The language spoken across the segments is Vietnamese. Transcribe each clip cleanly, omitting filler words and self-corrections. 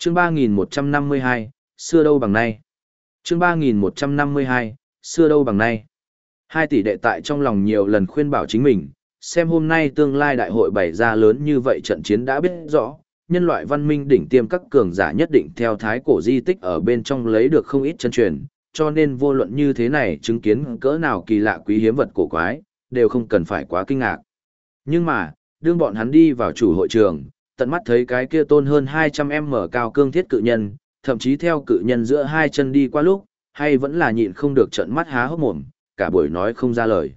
Chương 3152, xưa đâu bằng nay. Chương 3152, xưa đâu bằng nay. Hai tỷ đệ tại trong lòng nhiều lần khuyên bảo chính mình, xem hôm nay tương lai đại hội bày ra lớn như vậy trận chiến đã biết rõ, nhân loại văn minh đỉnh tiêm các cường giả nhất định theo thái cổ di tích ở bên trong lấy được không ít chân truyền, cho nên vô luận như thế này chứng kiến cỡ nào kỳ lạ quý hiếm vật cổ quái, đều không cần phải quá kinh ngạc. Nhưng mà, đương bọn hắn đi vào chủ hội trường, tận mắt thấy cái kia tôn hơn 200m cao cương thiết cự nhân, thậm chí theo cự nhân giữa hai chân đi qua lúc, hay vẫn là nhịn không được trợn mắt há hốc mồm, cả buổi nói không ra lời.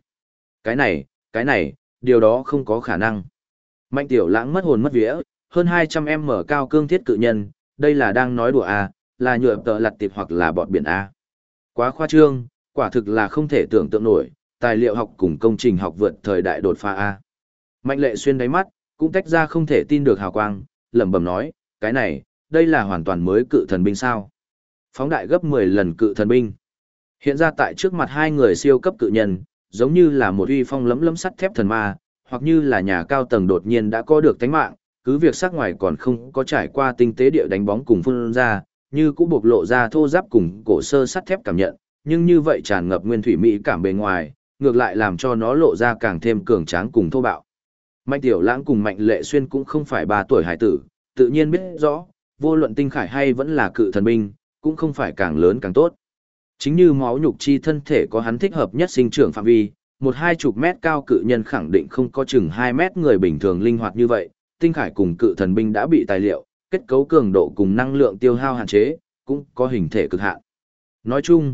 Cái này, điều đó không có khả năng. Mạnh Tiểu Lãng mất hồn mất vía, hơn 200m cao cương thiết cự nhân, đây là đang nói đùa à, là nhựa tợ lặt tiệp hoặc là bọt biển à. Quá khoa trương, quả thực là không thể tưởng tượng nổi, tài liệu học cùng công trình học vượt thời đại đột phá à. Mạnh Lệ Xuyên đáy mắt, cũng tách ra không thể tin được hào quang, lẩm bẩm nói, cái này, đây là hoàn toàn mới cự thần binh sao. Phóng đại gấp 10 lần cự thần binh. Hiện ra tại trước mặt hai người siêu cấp cự nhân, giống như là một uy phong lấm lấm sắt thép thần ma, hoặc như là nhà cao tầng đột nhiên đã có được tánh mạng, cứ việc sắc ngoài còn không có trải qua tinh tế địa đánh bóng cùng phun ra, như cũng bộc lộ ra thô giáp cùng cổ sơ sắt thép cảm nhận, nhưng như vậy tràn ngập nguyên thủy mỹ cảm bề ngoài, ngược lại làm cho nó lộ ra càng thêm cường tráng cùng thô bạo. Mạnh Tiểu Lãng cùng Mạnh Lệ Xuyên cũng không phải 3 tuổi hải tử, tự nhiên biết rõ, vô luận tinh khải hay vẫn là cự thần binh, cũng không phải càng lớn càng tốt. Chính như máu nhục chi thân thể có hắn thích hợp nhất sinh trưởng phạm vi, 1-20 mét cao cự nhân khẳng định không có chừng 2 mét người bình thường linh hoạt như vậy, tinh khải cùng cự thần binh đã bị tài liệu, kết cấu cường độ cùng năng lượng tiêu hao hạn chế, cũng có hình thể cực hạn. Nói chung,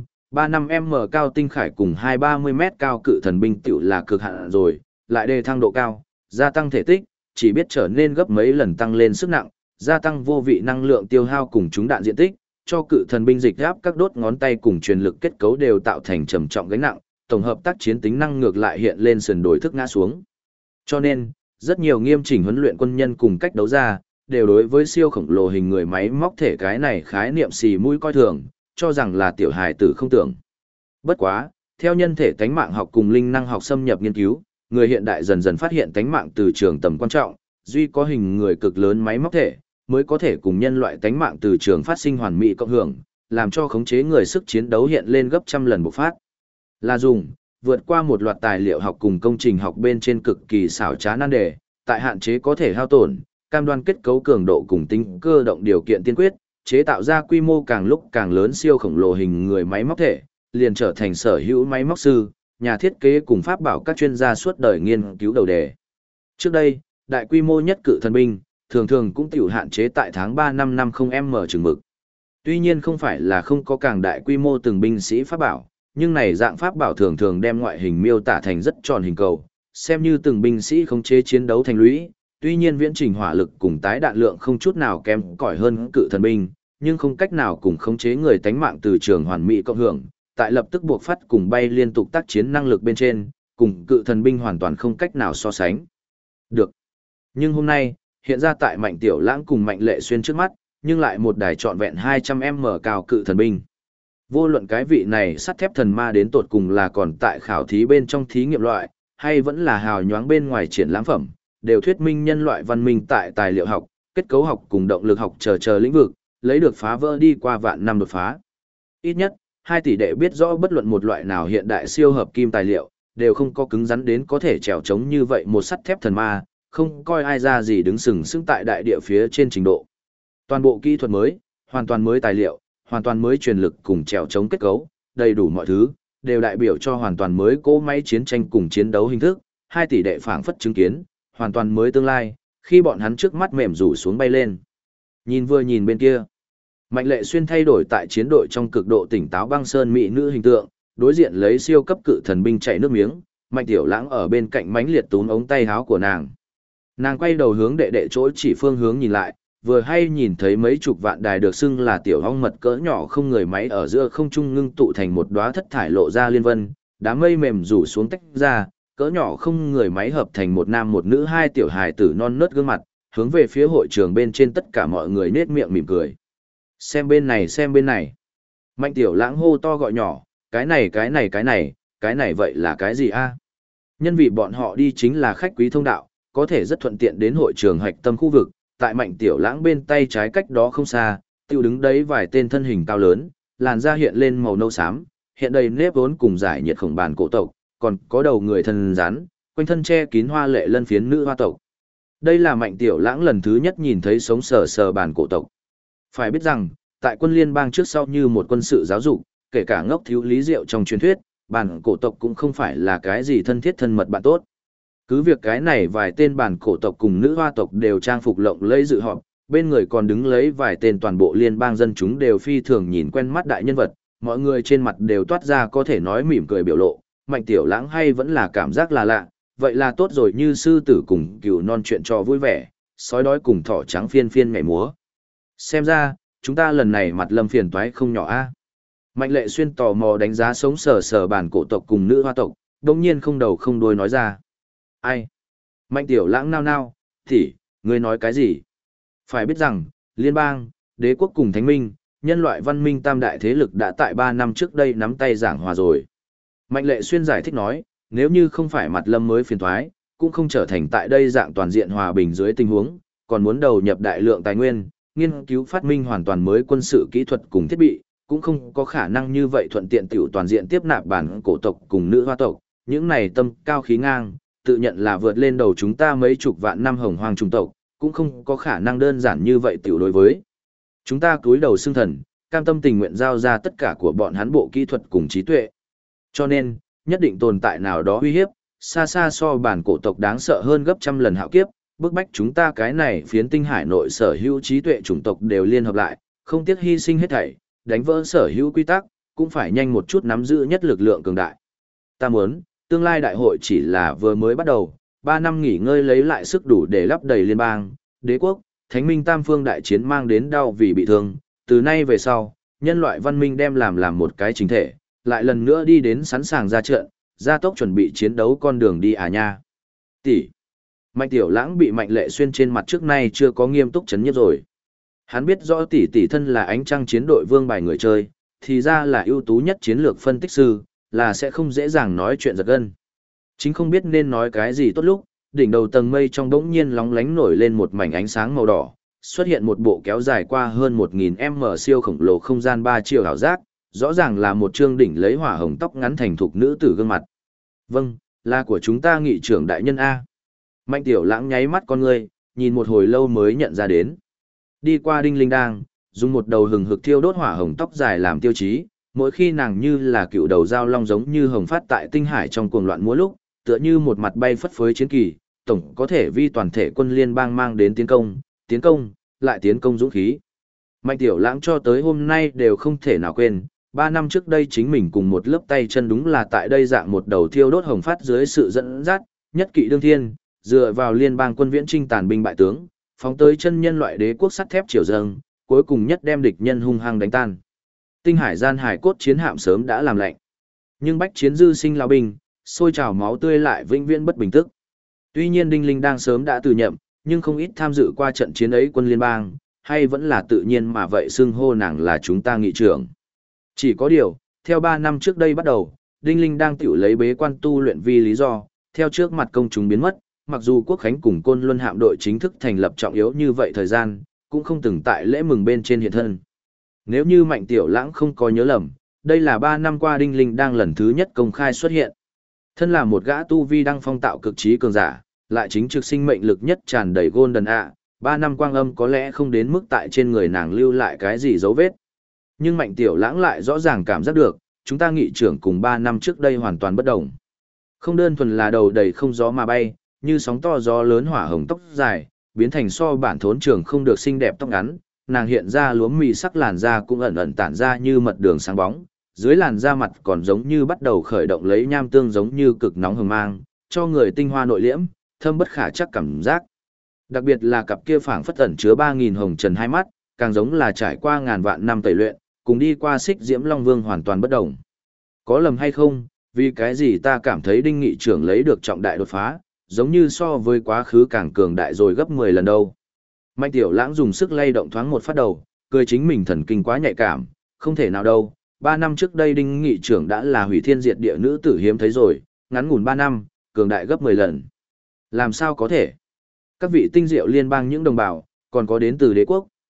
35m cao tinh khải cùng 20-30 mét cao cự thần binh tiểu là cực hạn rồi, lại đề thăng độ cao, gia tăng thể tích, chỉ biết trở nên gấp mấy lần tăng lên sức nặng, gia tăng vô vị năng lượng tiêu hao cùng trúng đạn diện tích, cho cự thần binh dịch áp các đốt ngón tay cùng truyền lực kết cấu đều tạo thành trầm trọng gánh nặng, tổng hợp tác chiến tính năng ngược lại hiện lên sườn đổi thức ngã xuống. Cho nên, rất nhiều nghiêm chỉnh huấn luyện quân nhân cùng cách đấu ra, đều đối với siêu khổng lồ hình người máy móc thể cái này khái niệm xì mũi coi thường, cho rằng là tiểu hài tử không tưởng. Bất quá, theo nhân thể tánh mạng học cùng linh năng học xâm nhập nghiên cứu, người hiện đại dần dần phát hiện tánh mạng từ trường tầm quan trọng, duy có hình người cực lớn máy móc thể, mới có thể cùng nhân loại tánh mạng từ trường phát sinh hoàn mỹ cộng hưởng, làm cho khống chế người sức chiến đấu hiện lên gấp trăm lần bộc phát. Là dùng, vượt qua một loạt tài liệu học cùng công trình học bên trên cực kỳ xảo trá nan đề, tại hạn chế có thể hao tổn, cam đoan kết cấu cường độ cùng tính cơ động điều kiện tiên quyết, chế tạo ra quy mô càng lúc càng lớn siêu khổng lồ hình người máy móc thể, liền trở thành sở hữu máy móc sư, nhà thiết kế cùng pháp bảo các chuyên gia suốt đời nghiên cứu đầu đề. Trước đây, đại quy mô nhất cự thần binh, thường thường cũng tiểu hạn chế tại tháng 3 năm 50M chừng mực. Tuy nhiên không phải là không có càng đại quy mô từng binh sĩ pháp bảo, nhưng này dạng pháp bảo thường thường đem ngoại hình miêu tả thành rất tròn hình cầu, xem như từng binh sĩ khống chế chiến đấu thành lũy, tuy nhiên viễn trình hỏa lực cùng tái đạn lượng không chút nào kém cỏi hơn cự thần binh, nhưng không cách nào cùng khống chế người tánh mạng từ trường hoàn mỹ cộng hưởng, tại lập tức buộc phát cùng bay liên tục tác chiến năng lực bên trên, cùng cự thần binh hoàn toàn không cách nào so sánh. Được. Nhưng hôm nay, hiện ra tại Mạnh Tiểu Lãng cùng Mạnh Lệ Xuyên trước mắt, nhưng lại một đài trọn vẹn 200m cao cự thần binh. Vô luận cái vị này sắt thép thần ma đến tột cùng là còn tại khảo thí bên trong thí nghiệm loại, hay vẫn là hào nhoáng bên ngoài triển lãm phẩm, đều thuyết minh nhân loại văn minh tại tài liệu học, kết cấu học cùng động lực học chờ lĩnh vực, lấy được phá vỡ đi qua vạn năm đột phá. Ít nhất, hai tỷ đệ biết rõ bất luận một loại nào hiện đại siêu hợp kim tài liệu, đều không có cứng rắn đến có thể trèo chống như vậy một sắt thép thần ma, không coi ai ra gì đứng sừng sững tại đại địa phía trên trình độ. Toàn bộ kỹ thuật mới, hoàn toàn mới tài liệu, hoàn toàn mới truyền lực cùng trèo chống kết cấu, đầy đủ mọi thứ, đều đại biểu cho hoàn toàn mới cỗ máy chiến tranh cùng chiến đấu hình thức, hai tỷ đệ phảng phất chứng kiến, hoàn toàn mới tương lai, khi bọn hắn trước mắt mềm rủ xuống bay lên. Nhìn vừa nhìn bên kia, Mạnh Lệ Xuyên thay đổi tại chiến đội trong cực độ tỉnh táo băng sơn mỹ nữ hình tượng, đối diện lấy siêu cấp cự thần binh chảy nước miếng, Mạnh Tiểu Lãng ở bên cạnh mánh liệt túm ống tay áo của nàng. Nàng quay đầu hướng đệ đệ chỗ chỉ phương hướng nhìn lại, vừa hay nhìn thấy mấy chục vạn đài được xưng là tiểu ong mật cỡ nhỏ không người máy ở giữa không trung ngưng tụ thành một đóa thất thải lộ ra liên vân, đám mây mềm rủ xuống tách ra, cỡ nhỏ không người máy hợp thành một nam một nữ hai tiểu hài tử non nớt gương mặt, hướng về phía hội trường bên trên tất cả mọi người nết miệng mỉm cười. Xem bên này xem bên này. Mạnh Tiểu Lãng hô to gọi nhỏ, cái này vậy là cái gì a? Nhân vì bọn họ đi chính là khách quý thông đạo, có thể rất thuận tiện đến hội trường hạch tâm khu vực, tại Mạnh Tiểu Lãng bên tay trái cách đó không xa, tiêu đứng đấy vài tên thân hình cao lớn, làn da hiện lên màu nâu xám, hiện đầy nếp vốn cùng giải nhiệt khổng bản cổ tộc, còn có đầu người thân rắn, quanh thân che kín hoa lệ lân phiến nữ hoa tộc. Đây là Mạnh Tiểu Lãng lần thứ nhất nhìn thấy sống sờ sờ bản cổ tộc. Phải biết rằng, tại quân liên bang trước sau như một quân sự giáo dục, kể cả ngốc thiếu lý diệu trong truyền thuyết, bản cổ tộc cũng không phải là cái gì thân thiết thân mật bạn tốt. Cứ việc cái này vài tên bản cổ tộc cùng nữ hoa tộc đều trang phục lộng lẫy dự họp, bên người còn đứng lấy vài tên toàn bộ liên bang dân chúng đều phi thường nhìn quen mắt đại nhân vật, mọi người trên mặt đều toát ra có thể nói mỉm cười biểu lộ, Mạnh Tiểu Lãng hay vẫn là cảm giác là lạ, vậy là tốt rồi, như sư tử cùng cừu non chuyện trò vui vẻ, sói đói cùng thỏ trắng phiên phiên nhảy múa. Xem ra, chúng ta lần này mặt lâm phiền toái không nhỏ a. Mạnh Lệ Xuyên tò mò đánh giá sống sờ sờ bản cổ tộc cùng nữ hoa tộc, đồng nhiên không đầu không đuôi nói ra. Ai? Mạnh Tiểu Lãng nao nao, thì, ngươi nói cái gì? Phải biết rằng, liên bang, đế quốc cùng thánh minh, nhân loại văn minh tam đại thế lực đã tại 3 năm trước đây nắm tay giảng hòa rồi. Mạnh Lệ Xuyên giải thích nói, nếu như không phải mặt lâm mới phiền thoái, cũng không trở thành tại đây dạng toàn diện hòa bình dưới tình huống, còn muốn đầu nhập đại lượng tài nguyên, nghiên cứu phát minh hoàn toàn mới quân sự kỹ thuật cùng thiết bị, cũng không có khả năng như vậy thuận tiện tiểu toàn diện tiếp nạp bản cổ tộc cùng nữ hoa tộc, những này tâm cao khí ngang, tự nhận là vượt lên đầu chúng ta mấy chục vạn năm hồng hoang trung tộc, cũng không có khả năng đơn giản như vậy tiểu đối với. Chúng ta cúi đầu xưng thần, cam tâm tình nguyện giao ra tất cả của bọn hắn bộ kỹ thuật cùng trí tuệ. Cho nên, nhất định tồn tại nào đó uy hiếp, xa xa so bản cổ tộc đáng sợ hơn gấp trăm lần hạo kiếp, bức bách chúng ta cái này phiến tinh hải nội sở hữu trí tuệ chủng tộc đều liên hợp lại, không tiếc hy sinh hết thảy, đánh vỡ sở hữu quy tắc, cũng phải nhanh một chút nắm giữ nhất lực lượng cường đại. Ta muốn, tương lai đại hội chỉ là vừa mới bắt đầu, 3 năm nghỉ ngơi lấy lại sức đủ để lấp đầy liên bang, đế quốc, thánh minh tam phương đại chiến mang đến đau vì bị thương, từ nay về sau, nhân loại văn minh đem làm một cái chính thể, lại lần nữa đi đến sẵn sàng ra trận, gia tốc chuẩn bị chiến đấu con đường đi à nha. Tỷ. Mạnh Tiểu Lãng bị Mạnh Lệ Xuyên trên mặt trước nay chưa có nghiêm túc chấn nhiếp rồi. Hắn biết rõ tỷ tỷ thân là ánh trăng chiến đội vương bài người chơi, thì ra là ưu tú nhất chiến lược phân tích sư, là sẽ không dễ dàng nói chuyện giật gân. Chính không biết nên nói cái gì tốt lúc, đỉnh đầu tầng mây trong bỗng nhiên lóng lánh nổi lên một mảnh ánh sáng màu đỏ, xuất hiện một bộ kéo dài qua hơn 1000m siêu khổng lồ không gian 3 chiều ảo giác, rõ ràng là một trương đỉnh lấy hỏa hồng tóc ngắn thành thục nữ tử gương mặt. Vâng, là của chúng ta nghị trưởng đại nhân A. Mạnh Tiểu Lãng nháy mắt con ngươi, nhìn một hồi lâu mới nhận ra đến. Đi qua Đinh Linh Đang, dùng một đầu hừng hực thiêu đốt hỏa hồng tóc dài làm tiêu chí, mỗi khi nàng như là cựu đầu dao long giống như hồng phát tại tinh hải trong cuồng loạn múa lúc, tựa như một mặt bay phất phới chiến kỳ, tổng có thể vi toàn thể quân liên bang mang đến tiến công, lại tiến công dũng khí. Mạnh Tiểu Lãng cho tới hôm nay đều không thể nào quên, 3 năm trước đây chính mình cùng một lớp tay chân đúng là tại đây dạng một đầu thiêu đốt hồng phát dưới sự dẫn dắt, nhất kỵ đương thiên, dựa vào liên bang quân viễn trinh tàn binh bại tướng, phóng tới chân nhân loại đế quốc sắt thép triều dâng, cuối cùng nhất đem địch nhân hung hăng đánh tan. Tinh hải gian hải cốt chiến hạm sớm đã làm lạnh. Nhưng bách chiến dư sinh lao binh, sôi trào máu tươi lại vĩnh viễn bất bình tức. Tuy nhiên Đinh Linh đang sớm đã từ nhậm, nhưng không ít tham dự qua trận chiến ấy quân liên bang, hay vẫn là tự nhiên mà vậy xưng hô nàng là chúng ta nghị trưởng. Chỉ có điều, theo 3 năm trước đây bắt đầu, Đinh Linh đang tiểu lấy bế quan tu luyện vì lý do, theo trước mặt công chúng biến mất, mặc dù Quốc Khánh cùng Côn Luân hạm đội chính thức thành lập trọng yếu như vậy thời gian, cũng không từng tại lễ mừng bên trên hiện thân. Nếu như Mạnh Tiểu Lãng không có nhớ lầm, đây là 3 năm qua Đinh Linh đang lần thứ nhất công khai xuất hiện. Thân là một gã tu vi đăng phong tạo cực trí cường giả, lại chính trực sinh mệnh lực nhất tràn đầy Golden ạ, 3 năm quang âm có lẽ không đến mức tại trên người nàng lưu lại cái gì dấu vết. Nhưng Mạnh Tiểu Lãng lại rõ ràng cảm giác được, chúng ta nghị trưởng cùng 3 năm trước đây hoàn toàn bất đồng. Không đơn thuần là đầu đầy không gió mà bay, như sóng to gió lớn hỏa hồng tóc dài, biến thành so bản thốn trưởng không được xinh đẹp tóc ngắn, nàng hiện ra lúa mì sắc làn da cũng ẩn ẩn tản ra như mật đường sáng bóng, dưới làn da mặt còn giống như bắt đầu khởi động lấy nham tương giống như cực nóng hừng mang, cho người tinh hoa nội liễm, thâm bất khả chắc cảm giác. Đặc biệt là cặp kia phảng phất ẩn chứa 3000 hồng trần hai mắt, càng giống là trải qua ngàn vạn năm tẩy luyện, cùng đi qua Xích Diễm Long Vương hoàn toàn bất động. Có lầm hay không, vì cái gì ta cảm thấy Đinh nghị trưởng lấy được trọng đại đột phá, giống như so với quá khứ càng cường đại rồi gấp 10 lần đâu. Mạnh Tiểu Lãng dùng sức lay động thoáng một phát đầu, cười chính mình thần kinh quá nhạy cảm, không thể nào đâu, 3 năm trước đây Đinh nghị trưởng đã là hủy thiên diệt địa nữ tử hiếm thấy rồi, ngắn ngủn 3 năm, cường đại gấp 10 lần. Làm sao có thể? Các vị tinh diệu liên bang những đồng bào, còn có đến từ đế quốc,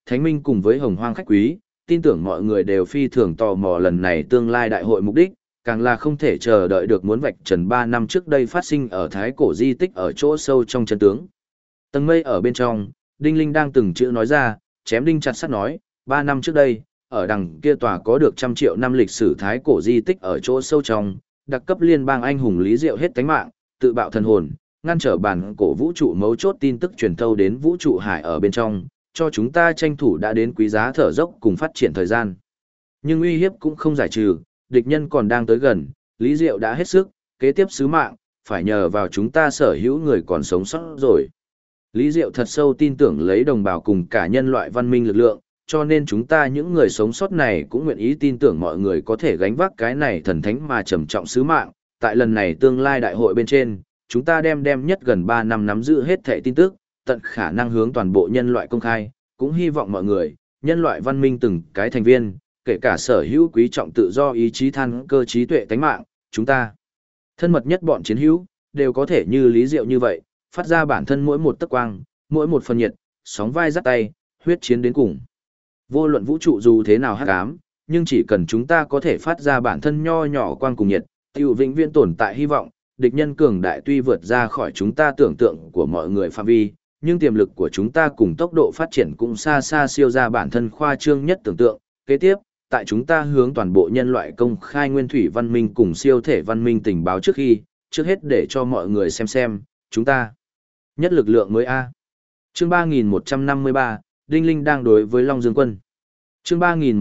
Thánh Minh cùng với Hồng Hoang khách quý, tin tưởng mọi người đều phi thường tò mò lần này tương lai đại hội mục đích, càng là không thể chờ đợi được muốn vạch trần 3 năm trước đây phát sinh ở Thái Cổ di tích ở chỗ sâu trong chân tướng. Tầng mây ở bên trong, Đinh Linh đang từng chữ nói ra, chém đinh chặt sắt nói, 3 năm trước đây, ở đằng kia tòa có được 100 triệu năm lịch sử Thái Cổ di tích ở chỗ sâu trong, đặc cấp liên bang anh hùng Lý Diệu hết tánh mạng, tự bạo thần hồn, ngăn trở bản cổ vũ trụ mấu chốt tin tức truyền thâu đến vũ trụ hải ở bên trong, cho chúng ta tranh thủ đã đến quý giá thở dốc cùng phát triển thời gian. Nhưng uy hiếp cũng không giải trừ, địch nhân còn đang tới gần, Lý Diệu đã hết sức, kế tiếp sứ mạng, phải nhờ vào chúng ta sở hữu người còn sống sót rồi. Lý Diệu thật sâu tin tưởng lấy đồng bào cùng cả nhân loại văn minh lực lượng, cho nên chúng ta những người sống sót này cũng nguyện ý tin tưởng mọi người có thể gánh vác cái này thần thánh mà trầm trọng sứ mạng. Tại lần này tương lai đại hội bên trên, chúng ta đem nhất gần 3 năm nắm giữ hết thảy tin tức, tận khả năng hướng toàn bộ nhân loại công khai, cũng hy vọng mọi người, nhân loại văn minh từng cái thành viên, kể cả sở hữu quý trọng tự do ý chí than cơ trí tuệ tánh mạng, chúng ta thân mật nhất bọn chiến hữu, đều có thể như Lý Diệu như vậy, phát ra bản thân mỗi một tấc quang, mỗi một phần nhiệt, sóng vai dắt tay, huyết chiến đến cùng. Vô luận vũ trụ dù thế nào hắc ám, nhưng chỉ cần chúng ta có thể phát ra bản thân nho nhỏ quang cùng nhiệt, tiểu vĩnh viễn tồn tại hy vọng, địch nhân cường đại tuy vượt ra khỏi chúng ta tưởng tượng của mọi người phạm vi, nhưng tiềm lực của chúng ta cùng tốc độ phát triển cũng xa xa siêu ra bản thân khoa trương nhất tưởng tượng. Kế tiếp, tại chúng ta hướng toàn bộ nhân loại công khai nguyên thủy văn minh cùng siêu thể văn minh tình báo trước khi, trước hết để cho mọi người xem, chúng ta nhất lực lượng mới A. Chương 3153, Đinh Linh đang đối với Long Dương Quân. Chương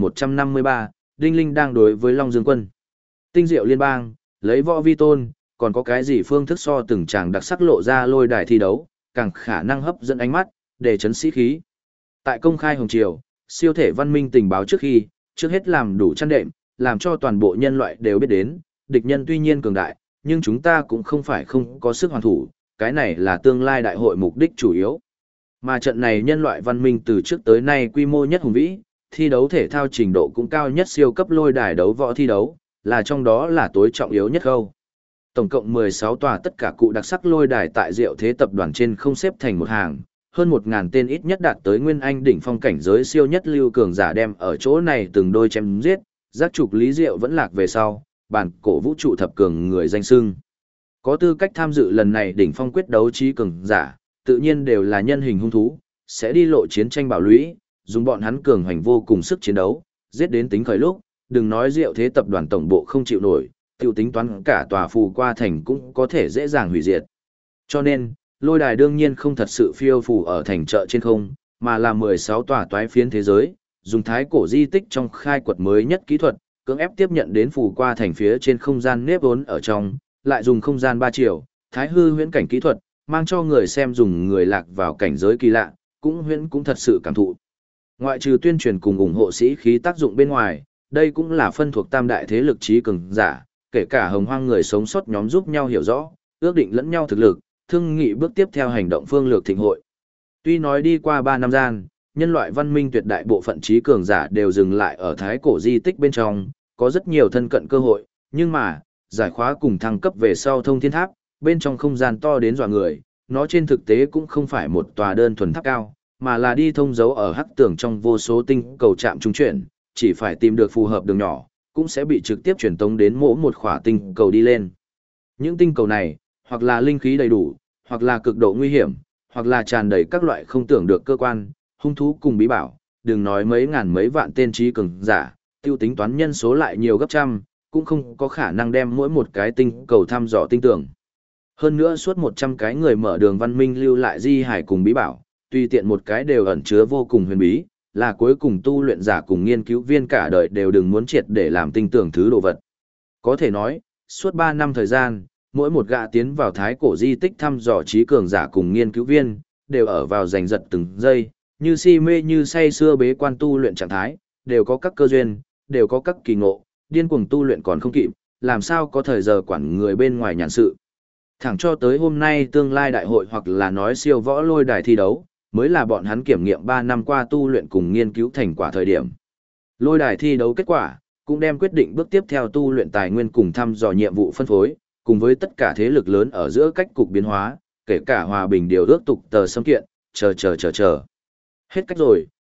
3153, Đinh Linh đang đối với Long Dương Quân. Tinh diệu liên bang, lấy võ vi tôn, còn có cái gì phương thức so từng chàng đặc sắc lộ ra lôi đài thi đấu, càng khả năng hấp dẫn ánh mắt, để chấn sĩ khí. Tại công khai hồng triều, siêu thể văn minh tình báo trước khi, trước hết làm đủ chăn đệm, làm cho toàn bộ nhân loại đều biết đến, địch nhân tuy nhiên cường đại, nhưng chúng ta cũng không phải không có sức hoàn thủ, cái này là tương lai đại hội mục đích chủ yếu. Mà trận này nhân loại văn minh từ trước tới nay quy mô nhất hùng vĩ, thi đấu thể thao trình độ cũng cao nhất siêu cấp lôi đài đấu võ thi đấu, là trong đó là tối trọng yếu nhất khâu. Tổng cộng 16 tòa tất cả cụ đặc sắc lôi đài tại Diệu Thế tập đoàn trên không xếp thành một hàng, hơn 1000 tên ít nhất đạt tới nguyên anh đỉnh phong cảnh giới siêu nhất lưu cường giả đem ở chỗ này từng đôi chém giết, giác trục Lý Diệu vẫn lạc về sau, bản cổ vũ trụ thập cường người danh xưng. Có tư cách tham dự lần này đỉnh phong quyết đấu trí cường giả, tự nhiên đều là nhân hình hung thú, sẽ đi lộ chiến tranh bảo lũy, dùng bọn hắn cường hành vô cùng sức chiến đấu, giết đến tính khởi lúc, đừng nói Diệu Thế tập đoàn tổng bộ không chịu nổi, tiêu tính toán cả tòa phù qua thành cũng có thể dễ dàng hủy diệt. Cho nên, lôi đài đương nhiên không thật sự phiêu phù ở thành chợ trên không, mà là 16 tòa toái phiến thế giới, dùng thái cổ di tích trong khai quật mới nhất kỹ thuật, cưỡng ép tiếp nhận đến phù qua thành phía trên không gian nếp vốn ở trong, lại dùng không gian 3 chiều, thái hư huyễn cảnh kỹ thuật, mang cho người xem dùng người lạc vào cảnh giới kỳ lạ, cũng huyễn cũng thật sự cảm thụ. Ngoại trừ tuyên truyền cùng ủng hộ sĩ khí tác dụng bên ngoài, đây cũng là phân thuộc tam đại thế lực trí cường giả, kể cả hồng hoang người sống sót nhóm giúp nhau hiểu rõ, ước định lẫn nhau thực lực, thương nghị bước tiếp theo hành động phương lược thịnh hội. Tuy nói đi qua 3 năm gian, nhân loại văn minh tuyệt đại bộ phận trí cường giả đều dừng lại ở thái cổ di tích bên trong, có rất nhiều thân cận cơ hội, nhưng mà, giải khóa cùng thăng cấp về sau thông thiên tháp, bên trong không gian to đến dọa người, nó trên thực tế cũng không phải một tòa đơn thuần tháp cao, mà là đi thông dấu ở hắc tường trong vô số tinh cầu chạm trung chuyển, chỉ phải tìm được phù hợp đường nhỏ, cũng sẽ bị trực tiếp truyền tống đến mỗi một khỏa tinh cầu đi lên. Những tinh cầu này, hoặc là linh khí đầy đủ, hoặc là cực độ nguy hiểm, hoặc là tràn đầy các loại không tưởng được cơ quan, hung thú cùng bí bảo, đừng nói mấy ngàn mấy vạn tên trí cường giả, tiêu tính toán nhân số lại nhiều gấp trăm, cũng không có khả năng đem mỗi một cái tinh cầu thăm dò tinh tưởng. Hơn nữa suốt 100 cái người mở đường văn minh lưu lại di hải cùng bí bảo, tùy tiện một cái đều ẩn chứa vô cùng huyền bí, là cuối cùng tu luyện giả cùng nghiên cứu viên cả đời đều đừng muốn triệt để làm tinh tưởng thứ đồ vật. Có thể nói, suốt 3 năm thời gian, mỗi một gã tiến vào thái cổ di tích thăm dò trí cường giả cùng nghiên cứu viên, đều ở vào giành giật từng giây, như si mê như say sưa bế quan tu luyện trạng thái, đều có các cơ duyên, đều có các kỳ ngộ, điên cuồng tu luyện còn không kịp, làm sao có thời giờ quản người bên ngoài nhàn sự. Thẳng cho tới hôm nay tương lai đại hội hoặc là nói siêu võ lôi đài thi đấu, mới là bọn hắn kiểm nghiệm 3 năm qua tu luyện cùng nghiên cứu thành quả thời điểm. Lôi đài thi đấu kết quả, cũng đem quyết định bước tiếp theo tu luyện tài nguyên cùng thăm dò nhiệm vụ phân phối, cùng với tất cả thế lực lớn ở giữa cách cục biến hóa, kể cả hòa bình điều ước tục tờ xâm kiện, chờ. Hết cách rồi,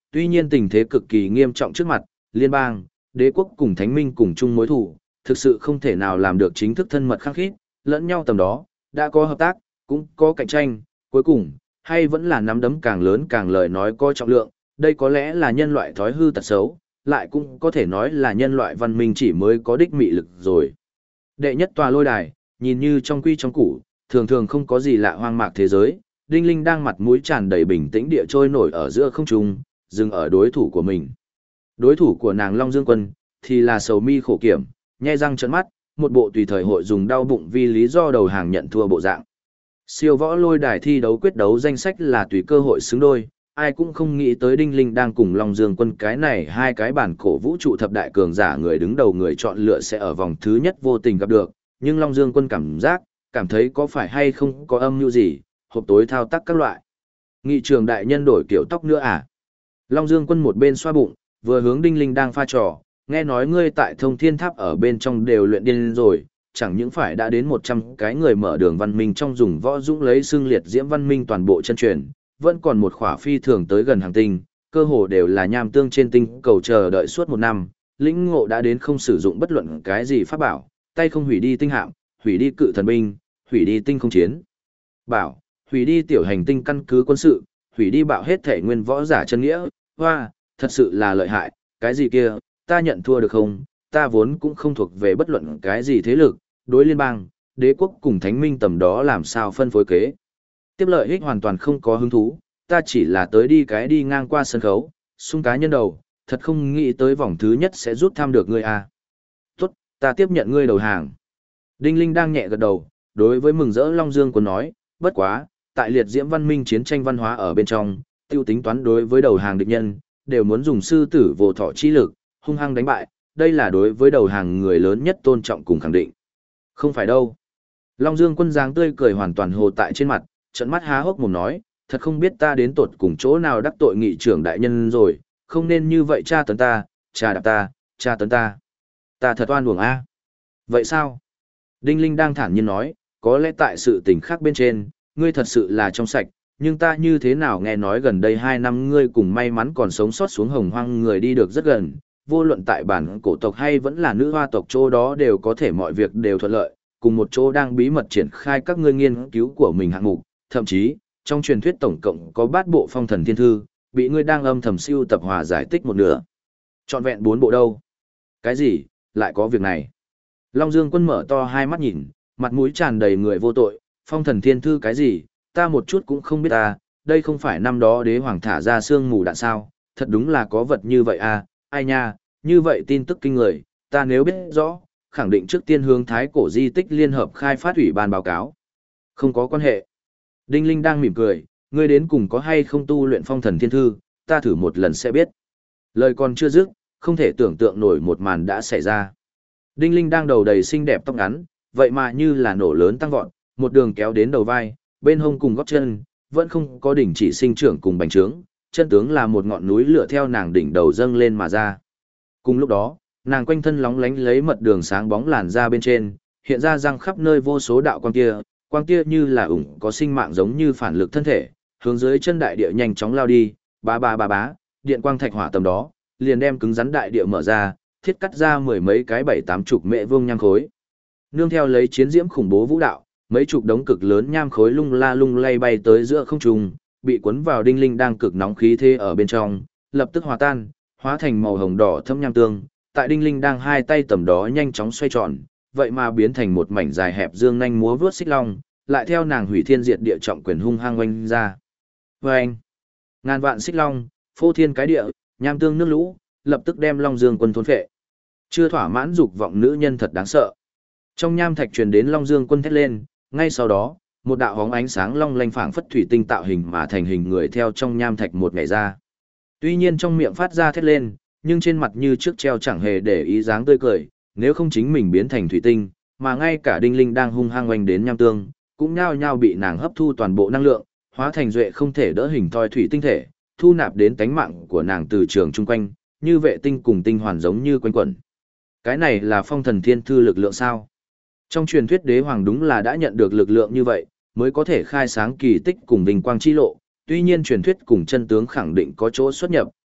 Tuy nhiên tình thế cực kỳ nghiêm trọng trước mặt, liên bang, đế quốc cùng thánh minh cùng chung mối thù, thực sự không thể nào làm được chính thức thân mật khăng khít, lẫn nhau tầm đó, đã có hợp tác, cũng có cạnh tranh, cuối cùng, hay vẫn là nắm đấm càng lớn càng lời nói có trọng lượng, đây có lẽ là nhân loại thói hư tật xấu, lại cũng có thể nói là nhân loại văn minh chỉ mới có đích mị lực rồi. Đệ nhất tòa lôi đài, nhìn như trong quy trong củ, thường thường không có gì lạ hoang mạc thế giới, Đinh Linh đang mặt mũi tràn đầy bình tĩnh địa trôi nổi ở giữa không trung, dừng ở đối thủ của mình. Đối thủ của nàng Long Dương Quân, thì là sầu mi khổ kiểm, nhe răng trợn mắt, một bộ tùy thời hội dùng đau bụng vì lý do đầu hàng nhận thua bộ dạng. Siêu võ lôi đài thi đấu quyết đấu danh sách là tùy cơ hội xứng đôi, ai cũng không nghĩ tới Đinh Linh đang cùng Long Dương Quân cái này hai cái bản cổ vũ trụ thập đại cường giả người đứng đầu người chọn lựa sẽ ở vòng thứ nhất vô tình gặp được, nhưng Long Dương Quân cảm thấy có phải hay không có âm mưu gì, hộp tối thao tác các loại. Nghị trường đại nhân đổi kiểu tóc nữa à? Long Dương Quân một bên xoa bụng, vừa hướng Đinh Linh đang pha trò, nghe nói ngươi tại Thông Thiên Tháp ở bên trong đều luyện điên rồi, chẳng những phải đã đến 100 cái người mở đường văn minh trong dùng võ dũng lấy xương liệt diễm văn minh toàn bộ chân truyền, vẫn còn một khỏa phi thường tới gần hàng tinh, cơ hồ đều là nham tương trên tinh cầu chờ đợi suốt 1 năm, lĩnh ngộ đã đến không sử dụng bất luận cái gì pháp bảo, tay không hủy đi tinh hạm, hủy đi cự thần binh, hủy đi tinh không chiến bảo, hủy đi tiểu hành tinh căn cứ quân sự, hủy đi bạo hết thể nguyên võ giả chân nghĩa, hoa, thật sự là lợi hại, cái gì kia, ta nhận thua được không, ta vốn cũng không thuộc về bất luận cái gì thế lực, đối liên bang, đế quốc cùng thánh minh tầm đó làm sao phân phối kế. Tiếp lợi ích hoàn toàn không có hứng thú, ta chỉ là tới đi ngang qua sân khấu, xung cá nhân đầu, thật không nghĩ tới vòng thứ nhất sẽ rút thăm được ngươi à. Tốt, ta tiếp nhận ngươi đầu hàng. Đinh Linh đang nhẹ gật đầu, đối với mừng rỡ Long Dương Quân nói, bất quá, tại liệt diễm văn minh chiến tranh văn hóa ở bên trong, tiêu tính toán đối với đầu hàng địch nhân, đều muốn dùng sư tử vô thọ chi lực, hung hăng đánh bại, đây là đối với đầu hàng người lớn nhất tôn trọng cùng khẳng định. Không phải đâu. Long Dương Quân dáng tươi cười hoàn toàn hồ tại trên mặt, trận mắt há hốc mồm nói, thật không biết ta đến tột cùng chỗ nào đắc tội nghị trưởng đại nhân rồi, không nên như vậy tra tấn ta, tra đạp ta, tra tấn ta. Ta thật oan uổng a. Vậy sao? Đinh Linh đang thản nhiên nói, có lẽ tại sự tình khác bên trên, ngươi thật sự là trong sạch, nhưng ta như thế nào nghe nói gần đây 2 năm ngươi cùng may mắn còn sống sót xuống hồng hoang người đi được rất gần, vô luận tại bản cổ tộc hay vẫn là nữ hoa tộc chỗ đó đều có thể mọi việc đều thuận lợi, cùng một chỗ đang bí mật triển khai các ngươi nghiên cứu của mình hạng mục, thậm chí, trong truyền thuyết tổng cộng có 8 bộ phong thần thiên thư, bị ngươi đang âm thầm siêu tập hòa giải tích một nửa. Trọn vẹn 4 bộ đâu? Cái gì, lại có việc này? Long Dương Quân mở to hai mắt nhìn, mặt mũi tràn đầy người vô tội, phong thần thiên thư cái gì, ta một chút cũng không biết ta, đây không phải năm đó đế hoàng thả ra sương mù đạn sao, thật đúng là có vật như vậy à, ai nha, như vậy tin tức kinh người, ta nếu biết rõ, khẳng định trước tiên hướng Thái Cổ Di tích Liên hợp khai phát ủy ban báo cáo. Không có quan hệ. Đinh Linh đang mỉm cười, ngươi đến cùng có hay không tu luyện phong thần thiên thư, ta thử một lần sẽ biết. Lời còn chưa dứt, không thể tưởng tượng nổi một màn đã xảy ra. Đinh Linh đang đầu đầy xinh đẹp tóc ngắn, vậy mà như là nổ lớn tăng vọt, một đường kéo đến đầu vai, bên hông cùng gót chân, vẫn không có đỉnh chỉ sinh trưởng cùng bành trướng, chân tướng là một ngọn núi lửa theo nàng đỉnh đầu dâng lên mà ra. Cùng lúc đó, nàng quanh thân lóng lánh lấy mật đường sáng bóng làn ra bên trên, hiện ra răng khắp nơi vô số đạo quang kia như là ủng có sinh mạng giống như phản lực thân thể, hướng dưới chân đại địa nhanh chóng lao đi, bá, điện quang thạch hỏa tầm đó, liền đem cứng rắn đại địa mở ra, thiết cắt ra mười mấy cái 7-80 mệ vuông nham khối. Nương theo lấy chiến diễm khủng bố vũ đạo, mấy chục đống cực lớn nham khối lung la lung lay bay tới giữa không trung, bị cuốn vào Đinh Linh đang cực nóng khí thế ở bên trong, lập tức hòa tan, hóa thành màu hồng đỏ thâm nham tương, tại Đinh Linh đang hai tay tầm đó nhanh chóng xoay tròn, vậy mà biến thành một mảnh dài hẹp dương nhanh múa vướt xích long, lại theo nàng hủy thiên diệt địa trọng quyền hung hăng oanh ra. Oanh! Ngàn vạn xích long, phô thiên cái địa, nham tương nước lũ, lập tức đem Long Dương Quân thôn phệ. Chưa thỏa mãn dục vọng nữ nhân thật đáng sợ. Trong nham thạch truyền đến Long Dương Quân thét lên, ngay sau đó, một đạo hóng ánh sáng long lanh phảng phất thủy tinh tạo hình mà thành hình người theo trong nham thạch một nhảy ra. Tuy nhiên trong miệng phát ra thét lên, nhưng trên mặt như trước treo chẳng hề để ý dáng tươi cười, nếu không chính mình biến thành thủy tinh, mà ngay cả Đinh Linh đang hung hăng oanh đến nham tương, cũng nhao nhao bị nàng hấp thu toàn bộ năng lượng, hóa thành duệ không thể đỡ hình thoi thủy tinh thể, thu nạp đến tánh mạng của nàng từ trường chung quanh, như vệ tinh cùng tinh hoàn giống như quanh quẩn. Cái này là phong thần thiên thư lực lượng sao? Trong truyền thuyết đế hoàng đúng là đã nhận được lực lượng như vậy, mới có thể khai sáng kỳ tích cùng vinh quang chi lộ, tuy nhiên truyền thuyết cùng chân tướng khẳng định có chỗ xuất nhập,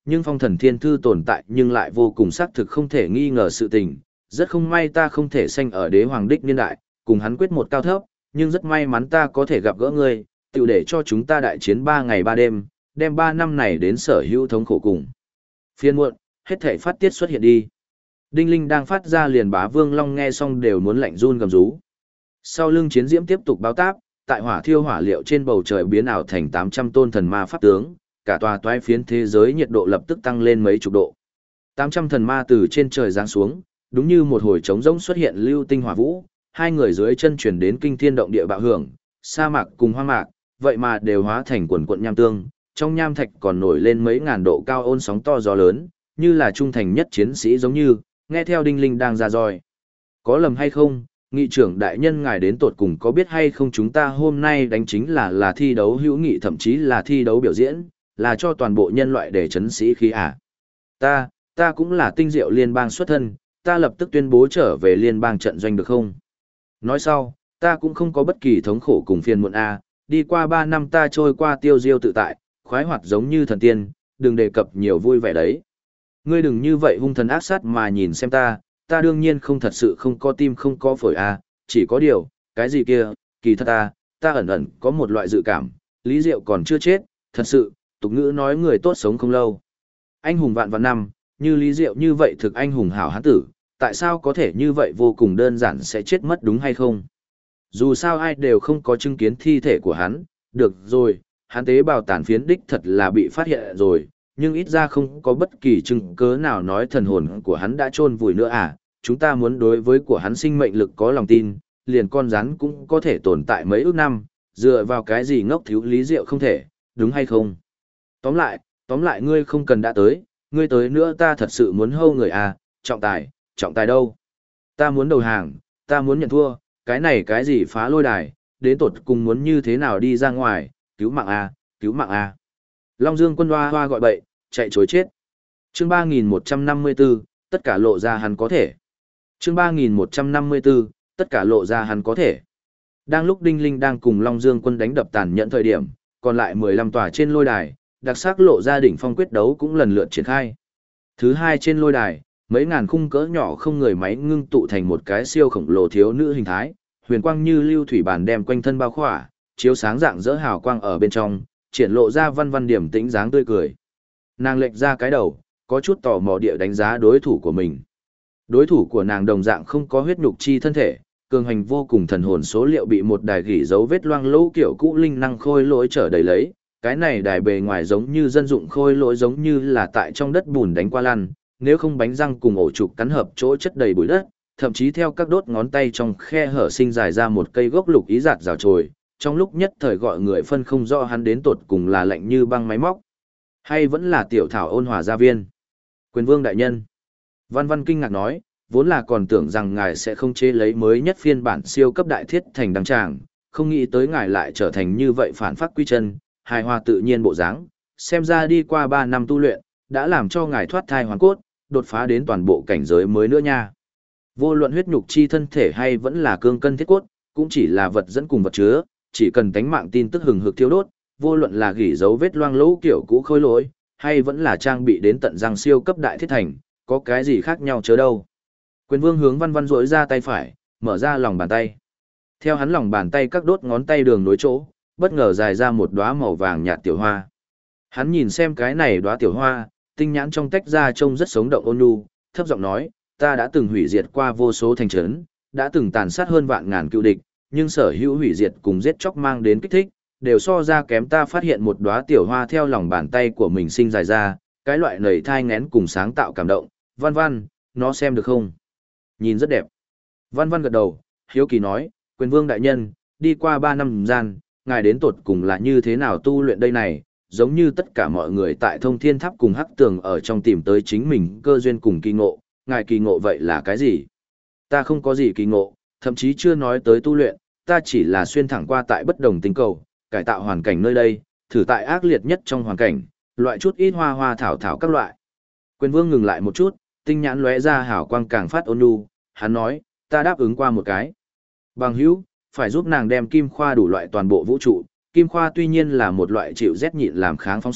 nhưng phong thần thiên thư tồn tại nhưng lại vô cùng xác thực không thể nghi ngờ sự tình. Rất không may ta không thể sanh ở đế hoàng đích niên đại, cùng hắn quyết một cao thấp, nhưng rất may mắn ta có thể gặp gỡ ngươi, tiểu để cho chúng ta đại chiến 3 ngày 3 đêm, đem 3 năm này đến sở hữu thống khổ cùng. Phiên muộn, hết thể phát tiết xuất hiện đi. Đinh linh đang phát ra liền Bá Vương Long nghe xong đều muốn lạnh run gầm rú. Sau lưng chiến diễm tiếp tục báo táp, tại hỏa thiêu hỏa liệu trên bầu trời biến ảo thành 800 tôn thần ma pháp tướng, cả tòa toái phiến thế giới nhiệt độ lập tức tăng lên mấy chục độ. 800 thần ma từ trên trời giáng xuống, đúng như một hồi trống rỗng xuất hiện lưu tinh hỏa vũ, hai người dưới chân chuyển đến kinh thiên động địa bạo hưởng, sa mạc cùng hoang mạc, vậy mà đều hóa thành quần quận nham tương, trong nham thạch còn nổi lên mấy ngàn độ cao ôn sóng to gió lớn, như là trung thành nhất chiến sĩ giống như, nghe theo đinh linh đang ra roi. Có lầm hay không, nghị trưởng đại nhân ngài đến tột cùng có biết hay không chúng ta hôm nay đánh chính là thi đấu hữu nghị thậm chí là thi đấu biểu diễn, là cho toàn bộ nhân loại để chấn sĩ khí à. Ta cũng là tinh diệu liên bang xuất thân, ta lập tức tuyên bố trở về liên bang trận doanh được không? Nói sau, ta cũng không có bất kỳ thống khổ cùng phiền muộn a, đi qua 3 năm ta trôi qua tiêu diêu tự tại, khoái hoạt giống như thần tiên, đừng đề cập nhiều vui vẻ đấy. Ngươi đừng như vậy hung thần ác sát mà nhìn xem ta đương nhiên không thật sự không có tim không có phổi a, chỉ có điều, cái gì kia, kỳ thật ta ẩn ẩn có một loại dự cảm, Lý Diệu còn chưa chết, thật sự, tục ngữ nói người tốt sống không lâu. Anh hùng vạn vạn năm, như Lý Diệu như vậy thực anh hùng hảo hán tử, tại sao có thể như vậy vô cùng đơn giản sẽ chết mất đúng hay không? Dù sao ai đều không có chứng kiến thi thể của hắn, được rồi, hắn tế bào tàn phiến đích thật là bị phát hiện rồi, nhưng ít ra không có bất kỳ chứng cớ nào nói thần hồn của hắn đã chôn vùi nữa à, chúng ta muốn đối với của hắn sinh mệnh lực có lòng tin, liền con rắn cũng có thể tồn tại mấy ước năm, dựa vào cái gì ngốc thiếu Lý Diệu không thể, đúng hay không? Tóm lại ngươi không cần đã tới, ngươi tới nữa ta thật sự muốn hâu người à, trọng tài đâu? Ta muốn đầu hàng, ta muốn nhận thua, cái này cái gì phá lôi đài, đến tột cùng muốn như thế nào đi ra ngoài, cứu mạng à, cứu mạng à. Long Dương quân hoa hoa gọi bậy, chạy chối chết. Chương 3154, tất cả lộ ra hắn có thể. Chương 3154, tất cả lộ ra hắn có thể. Đang lúc Đinh Linh đang cùng Long Dương quân đánh đập tàn nhẫn thời điểm, còn lại 15 tòa trên lôi đài, đặc sắc lộ ra đỉnh phong quyết đấu cũng lần lượt triển khai. Thứ hai trên lôi đài, mấy ngàn khung cỡ nhỏ không người máy ngưng tụ thành một cái siêu khổng lồ thiếu nữ hình thái, huyền quang như lưu thủy bản đem quanh thân bao khỏa, chiếu sáng dạng dỡ hào quang ở bên trong, triển lộ ra văn văn điểm tĩnh dáng tươi cười. Nàng lệch ra cái đầu, có chút tò mò địa đánh giá đối thủ của mình. Đối thủ của nàng đồng dạng không có huyết nhục chi thân thể, cường hành vô cùng thần hồn số liệu bị một đài gỉ dấu vết loang lỗ kiểu cũ linh năng khôi lỗi trở đầy lấy. Cái này đài bề ngoài giống như dân dụng khôi lỗi giống như là tại trong đất bùn đánh qua lăn, nếu không bánh răng cùng ổ trục cắn hợp chỗ chất đầy bụi đất, thậm chí theo các đốt ngón tay trong khe hở sinh dài ra một cây gốc lục ý giạt rào trồi, trong lúc nhất thời gọi người phân không rõ hắn đến tột cùng là lạnh như băng máy móc, hay vẫn là tiểu thảo ôn hòa gia viên. Quyền vương đại nhân. Văn Văn kinh ngạc nói, vốn là còn tưởng rằng ngài sẽ không chế lấy mới nhất phiên bản siêu cấp đại thiết thành đăng tràng, không nghĩ tới ngài lại trở thành như vậy phản phát quy chân, hài hòa tự nhiên bộ dáng, xem ra đi qua 3 năm tu luyện, đã làm cho ngài thoát thai hoàn cốt, đột phá đến toàn bộ cảnh giới mới nữa nha. Vô luận huyết nhục chi thân thể hay vẫn là cương cân thiết cốt, cũng chỉ là vật dẫn cùng vật chứa, chỉ cần tánh mạng tin tức hừng hực thiêu đốt, vô luận là gỉ dấu vết loang lỗ kiểu cũ khôi lỗi, hay vẫn là trang bị đến tận răng siêu cấp đại thiết thành, có cái gì khác nhau chớ đâu. Quyền vương hướng Văn Văn rỗi ra tay phải, mở ra lòng bàn tay. Theo hắn lòng bàn tay các đốt ngón tay đường nối chỗ, bất ngờ dài ra một đóa màu vàng nhạt tiểu hoa. Hắn nhìn xem cái này đóa tiểu hoa, tinh nhãn trong tách ra trông rất sống động ôn nhu, thấp giọng nói, ta đã từng hủy diệt qua vô số thành trấn, đã từng tàn sát hơn vạn ngàn cựu địch, nhưng sở hữu hủy diệt cùng giết chóc mang đến kích thích, đều so ra kém ta phát hiện một đóa tiểu hoa theo lòng bàn tay của mình sinh dài ra, cái loại nảy thai ngén cùng sáng tạo cảm động. Văn Văn, nó xem được không? Nhìn rất đẹp. Văn Văn gật đầu, hiếu kỳ nói, quyền vương đại nhân, đi qua 3 năm gian, ngài đến tột cùng là như thế nào tu luyện đây này, giống như tất cả mọi người tại Thông Thiên Tháp cùng Hắc Tường ở trong tìm tới chính mình cơ duyên cùng kỳ ngộ, ngài kỳ ngộ vậy là cái gì? Ta không có gì kỳ ngộ, thậm chí chưa nói tới tu luyện, ta chỉ là xuyên thẳng qua tại bất đồng tinh cầu, cải tạo hoàn cảnh nơi đây, thử tại ác liệt nhất trong hoàn cảnh, loại chút ít hoa hoa thảo thảo các loại. Quyền vương ngừng lại một chút, tinh nhãn lóe ra hào quang càng phát ôn nhu, hắn nói, ta đáp ứng qua một cái. Bằng hữu, phải giúp nàng đem kim khoa đủ loại toàn bộ vũ trụ. Kim khoa tuy nhiên là một loại chịu rét nhịn làm kháng phóng xạ,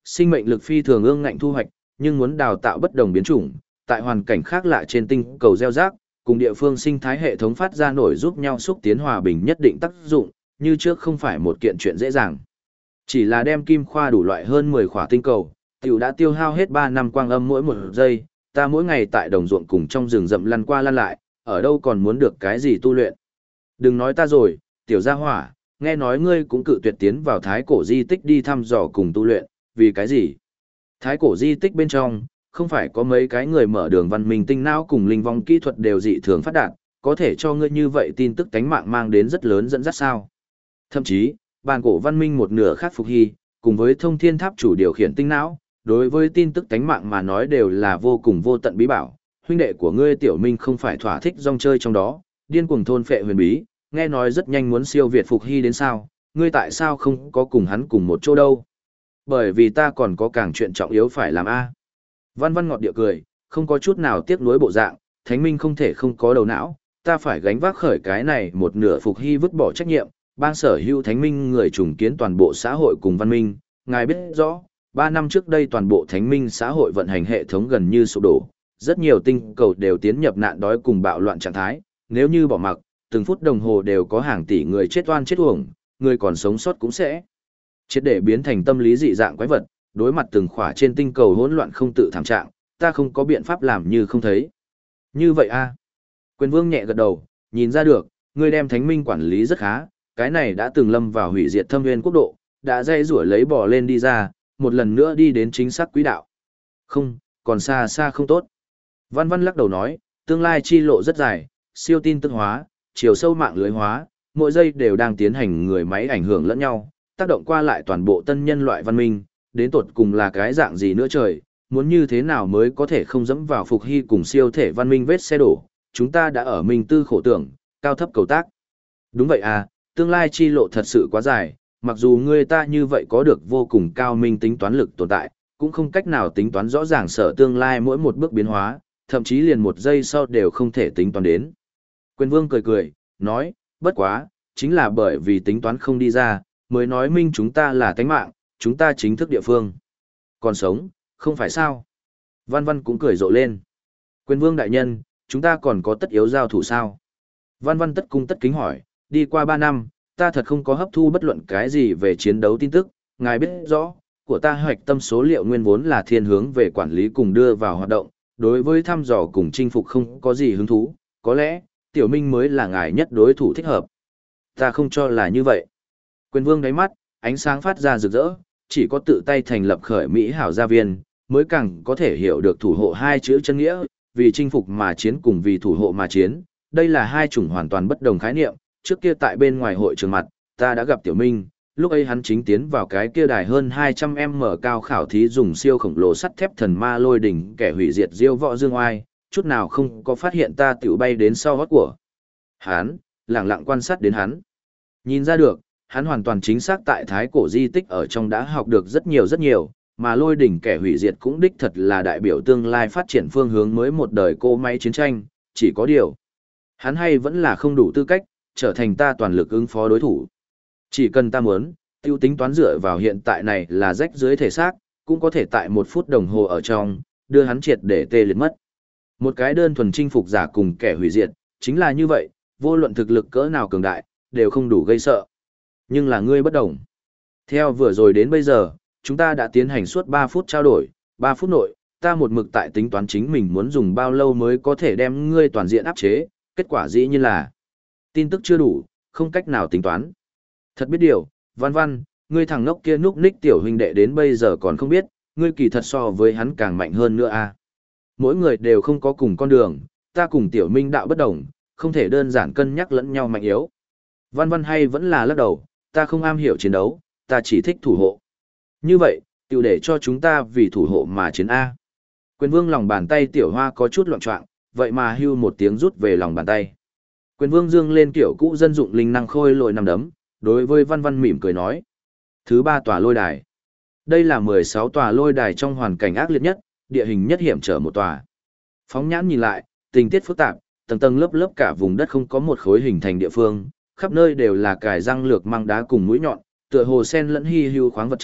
sinh mệnh lực phi thường ương ngạnh thu hoạch, nhưng muốn đào tạo bất đồng biến chủng, tại hoàn cảnh khác lạ trên tinh cầu gieo rác, cùng địa phương sinh thái hệ thống phát ra nổi giúp nhau xúc tiến hòa bình nhất định tác dụng, như trước không phải một kiện chuyện dễ dàng. Chỉ là đem kim khoa đủ loại hơn 10 khỏa tinh cầu, tiểu đã tiêu hao hết 3 năm quang âm mỗi một giây, ta mỗi ngày tại đồng ruộng cùng trong rừng rậm lăn qua lăn lại, ở đâu còn muốn được cái gì tu luyện. Đừng nói ta rồi, tiểu gia hỏa, nghe nói ngươi cũng cự tuyệt tiến vào thái cổ di tích đi thăm dò cùng tu luyện, vì cái gì? Thái cổ di tích bên trong, không phải có mấy cái người mở đường văn minh tinh não cùng linh vong kỹ thuật đều dị thường phát đạt, có thể cho ngươi như vậy tin tức tánh mạng mang đến rất lớn dẫn dắt sao. Thậm chí, bàn cổ văn minh một nửa khác phục hy, cùng với thông thiên tháp chủ điều khiển tinh não, đối với tin tức tánh mạng mà nói đều là vô cùng vô tận bí bảo. Huynh đệ của ngươi tiểu minh không phải thỏa thích rong chơi trong đó, điên cuồng thôn phệ huyền bí, nghe nói rất nhanh muốn siêu việt phục hy đến sao, ngươi tại sao không có cùng hắn cùng một chỗ đâu? Bởi vì ta còn có càng chuyện trọng yếu phải làm a. Văn Văn ngọt địa cười, không có chút nào tiếc nuối bộ dạng, thánh minh không thể không có đầu não, ta phải gánh vác khởi cái này một nửa phục hy vứt bỏ trách nhiệm, bang sở hữu thánh minh người trùng kiến toàn bộ xã hội cùng văn minh, ngài biết rõ, 3 năm trước đây toàn bộ thánh minh xã hội vận hành hệ thống gần như sụp đổ, rất nhiều tinh cầu đều tiến nhập nạn đói cùng bạo loạn trạng thái, nếu như bỏ mặc, từng phút đồng hồ đều có hàng tỷ người chết oan chết uổng, người còn sống sót cũng sẽ triệt để biến thành tâm lý dị dạng quái vật, đối mặt từng khỏa trên tinh cầu hỗn loạn không tự thảm trạng, ta không có biện pháp làm như không thấy. Như vậy a? Quyền Vương nhẹ gật đầu, nhìn ra được, ngươi đem thánh minh quản lý rất khá, cái này đã từng lâm vào hủy diệt thâm nguyên quốc độ, đã dây rủa lấy bò lên đi ra, một lần nữa đi đến chính xác quỹ đạo. Không, còn xa xa không tốt. Văn Văn lắc đầu nói, tương lai chi lộ rất dài, siêu tin tức hóa, chiều sâu mạng lưới hóa, mỗi giây đều đang tiến hành người máy ảnh hưởng lẫn nhau, tác động qua lại toàn bộ tân nhân loại văn minh, đến tột cùng là cái dạng gì nữa trời, muốn như thế nào mới có thể không dẫm vào phục hy cùng siêu thể văn minh vết xe đổ, chúng ta đã ở minh tư khổ tưởng, cao thấp cầu tác. Đúng vậy à, tương lai chi lộ thật sự quá dài, mặc dù người ta như vậy có được vô cùng cao minh tính toán lực tồn tại, cũng không cách nào tính toán rõ ràng sở tương lai mỗi một bước biến hóa, thậm chí liền một giây sau đều không thể tính toán đến. Quyền Vương cười cười, nói, bất quá, chính là bởi vì tính toán không đi ra, mới nói minh chúng ta là tánh mạng, chúng ta chính thức địa phương. Còn sống, không phải sao? Văn Văn cũng cười rộ lên. Quyền Vương đại nhân, chúng ta còn có tất yếu giao thủ sao? Văn Văn tất cung tất kính hỏi, đi qua 3 năm, ta thật không có hấp thu bất luận cái gì về chiến đấu tin tức, ngài biết rõ, của ta hoạch tâm số liệu nguyên vốn là thiên hướng về quản lý cùng đưa vào hoạt động, đối với thăm dò cùng chinh phục không có gì hứng thú, có lẽ, Tiểu Minh mới là ngài nhất đối thủ thích hợp. Ta không cho là như vậy. Quyền Vương đáy mắt, ánh sáng phát ra rực rỡ, chỉ có tự tay thành lập khởi Mỹ hảo gia viên, mới càng có thể hiểu được thủ hộ hai chữ chân nghĩa, vì chinh phục mà chiến cùng vì thủ hộ mà chiến, đây là hai chủng hoàn toàn bất đồng khái niệm. Trước kia tại bên ngoài hội trường mặt, ta đã gặp Tiểu Minh, lúc ấy hắn chính tiến vào cái kia đài hơn 200m cao khảo thí dùng siêu khổng lồ sắt thép thần ma lôi đỉnh kẻ hủy diệt diêu võ dương oai, chút nào không có phát hiện ta tiểu bay đến sau hót của hắn, lặng lặng quan sát đến hắn. Nhìn ra được, hắn hoàn toàn chính xác tại thái cổ di tích ở trong đã học được rất nhiều, mà lôi đỉnh kẻ hủy diệt cũng đích thật là đại biểu tương lai phát triển phương hướng mới một đời cỗ máy chiến tranh, chỉ có điều. Hắn hay vẫn là không đủ tư cách, trở thành ta toàn lực ứng phó đối thủ. Chỉ cần ta muốn, tiêu tính toán dựa vào hiện tại này là rách dưới thể xác, cũng có thể tại 1 phút đồng hồ ở trong, đưa hắn triệt để tê liệt mất. Một cái đơn thuần chinh phục giả cùng kẻ hủy diệt, chính là như vậy, vô luận thực lực cỡ nào cường đại, đều không đủ gây sợ. Nhưng là ngươi bất đồng. Theo vừa rồi đến bây giờ, chúng ta đã tiến hành suốt 3 phút trao đổi, 3 phút nội, ta một mực tại tính toán chính mình muốn dùng bao lâu mới có thể đem ngươi toàn diện áp chế, kết quả dĩ nhiên là tin tức chưa đủ, không cách nào tính toán. Thật biết điều, Văn Văn, ngươi thằng ngốc kia núp ních tiểu huynh đệ đến bây giờ còn không biết, ngươi kỳ thật so với hắn càng mạnh hơn nữa à. Mỗi người đều không có cùng con đường, ta cùng tiểu minh đạo bất đồng, không thể đơn giản cân nhắc lẫn nhau mạnh yếu. Văn Văn hay vẫn là lắc đầu, ta không am hiểu chiến đấu, ta chỉ thích thủ hộ. Như vậy, tiểu để cho chúng ta vì thủ hộ mà chiến A. Quyền Vương lòng bàn tay tiểu hoa có chút loạn trọng, vậy mà hưu một tiếng rút về lòng bàn tay. Quyền Vương dương lên kiểu cũ dân dụng linh năng khôi lội nằm đấm, đối với Văn Văn mỉm cười nói. Thứ 3 tòa lôi đài. Đây là 16 tòa lôi đài trong hoàn cảnh ác liệt nhất, địa hình nhất hiểm trở một tòa. Phóng nhãn nhìn lại, tình tiết phức tạp, tầng tầng lớp lớp cả vùng đất không có một khối hình thành địa phương, khắp nơi đều là cài răng lược mang đá cùng mũi nhọn, tựa hồ sen lẫn hi hưu khoáng vật chất,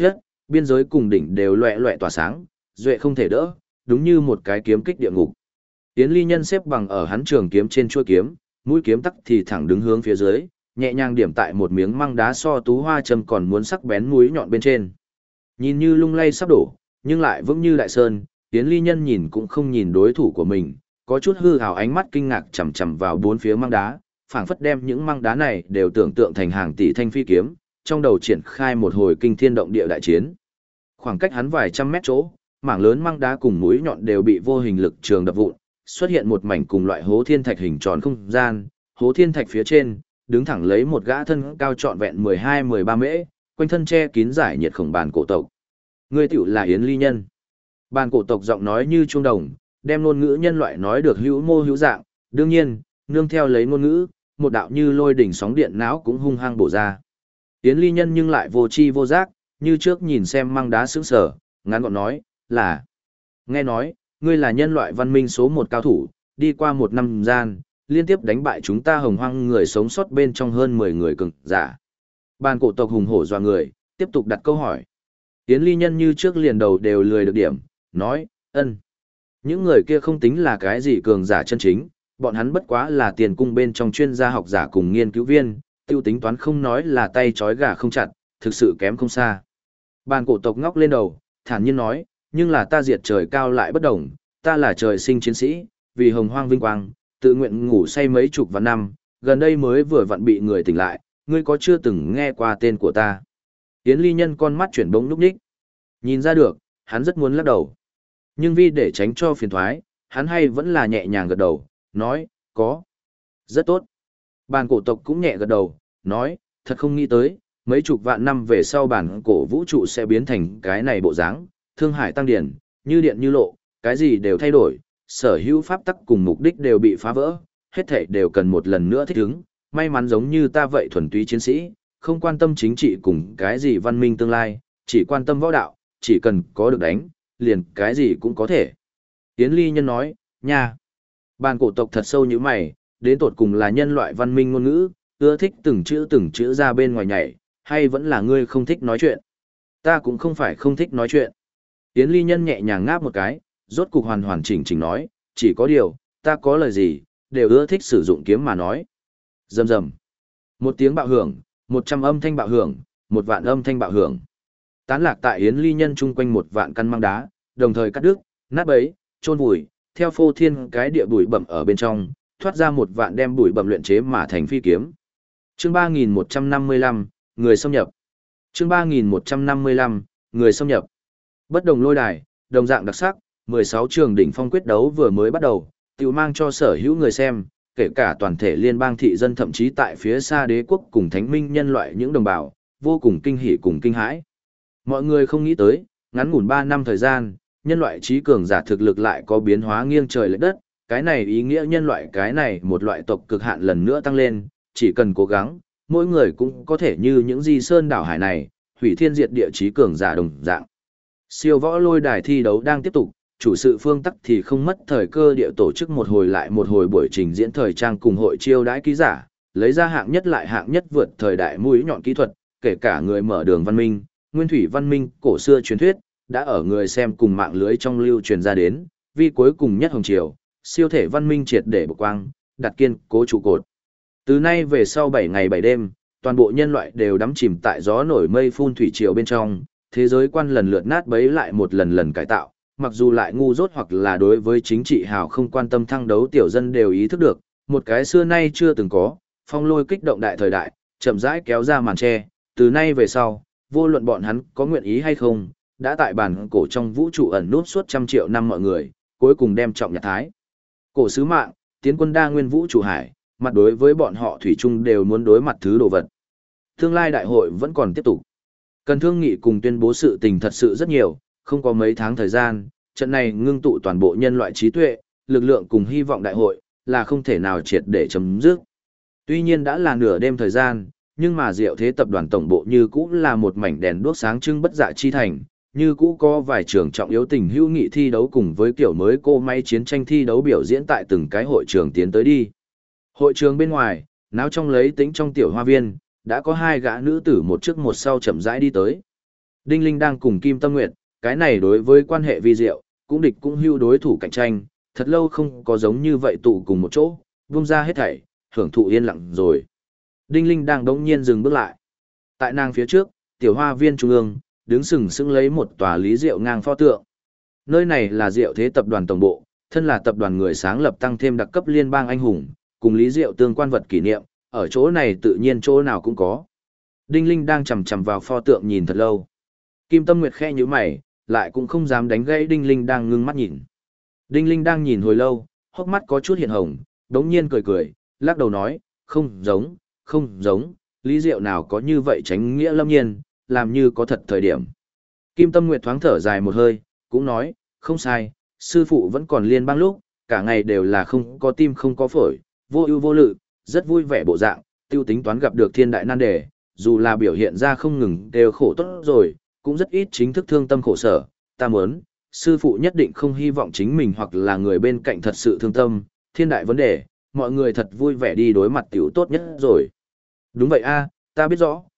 biên giới cùng đỉnh đều loẹ loẹ tỏa sáng, duệ không thể đỡ, đúng như một cái kiếm kích địa ngục. Yến Ly Nhân xếp bằng ở hắn trường kiếm trên chuôi kiếm, mũi kiếm tắc thì thẳng đứng hướng phía dưới, nhẹ nhàng điểm tại một miếng măng đá so tú hoa châm còn muốn sắc bén mũi nhọn bên trên. Nhìn như lung lay sắp đổ, nhưng lại vững như đại sơn, Yến Ly Nhân nhìn cũng không nhìn đối thủ của mình, có chút hư hào ánh mắt kinh ngạc chằm chằm vào bốn phía măng đá, phảng phất đem những măng đá này đều tưởng tượng thành hàng tỷ thanh phi kiếm, trong đầu triển khai một hồi kinh thiên động địa đại chiến. Khoảng cách hắn vài trăm mét chỗ, mảng lớn măng đá cùng mũi nhọn đều bị vô hình lực trường đập vụn, xuất hiện một mảnh cùng loại hố thiên thạch hình tròn không gian, hố thiên thạch phía trên, đứng thẳng lấy một gã thân cao trọn vẹn 12-13 mễ, quanh thân che kín giải nhiệt khổng bàn cổ tộc. Ngươi tiểu là Yến Ly Nhân. Bàn cổ tộc giọng nói như chuông đồng, đem ngôn ngữ nhân loại nói được hữu mô hữu dạng, đương nhiên, nương theo lấy ngôn ngữ, một đạo như lôi đỉnh sóng điện não cũng hung hăng bổ ra. Yến Ly Nhân nhưng lại vô chi vô giác, như trước nhìn xem măng đá sững sờ, ngắn gọn nói, là: nghe nói, ngươi là nhân loại văn minh số một cao thủ, đi qua một năm gian, liên tiếp đánh bại chúng ta hồng hoang người sống sót bên trong hơn 10 người cường giả. Bàn cổ tộc hùng hổ dọa người, tiếp tục đặt câu hỏi. Yến Ly Nhân như trước liền đầu đều lười được điểm, nói, ân. Những người kia không tính là cái gì cường giả chân chính, bọn hắn bất quá là tiền cung bên trong chuyên gia học giả cùng nghiên cứu viên, tiêu tính toán không nói là tay trói gà không chặt, thực sự kém không xa. Bàn cổ tộc ngóc lên đầu, thản nhiên nói, nhưng là ta diệt trời cao lại bất đồng, ta là trời sinh chiến sĩ, vì hồng hoang vinh quang, tự nguyện ngủ say mấy chục vạn năm, gần đây mới vừa vặn bị người tỉnh lại, ngươi có chưa từng nghe qua tên của ta? Yến Ly Nhân con mắt chuyển bỗng lúc ních. Nhìn ra được, hắn rất muốn lắc đầu. Nhưng vì để tránh cho phiền thoái, hắn hay vẫn là nhẹ nhàng gật đầu, nói, có. Rất tốt. Bàn cổ tộc cũng nhẹ gật đầu, nói, thật không nghĩ tới, mấy chục vạn năm về sau bản cổ vũ trụ sẽ biến thành cái này bộ dáng, thương hải tăng điển, như điện như lộ, cái gì đều thay đổi, sở hữu pháp tắc cùng mục đích đều bị phá vỡ, hết thảy đều cần một lần nữa thích ứng, may mắn giống như ta vậy thuần túy chiến sĩ, không quan tâm chính trị cùng cái gì văn minh tương lai, chỉ quan tâm võ đạo, chỉ cần có được đánh, liền cái gì cũng có thể. Yến Ly Nhân nói, nha. Bàn cổ tộc thật sâu như mày, đến tột cùng là nhân loại văn minh ngôn ngữ, ưa thích từng chữ ra bên ngoài nhảy, hay vẫn là ngươi không thích nói chuyện? Ta cũng không phải không thích nói chuyện. Yến Ly Nhân nhẹ nhàng ngáp một cái, rốt cục hoàn hoàn chỉnh nói, chỉ có điều, ta có lời gì, đều ưa thích sử dụng kiếm mà nói. Rầm rầm. Một tiếng bạo hưởng, 100 âm thanh bạo hưởng, 1 vạn âm thanh bạo hưởng. Tán lạc tại Yến Ly Nhân chung quanh 1 vạn căn măng đá, đồng thời cắt đứt, nát bấy, chôn vùi, theo phô thiên cái địa bụi bẩm ở bên trong, thoát ra 1 vạn đem bụi bẩm luyện chế mà thành phi kiếm. Chương 3155, người xâm nhập. Chương 3155, người xâm nhập. Bất đồng lôi đài, đồng dạng đặc sắc, 16 trường đỉnh phong quyết đấu vừa mới bắt đầu, tiểu mang cho sở hữu người xem, kể cả toàn thể liên bang thị dân thậm chí tại phía xa đế quốc cùng thánh minh nhân loại những đồng bào, vô cùng kinh hỉ cùng kinh hãi. Mọi người không nghĩ tới, ngắn ngủn 3 năm thời gian, nhân loại trí cường giả thực lực lại có biến hóa nghiêng trời lệch đất, cái này ý nghĩa nhân loại cái này một loại tộc cực hạn lần nữa tăng lên, chỉ cần cố gắng, mỗi người cũng có thể như những di sơn đảo hải này, hủy thiên diệt địa trí cường giả đồng dạng. Siêu võ lôi đài thi đấu đang tiếp tục, chủ sự phương tắc thì không mất thời cơ địa tổ chức một hồi lại một hồi buổi trình diễn thời trang cùng hội chiêu đãi ký giả, lấy ra hạng nhất lại hạng nhất vượt thời đại mũi nhọn kỹ thuật, kể cả người mở đường văn minh, nguyên thủy văn minh, cổ xưa truyền thuyết, đã ở người xem cùng mạng lưới trong lưu truyền ra đến, vì cuối cùng nhất hồng triều, siêu thể văn minh triệt để bộc quang, đặt kiên cố trụ cột. Từ nay về sau 7 ngày 7 đêm, toàn bộ nhân loại đều đắm chìm tại gió nổi mây phun thủy triều bên trong, thế giới quan lần lượt nát bấy lại một lần lần cải tạo, mặc dù lại ngu dốt hoặc là đối với chính trị hào không quan tâm thăng đấu tiểu dân đều ý thức được, một cái xưa nay chưa từng có, phong lôi kích động đại thời đại, chậm rãi kéo ra màn che, từ nay về sau, vô luận bọn hắn có nguyện ý hay không, đã tại bản cổ trong vũ trụ ẩn nút suốt trăm triệu năm mọi người, cuối cùng đem trọng nhạc thái. Cổ sứ mạng, tiến quân đa nguyên vũ trụ hải, mặt đối với bọn họ thủy chung đều muốn đối mặt thứ đồ vật. Tương lai đại hội vẫn còn tiếp tục. Cần thương nghị cùng tuyên bố sự tình thật sự rất nhiều, không có mấy tháng thời gian, trận này ngưng tụ toàn bộ nhân loại trí tuệ, lực lượng cùng hy vọng đại hội, là không thể nào triệt để chấm dứt. Tuy nhiên đã là nửa đêm thời gian, nhưng mà Diệu Thế tập đoàn tổng bộ như cũ là một mảnh đèn đuốc sáng trưng bất dạ chi thành, như cũ có vài trường trọng yếu tình hữu nghị thi đấu cùng với kiểu mới cô máy chiến tranh thi đấu biểu diễn tại từng cái hội trường tiến tới đi. Hội trường bên ngoài, náo trong lấy tính trong tiểu hoa viên, đã có 2 gã nữ tử một trước một sau chậm rãi đi tới. Đinh Linh đang cùng Kim Tâm Nguyệt, cái này đối với quan hệ vi diệu, cũng địch cũng hưu đối thủ cạnh tranh, thật lâu không có giống như vậy tụ cùng một chỗ, vung ra hết thảy, hưởng thụ yên lặng rồi. Đinh Linh đang đống nhiên dừng bước lại. Tại nàng phía trước, tiểu hoa viên trung ương, đứng sừng sững lấy một tòa Lý Diệu ngang pho tượng. Nơi này là Diệu Thế tập đoàn tổng bộ, thân là tập đoàn người sáng lập tăng thêm đặc cấp liên bang anh hùng, cùng Lý Diệu tương quan vật kỷ niệm, ở chỗ này tự nhiên chỗ nào cũng có. Đinh Linh đang chầm chầm vào pho tượng nhìn thật lâu. Kim Tâm Nguyệt khe như mày, lại cũng không dám đánh gãy Đinh Linh đang ngưng mắt nhìn. Đinh Linh đang nhìn hồi lâu, hốc mắt có chút hiện hồng, đống nhiên cười cười, lắc đầu nói, không giống, Lý Diệu nào có như vậy tránh nghĩa lâm nhiên, làm như có thật thời điểm. Kim Tâm Nguyệt thoáng thở dài một hơi, cũng nói, không sai, sư phụ vẫn còn liên bang lúc, cả ngày đều là không có tim không có phổi, vô ưu vô lự, rất vui vẻ bộ dạng, tiêu tính toán gặp được thiên đại nan đề, dù là biểu hiện ra không ngừng đều khổ tốt rồi, cũng rất ít chính thức thương tâm khổ sở, ta muốn, sư phụ nhất định không hy vọng chính mình hoặc là người bên cạnh thật sự thương tâm, thiên đại vấn đề, mọi người thật vui vẻ đi đối mặt tiểu tốt nhất rồi. Đúng vậy a, ta biết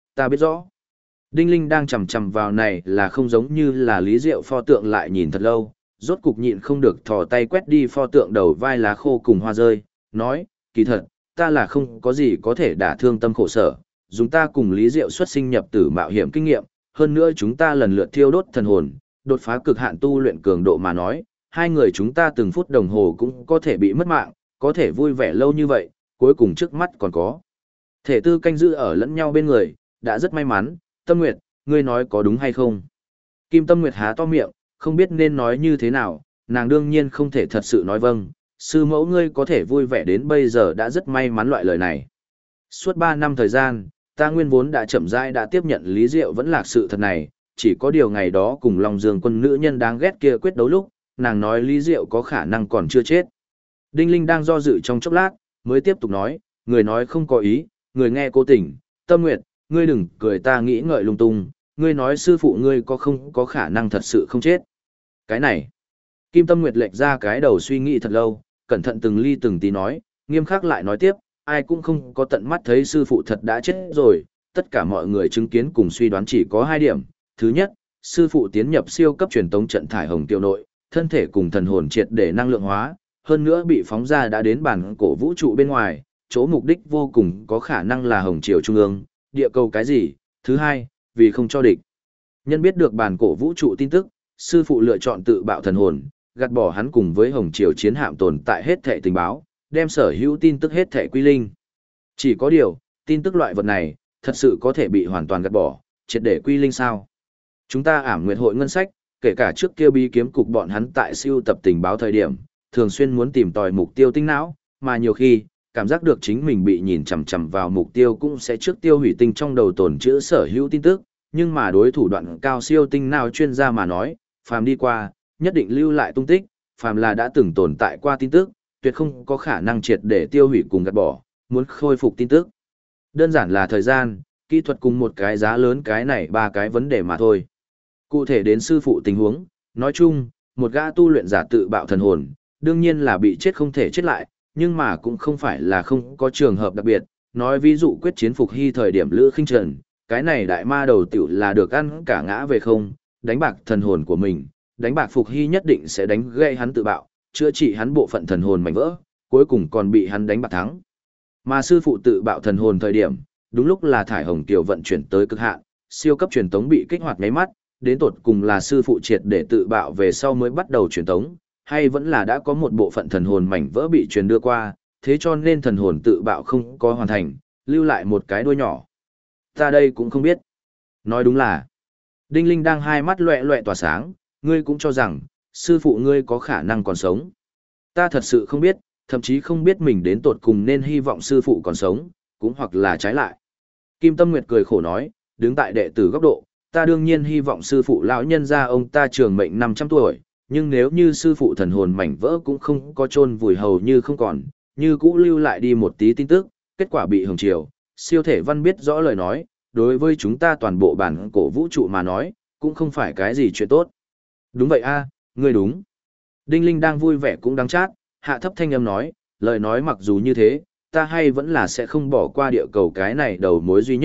rõ. Đinh Linh đang chầm chầm vào này là không giống như là Lý Diệu pho tượng lại nhìn thật lâu, rốt cục nhịn không được thò tay quét đi pho tượng đầu vai lá khô cùng hoa rơi, nói, kỳ thật, ta là không có gì có thể đả thương tâm khổ sở, dùng ta cùng Lý Diệu xuất sinh nhập tử mạo hiểm kinh nghiệm, hơn nữa chúng ta lần lượt thiêu đốt thần hồn, đột phá cực hạn tu luyện cường độ mà nói, hai người chúng ta từng phút đồng hồ cũng có thể bị mất mạng, có thể vui vẻ lâu như vậy, cuối cùng trước mắt còn có thể tư canh giữ ở lẫn nhau bên người, đã rất may mắn. Tâm Nguyệt, ngươi nói có đúng hay không? Kim Tâm Nguyệt há to miệng, không biết nên nói như thế nào, nàng đương nhiên không thể thật sự nói vâng, sư mẫu ngươi có thể vui vẻ đến bây giờ đã rất may mắn loại lời này. Suốt 3 năm thời gian, ta nguyên vốn đã chậm rãi đã tiếp nhận Lý Diệu vẫn là sự thật này, chỉ có điều ngày đó cùng Long Dương quân nữ nhân đáng ghét kia quyết đấu lúc, nàng nói Lý Diệu có khả năng còn chưa chết. Đinh Linh đang do dự trong chốc lát, mới tiếp tục nói, người nói không có ý, người nghe cố tình, Tâm Nguyệt, ngươi đừng cười ta nghĩ ngợi lung tung, ngươi nói sư phụ ngươi có không có khả năng thật sự không chết. Cái này, Kim Tâm Nguyệt lệch ra cái đầu suy nghĩ thật lâu, cẩn thận từng ly từng tí nói, nghiêm khắc lại nói tiếp, ai cũng không có tận mắt thấy sư phụ thật đã chết rồi, tất cả mọi người chứng kiến cùng suy đoán chỉ có 2 điểm. Thứ nhất, sư phụ tiến nhập siêu cấp truyền tống trận thải hồng tiêu nội, thân thể cùng thần hồn triệt để năng lượng hóa, hơn nữa bị phóng ra đã đến bản cổ vũ trụ bên ngoài, chỗ mục đích vô cùng có khả năng là hồng triều trung ương, địa cầu cái gì. Thứ hai, vì không cho địch nhân biết được bản cổ vũ trụ tin tức, sư phụ lựa chọn tự bạo thần hồn, gạt bỏ hắn cùng với hồng triều chiến hạm tồn tại hết thệ tình báo, đem sở hữu tin tức hết thệ quy linh. Chỉ có điều, tin tức loại vật này, thật sự có thể bị hoàn toàn gạt bỏ, triệt để quy linh sao? Chúng ta ảm nguyệt hội ngân sách, kể cả trước kia bí kiếm cục bọn hắn tại siêu tập tình báo thời điểm, thường xuyên muốn tìm tòi mục tiêu tinh não, mà nhiều khi, cảm giác được chính mình bị nhìn chằm chằm vào mục tiêu cũng sẽ trước tiêu hủy tinh trong đầu tồn trữ sở hữu tin tức, nhưng mà đối thủ đoạn cao siêu tinh nào chuyên gia mà nói, phàm đi qua, nhất định lưu lại tung tích, phàm là đã từng tồn tại qua tin tức, tuyệt không có khả năng triệt để tiêu hủy cùng gạt bỏ, muốn khôi phục tin tức. Đơn giản là thời gian, kỹ thuật cùng một cái giá lớn, cái này 3 cái vấn đề mà thôi. Cụ thể đến sư phụ tình huống, nói chung, một gã tu luyện giả tự bạo thần hồn, đương nhiên là bị chết không thể chết lại, nhưng mà cũng không phải là không có trường hợp đặc biệt, nói ví dụ quyết chiến Phục Hy thời điểm Lữ Khinh Trần, cái này đại ma đầu tiểu là được ăn cả ngã về không, đánh bạc thần hồn của mình, đánh bạc Phục Hy nhất định sẽ đánh gây hắn tự bạo, chữa trị hắn bộ phận thần hồn mảnh vỡ, cuối cùng còn bị hắn đánh bạc thắng. Mà sư phụ tự bạo thần hồn thời điểm, đúng lúc là thải hồng tiểu vận chuyển tới cực hạn, siêu cấp truyền tống bị kích hoạt nháy mắt, đến tột cùng là sư phụ triệt để tự bạo về sau mới bắt đầu truyền tống, hay vẫn là đã có một bộ phận thần hồn mảnh vỡ bị truyền đưa qua, thế cho nên thần hồn tự bạo không có hoàn thành, lưu lại một cái đuôi nhỏ. Ta đây cũng không biết. Nói đúng là, Đinh Linh đang hai mắt loẹ loẹ tỏa sáng, ngươi cũng cho rằng, sư phụ ngươi có khả năng còn sống. Ta thật sự không biết, thậm chí không biết mình đến tột cùng nên hy vọng sư phụ còn sống, cũng hoặc là trái lại. Kim Tâm Nguyệt cười khổ nói, đứng tại đệ tử góc độ, ta đương nhiên hy vọng sư phụ lão nhân gia ông ta trường mệnh 500 tuổi, nhưng nếu như sư phụ thần hồn mảnh vỡ cũng không có chôn vùi hầu như không còn, như cũ lưu lại đi một tí tin tức, kết quả bị hồng triều, siêu thể văn biết rõ lời nói, đối với chúng ta toàn bộ bản cổ vũ trụ mà nói, cũng không phải cái gì chuyện tốt. Đúng vậy a, ngươi đúng. Đinh Linh đang vui vẻ cũng đáng chát, hạ thấp thanh âm nói, lời nói mặc dù như thế, ta hay vẫn là sẽ không bỏ qua địa cầu cái này đầu mối duy nhất,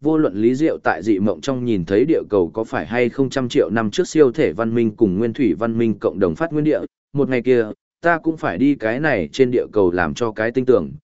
vô luận Lý Diệu tại dị mộng trong nhìn thấy địa cầu có phải hay không trăm triệu năm trước siêu thể văn minh cùng nguyên thủy văn minh cộng đồng phát nguyên địa, một ngày kia, ta cũng phải đi cái này trên địa cầu làm cho cái tinh tưởng,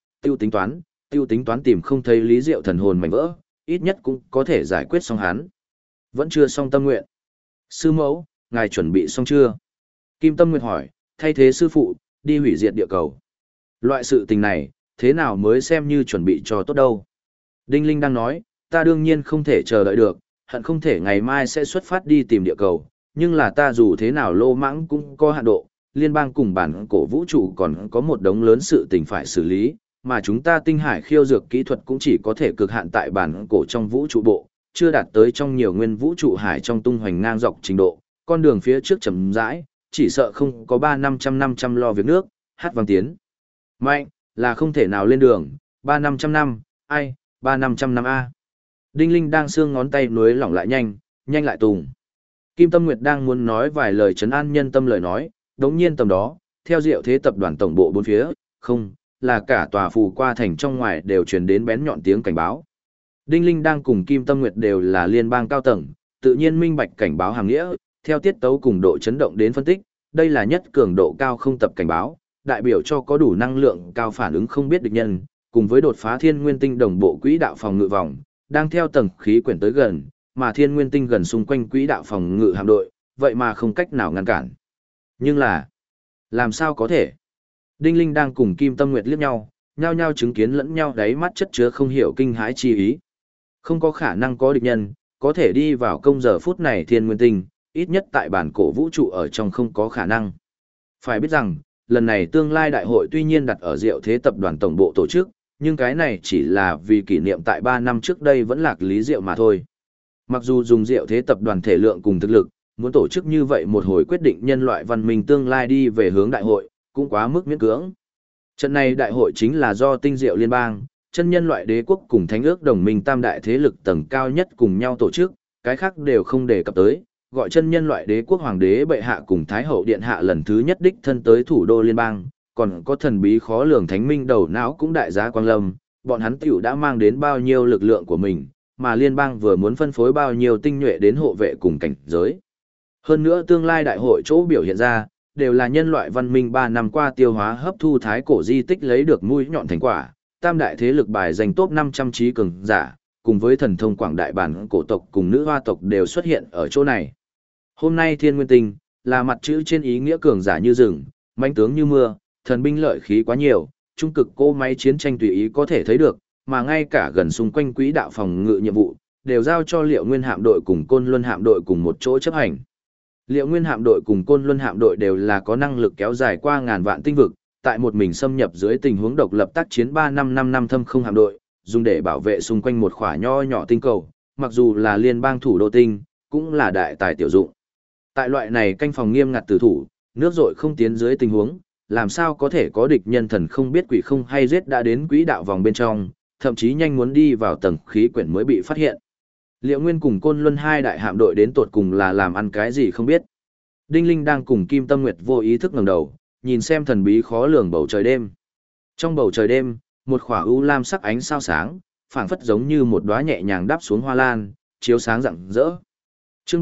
tiêu tính toán tìm không thấy Lý Diệu thần hồn mảnh vỡ, ít nhất cũng có thể giải quyết xong hắn. Vẫn chưa xong tâm nguyện. Sư mẫu, ngài chuẩn bị xong chưa? Kim Tâm Nguyệt hỏi, thay thế sư phụ, đi hủy diệt địa cầu. Loại sự tình này, thế nào mới xem như chuẩn bị cho tốt đâu? Đinh Linh đang nói, ta đương nhiên không thể chờ đợi được, hận không thể ngày mai sẽ xuất phát đi tìm địa cầu, nhưng là ta dù thế nào lô mãng cũng có hạn độ, liên bang cùng bản cổ vũ trụ còn có một đống lớn sự tình phải xử lý, mà chúng ta tinh hải khiêu dược kỹ thuật cũng chỉ có thể cực hạn tại bản cổ trong vũ trụ bộ, chưa đạt tới trong nhiều nguyên vũ trụ hải trong tung hoành ngang dọc trình độ, con đường phía trước chậm rãi, chỉ sợ không có 3-500 lo việc nước, hát vang tiến. Mạnh, là không thể nào lên đường, 3-500 năm, ai, 3-500 năm A. Đinh Linh đang xương ngón tay nuối lỏng lại nhanh lại tùng. Kim Tâm Nguyệt đang muốn nói vài lời trấn an nhân tâm lời nói, đống nhiên tầm đó, theo Diệu Thế tập đoàn tổng bộ bốn phía, không, là cả tòa phù qua thành trong ngoài đều truyền đến bén nhọn tiếng cảnh báo. Đinh Linh đang cùng Kim Tâm Nguyệt đều là liên bang cao tầng, tự nhiên minh bạch cảnh báo hàng nghĩa, theo tiết tấu cùng độ chấn động đến phân tích, đây là nhất cường độ cao không tập cảnh báo, đại biểu cho có đủ năng lượng cao phản ứng không biết địch nhân, cùng với đột phá thiên nguyên tinh đồng bộ quỹ đạo phòng ngự vòng, đang theo tầng khí quyển tới gần, mà thiên nguyên tinh gần xung quanh quỹ đạo phòng ngự hạm đội, vậy mà không cách nào ngăn cản. Nhưng là, làm sao có thể? Đinh Linh đang cùng Kim Tâm Nguyệt liếc nhau, nhao nhao chứng kiến lẫn nhau đáy mắt chất chứa không hiểu kinh hãi chi ý. Không có khả năng có địch nhân, có thể đi vào công giờ phút này thiên nguyên tinh, ít nhất tại bản cổ vũ trụ ở trong không có khả năng. Phải biết rằng, lần này tương lai đại hội tuy nhiên đặt ở Diệu Thế tập đoàn tổng bộ tổ chức, nhưng cái này chỉ là vì kỷ niệm tại 3 năm trước đây vẫn lạc Lý Diệu mà thôi. Mặc dù dùng Diệu Thế tập đoàn thể lượng cùng thực lực, muốn tổ chức như vậy một hồi quyết định nhân loại văn minh tương lai đi về hướng đại hội, cũng quá mức miễn cưỡng. Trận này đại hội chính là do Tinh Diệu Liên bang, chân nhân loại đế quốc cùng thánh ước đồng minh tam đại thế lực tầng cao nhất cùng nhau tổ chức, cái khác đều không đề cập tới, gọi chân nhân loại đế quốc hoàng đế bệ hạ cùng thái hậu điện hạ lần thứ nhất đích thân tới thủ đô liên bang, còn có thần bí khó lường thánh minh đầu não cũng đại giá quang lâm, bọn hắn tiểu đã mang đến bao nhiêu lực lượng của mình, mà liên bang vừa muốn phân phối bao nhiêu tinh nhuệ đến hộ vệ cùng cảnh giới. Hơn nữa tương lai đại hội chỗ biểu hiện ra, đều là nhân loại văn minh 3 năm qua tiêu hóa hấp thu thái cổ di tích lấy được mũi nhọn thành quả, tam đại thế lực bài giành top 500 trí cường giả, cùng với thần thông quảng đại bản cổ tộc cùng nữ hoa tộc đều xuất hiện ở chỗ này. Hôm nay thiên nguyên tinh, là mặt chữ trên ý nghĩa cường giả như rừng, mãnh tướng như mưa, thần binh lợi khí quá nhiều, trung cực cỗ máy chiến tranh tùy ý có thể thấy được, mà ngay cả gần xung quanh quỹ đạo phòng ngự nhiệm vụ, đều giao cho Liệu Nguyên hạm đội cùng Côn Luân hạm đội cùng một chỗ chấp hành. Liệu Nguyên hạm đội cùng Côn Luân hạm đội đều là có năng lực kéo dài qua ngàn vạn tinh vực, tại một mình xâm nhập dưới tình huống độc lập tác chiến 3-5 thâm không hạm đội, dùng để bảo vệ xung quanh một khỏa nho nhỏ tinh cầu, mặc dù là liên bang thủ đô tinh, cũng là đại tài tiểu dụng. Tại loại này canh phòng nghiêm ngặt tử thủ, nước dội không tiến dưới tình huống, làm sao có thể có địch nhân thần không biết quỷ không hay giết đã đến quỹ đạo vòng bên trong, thậm chí nhanh muốn đi vào tầng khí quyển mới bị phát hiện. Liệu Nguyên cùng Côn Luân hai đại hạm đội đến tột cùng là làm ăn cái gì không biết. Đinh Linh đang cùng Kim Tâm Nguyệt vô ý thức ngẩng đầu, nhìn xem thần bí khó lường bầu trời đêm. Trong bầu trời đêm, một khỏa u lam sắc ánh sao sáng, phảng phất giống như một đóa nhẹ nhàng đáp xuống hoa lan, chiếu sáng rạng rỡ. Chương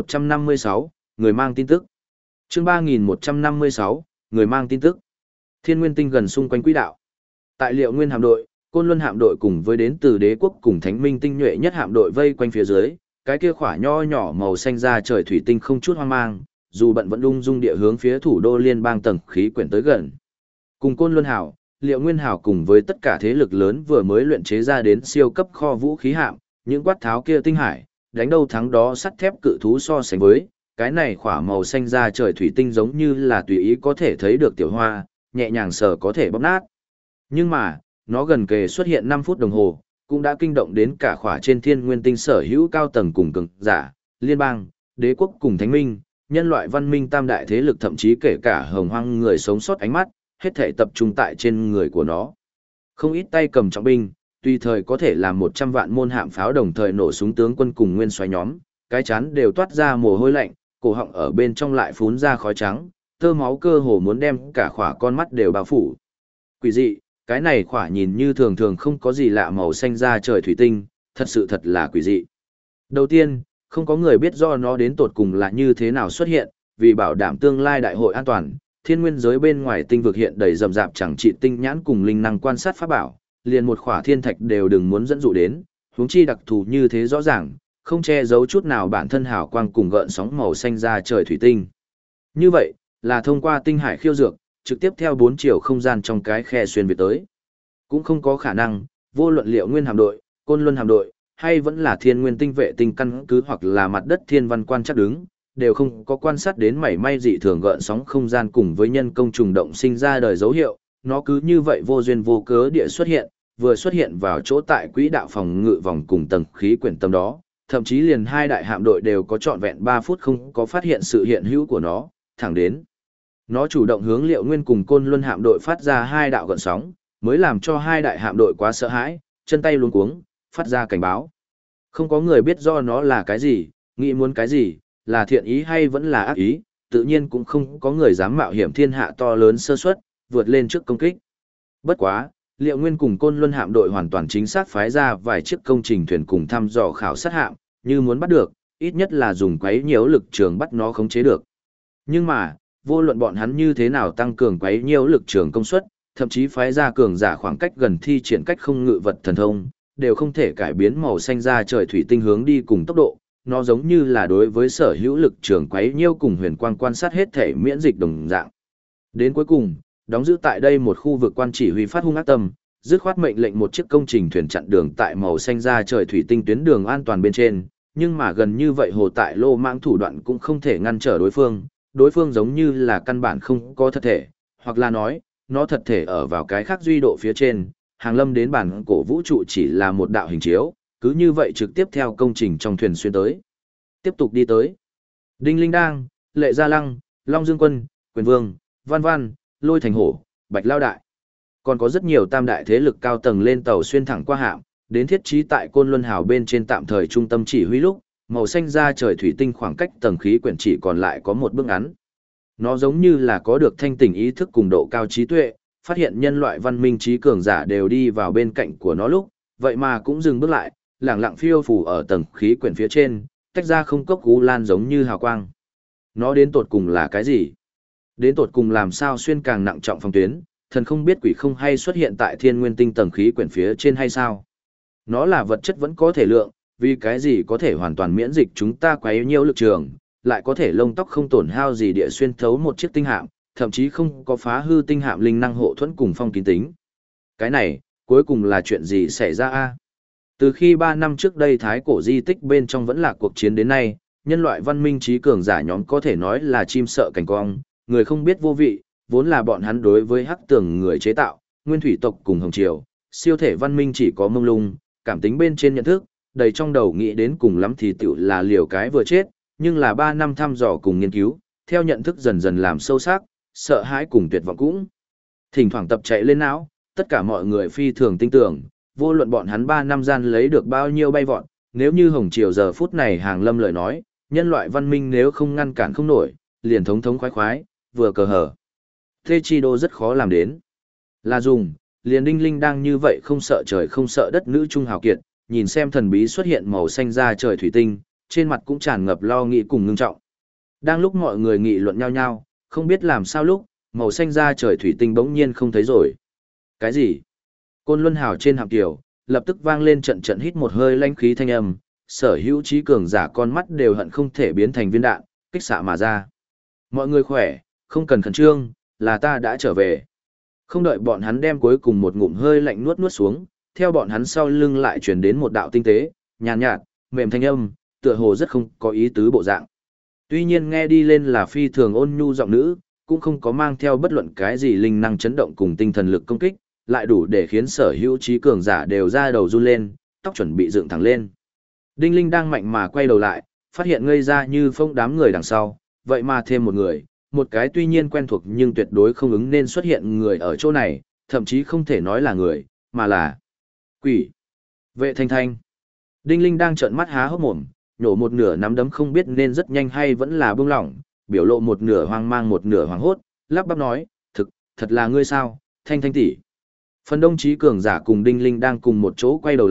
3156, người mang tin tức. Chương 3156, người mang tin tức. Thiên Nguyên tinh gần xung quanh quỹ đạo. Tại Liệu Nguyên hạm đội, Côn Luân hạm đội cùng với đến từ đế quốc cùng thánh minh tinh nhuệ nhất hạm đội vây quanh phía dưới, cái kia khỏa nho nhỏ màu xanh ra trời thủy tinh không chút hoang mang, dù bận vẫn ung dung địa hướng phía thủ đô liên bang tầng khí quyển tới gần. Cùng Côn Luân hảo, Liệu Nguyên hảo cùng với tất cả thế lực lớn vừa mới luyện chế ra đến siêu cấp kho vũ khí hạm, những quát tháo kia tinh hải, đánh đâu thắng đó sắt thép cự thú so sánh với, cái này khỏa màu xanh ra trời thủy tinh giống như là tùy ý có thể thấy được tiểu hoa, nhẹ nhàng sờ có thể bóp nát. Nhưng mà, nó gần kề xuất hiện 5 phút đồng hồ, cũng đã kinh động đến cả khỏa trên thiên nguyên tinh sở hữu cao tầng cùng cường giả, liên bang, đế quốc cùng thánh minh, nhân loại văn minh tam đại thế lực thậm chí kể cả hồng hoang người sống sót ánh mắt, hết thể tập trung tại trên người của nó. Không ít tay cầm trọng binh, tùy thời có thể làm 100 vạn môn hạm pháo đồng thời nổ súng tướng quân cùng nguyên soái nhóm, cái chán đều toát ra mồ hôi lạnh, cổ họng ở bên trong lại phún ra khói trắng, tơ máu cơ hồ muốn đem cả khỏa con mắt đều bao phủ. Quỷ dị, cái này khỏa nhìn như thường thường không có gì lạ màu xanh da trời thủy tinh, thật là quỷ dị. Đầu tiên, không có người biết do nó đến tột cùng là như thế nào xuất hiện, vì bảo đảm tương lai đại hội an toàn, thiên nguyên giới bên ngoài tinh vực hiện đầy rầm rạp chẳng trị tinh nhãn cùng linh năng quan sát pháp bảo, liền một khỏa thiên thạch đều đừng muốn dẫn dụ đến, huống chi đặc thù như thế rõ ràng, không che giấu chút nào bản thân hào quang cùng gợn sóng màu xanh ra trời thủy tinh. Như vậy, là thông qua tinh hải khiêu dược, trực tiếp theo 4 chiều không gian trong cái khe xuyên việt tới. Cũng không có khả năng, vô luận liệu nguyên hạm đội, côn luân hạm đội, hay vẫn là thiên nguyên tinh vệ tinh căn cứ hoặc là mặt đất thiên văn quan chắc đứng, đều không có quan sát đến mảy may dị thường gợn sóng không gian cùng với nhân công trùng động sinh ra đời dấu hiệu, nó cứ như vậy vô duyên vô cớ địa xuất hiện, vừa xuất hiện vào chỗ tại quỹ đạo phòng ngự vòng cùng tầng khí quyển tâm đó, thậm chí liền hai đại hạm đội đều có trọn vẹn 3 phút không có phát hiện sự hiện hữu của nó, thẳng đến. Nó chủ động hướng liệu nguyên cùng côn luân hạm đội phát ra 2 đạo gợn sóng, mới làm cho hai đại hạm đội quá sợ hãi, chân tay luống cuống, phát ra cảnh báo. Không có người biết do nó là cái gì, nghĩ muốn cái gì, là thiện ý hay vẫn là ác ý, tự nhiên cũng không có người dám mạo hiểm thiên hạ to lớn sơ suất, vượt lên trước công kích. Bất quá, liệu nguyên cùng côn luân hạm đội hoàn toàn chính xác phái ra vài chiếc công trình thuyền cùng thăm dò khảo sát hạm, như muốn bắt được, ít nhất là dùng quấy nhiễu lực trường bắt nó khống chế được. Nhưng mà, vô luận bọn hắn như thế nào tăng cường quấy nhiễu lực trường công suất, thậm chí phái ra cường giả khoảng cách gần thi triển cách không ngự vật thần thông, đều không thể cải biến màu xanh ra trời thủy tinh hướng đi cùng tốc độ, nó giống như là đối với sở hữu lực trường quấy nhiễu cùng huyền quang quan sát hết thể miễn dịch đồng dạng. Đến cuối cùng, đóng giữ tại đây một khu vực quan chỉ huy phát hung ác tâm, dứt khoát mệnh lệnh một chiếc công trình thuyền chặn đường tại màu xanh ra trời thủy tinh tuyến đường an toàn bên trên, nhưng mà gần như vậy hồ tại lô mãng thủ đoạn cũng không thể ngăn trở đối phương giống như là căn bản không có thật thể, hoặc là nói, nó thật thể ở vào cái khác duy độ phía trên, hàng lâm đến bản cổ vũ trụ chỉ là một đạo hình chiếu, cứ như vậy trực tiếp theo công trình trong thuyền xuyên tới. Tiếp tục đi tới. Đinh Linh Đang, Lệ Gia Lăng, Long Dương Quân, Quyền Vương, Văn Văn, Lôi Thành Hổ, Bạch Lao Đại. Còn có rất nhiều tam đại thế lực cao tầng lên tàu xuyên thẳng qua hạm, đến thiết trí tại Côn Luân Hào bên trên tạm thời trung tâm chỉ huy lúc, màu xanh ra trời thủy tinh khoảng cách tầng khí quyển chỉ còn lại có một bước ngắn. Nó giống như là có được thanh tỉnh ý thức cùng độ cao trí tuệ, phát hiện nhân loại văn minh trí cường giả đều đi vào bên cạnh của nó lúc, vậy mà cũng dừng bước lại, lẳng lặng phiêu phù ở tầng khí quyển phía trên, tách ra không cốc cú lan giống như hào quang. Nó đến tột cùng là cái gì? Đến tột cùng làm sao xuyên càng nặng trọng phòng tuyến, thần không biết quỷ không hay xuất hiện tại thiên nguyên tinh tầng khí quyển phía trên hay sao? Nó là vật chất vẫn có thể lượng, vì cái gì có thể hoàn toàn miễn dịch chúng ta quấy nhiễu lực trường, lại có thể lông tóc không tổn hao gì địa xuyên thấu một chiếc tinh hạm, thậm chí không có phá hư tinh hạm linh năng hộ thuẫn cùng phong kín tính. Cái này, cuối cùng là chuyện gì xảy ra a? Từ khi 3 năm trước đây thái cổ di tích bên trong vẫn là cuộc chiến đến nay, nhân loại văn minh trí cường giả nhóm có thể nói là chim sợ cảnh cong, người không biết vô vị, vốn là bọn hắn đối với hắc tường người chế tạo, nguyên thủy tộc cùng hồng triều, siêu thể văn minh chỉ có mông lung, cảm tính bên trên nhận thức, đầy trong đầu nghĩ đến cùng lắm thì tiểu là liều cái vừa chết, nhưng là 3 năm thăm dò cùng nghiên cứu, theo nhận thức dần dần làm sâu sắc, sợ hãi cùng tuyệt vọng cũng. Thỉnh thoảng tập chạy lên não, tất cả mọi người phi thường tin tưởng, vô luận bọn hắn 3 năm gian lấy được bao nhiêu bay vọt, nếu như hồng triều giờ phút này hàng lâm lời nói, nhân loại văn minh nếu không ngăn cản không nổi, liền thống thống khoái khoái, vừa cờ hở. Thế chi đô rất khó làm đến. Là dùng, liền Đinh Linh đang như vậy không sợ trời không sợ đất nữ trung hào kiệt, nhìn xem thần bí xuất hiện màu xanh ra trời thủy tinh, trên mặt cũng tràn ngập lo nghĩ cùng ngưng trọng. Đang lúc mọi người nghị luận nhau nhau, không biết làm sao lúc, màu xanh ra trời thủy tinh bỗng nhiên không thấy rồi. Cái gì? Côn Luân Hào trên hạm tiểu, lập tức vang lên trận trận hít một hơi lãnh khí thanh âm, sở hữu trí cường giả con mắt đều hận không thể biến thành viên đạn, kích xạ mà ra. Mọi người khỏe, không cần khẩn trương, là ta đã trở về. Không đợi bọn hắn đem cuối cùng một ngụm hơi lạnh nuốt xuống, theo bọn hắn sau lưng lại truyền đến một đạo tinh tế, nhàn nhạt, mềm thanh âm, tựa hồ rất không có ý tứ bộ dạng. Tuy nhiên nghe đi lên là phi thường ôn nhu giọng nữ, cũng không có mang theo bất luận cái gì linh năng chấn động cùng tinh thần lực công kích, lại đủ để khiến sở hữu trí cường giả đều ra đầu run lên, tóc chuẩn bị dựng thẳng lên. Đinh Linh đang mạnh mà quay đầu lại, phát hiện ngây ra như phong đám người đằng sau, vậy mà thêm một người, một cái tuy nhiên quen thuộc nhưng tuyệt đối không ứng nên xuất hiện người ở chỗ này, thậm chí không thể nói là người, mà là quỷ. Vệ Thanh Thanh. Đinh Linh đang trợn mắt há hốc mồm, nhổ một nửa nắm đấm không biết nên rất nhanh hay vẫn là buông lỏng, biểu lộ một nửa hoang mang một nửa hoảng hốt, lắp bắp nói, thật là ngươi sao, Thanh Thanh tỷ. Phần đông trí cường giả cùng Đinh Linh đang cùng một chỗ quay đầu lại,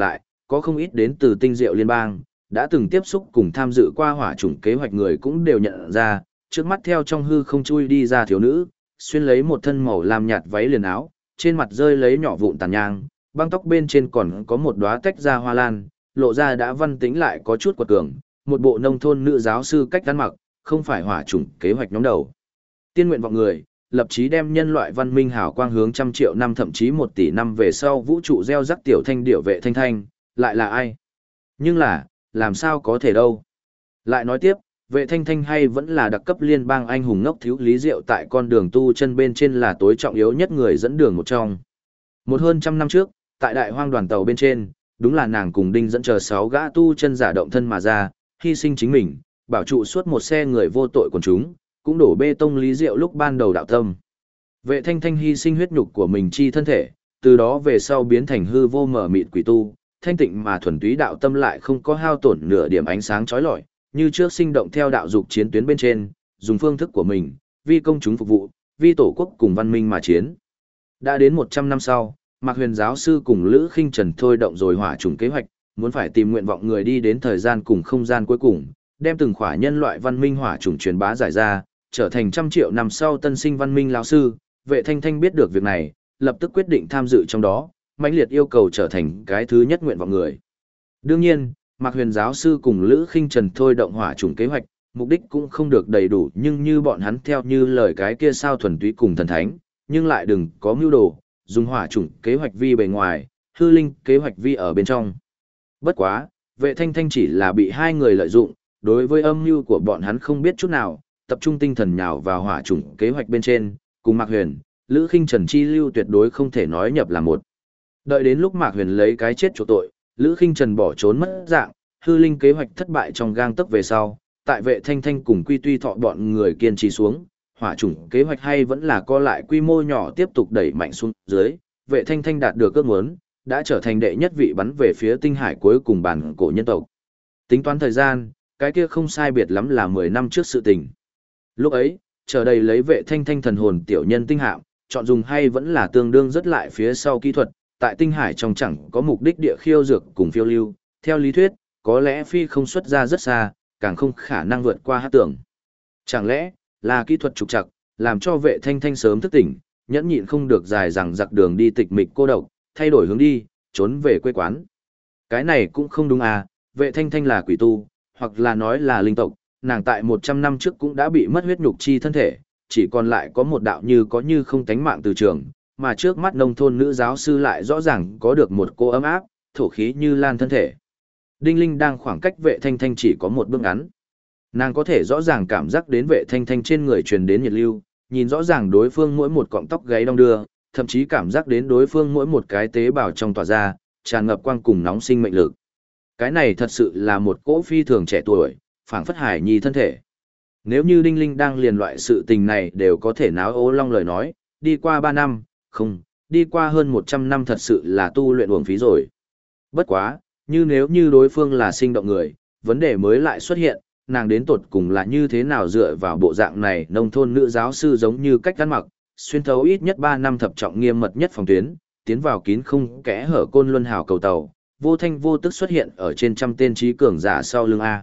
có không ít đến từ tinh diệu liên bang, đã từng tiếp xúc cùng tham dự qua hỏa chủng kế hoạch người cũng đều nhận ra, trước mắt theo trong hư không chui đi ra thiếu nữ, xuyên lấy một thân màu lam nhạt váy liền áo, trên mặt rơi lấy nhỏ vụn tàn nhang, băng tóc bên trên còn có một đóa tách ra hoa lan, lộ ra đã văn tính lại có chút quật cường, một bộ nông thôn nữ giáo sư cách ăn mặc, không phải hỏa chủng kế hoạch nhóm đầu. Tiên nguyện vọng người, lập chí đem nhân loại văn minh hào quang hướng 100 triệu năm thậm chí 1 tỷ năm về sau vũ trụ gieo rắc tiểu thanh điểu vệ thanh thanh, lại là ai? Nhưng là, làm sao có thể đâu? Lại nói tiếp, vệ thanh thanh hay vẫn là đặc cấp liên bang anh hùng ngốc thiếu lý diệu tại con đường tu chân bên trên là tối trọng yếu nhất người dẫn đường một trong. Một hơn trăm năm trước, tại đại hoang đoàn tàu bên trên, đúng là nàng cùng đinh dẫn chờ 6 gã tu chân giả động thân mà ra, hy sinh chính mình, bảo trụ suốt một xe người vô tội của chúng, cũng đổ bê tông lý diệu lúc ban đầu đạo tâm. Vệ thanh thanh hy sinh huyết nhục của mình chi thân thể, từ đó về sau biến thành hư vô mở mịt quỷ tu, thanh tịnh mà thuần túy đạo tâm lại không có hao tổn nửa điểm ánh sáng chói lọi, như trước sinh động theo đạo dục chiến tuyến bên trên, dùng phương thức của mình, vì công chúng phục vụ, vì tổ quốc cùng văn minh mà chiến. Đã đến 100 năm sau, Mạc Huyền giáo sư cùng Lữ Khinh Trần thôi động rồi hỏa chủng kế hoạch, muốn phải tìm nguyện vọng người đi đến thời gian cùng không gian cuối cùng, đem từng khỏa nhân loại văn minh hỏa chủng truyền bá giải ra, trở thành 100 triệu năm sau tân sinh văn minh lão sư. Vệ thanh thanh biết được việc này, lập tức quyết định tham dự trong đó, mãnh liệt yêu cầu trở thành cái thứ nhất nguyện vọng người. Đương nhiên, Mạc Huyền giáo sư cùng Lữ Khinh Trần thôi động hỏa chủng kế hoạch, mục đích cũng không được đầy đủ, nhưng như bọn hắn theo như lời cái kia sao thuần túy cùng thần thánh, nhưng lại đừng có mưu đồ, dùng hỏa chủng kế hoạch vi bề ngoài, hư linh kế hoạch vi ở bên trong. Bất quá, vệ thanh thanh chỉ là bị hai người lợi dụng, đối với âm mưu của bọn hắn không biết chút nào, tập trung tinh thần nhào vào hỏa chủng kế hoạch bên trên, cùng Mạc Huyền, Lữ Khinh Trần chi lưu tuyệt đối không thể nói nhập là một. Đợi đến lúc Mạc Huyền lấy cái chết chỗ tội, Lữ Khinh Trần bỏ trốn mất dạng, hư linh kế hoạch thất bại trong gang tấc về sau, tại vệ thanh thanh cùng quy tuy thọ bọn người kiên trì xuống, hỏa chủng kế hoạch hay vẫn là co lại quy mô nhỏ tiếp tục đẩy mạnh xuống dưới, vệ thanh thanh đạt được ước muốn, đã trở thành đệ nhất vị bắn về phía tinh hải cuối cùng bản cổ nhân tộc. Tính toán thời gian, cái kia không sai biệt lắm là 10 năm trước sự tình. Lúc ấy, chờ đầy lấy vệ thanh thanh thần hồn tiểu nhân tinh hạm, chọn dùng hay vẫn là tương đương rất lại phía sau kỹ thuật, tại tinh hải trong chẳng có mục đích địa khiêu dược cùng phiêu lưu, theo lý thuyết, có lẽ phi không xuất ra rất xa, càng không khả năng vượt qua hát tưởng. Chẳng lẽ, là kỹ thuật trục trặc, làm cho vệ thanh thanh sớm thức tỉnh, nhẫn nhịn không được dài rằng giặc đường đi tịch mịch cô độc, thay đổi hướng đi, trốn về quê quán. Cái này cũng không đúng à, vệ thanh thanh là quỷ tu, hoặc là nói là linh tộc, nàng tại 100 năm trước cũng đã bị mất huyết nhục chi thân thể, chỉ còn lại có một đạo như có như không tánh mạng từ trường, mà trước mắt nông thôn nữ giáo sư lại rõ ràng có được một cô ấm áp, thổ khí như lan thân thể. Đinh Linh đang khoảng cách vệ thanh thanh chỉ có một bước ngắn. Nàng có thể rõ ràng cảm giác đến vệ thanh thanh trên người truyền đến nhiệt lưu, nhìn rõ ràng đối phương mỗi một cọng tóc gáy đong đưa, thậm chí cảm giác đến đối phương mỗi một cái tế bào trong tỏa ra, tràn ngập quang cùng nóng sinh mệnh lực. Cái này thật sự là một cỗ phi thường trẻ tuổi, phảng phất hải nhi thân thể. Nếu như Đinh Linh đang liền loại sự tình này đều có thể náo ố long lời nói, đi qua 3 năm, không, đi qua hơn 100 năm thật sự là tu luyện uổng phí rồi. Bất quá, nếu như đối phương là sinh động người, vấn đề mới lại xuất hiện, nàng đến tột cùng là như thế nào dựa vào bộ dạng này nông thôn nữ giáo sư giống như cách ăn mặc, xuyên thấu ít nhất 3 năm thập trọng nghiêm mật nhất phòng tuyến, tiến vào kín không kẽ hở côn luân hào cầu tàu, vô thanh vô tức xuất hiện ở trên trăm tên trí cường giả sau lưng A.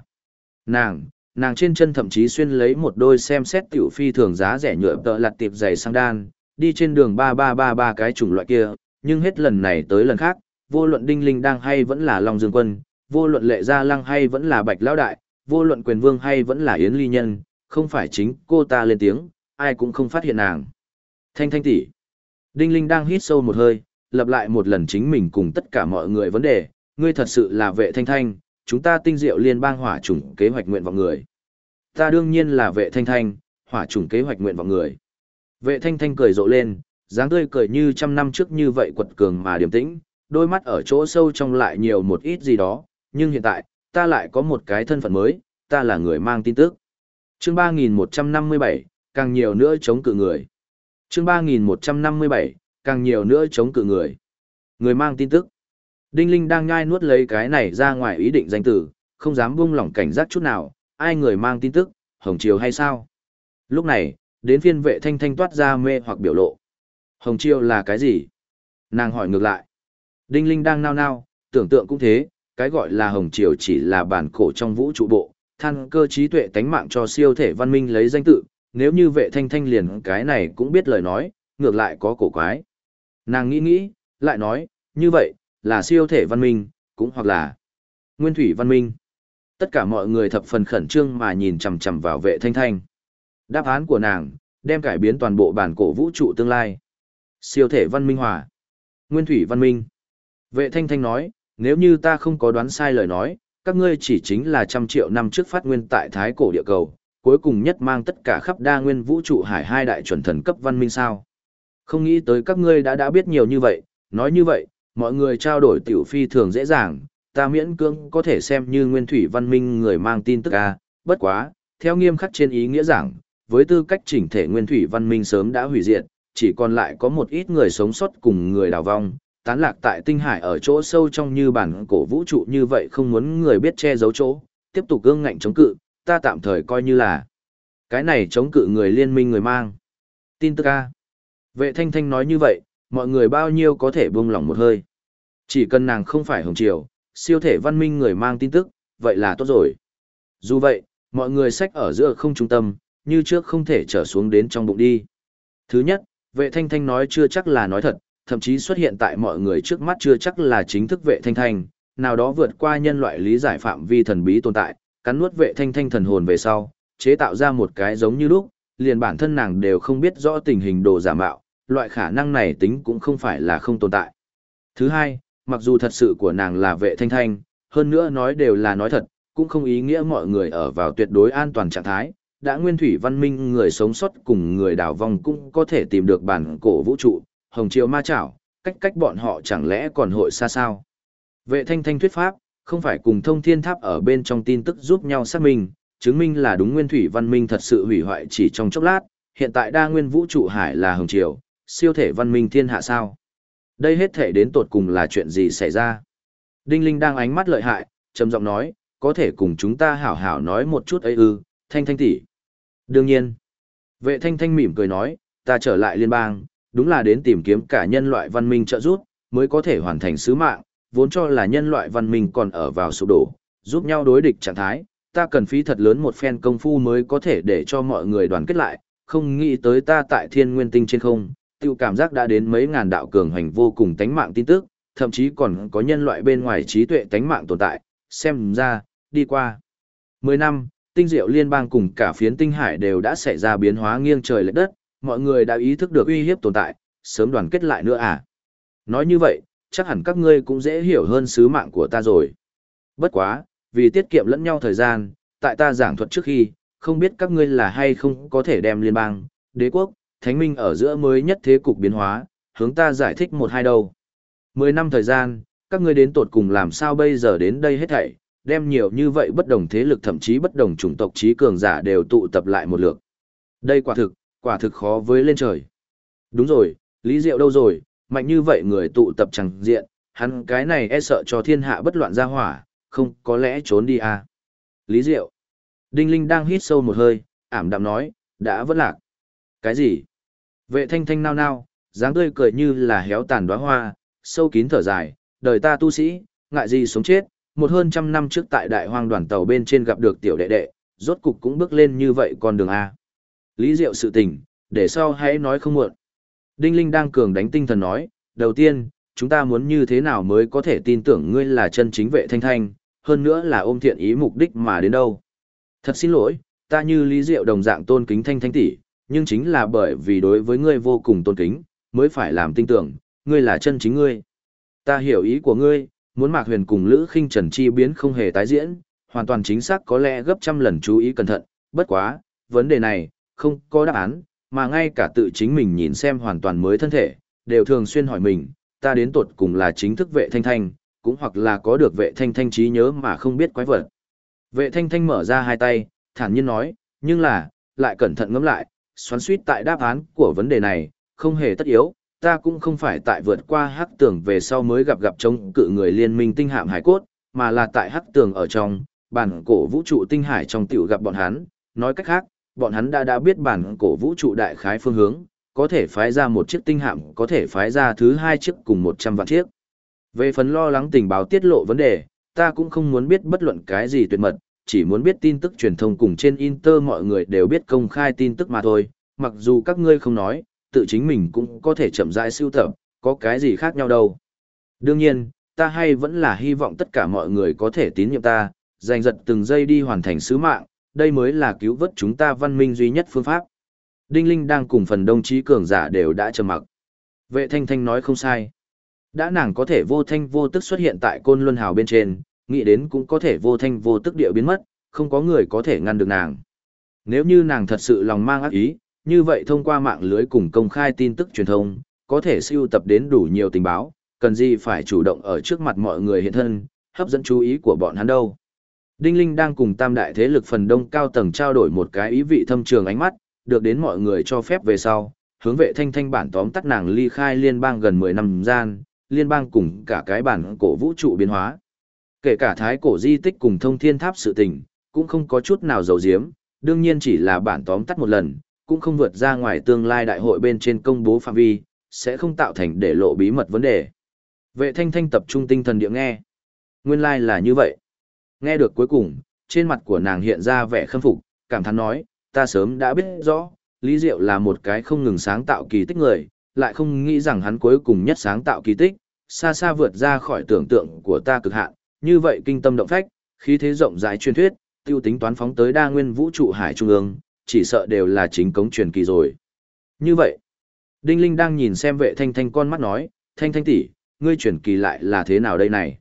Nàng trên chân thậm chí xuyên lấy một đôi xem xét tiểu phi thường giá rẻ nhựa tợ lặt tiệp giày sang đan, đi trên đường 3333 cái chủng loại kia, nhưng hết lần này tới lần khác, vô luận Đinh Linh đang hay vẫn là Long Dương Quân, vô luận Lệ Gia Lăng hay vẫn là Bạch Lão Đại, vô luận Quyền Vương hay vẫn là Yến Ly Nhân, không phải chính cô ta lên tiếng, ai cũng không phát hiện nàng. Thanh Thanh tỷ. Đinh Linh đang hít sâu một hơi, lặp lại một lần chính mình cùng tất cả mọi người vấn đề, ngươi thật sự là vệ Thanh Thanh, chúng ta tinh diệu liên bang hỏa chủng kế hoạch nguyện vọng người. Ta đương nhiên là vệ Thanh Thanh, hỏa chủng kế hoạch nguyện vọng người. Vệ Thanh Thanh cười rộ lên, dáng tươi cười như trăm năm trước như vậy quật cường mà điềm tĩnh, đôi mắt ở chỗ sâu trong lại nhiều một ít gì đó, nhưng hiện tại, ta lại có một cái thân phận mới, ta là người mang tin tức. Chương 3157, càng nhiều nữa chống cự người. Chương 3157, càng nhiều nữa chống cự người. Người mang tin tức. Đinh Linh đang nhai nuốt lấy cái này ra ngoài ý định danh tử, không dám buông lỏng cảnh giác chút nào, ai người mang tin tức, Hồng Triều hay sao? Lúc này, đến phiên vệ Thanh Thanh toát ra mê hoặc biểu lộ. Hồng Triều là cái gì? Nàng hỏi ngược lại. Đinh Linh đang nao nao, tưởng tượng cũng thế, cái gọi là Hồng Triều chỉ là bản cổ trong vũ trụ bộ, than cơ trí tuệ tánh mạng cho siêu thể văn minh lấy danh tự, nếu như Vệ Thanh Thanh liền cái này cũng biết lời nói, ngược lại có cổ quái. Nàng nghĩ nghĩ, lại nói, như vậy, là siêu thể văn minh, cũng hoặc là nguyên thủy văn minh. Tất cả mọi người thập phần khẩn trương mà nhìn chằm chằm vào Vệ Thanh Thanh. Đáp án của nàng, đem cải biến toàn bộ bản cổ vũ trụ tương lai. Siêu thể văn minh hòa. Nguyên thủy văn minh. Vệ Thanh Thanh nói, nếu như ta không có đoán sai lời nói, các ngươi chỉ chính là 100 triệu năm trước phát nguyên tại thái cổ địa cầu, cuối cùng nhất mang tất cả khắp đa nguyên vũ trụ hải hai đại chuẩn thần cấp văn minh sao. Không nghĩ tới các ngươi đã biết nhiều như vậy, nói như vậy, mọi người trao đổi tiểu phi thường dễ dàng, ta miễn cưỡng có thể xem như nguyên thủy văn minh người mang tin tức a, bất quá, theo nghiêm khắc trên ý nghĩa giảng, với tư cách chỉnh thể nguyên thủy văn minh sớm đã hủy diệt, chỉ còn lại có một ít người sống sót cùng người đào vong, tán lạc tại tinh hải ở chỗ sâu trong như bản cổ vũ trụ như vậy không muốn người biết che giấu chỗ, tiếp tục ương ngạnh chống cự, ta tạm thời coi như là cái này chống cự người liên minh người mang. Tin tức a. Vệ Thanh Thanh nói như vậy, mọi người bao nhiêu có thể buông lỏng một hơi. Chỉ cần nàng không phải Hồng Triều, siêu thể văn minh người mang tin tức, vậy là tốt rồi. Dù vậy, mọi người xách ở giữa không trung tâm, như trước không thể trở xuống đến trong bụng đi. Thứ nhất, Vệ Thanh Thanh nói chưa chắc là nói thật, thậm chí xuất hiện tại mọi người trước mắt chưa chắc là chính thức Vệ Thanh Thanh, nào đó vượt qua nhân loại lý giải phạm vi thần bí tồn tại, cắn nuốt Vệ Thanh Thanh thần hồn về sau, chế tạo ra một cái giống như lúc, liền bản thân nàng đều không biết rõ tình hình đồ giả mạo, loại khả năng này tính cũng không phải là không tồn tại. Thứ hai, mặc dù thật sự của nàng là Vệ Thanh Thanh, hơn nữa nói đều là nói thật, cũng không ý nghĩa mọi người ở vào tuyệt đối an toàn trạng thái, đã nguyên thủy văn minh người sống sót cùng người đào vong cũng có thể tìm được bản cổ vũ trụ, Hồng Triều ma chảo, cách bọn họ chẳng lẽ còn hội xa sao. Vệ Thanh Thanh thuyết pháp, không phải cùng thông thiên tháp ở bên trong tin tức giúp nhau xác minh, chứng minh là đúng nguyên thủy văn minh thật sự hủy hoại chỉ trong chốc lát, hiện tại đa nguyên vũ trụ hải là Hồng Triều, siêu thể văn minh thiên hạ sao. Đây hết thể đến tột cùng là chuyện gì xảy ra. Đinh Linh đang ánh mắt lợi hại, trầm giọng nói, có thể cùng chúng ta hảo hảo nói một chút ấy ư, Thanh Thanh tỷ. Đương nhiên. Vệ Thanh Thanh mỉm cười nói, ta trở lại liên bang, đúng là đến tìm kiếm cả nhân loại văn minh trợ giúp, mới có thể hoàn thành sứ mạng, vốn cho là nhân loại văn minh còn ở vào sụp đổ, giúp nhau đối địch trạng thái, ta cần phí thật lớn một phen công phu mới có thể để cho mọi người đoàn kết lại, không nghĩ tới ta tại thiên nguyên tinh trên không, tiêu cảm giác đã đến mấy ngàn đạo cường hành vô cùng tánh mạng tin tức, thậm chí còn có nhân loại bên ngoài trí tuệ tánh mạng tồn tại, xem ra, đi qua 10 năm, tinh diệu liên bang cùng cả phiến tinh hải đều đã xảy ra biến hóa nghiêng trời lệch đất, mọi người đã ý thức được uy hiếp tồn tại, sớm đoàn kết lại nữa à. Nói như vậy, chắc hẳn các ngươi cũng dễ hiểu hơn sứ mạng của ta rồi. Bất quá, vì tiết kiệm lẫn nhau thời gian, tại ta giảng thuật trước khi, không biết các ngươi là hay không có thể đem liên bang, đế quốc, thánh minh ở giữa mới nhất thế cục biến hóa, hướng ta giải thích một hai đâu. 10 năm thời gian, các ngươi đến tột cùng làm sao bây giờ đến đây hết thảy, đem nhiều như vậy bất đồng thế lực thậm chí bất đồng chủng tộc trí cường giả đều tụ tập lại một lượt. Đây quả thực khó với lên trời. Đúng rồi, Lý Diệu đâu rồi, mạnh như vậy người tụ tập chẳng diện, hắn cái này e sợ cho thiên hạ bất loạn ra hỏa, không có lẽ trốn đi à. Lý Diệu. Đinh Linh đang hít sâu một hơi, ảm đạm nói, đã vẫn lạc. Cái gì? Vệ Thanh Thanh nao nao, dáng tươi cười như là héo tàn đóa hoa, sâu kín thở dài, đời ta tu sĩ, ngại gì sống chết, một hơn 100 năm trước tại đại hoang đoàn tàu bên trên gặp được tiểu đệ đệ, rốt cục cũng bước lên như vậy con đường A. Lý Diệu sự tình, để sau hãy nói không muộn. Đinh Linh đang cường đánh tinh thần nói, đầu tiên, chúng ta muốn như thế nào mới có thể tin tưởng ngươi là chân chính Vệ Thanh Thanh, hơn nữa là ôm thiện ý mục đích mà đến đâu. Thật xin lỗi, ta như Lý Diệu đồng dạng tôn kính Thanh Thanh tỷ, nhưng chính là bởi vì đối với ngươi vô cùng tôn kính, mới phải làm tin tưởng, ngươi là chân chính ngươi. Ta hiểu ý của ngươi, muốn Mạc Huyền cùng Lữ Khinh Trần chi biến không hề tái diễn, hoàn toàn chính xác có lẽ gấp trăm lần chú ý cẩn thận, bất quá, vấn đề này, không có đáp án, mà ngay cả tự chính mình nhìn xem hoàn toàn mới thân thể, đều thường xuyên hỏi mình, ta đến tột cùng là chính thức Vệ Thanh Thanh, cũng hoặc là có được Vệ Thanh Thanh trí nhớ mà không biết quái vật. Vệ Thanh Thanh mở ra hai tay, thản nhiên nói, nhưng là, lại cẩn thận ngẫm lại, xoắn suýt tại đáp án của vấn đề này, không hề tất yếu, ta cũng không phải tại vượt qua hắc tường về sau mới gặp chống cự người liên minh tinh hạm hải cốt, mà là tại hắc tường ở trong, bản cổ vũ trụ tinh hải trong tiểu gặp bọn hắn, nói cách khác, bọn hắn đã biết bản cổ vũ trụ đại khái phương hướng, có thể phái ra một chiếc tinh hạm, có thể phái ra thứ hai chiếc cùng 100 vạn chiếc. Về phần lo lắng tình báo tiết lộ vấn đề, ta cũng không muốn biết bất luận cái gì tuyệt mật, chỉ muốn biết tin tức truyền thông cùng trên Inter mọi người đều biết công khai tin tức mà thôi, mặc dù các ngươi không nói, tự chính mình cũng có thể chậm rãi sưu tập, có cái gì khác nhau đâu. Đương nhiên, ta hay vẫn là hy vọng tất cả mọi người có thể tín nhiệm ta, giành giật từng giây đi hoàn thành sứ mạng, đây mới là cứu vớt chúng ta văn minh duy nhất phương pháp. Đinh Linh đang cùng phần đông chí cường giả đều đã trầm mặc. Vệ Thanh Thanh nói không sai. Đã nàng có thể vô thanh vô tức xuất hiện tại Côn Luân Hào bên trên, nghĩ đến cũng có thể vô thanh vô tức địa biến mất, không có người có thể ngăn được nàng. Nếu như nàng thật sự lòng mang ác ý, như vậy thông qua mạng lưới cùng công khai tin tức truyền thông, có thể sưu tập đến đủ nhiều tình báo, cần gì phải chủ động ở trước mặt mọi người hiện thân, hấp dẫn chú ý của bọn hắn đâu. Đinh Linh đang cùng tam đại thế lực phần đông cao tầng trao đổi một cái ý vị thâm trường ánh mắt, được đến mọi người cho phép về sau, hướng Vệ Thanh Thanh bản tóm tắt nàng ly khai liên bang gần 10 năm gian, liên bang cùng cả cái bản cổ vũ trụ biến hóa. Kể cả thái cổ di tích cùng thông thiên tháp sự tình, cũng không có chút nào giấu giếm, đương nhiên chỉ là bản tóm tắt một lần, cũng không vượt ra ngoài tương lai đại hội bên trên công bố phạm vi, sẽ không tạo thành để lộ bí mật vấn đề. Vệ Thanh Thanh tập trung tinh thần địa nghe. Nguyên lai là như vậy. Nghe được cuối cùng, trên mặt của nàng hiện ra vẻ khâm phục, cảm thán nói, ta sớm đã biết rõ, Lý Diệu là một cái không ngừng sáng tạo kỳ tích người, lại không nghĩ rằng hắn cuối cùng nhất sáng tạo kỳ tích, xa xa vượt ra khỏi tưởng tượng của ta cực hạn, như vậy kinh tâm động phách, khí thế rộng rãi truyền thuyết, tiêu tính toán phóng tới đa nguyên vũ trụ hải trung ương, chỉ sợ đều là chính cống truyền kỳ rồi. Như vậy, Đinh Linh đang nhìn xem Vệ Thanh Thanh con mắt nói, Thanh Thanh tỷ, ngươi truyền kỳ lại là thế nào đây này?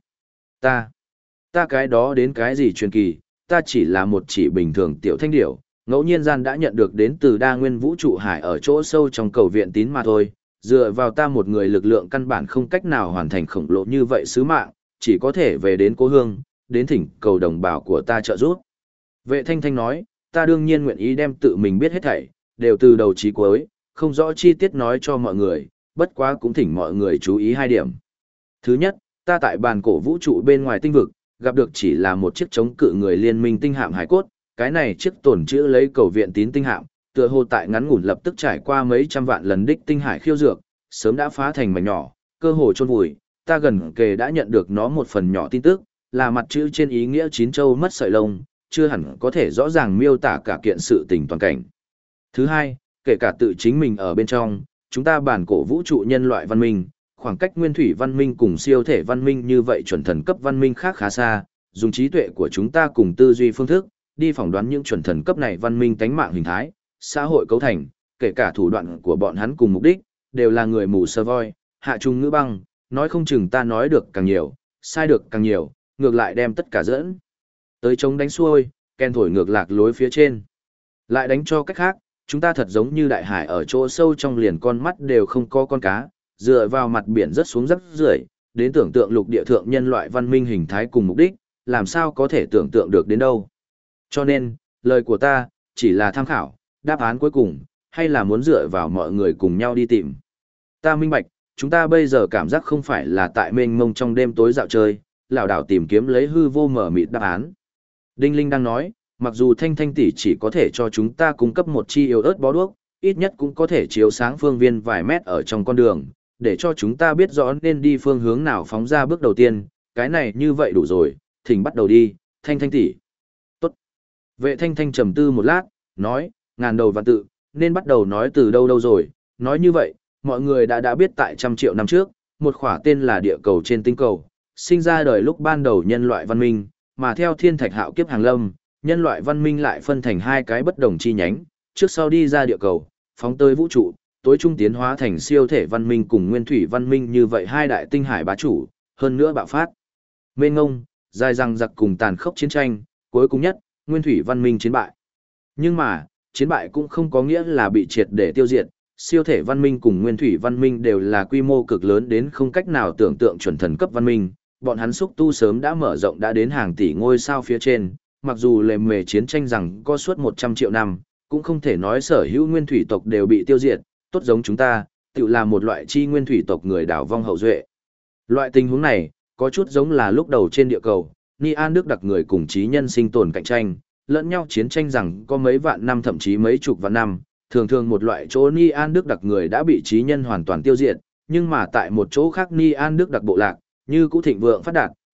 Ta cái đó đến cái gì truyền kỳ, ta chỉ là một chỉ bình thường tiểu thanh điểu, ngẫu nhiên gian đã nhận được đến từ đa nguyên vũ trụ hải ở chỗ sâu trong cầu viện tín mà thôi, dựa vào ta một người lực lượng căn bản không cách nào hoàn thành khổng lồ như vậy sứ mạng, chỉ có thể về đến cố hương, đến thỉnh cầu đồng bào của ta trợ giúp. Vệ Thanh Thanh nói, ta đương nhiên nguyện ý đem tự mình biết hết thảy, đều từ đầu chí cuối, không rõ chi tiết nói cho mọi người, bất quá cũng thỉnh mọi người chú ý hai điểm. Thứ nhất, ta tại bàn cổ vũ trụ bên ngoài tinh vực, gặp được chỉ là một chiếc chống cự người liên minh tinh hạm hải cốt, cái này chiếc tổn chữ lấy cầu viện tín tinh hạm, tựa hồ tại ngắn ngủn lập tức trải qua mấy trăm vạn lần đích tinh hải khiêu dược, sớm đã phá thành mảnh nhỏ, cơ hồ chôn vùi, ta gần kề đã nhận được nó một phần nhỏ tin tức, là mặt chữ trên ý nghĩa chín châu mất sợi lông, chưa hẳn có thể rõ ràng miêu tả cả kiện sự tình toàn cảnh. Thứ hai, kể cả tự chính mình ở bên trong, chúng ta bản cổ vũ trụ nhân loại văn minh, khoảng cách nguyên thủy văn minh cùng siêu thể văn minh như vậy chuẩn thần cấp văn minh khác khá xa, dùng trí tuệ của chúng ta cùng tư duy phương thức, đi phỏng đoán những chuẩn thần cấp này văn minh tánh mạng hình thái, xã hội cấu thành, kể cả thủ đoạn của bọn hắn cùng mục đích, đều là người mù sơ voi, hạ trung ngữ băng, nói không chừng ta nói được càng nhiều, sai được càng nhiều, ngược lại đem tất cả dẫn tới chống đánh xuôi, ken thổi ngược lạc lối phía trên. Lại đánh cho cách khác, chúng ta thật giống như đại hải ở chỗ sâu trong liền con mắt đều không có con cá, dựa vào mặt biển rất xuống rất rưởi, đến tưởng tượng lục địa thượng nhân loại văn minh hình thái cùng mục đích, làm sao có thể tưởng tượng được đến đâu. Cho nên, lời của ta, chỉ là tham khảo, đáp án cuối cùng, hay là muốn dựa vào mọi người cùng nhau đi tìm. Ta minh bạch, chúng ta bây giờ cảm giác không phải là tại mênh mông trong đêm tối dạo chơi, lảo đảo tìm kiếm lấy hư vô mở mịt đáp án. Đinh Linh đang nói, mặc dù Thanh Thanh tỷ chỉ có thể cho chúng ta cung cấp một chi yếu ớt bó đuốc, ít nhất cũng có thể chiếu sáng phương viên vài mét ở trong con đường, để cho chúng ta biết rõ nên đi phương hướng nào phóng ra bước đầu tiên, cái này như vậy đủ rồi, thỉnh bắt đầu đi, Thanh Thanh tỷ. Tốt. Vệ Thanh Thanh trầm tư một lát, nói, ngàn đầu vạn tự, nên bắt đầu nói từ đâu đâu rồi, nói như vậy, mọi người đã biết tại trăm triệu năm trước, một khỏa tên là địa cầu trên tinh cầu, sinh ra đời lúc ban đầu nhân loại văn minh, mà theo thiên thạch hạo kiếp hàng lâm, nhân loại văn minh lại phân thành hai cái bất đồng chi nhánh, trước sau đi ra địa cầu, phóng tới vũ trụ, tối trung tiến hóa thành siêu thể văn minh cùng nguyên thủy văn minh như vậy hai đại tinh hải bá chủ, hơn nữa bạo phát. Mênh ngông, dài răng giặc cùng tàn khốc chiến tranh, cuối cùng nhất, nguyên thủy văn minh chiến bại. Nhưng mà, chiến bại cũng không có nghĩa là bị triệt để tiêu diệt, siêu thể văn minh cùng nguyên thủy văn minh đều là quy mô cực lớn đến không cách nào tưởng tượng chuẩn thần cấp văn minh, bọn hắn xúc tu sớm đã mở rộng đã đến hàng tỷ ngôi sao phía trên, mặc dù lề mề chiến tranh rằng có suốt 100 triệu năm, cũng không thể nói sở hữu nguyên thủy tộc đều bị tiêu diệt, tốt giống chúng ta, tự là một loại chi nguyên thủy tộc người đảo vong hậu duệ. Loại tình huống này, có chút giống là lúc đầu trên địa cầu, Ni An Đức đặc người cùng trí nhân sinh tồn cạnh tranh, lẫn nhau chiến tranh rằng có mấy vạn năm thậm chí mấy chục vạn năm, thường thường một loại chỗ Ni An Đức đặc người đã bị trí nhân hoàn toàn tiêu diệt, nhưng mà tại một chỗ khác Ni An Đức đặc bộ lạc, như cũ thịnh vượng phát đạt,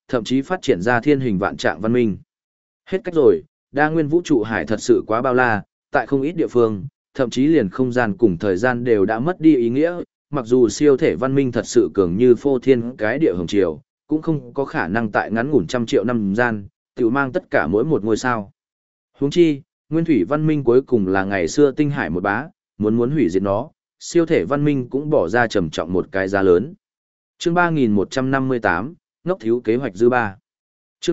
thậm chí phát triển ra thiên hình vạn trạng văn minh. Hết cách rồi, đa nguyên vũ trụ hải thật sự quá bao la, tại không ít địa phương, thậm chí liền không gian cùng thời gian đều đã mất đi ý nghĩa, mặc dù siêu thể văn minh thật sự cường như phô thiên cái địa hồng triều, cũng không có khả năng tại ngắn ngủn trăm triệu năm gian, tự mang tất cả mỗi một ngôi sao. Huống chi, nguyên thủy văn minh cuối cùng là ngày xưa tinh hải một bá, muốn hủy diệt nó, siêu thể văn minh cũng bỏ ra trầm trọng một cái giá lớn. Chương 3158, ngốc thiếu kế hoạch dư ba. Chương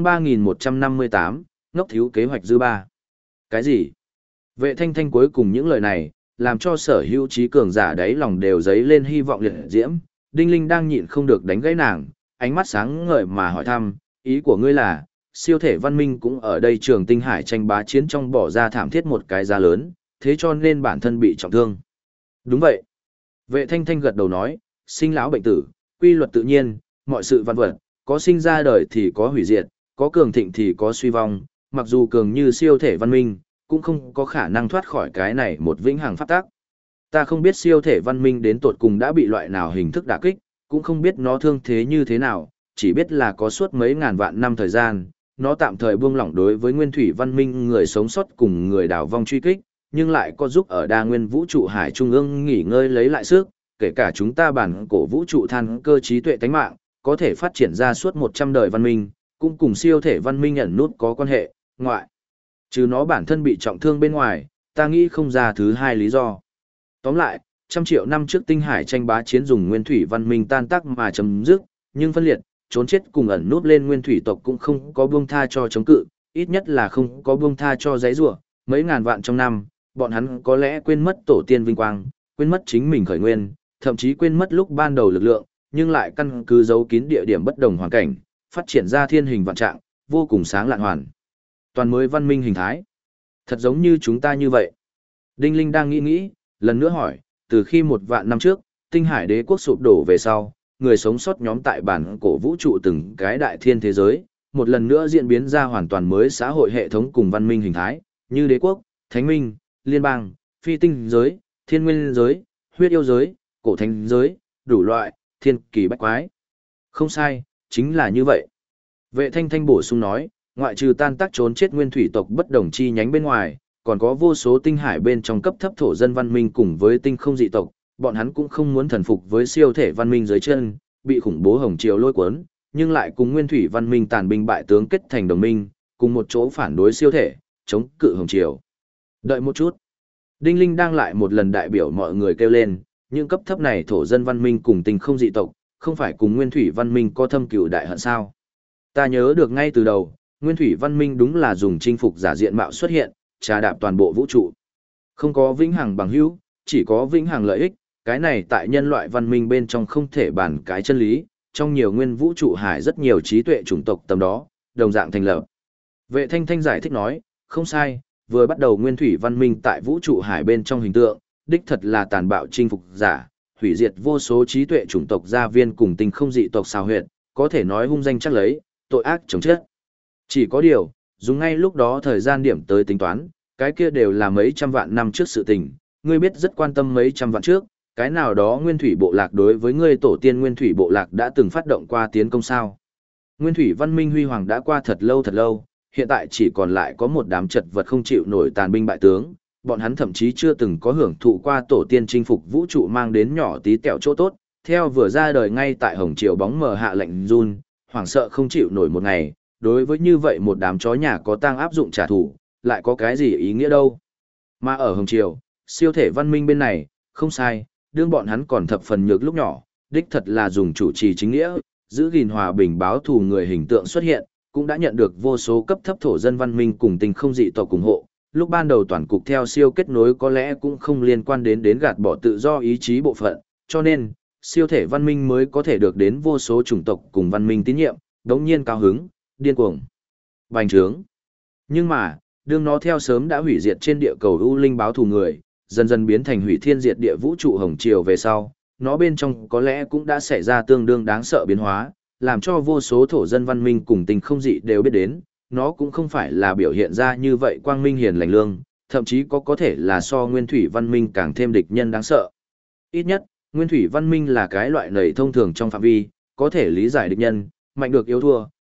3158, ngốc thiếu kế hoạch dư ba. Cái gì? Vệ Thanh Thanh cuối cùng những lời này, làm cho sở hữu trí cường giả đáy lòng đều dấy lên hy vọng liệt diễm. Đinh Linh đang nhịn không được đánh gãy nàng, ánh mắt sáng ngời mà hỏi thăm, ý của ngươi là, siêu thể văn minh cũng ở đây trường tinh hải tranh bá chiến trong bỏ ra thảm thiết một cái giá lớn, thế cho nên bản thân bị trọng thương. Đúng vậy. Vệ Thanh Thanh gật đầu nói, sinh lão bệnh tử, quy luật tự nhiên, mọi sự vạn vật, có sinh ra đời thì có hủy diệt, có cường thịnh thì có suy vong, mặc dù cường như siêu thể văn minh, cũng không có khả năng thoát khỏi cái này một vĩnh hằng pháp tắc. Ta không biết siêu thể văn minh đến tột cùng đã bị loại nào hình thức đả kích, cũng không biết nó thương thế như thế nào, chỉ biết là có suốt mấy ngàn vạn năm thời gian, nó tạm thời buông lỏng đối với nguyên thủy văn minh người sống sót cùng người đào vong truy kích, nhưng lại có giúp ở đa nguyên vũ trụ hải trung ương nghỉ ngơi lấy lại sức, kể cả chúng ta bản cổ vũ trụ than cơ trí tuệ tánh mạng, có thể phát triển ra suốt 100 đời văn minh, cũng cùng siêu thể văn minh ẩn nút có quan hệ, ngoại. Trừ nó bản thân bị trọng thương bên ngoài, ta nghĩ không ra thứ hai lý do. Tóm lại, trăm triệu năm trước tinh hải tranh bá chiến dùng nguyên thủy văn minh tan tác mà chấm dứt, nhưng phân liệt, trốn chết cùng ẩn nút lên nguyên thủy tộc cũng không có buông tha cho chống cự, ít nhất là không có buông tha cho giấy rủa. Mấy ngàn vạn trong năm, bọn hắn có lẽ quên mất tổ tiên vinh quang, quên mất chính mình khởi nguyên, thậm chí quên mất lúc ban đầu lực lượng, nhưng lại căn cứ giấu kín địa điểm bất đồng hoàn cảnh, phát triển ra thiên hình vạn trạng, vô cùng sáng lạn hoàn. Toàn mới văn minh hình thái. Thật giống như chúng ta như vậy. Đinh Linh đang nghĩ, lần nữa hỏi, từ khi 1 vạn năm trước, tinh hải đế quốc sụp đổ về sau, người sống sót nhóm tại bản cổ vũ trụ từng cái đại thiên thế giới, một lần nữa diễn biến ra hoàn toàn mới xã hội hệ thống cùng văn minh hình thái, như đế quốc, thánh minh, liên bang, phi tinh giới, thiên nguyên giới, huyết yêu giới, cổ thánh giới, đủ loại, thiên kỳ bách quái. Không sai, chính là như vậy. Vệ Thanh Thanh bổ sung nói, ngoại trừ tan tác trốn chết nguyên thủy tộc bất đồng chi nhánh bên ngoài, còn có vô số tinh hải bên trong cấp thấp thổ dân văn minh cùng với tinh không dị tộc, bọn hắn cũng không muốn thần phục với siêu thể văn minh dưới chân, bị khủng bố hồng triều lôi cuốn, nhưng lại cùng nguyên thủy văn minh tàn binh bại tướng kết thành đồng minh, cùng một chỗ phản đối siêu thể, chống cự hồng triều. Đợi một chút. Đinh Linh đang lại một lần đại biểu mọi người kêu lên, những cấp thấp này thổ dân văn minh cùng tinh không dị tộc, không phải cùng nguyên thủy văn minh có thâm cửu đại hận sao? Ta nhớ được ngay từ đầu, nguyên thủy văn minh đúng là dùng chinh phục giả diện mạo xuất hiện, trà đạp toàn bộ vũ trụ. Không có vĩnh hằng bằng hữu, chỉ có vĩnh hằng lợi ích, cái này tại nhân loại văn minh bên trong không thể bàn cái chân lý, trong nhiều nguyên vũ trụ hải rất nhiều trí tuệ chủng tộc tầm đó, đồng dạng thành lập. Vệ Thanh Thanh giải thích nói, không sai, vừa bắt đầu nguyên thủy văn minh tại vũ trụ hải bên trong hình tượng, đích thật là tàn bạo chinh phục giả, hủy diệt vô số trí tuệ chủng tộc gia viên cùng tinh không dị tộc xào huyệt, có thể nói hung danh chắc lấy, tội ác chống chết. Chỉ có điều, dùng ngay lúc đó thời gian điểm tới tính toán, cái kia đều là mấy trăm vạn năm trước sự tình, ngươi biết rất quan tâm mấy trăm vạn trước, cái nào đó nguyên thủy bộ lạc đối với ngươi tổ tiên nguyên thủy bộ lạc đã từng phát động qua tiến công sao. Nguyên thủy văn minh huy hoàng đã qua thật lâu, hiện tại chỉ còn lại có một đám chật vật không chịu nổi tàn binh bại tướng, bọn hắn thậm chí chưa từng có hưởng thụ qua tổ tiên chinh phục vũ trụ mang đến nhỏ tí tẹo chỗ tốt, theo vừa ra đời ngay tại hồng triều bóng mờ hạ lệnh run, hoảng sợ không chịu nổi một ngày, đối với như vậy một đám chó nhà có tang áp dụng trả thù, lại có cái gì ý nghĩa đâu. Mà ở hồng triều, siêu thể văn minh bên này, không sai, đương bọn hắn còn thập phần nhược lúc nhỏ, đích thật là dùng chủ trì chính nghĩa, giữ gìn hòa bình báo thù người hình tượng xuất hiện, cũng đã nhận được vô số cấp thấp thổ dân văn minh cùng tinh không dị tộc ủng hộ. Lúc ban đầu toàn cục theo siêu kết nối có lẽ cũng không liên quan đến gạt bỏ tự do ý chí bộ phận, cho nên, siêu thể văn minh mới có thể được đến vô số chủng tộc cùng văn minh tín nhiệm, đống nhiên cao hứng, điên cuồng, bành trướng. Nhưng mà, đương nó theo sớm đã hủy diệt trên địa cầu U Linh báo thù người, dần dần biến thành hủy thiên diệt địa vũ trụ hồng triều về sau, nó bên trong có lẽ cũng đã xảy ra tương đương đáng sợ biến hóa, làm cho vô số thổ dân văn minh cùng tình không dị đều biết đến, nó cũng không phải là biểu hiện ra như vậy quang minh hiền lành lương, thậm chí có thể là so nguyên thủy văn minh càng thêm địch nhân đáng sợ. Ít nhất, nguyên thủy văn minh là cái loại nầy thông thường trong phạm vi, có thể lý giải địch nhân, mạnh được yếu thua,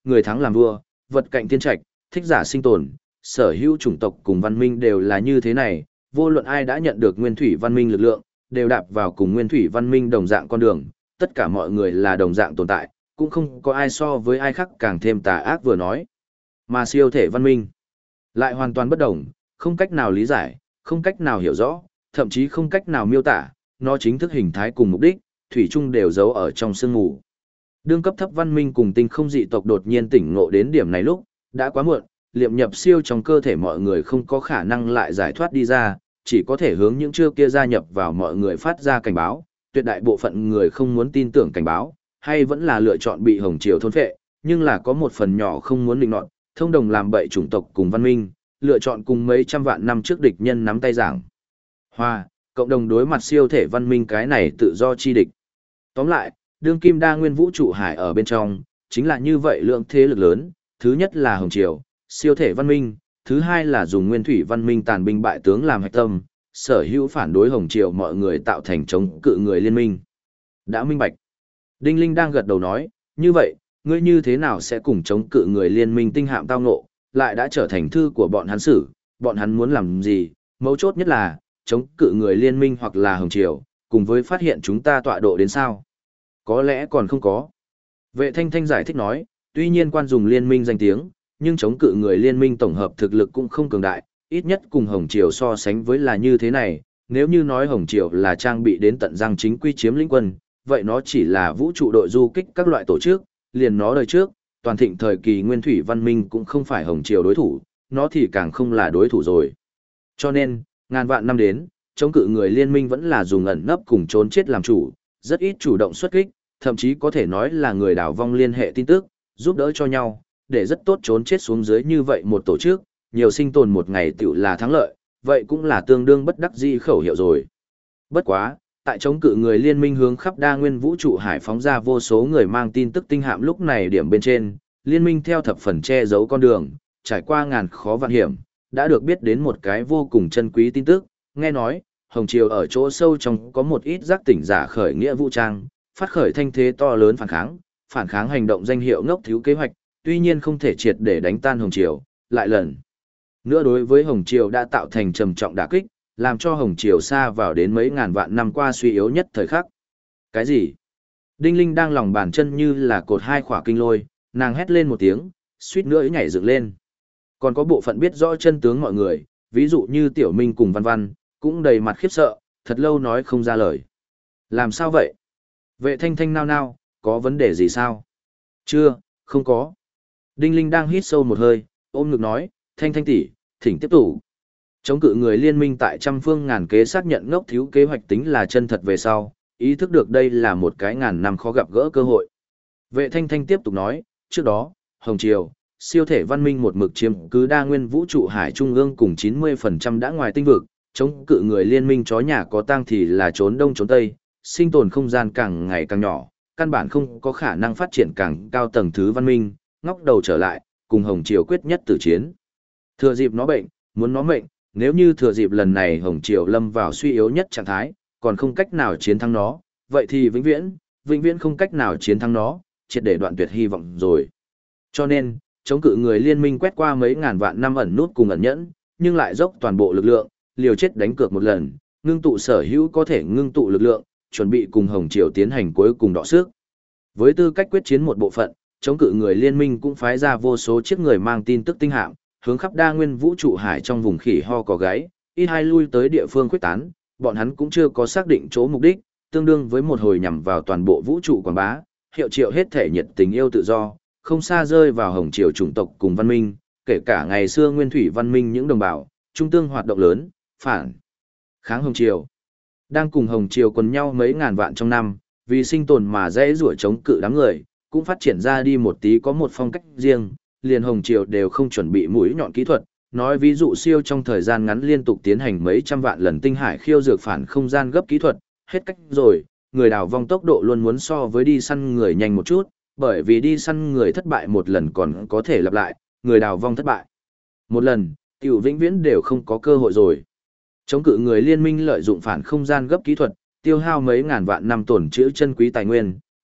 người thắng làm vua, vật cạnh thiên trạch, thích giả sinh tồn, sở hữu chủng tộc cùng văn minh đều là như thế này, vô luận ai đã nhận được nguyên thủy văn minh lực lượng, đều đạp vào cùng nguyên thủy văn minh đồng dạng con đường, tất cả mọi người là đồng dạng tồn tại, cũng không có ai so với ai khác càng thêm tà ác vừa nói. Mà siêu thể văn minh lại hoàn toàn bất đồng, không cách nào lý giải, không cách nào hiểu rõ, thậm chí không cách nào miêu tả, nó chính thức hình thái cùng mục đích, thủy chung đều giấu ở trong sương mù. Đương cấp thấp văn minh cùng tinh không dị tộc đột nhiên tỉnh ngộ đến điểm này lúc, đã quá muộn, liệm nhập siêu trong cơ thể mọi người không có khả năng lại giải thoát đi ra, chỉ có thể hướng những chưa kia gia nhập vào mọi người phát ra cảnh báo, tuyệt đại bộ phận người không muốn tin tưởng cảnh báo, hay vẫn là lựa chọn bị hồng triều thôn phệ, nhưng là có một phần nhỏ không muốn định nọt, thông đồng làm bậy chủng tộc cùng văn minh, lựa chọn cùng mấy trăm vạn năm trước địch nhân nắm tay giảng. Hoa, cộng đồng đối mặt siêu thể văn minh cái này tự do chi địch. Tóm lại, đương kim đa nguyên vũ trụ hải ở bên trong, chính là như vậy lượng thế lực lớn, thứ nhất là hồng triều, siêu thể văn minh, thứ hai là dùng nguyên thủy văn minh tàn binh bại tướng làm hạch tâm, sở hữu phản đối hồng triều mọi người tạo thành chống cự người liên minh. Đã minh bạch. Đinh Linh đang gật đầu nói, như vậy, ngươi như thế nào sẽ cùng chống cự người liên minh tinh hạm tao ngộ, lại đã trở thành thư của bọn hắn xử, bọn hắn muốn làm gì, mấu chốt nhất là, chống cự người liên minh hoặc là hồng triều, cùng với phát hiện chúng ta tọa độ đến sao. Có lẽ còn không có. Vệ Thanh Thanh giải thích nói, tuy nhiên quan dùng liên minh danh tiếng, nhưng chống cự người liên minh tổng hợp thực lực cũng không cường đại, ít nhất cùng Hồng Triều so sánh với là như thế này, nếu như nói Hồng Triều là trang bị đến tận răng chính quy chiếm lĩnh quân, vậy nó chỉ là vũ trụ đội du kích các loại tổ chức, liền nó đời trước, toàn thịnh thời kỳ nguyên thủy văn minh cũng không phải Hồng Triều đối thủ, nó thì càng không là đối thủ rồi. Cho nên, ngàn vạn năm đến, chống cự người liên minh vẫn là dùng ẩn nấp cùng trốn chết làm chủ, rất ít chủ động xuất kích, thậm chí có thể nói là người đảo vong liên hệ tin tức, giúp đỡ cho nhau, để rất tốt trốn chết xuống dưới như vậy một tổ chức, nhiều sinh tồn một ngày tiểu là thắng lợi, vậy cũng là tương đương bất đắc dĩ khẩu hiệu rồi. Bất quá, tại chống cự người liên minh hướng khắp đa nguyên vũ trụ hải phóng ra vô số người mang tin tức tinh hạm lúc này điểm bên trên, liên minh theo thập phần che giấu con đường, trải qua ngàn khó vạn hiểm, đã được biết đến một cái vô cùng chân quý tin tức, nghe nói, Hồng Triều ở chỗ sâu trong có một ít giác tỉnh giả khởi nghĩa vũ trang, phát khởi thanh thế to lớn phản kháng hành động danh hiệu ngốc thiếu kế hoạch, tuy nhiên không thể triệt để đánh tan Hồng Triều, lại lần nữa đối với Hồng Triều đã tạo thành trầm trọng đả kích, làm cho Hồng Triều xa vào đến mấy ngàn vạn năm qua suy yếu nhất thời khắc. Cái gì? Đinh Linh đang lòng bàn chân như là cột hai khỏa kinh lôi, nàng hét lên một tiếng, suýt nữa nhảy dựng lên. Còn có bộ phận biết rõ chân tướng mọi người, ví dụ như Tiểu Minh cùng Văn Văn, cũng đầy mặt khiếp sợ, thật lâu nói không ra lời. Làm sao vậy? Vệ Thanh Thanh nao nao, có vấn đề gì sao? Chưa, không có. Đinh Linh đang hít sâu một hơi, ôm ngực nói, Thanh Thanh tỷ, thỉnh tiếp tục. Chống cự người liên minh tại trăm phương ngàn kế xác nhận ngốc thiếu kế hoạch tính là chân thật về sau, ý thức được đây là một cái ngàn năm khó gặp gỡ cơ hội. Vệ Thanh Thanh tiếp tục nói, trước đó, Hồng Triều, siêu thể văn minh một mực chiếm cứ đa nguyên vũ trụ hải trung ương cùng 90% đã ngoài tinh vực, chống cự người liên minh chó nhà có tang thì là trốn đông trốn tây, sinh tồn không gian càng ngày càng nhỏ, căn bản không có khả năng phát triển càng cao tầng thứ văn minh, ngóc đầu trở lại, cùng Hồng Triều quyết nhất tử chiến. Thừa dịp nó bệnh, muốn nó mệnh, nếu như thừa dịp lần này Hồng Triều lâm vào suy yếu nhất trạng thái, còn không cách nào chiến thắng nó, vậy thì vĩnh viễn không cách nào chiến thắng nó, triệt để đoạn tuyệt hy vọng rồi. Cho nên, chống cự người liên minh quét qua mấy ngàn vạn năm ẩn nút cùng ẩn nhẫn, nhưng lại dốc toàn bộ lực lượng, liều chết đánh cược một lần, ngưng tụ sở hữu có thể ngưng tụ lực lượng, chuẩn bị cùng Hồng Triều tiến hành cuối cùng đọ sức. Với tư cách quyết chiến một bộ phận, chống cự người liên minh cũng phái ra vô số chiếc người mang tin tức tinh hạm, hướng khắp đa nguyên vũ trụ hải trong vùng khỉ ho có gáy, ít hai lui tới địa phương quyết tán, bọn hắn cũng chưa có xác định chỗ mục đích, tương đương với một hồi nhằm vào toàn bộ vũ trụ quảng bá, hiệu triệu hết thể nhiệt tình yêu tự do, không xa rơi vào Hồng Triều chủng tộc cùng văn minh, kể cả ngày xưa nguyên thủy văn minh những đồng bào, trung tương hoạt động lớn, phản kháng Hồng Triều. Đang cùng Hồng Triều quần nhau mấy ngàn vạn trong năm, vì sinh tồn mà dễ rủa chống cự đám người, cũng phát triển ra đi một tí có một phong cách riêng, liền Hồng Triều đều không chuẩn bị mũi nhọn kỹ thuật, nói ví dụ siêu trong thời gian ngắn liên tục tiến hành mấy trăm vạn lần tinh hải khiêu dược phản không gian gấp kỹ thuật, hết cách rồi, người đào vong tốc độ luôn muốn so với đi săn người nhanh một chút, bởi vì đi săn người thất bại một lần còn có thể lặp lại, người đào vong thất bại một lần, tiểu vĩnh viễn đều không có cơ hội rồi. Chống cự người liên minh lợi dụng phản không gian gấp kỹ thuật, tiêu hao mấy ngàn vạn năm tổn trữ chân quý tài nguyên,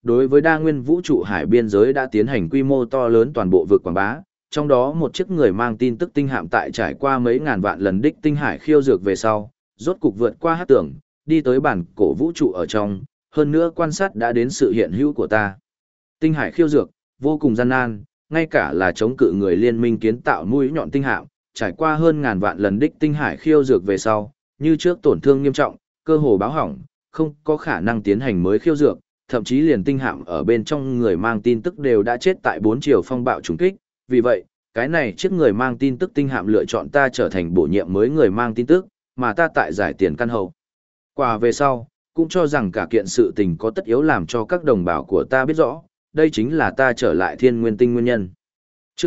đối với đa nguyên vũ trụ hải biên giới đã tiến hành quy mô to lớn toàn bộ vực quảng bá, trong đó một chiếc người mang tin tức tinh hạm tại trải qua mấy ngàn vạn lần đích tinh hải khiêu dược về sau, rốt cục vượt qua hắc tưởng, đi tới bản cổ vũ trụ ở trong, hơn nữa quan sát đã đến sự hiện hữu của ta. Tinh hải khiêu dược, vô cùng gian nan, ngay cả là chống cự người liên minh kiến tạo mũi nhọn tinh hạm, trải qua hơn ngàn vạn lần đích tinh hải khiêu dược về sau, như trước tổn thương nghiêm trọng, cơ hồ báo hỏng, không có khả năng tiến hành mới khiêu dược, thậm chí liền tinh hạm ở bên trong người mang tin tức đều đã chết tại 4 chiều phong bạo trùng kích, vì vậy, cái này chiếc người mang tin tức tinh hạm lựa chọn ta trở thành bổ nhiệm mới người mang tin tức, mà ta tại giải tiền căn hậu. Quả về sau, cũng cho rằng cả kiện sự tình có tất yếu làm cho các đồng bào của ta biết rõ, đây chính là ta trở lại thiên nguyên tinh nguyên nhân. Chương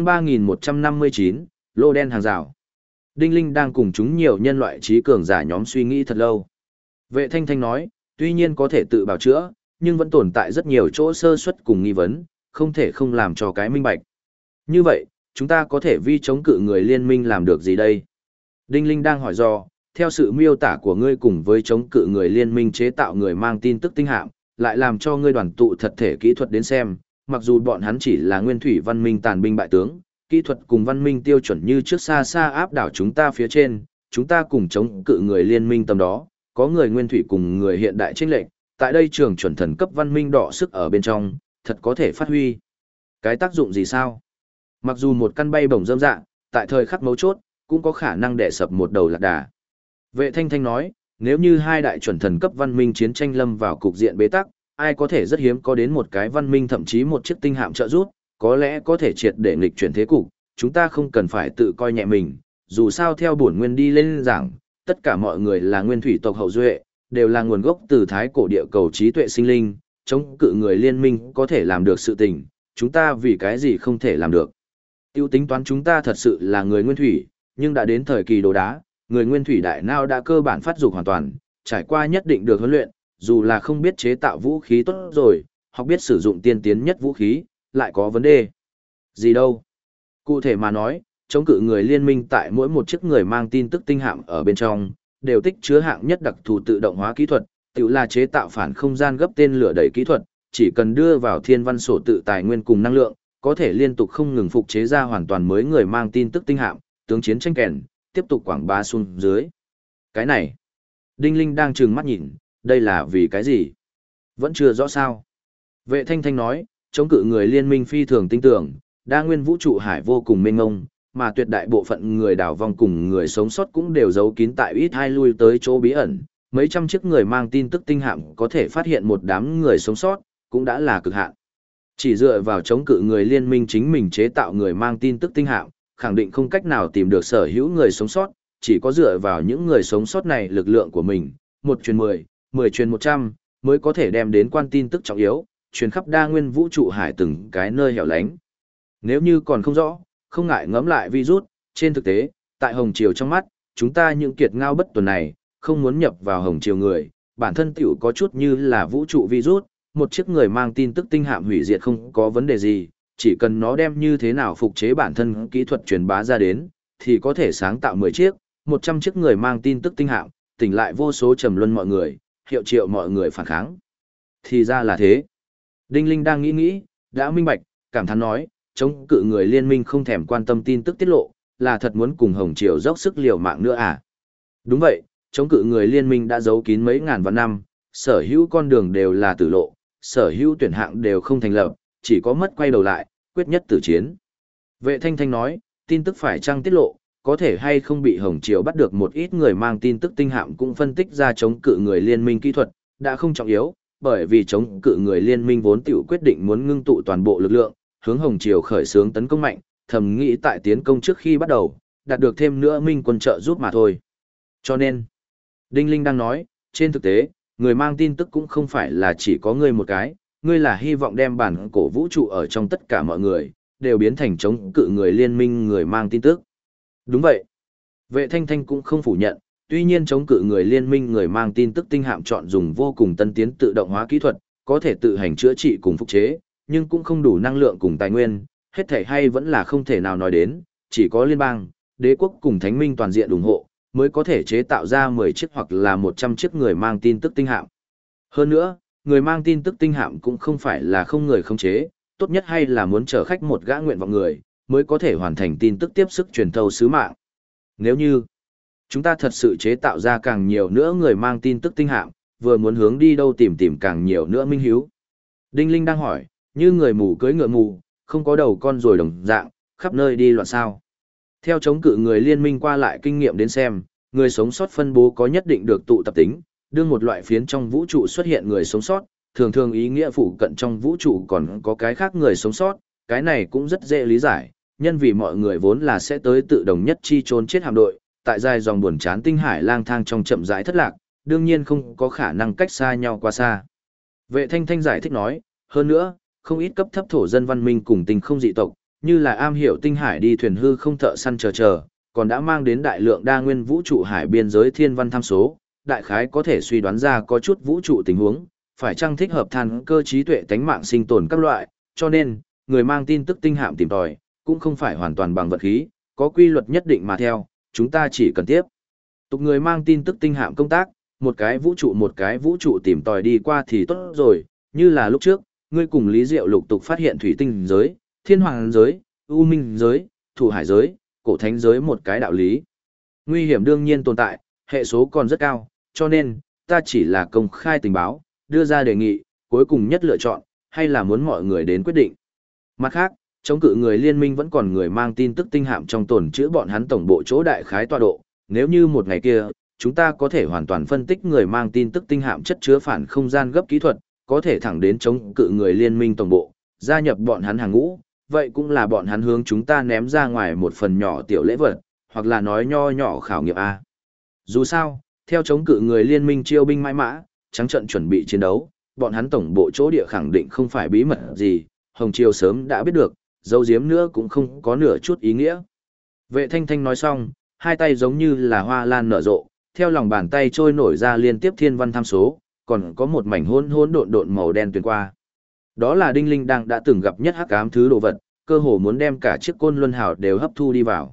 3159, Lô đen hàng rào. Đinh Linh đang cùng chúng nhiều nhân loại trí cường giả nhóm suy nghĩ thật lâu. Vệ Thanh Thanh nói, tuy nhiên có thể tự bào chữa, nhưng vẫn tồn tại rất nhiều chỗ sơ suất cùng nghi vấn, không thể không làm cho cái minh bạch. Như vậy, chúng ta có thể vi chống cự người liên minh làm được gì đây? Đinh Linh đang hỏi do, theo sự miêu tả của ngươi cùng với chống cự người liên minh chế tạo người mang tin tức tinh hạm, lại làm cho ngươi đoàn tụ thật thể kỹ thuật đến xem, mặc dù bọn hắn chỉ là nguyên thủy văn minh tàn binh bại tướng, kỹ thuật cùng văn minh tiêu chuẩn như trước xa xa áp đảo chúng ta phía trên, chúng ta cùng chống cự người liên minh tầm đó, có người nguyên thủy cùng người hiện đại chênh lệch, tại đây trường chuẩn thần cấp văn minh đọ sức ở bên trong, thật có thể phát huy. Cái tác dụng gì sao? Mặc dù một căn bay bổng rơm dạ, tại thời khắc mấu chốt, cũng có khả năng đè sập một đầu lạc đà. Vệ Thanh Thanh nói, nếu như hai đại chuẩn thần cấp văn minh chiến tranh lâm vào cục diện bế tắc, ai có thể rất hiếm có đến một cái văn minh thậm chí một chiếc tinh hạm trợ giúp, có lẽ có thể triệt để nghịch chuyển thế cục, chúng ta không cần phải tự coi nhẹ mình, dù sao theo bổn nguyên đi lên giảng, tất cả mọi người là nguyên thủy tộc hậu duệ, đều là nguồn gốc từ thái cổ địa cầu trí tuệ sinh linh, chống cự người liên minh có thể làm được sự tình, chúng ta vì cái gì không thể làm được. Tiêu tính toán chúng ta thật sự là người nguyên thủy, nhưng đã đến thời kỳ đồ đá, người nguyên thủy đại não đã cơ bản phát dục hoàn toàn, trải qua nhất định được huấn luyện, dù là không biết chế tạo vũ khí tốt rồi, hoặc biết sử dụng tiên tiến nhất vũ khí, lại có vấn đề. Gì đâu? Cụ thể mà nói, chống cự người liên minh tại mỗi một chiếc người mang tin tức tinh hạm ở bên trong, đều tích chứa hạng nhất đặc thù tự động hóa kỹ thuật, tự là chế tạo phản không gian gấp tên lửa đẩy kỹ thuật, chỉ cần đưa vào thiên văn sổ tự tài nguyên cùng năng lượng, có thể liên tục không ngừng phục chế ra hoàn toàn mới người mang tin tức tinh hạm, tướng chiến tranh kèn, tiếp tục quảng bá xuống dưới. Cái này, Đinh Linh đang trừng mắt nhìn, đây là vì cái gì? Vẫn chưa rõ sao. Vệ Thanh Thanh nói, chống cự người liên minh phi thường tinh tưởng, đa nguyên vũ trụ hải vô cùng mênh mông, mà tuyệt đại bộ phận người đảo vong cùng người sống sót cũng đều giấu kín tại ít hai lui tới chỗ bí ẩn. Mấy trăm chiếc người mang tin tức tinh hạm có thể phát hiện một đám người sống sót, cũng đã là cực hạn. Chỉ dựa vào chống cự người liên minh chính mình chế tạo người mang tin tức tinh hạm, khẳng định không cách nào tìm được sở hữu người sống sót, chỉ có dựa vào những người sống sót này lực lượng của mình, 1 truyền 10, 10 truyền 100, mới có thể đem đến quan tin tức trọng yếu, truyền khắp đa nguyên vũ trụ hải từng cái nơi hẻo lánh. Nếu như còn không rõ, không ngại ngẫm lại virus, trên thực tế, tại Hồng Triều trong mắt, chúng ta những kiệt ngao bất tuần này, không muốn nhập vào Hồng Triều người, bản thân tiểu có chút như là vũ trụ virus, một chiếc người mang tin tức tinh hạm hủy diệt không có vấn đề gì, chỉ cần nó đem như thế nào phục chế bản thân kỹ thuật truyền bá ra đến, thì có thể sáng tạo 10 chiếc, 100 chiếc người mang tin tức tinh hạm, tỉnh lại vô số trầm luân mọi người, hiệu triệu mọi người phản kháng. Thì ra là thế. Đinh Linh đang nghĩ, đã minh bạch, cảm thán nói, chống cự người liên minh không thèm quan tâm tin tức tiết lộ, là thật muốn cùng Hồng Triều dốc sức liều mạng nữa à? Đúng vậy, chống cự người liên minh đã giấu kín mấy ngàn vạn năm, sở hữu con đường đều là tử lộ, sở hữu tuyển hạng đều không thành lập, chỉ có mất quay đầu lại, quyết nhất tử chiến. Vệ Thanh Thanh nói, tin tức phải chăng tiết lộ, có thể hay không bị Hồng Triều bắt được một ít người mang tin tức tinh hạm cũng phân tích ra chống cự người liên minh kỹ thuật, đã không trọng yếu, bởi vì chống cự người liên minh vốn tiểu quyết định muốn ngưng tụ toàn bộ lực lượng, hướng Hồng Triều khởi xướng tấn công mạnh, thầm nghĩ tại tiến công trước khi bắt đầu, đạt được thêm nữa minh quân trợ giúp mà thôi. Cho nên, Đinh Linh đang nói, trên thực tế, người mang tin tức cũng không phải là chỉ có ngươi một cái, ngươi là hy vọng đem bản cổ vũ trụ ở trong tất cả mọi người, đều biến thành chống cự người liên minh người mang tin tức. Đúng vậy. Vệ Thanh Thanh cũng không phủ nhận, tuy nhiên chống cự người liên minh người mang tin tức tinh hạm chọn dùng vô cùng tân tiến tự động hóa kỹ thuật, có thể tự hành chữa trị cùng phục chế, nhưng cũng không đủ năng lượng cùng tài nguyên, hết thể hay vẫn là không thể nào nói đến, chỉ có liên bang, đế quốc cùng thánh minh toàn diện ủng hộ, mới có thể chế tạo ra 10 chiếc hoặc là 100 chiếc người mang tin tức tinh hạm. Hơn nữa, người mang tin tức tinh hạm cũng không phải là không người khống chế, tốt nhất hay là muốn chở khách một gã nguyện vọng người, mới có thể hoàn thành tin tức tiếp sức truyền thâu sứ mạng. Nếu như chúng ta thật sự chế tạo ra càng nhiều nữa người mang tin tức tinh hạm, vừa muốn hướng đi đâu tìm càng nhiều nữa minh hiếu. Đinh Linh đang hỏi, như người mù cưỡi ngựa mù, không có đầu con rồi đồng dạng, khắp nơi đi loạn sao. Theo chống cự người liên minh qua lại kinh nghiệm đến xem, người sống sót phân bố có nhất định được tụ tập tính, đương một loại phiến trong vũ trụ xuất hiện người sống sót, thường thường ý nghĩa phụ cận trong vũ trụ còn có cái khác người sống sót, cái này cũng rất dễ lý giải, nhân vì mọi người vốn là sẽ tới tự đồng nhất chi trốn chết hạm đội, tại dài dòng buồn chán tinh hải lang thang trong chậm rãi thất lạc, đương nhiên không có khả năng cách xa nhau quá xa. Vệ Thanh Thanh giải thích nói, hơn nữa, không ít cấp thấp thổ dân văn minh cùng tinh không dị tộc, như là am hiểu tinh hải đi thuyền hư không thợ săn chờ, còn đã mang đến đại lượng đa nguyên vũ trụ hải biên giới thiên văn tham số, đại khái có thể suy đoán ra có chút vũ trụ tình huống, phải chăng thích hợp than cơ trí tuệ tánh mạng sinh tồn các loại, cho nên, người mang tin tức tinh hạm tìm tòi, cũng không phải hoàn toàn bằng vật khí, có quy luật nhất định mà theo, chúng ta chỉ cần tiếp tục người mang tin tức tinh hạm công tác, một cái vũ trụ tìm tòi đi qua thì tốt rồi, như là lúc trước, ngươi cùng Lý Diệu lục tục phát hiện thủy tinh giới, thiên hoàng giới, u minh giới, thủ hải giới, cổ thánh giới một cái đạo lý. Nguy hiểm đương nhiên tồn tại, hệ số còn rất cao, cho nên, ta chỉ là công khai tình báo, đưa ra đề nghị, cuối cùng nhất lựa chọn, hay là muốn mọi người đến quyết định. Mặt khác, chống cự người liên minh vẫn còn người mang tin tức tinh hạm trong tồn chữa bọn hắn tổng bộ chỗ đại khái tọa độ, nếu như một ngày kia, chúng ta có thể hoàn toàn phân tích người mang tin tức tinh hạm chất chứa phản không gian gấp kỹ thuật, có thể thẳng đến chống cự người liên minh tổng bộ, gia nhập bọn hắn hàng ngũ, vậy cũng là bọn hắn hướng chúng ta ném ra ngoài một phần nhỏ tiểu lễ vật, hoặc là nói nho nhỏ khảo nghiệm A. Dù sao, theo chống cự người liên minh chiêu binh mãi mã, trắng trận chuẩn bị chiến đấu, bọn hắn tổng bộ chỗ địa khẳng định không phải bí mật gì, Hồng Triều sớm đã biết được, dấu giếm nữa cũng không có nửa chút ý nghĩa. Vệ Thanh Thanh nói xong, hai tay giống như là hoa lan nở rộ, theo lòng bàn tay trôi nổi ra liên tiếp thiên văn tham số, còn có một mảnh hỗn hỗn độn độn màu đen tuyền qua. Đó là Đinh Linh đang đã từng gặp nhất hắc ám thứ đồ vật, cơ hồ muốn đem cả chiếc côn luân hào đều hấp thu đi vào.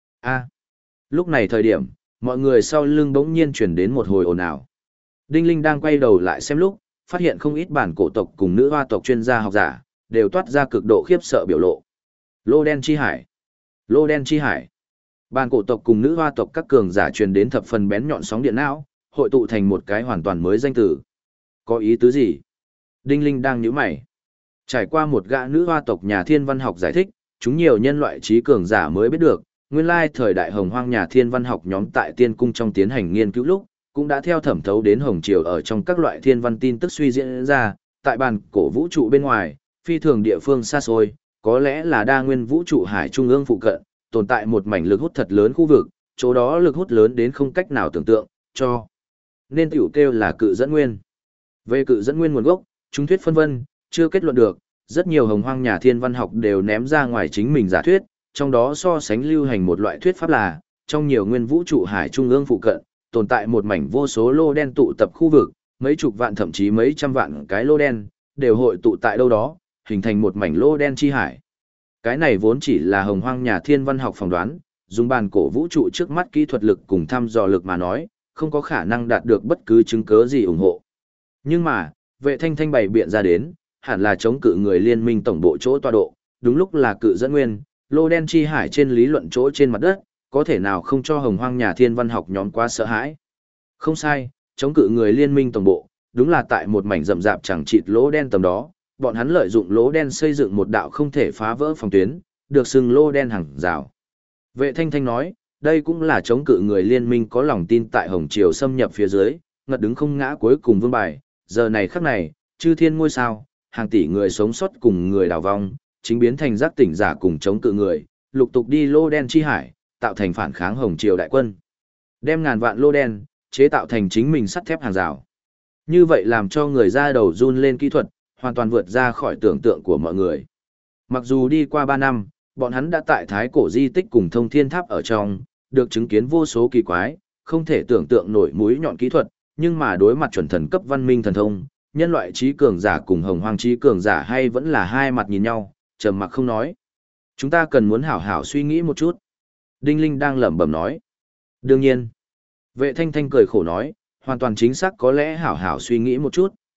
Lúc này thời điểm, mọi người sau lưng bỗng nhiên chuyển đến một hồi ồn ào. Đinh Linh đang quay đầu lại xem lúc, phát hiện không ít bản cổ tộc cùng nữ hoa tộc chuyên gia học giả, đều toát ra cực độ khiếp sợ biểu lộ. Lô đen chi hải. Lô đen chi hải. Bản cổ tộc cùng nữ hoa tộc các cường giả truyền đến thập phần bén nhọn sóng điện não, hội tụ thành một cái hoàn toàn mới danh từ. Có ý tứ gì? Đinh Linh đang nhíu mày. Trải qua một gã nữ hoa tộc nhà thiên văn học giải thích, chúng nhiều nhân loại trí cường giả mới biết được, nguyên lai thời đại hồng hoang nhà thiên văn học nhóm tại tiên cung trong tiến hành nghiên cứu lúc, cũng đã theo thẩm thấu đến hồng triều ở trong các loại thiên văn tin tức suy diễn ra, tại bàn cổ vũ trụ bên ngoài, phi thường địa phương xa xôi, có lẽ là đa nguyên vũ trụ hải trung ương phụ cận, tồn tại một mảnh lực hút thật lớn khu vực, chỗ đó lực hút lớn đến không cách nào tưởng tượng, cho nên tiểu kêu là cự dẫn nguyên. Về cự dẫn nguyên nguồn gốc, chúng thuyết phân vân, chưa kết luận được, rất nhiều hồng hoang nhà thiên văn học đều ném ra ngoài chính mình giả thuyết, trong đó so sánh lưu hành một loại thuyết pháp là, trong nhiều nguyên vũ trụ hải trung ương phụ cận, tồn tại một mảnh vô số lô đen tụ tập khu vực, mấy chục vạn thậm chí mấy trăm vạn cái lô đen, đều hội tụ tại đâu đó, hình thành một mảnh lô đen chi hải. Cái này vốn chỉ là hồng hoang nhà thiên văn học phỏng đoán, dùng bàn cổ vũ trụ trước mắt kỹ thuật lực cùng thăm dò lực mà nói, không có khả năng đạt được bất cứ chứng cứ gì ủng hộ. Nhưng mà, Vệ Thanh Thanh bày biện ra đến, hẳn là chống cự người liên minh tổng bộ chỗ tọa độ, đúng lúc là cự dẫn nguyên, lô đen chi hải trên lý luận chỗ trên mặt đất, có thể nào không cho hồng hoang nhà thiên văn học nhóm quá sợ hãi. Không sai, chống cự người liên minh tổng bộ, đúng là tại một mảnh rậm rạp chẳng chịt lỗ đen tầm đó, bọn hắn lợi dụng lỗ đen xây dựng một đạo không thể phá vỡ phòng tuyến, được xưng lô đen hàng rào. Vệ Thanh Thanh nói, đây cũng là chống cự người liên minh có lòng tin tại Hồng Triều xâm nhập phía dưới, ngật đứng không ngã cuối cùng vương bài, giờ này khắc này, chư thiên ngôi sao, hàng tỷ người sống sót cùng người đào vong, chính biến thành giác tỉnh giả cùng chống cự người, lục tục đi lô đen chi hải, tạo thành phản kháng Hồng Triều đại quân. Đem ngàn vạn lô đen, chế tạo thành chính mình sắt thép hàng rào. Như vậy làm cho người ra đầu run lên kỹ thuật, hoàn toàn vượt ra khỏi tưởng tượng của mọi người. Mặc dù đi qua 3 năm, bọn hắn đã tại thái cổ di tích cùng thông thiên tháp ở trong, được chứng kiến vô số kỳ quái, không thể tưởng tượng nổi mũi nhọn kỹ thuật, nhưng mà đối mặt chuẩn thần cấp văn minh thần thông, nhân loại trí cường giả cùng hồng hoang trí cường giả hay vẫn là hai mặt nhìn nhau, trầm mặc không nói. Chúng ta cần muốn hảo hảo suy nghĩ một chút. Đinh Linh đang lẩm bẩm nói. Đương nhiên. Vệ Thanh Thanh cười khổ nói, hoàn toàn chính xác có lẽ hảo hảo suy nghĩ một chút,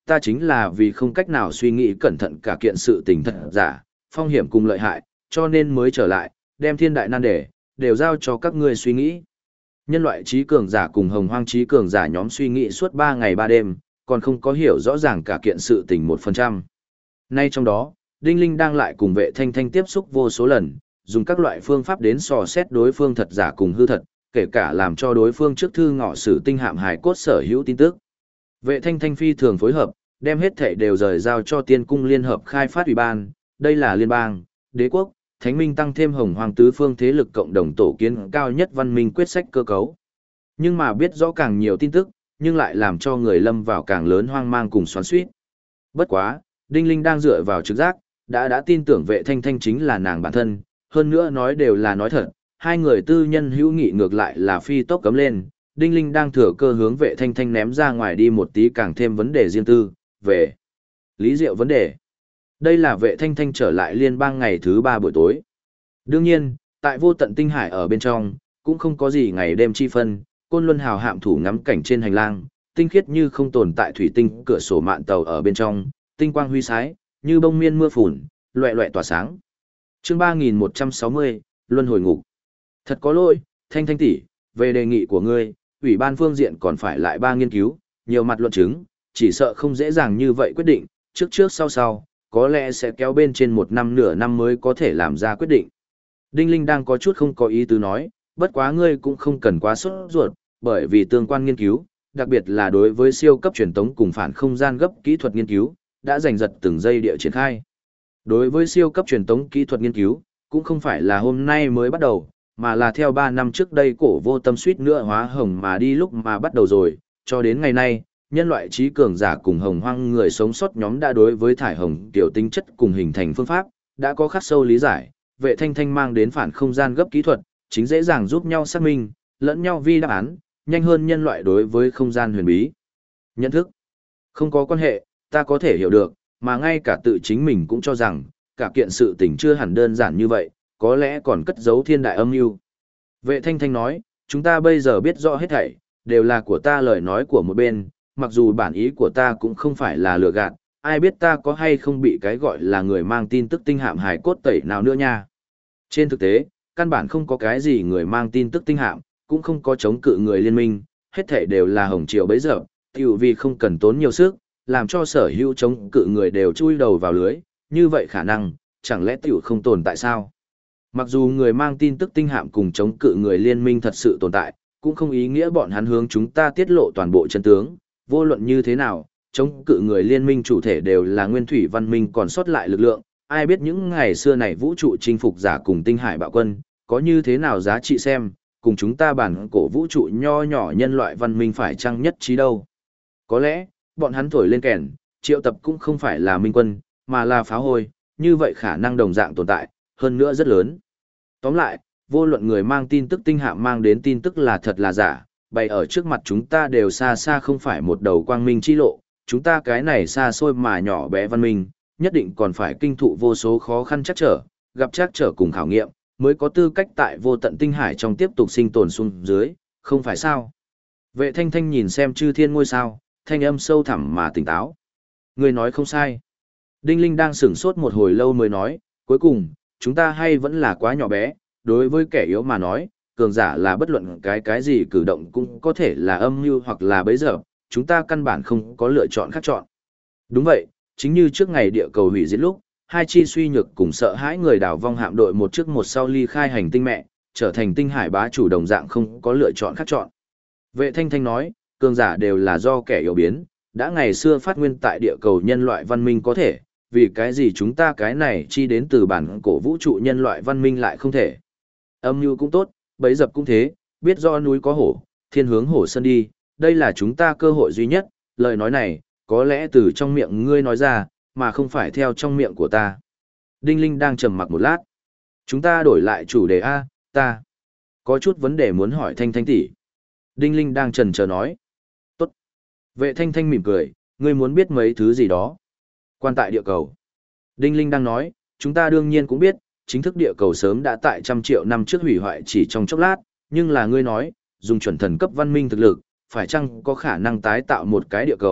ta chính là vì không cách nào suy nghĩ cẩn thận cả kiện sự tình thật giả, phong hiểm cùng lợi hại, cho nên mới trở lại, đem thiên đại nan đề, đều giao cho các ngươi suy nghĩ. Nhân loại trí cường giả cùng hồng hoang trí cường giả nhóm suy nghĩ suốt 3 ngày 3 đêm, còn không có hiểu rõ ràng cả kiện sự tình 1%. Nay trong đó, Đinh Linh đang lại cùng Vệ Thanh Thanh tiếp xúc vô số lần, dùng các loại phương pháp đến dò xét đối phương thật giả cùng hư thật, kể cả làm cho đối phương trước thư ngọ sử tinh hạm hài cốt sở hữu tin tức. Vệ Thanh Thanh phi thường phối hợp, đem hết thảy đều rời giao cho Tiên Cung Liên hợp khai phát ủy ban, đây là liên bang, đế quốc, thánh minh tăng thêm hồng hoàng tứ phương thế lực cộng đồng tổ kiến cao nhất văn minh quyết sách cơ cấu. Nhưng mà biết rõ càng nhiều tin tức, nhưng lại làm cho người lâm vào càng lớn hoang mang cùng xoắn xuýt. Bất quá, Đinh Linh đang dựa vào trực giác, đã tin tưởng Vệ Thanh Thanh chính là nàng bản thân, hơn nữa nói đều là nói thật, hai người tư nhân hữu nghị ngược lại là phi tốc cấm lên, Đinh Linh đang thừa cơ hướng Vệ Thanh Thanh ném ra ngoài đi một tí càng thêm vấn đề riêng tư, về lý diệu vấn đề. Đây là Vệ Thanh Thanh trở lại liên bang ngày thứ 3 buổi tối. Đương nhiên, tại vô tận tinh hải ở bên trong, cũng không có gì ngày đêm chi phân, Côn Luân hào hạm thủ ngắm cảnh trên hành lang, tinh khiết như không tồn tại thủy tinh cửa sổ mạn tàu ở bên trong, tinh quang huy sái, như bông miên mưa phùn, loẹ loẹ tỏa sáng. Chương 3160, Luân hồi ngục. Thật có lỗi, Thanh Thanh tỷ, về đề nghị của ngươi, ủy ban phương diện còn phải lại 3 nghiên cứu, nhiều mặt luận chứng, chỉ sợ không dễ dàng như vậy quyết định, trước sau, có lẽ sẽ kéo bên trên 1 năm nửa năm mới có thể làm ra quyết định. Đinh Linh đang có chút không có ý tứ nói, bất quá ngươi cũng không cần quá sốt ruột, bởi vì tương quan nghiên cứu, đặc biệt là đối với siêu cấp truyền tống cùng phản không gian gấp kỹ thuật nghiên cứu, đã giành giật từng giây địa triển khai. Đối với siêu cấp truyền tống kỹ thuật nghiên cứu, cũng không phải là hôm nay mới bắt đầu, mà là theo 3 năm trước đây Cổ Vô Tâm suýt nữa hóa hồng mà đi lúc mà bắt đầu rồi, cho đến ngày nay, nhân loại trí cường giả cùng hồng hoang người sống sót nhóm đã đối với thải hồng tiểu tính chất cùng hình thành phương pháp, đã có khắc sâu lý giải, Vệ Thanh Thanh mang đến phản không gian gấp kỹ thuật, chính dễ dàng giúp nhau xác minh, lẫn nhau vi đáp án, nhanh hơn nhân loại đối với không gian huyền bí. Nhận thức. Không có quan hệ, ta có thể hiểu được, mà ngay cả tự chính mình cũng cho rằng, cả kiện sự tình chưa hẳn đơn giản như vậy, có lẽ còn cất giấu thiên đại âm mưu. Vệ Thanh Thanh nói, chúng ta bây giờ biết rõ hết thảy, đều là của ta lời nói của một bên, mặc dù bản ý của ta cũng không phải là lừa gạt, ai biết ta có hay không bị cái gọi là người mang tin tức tinh hạm hài cốt tẩy nào nữa nha. Trên thực tế, căn bản không có cái gì người mang tin tức tinh hạm, cũng không có chống cự người liên minh, hết thảy đều là hồng triều bấy giờ, tiểu vì không cần tốn nhiều sức, làm cho sở hữu chống cự người đều chui đầu vào lưới, như vậy khả năng, chẳng lẽ tiểu không tồn tại sao? Mặc dù người mang tin tức tinh hạm cùng chống cự người liên minh thật sự tồn tại, cũng không ý nghĩa bọn hắn hướng chúng ta tiết lộ toàn bộ chân tướng, vô luận như thế nào, chống cự người liên minh chủ thể đều là nguyên thủy văn minh còn sót lại lực lượng, ai biết những ngày xưa này vũ trụ chinh phục giả cùng tinh hải bạo quân, có như thế nào giá trị xem, cùng chúng ta bản cổ vũ trụ nho nhỏ nhân loại văn minh phải chăng nhất trí đâu. Có lẽ, bọn hắn thổi lên kèn, triệu tập cũng không phải là minh quân, mà là phá hôi, như vậy khả năng đồng dạng tồn tại, hơn nữa rất lớn. Tóm lại, vô luận người mang tin tức tinh hạm mang đến tin tức là thật là giả, bày ở trước mặt chúng ta đều xa xa không phải một đầu quang minh chi lộ, chúng ta cái này xa xôi mà nhỏ bé văn minh, nhất định còn phải kinh thụ vô số khó khăn chắc trở, gặp chắc trở cùng khảo nghiệm, mới có tư cách tại vô tận tinh hải trong tiếp tục sinh tồn xuống dưới, không phải sao? Vệ Thanh Thanh nhìn xem chư thiên ngôi sao, thanh âm sâu thẳm mà tỉnh táo. Người nói không sai. Đinh Linh đang sửng sốt một hồi lâu mới nói, cuối cùng, chúng ta hay vẫn là quá nhỏ bé, đối với kẻ yếu mà nói, cường giả là bất luận cái gì cử động cũng có thể là âm mưu hoặc là bấy giờ, chúng ta căn bản không có lựa chọn khác chọn. Đúng vậy, chính như trước ngày địa cầu hủy diệt lúc, hai chi suy nhược cùng sợ hãi người đào vong hạm đội một trước một sau ly khai hành tinh mẹ, trở thành tinh hải bá chủ đồng dạng không có lựa chọn khác chọn. Vệ Thanh Thanh nói, cường giả đều là do kẻ yếu biến, đã ngày xưa phát nguyên tại địa cầu nhân loại văn minh có thể, vì cái gì chúng ta cái này chi đến từ bản cổ vũ trụ nhân loại văn minh lại không thể. Âm mưu cũng tốt, bấy dập cũng thế, biết do núi có hổ, thiên hướng hổ sơn đi, đây là chúng ta cơ hội duy nhất, lời nói này, có lẽ từ trong miệng ngươi nói ra, mà không phải theo trong miệng của ta. Đinh Linh đang trầm mặc một lát. Chúng ta đổi lại chủ đề A, ta có chút vấn đề muốn hỏi Thanh Thanh tỷ. Đinh Linh đang chần chờ nói. Tốt. Vệ Thanh Thanh mỉm cười, ngươi muốn biết mấy thứ gì đó. Quan tại địa cầu. Đinh Linh đang nói, chúng ta đương nhiên cũng biết, chính thức địa cầu sớm đã tại 100 triệu năm trước hủy hoại chỉ trong chốc lát, nhưng là ngươi nói, dùng chuẩn thần cấp văn minh thực lực, phải chăng có khả năng tái tạo một cái địa cầu,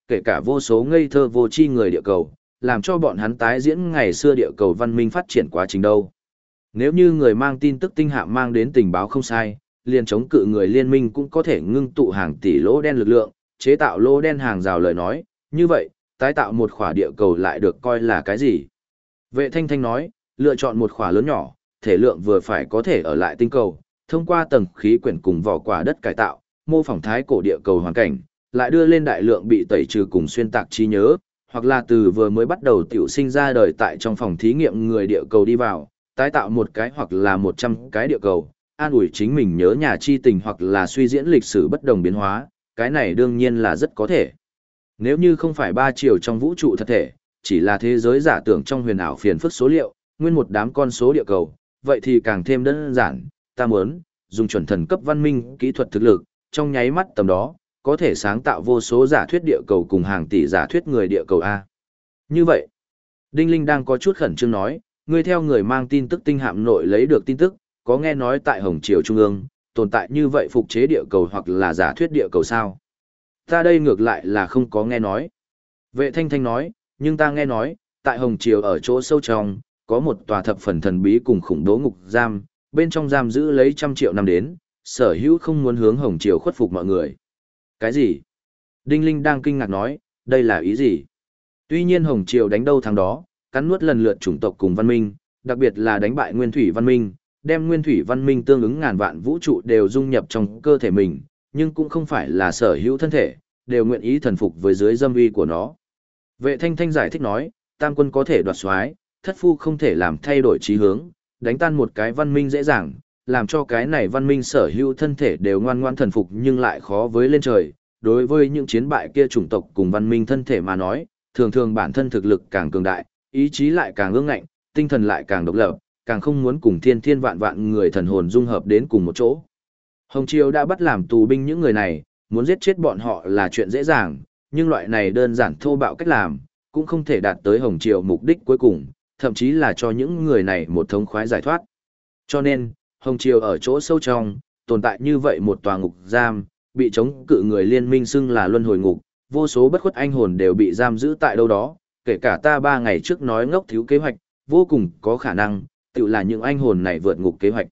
kể cả vô số ngây thơ vô tri người địa cầu, làm cho bọn hắn tái diễn ngày xưa địa cầu văn minh phát triển quá trình đâu. Nếu như người mang tin tức tinh hạm mang đến tình báo không sai, liền chống cự người liên minh cũng có thể ngưng tụ hàng tỷ lỗ đen lực lượng, chế tạo lỗ đen hàng rào lời nói, như vậy, tái tạo một khỏa địa cầu lại được coi là cái gì? Vệ Thanh Thanh nói, lựa chọn một khỏa lớn nhỏ, thể lượng vừa phải có thể ở lại tinh cầu, thông qua tầng khí quyển cùng vỏ quả đất cải tạo, mô phỏng thái cổ địa cầu hoàn cảnh, lại đưa lên đại lượng bị tẩy trừ cùng xuyên tạc trí nhớ, hoặc là từ vừa mới bắt đầu tiểu sinh ra đời tại trong phòng thí nghiệm người địa cầu đi vào, tái tạo một cái hoặc là 100 cái địa cầu, an ủi chính mình nhớ nhà chi tình hoặc là suy diễn lịch sử bất đồng biến hóa, cái này đương nhiên là rất có thể. Nếu như không phải ba chiều trong vũ trụ thật thể, chỉ là thế giới giả tưởng trong huyền ảo phiền phức số liệu, nguyên một đám con số địa cầu, vậy thì càng thêm đơn giản, ta muốn dùng chuẩn thần cấp văn minh kỹ thuật thực lực, trong nháy mắt tầm đó, có thể sáng tạo vô số giả thuyết địa cầu cùng hàng tỷ giả thuyết người địa cầu A. Như vậy, Đinh Linh đang có chút khẩn trương nói, ngươi theo người mang tin tức tinh hạm nội lấy được tin tức, có nghe nói tại Hồng Triều Trung ương, tồn tại như vậy phục chế địa cầu hoặc là giả thuyết địa cầu sao? Ta đây ngược lại là không có nghe nói. Vệ Thanh Thanh nói, nhưng ta nghe nói, tại Hồng Triều ở chỗ sâu trong, có một tòa thập phần thần bí cùng khủng bố ngục giam, bên trong giam giữ lấy 100 triệu năm đến, sở hữu không muốn hướng Hồng Triều khuất phục mọi người. Cái gì? Đinh Linh đang kinh ngạc nói, đây là ý gì? Tuy nhiên Hồng Triều đánh đâu thắng đó, cắn nuốt lần lượt chủng tộc cùng văn minh, đặc biệt là đánh bại Nguyên Thủy văn minh, đem Nguyên Thủy văn minh tương ứng ngàn vạn vũ trụ đều dung nhập trong cơ thể mình, nhưng cũng không phải là sở hữu thân thể, đều nguyện ý thần phục với dưới dâm uy của nó. Vệ Thanh Thanh giải thích nói, tam quân có thể đoạt soái, thất phu không thể làm thay đổi chí hướng, đánh tan một cái văn minh dễ dàng, làm cho cái này văn minh sở hữu thân thể đều ngoan ngoãn thần phục nhưng lại khó với lên trời. Đối với những chiến bại kia chủng tộc cùng văn minh thân thể mà nói, thường thường bản thân thực lực càng cường đại, ý chí lại càng ương ngạnh, tinh thần lại càng độc lập, càng không muốn cùng thiên thiên vạn vạn người thần hồn dung hợp đến cùng một chỗ. Hồng Triều đã bắt làm tù binh những người này, muốn giết chết bọn họ là chuyện dễ dàng, nhưng loại này đơn giản thô bạo cách làm, cũng không thể đạt tới Hồng Triều mục đích cuối cùng, thậm chí là cho những người này một thống khoái giải thoát. Cho nên, Hồng Triều ở chỗ sâu trong, tồn tại như vậy một tòa ngục giam, bị chống cự người liên minh xưng là luân hồi ngục, vô số bất khuất anh hồn đều bị giam giữ tại đâu đó, kể cả ta 3 ngày trước nói ngốc thiếu kế hoạch, vô cùng có khả năng, tự là những anh hồn này vượt ngục kế hoạch.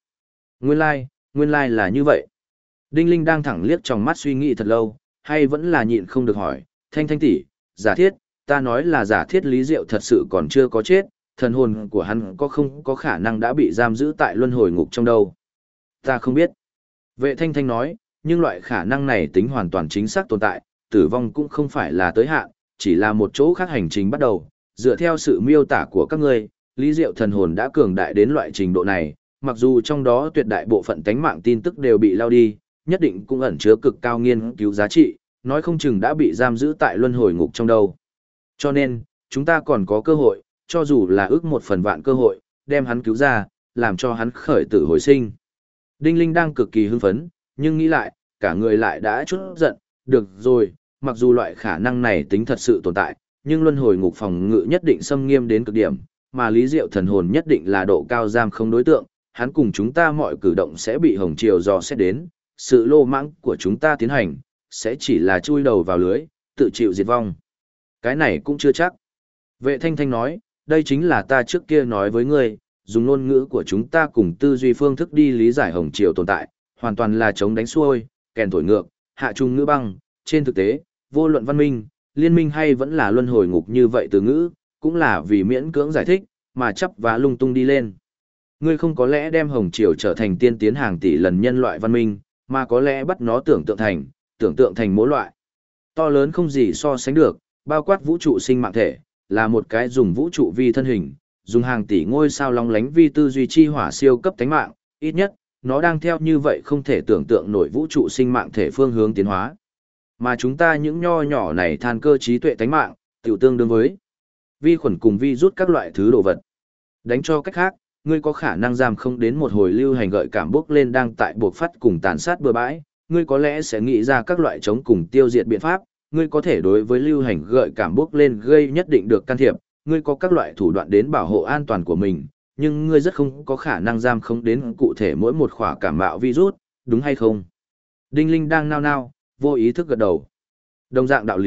Nguyên lai là như vậy. Đinh Linh đang thẳng liếc trong mắt suy nghĩ thật lâu, hay vẫn là nhịn không được hỏi, Thanh Thanh tỷ, giả thiết, ta nói là giả thiết Lý Diệu thật sự còn chưa có chết, thần hồn của hắn có không có khả năng đã bị giam giữ tại luân hồi ngục trong đâu. Ta không biết. Vệ Thanh Thanh nói, nhưng loại khả năng này tính hoàn toàn chính xác tồn tại, tử vong cũng không phải là tới hạn, chỉ là một chỗ khác hành trình bắt đầu. Dựa theo sự miêu tả của các ngươi, Lý Diệu thần hồn đã cường đại đến loại trình độ này, mặc dù trong đó tuyệt đại bộ phận tánh mạng tin tức đều bị lao đi, nhất định cũng ẩn chứa cực cao nghiên cứu giá trị, nói không chừng đã bị giam giữ tại luân hồi ngục trong đâu. Cho nên, chúng ta còn có cơ hội, cho dù là ước 1/1000 cơ hội, đem hắn cứu ra, làm cho hắn khởi tử hồi sinh. Đinh Linh đang cực kỳ hưng phấn, nhưng nghĩ lại, cả người lại đã chút giận, được rồi, mặc dù loại khả năng này tính thật sự tồn tại, nhưng luân hồi ngục phòng ngự nhất định xâm nghiêm đến cực điểm, mà Lý Diệu thần hồn nhất định là độ cao giam không đối tượng, hắn cùng chúng ta mọi cử động sẽ bị Hồng Triều dò xét đến, sự lô mãng của chúng ta tiến hành, sẽ chỉ là chui đầu vào lưới, tự chịu diệt vong. Cái này cũng chưa chắc. Vệ Thanh Thanh nói, đây chính là ta trước kia nói với ngươi, dùng ngôn ngữ của chúng ta cùng tư duy phương thức đi lý giải Hồng Triều tồn tại, hoàn toàn là chống đánh xuôi, kèn thổi ngược, hạ trung ngữ băng, trên thực tế, vô luận văn minh, liên minh hay vẫn là luân hồi ngục như vậy từ ngữ, cũng là vì miễn cưỡng giải thích, mà chấp và lung tung đi lên. Ngươi không có lẽ đem Hồng Triều trở thành tiên tiến hàng tỷ lần nhân loại văn minh, mà có lẽ bắt nó tưởng tượng thành mỗi loại. To lớn không gì so sánh được, bao quát vũ trụ sinh mạng thể, là một cái dùng vũ trụ vi thân hình, dùng hàng tỷ ngôi sao long lánh vi tư duy chi hỏa siêu cấp tánh mạng, ít nhất, nó đang theo như vậy không thể tưởng tượng nổi vũ trụ sinh mạng thể phương hướng tiến hóa. Mà chúng ta những nho nhỏ này than cơ trí tuệ tánh mạng, tiểu tương đương với vi khuẩn cùng vi rút các loại thứ đồ vật. Đánh cho cách khác, ngươi có khả năng giam không đến một hồi lưu hành gợi cảm bốc lên đang tại buộc phát cùng tàn sát bừa bãi, ngươi có lẽ sẽ nghĩ ra các loại chống cùng tiêu diệt biện pháp, ngươi có thể đối với lưu hành gợi cảm bốc lên gây nhất định được can thiệp, ngươi có các loại thủ đoạn đến bảo hộ an toàn của mình, nhưng ngươi rất không có khả năng giam không đến cụ thể mỗi một khỏa cảm mạo virus, đúng hay không? Đinh Linh đang nao nao, vô ý thức gật đầu. Đồng dạng đạo lý,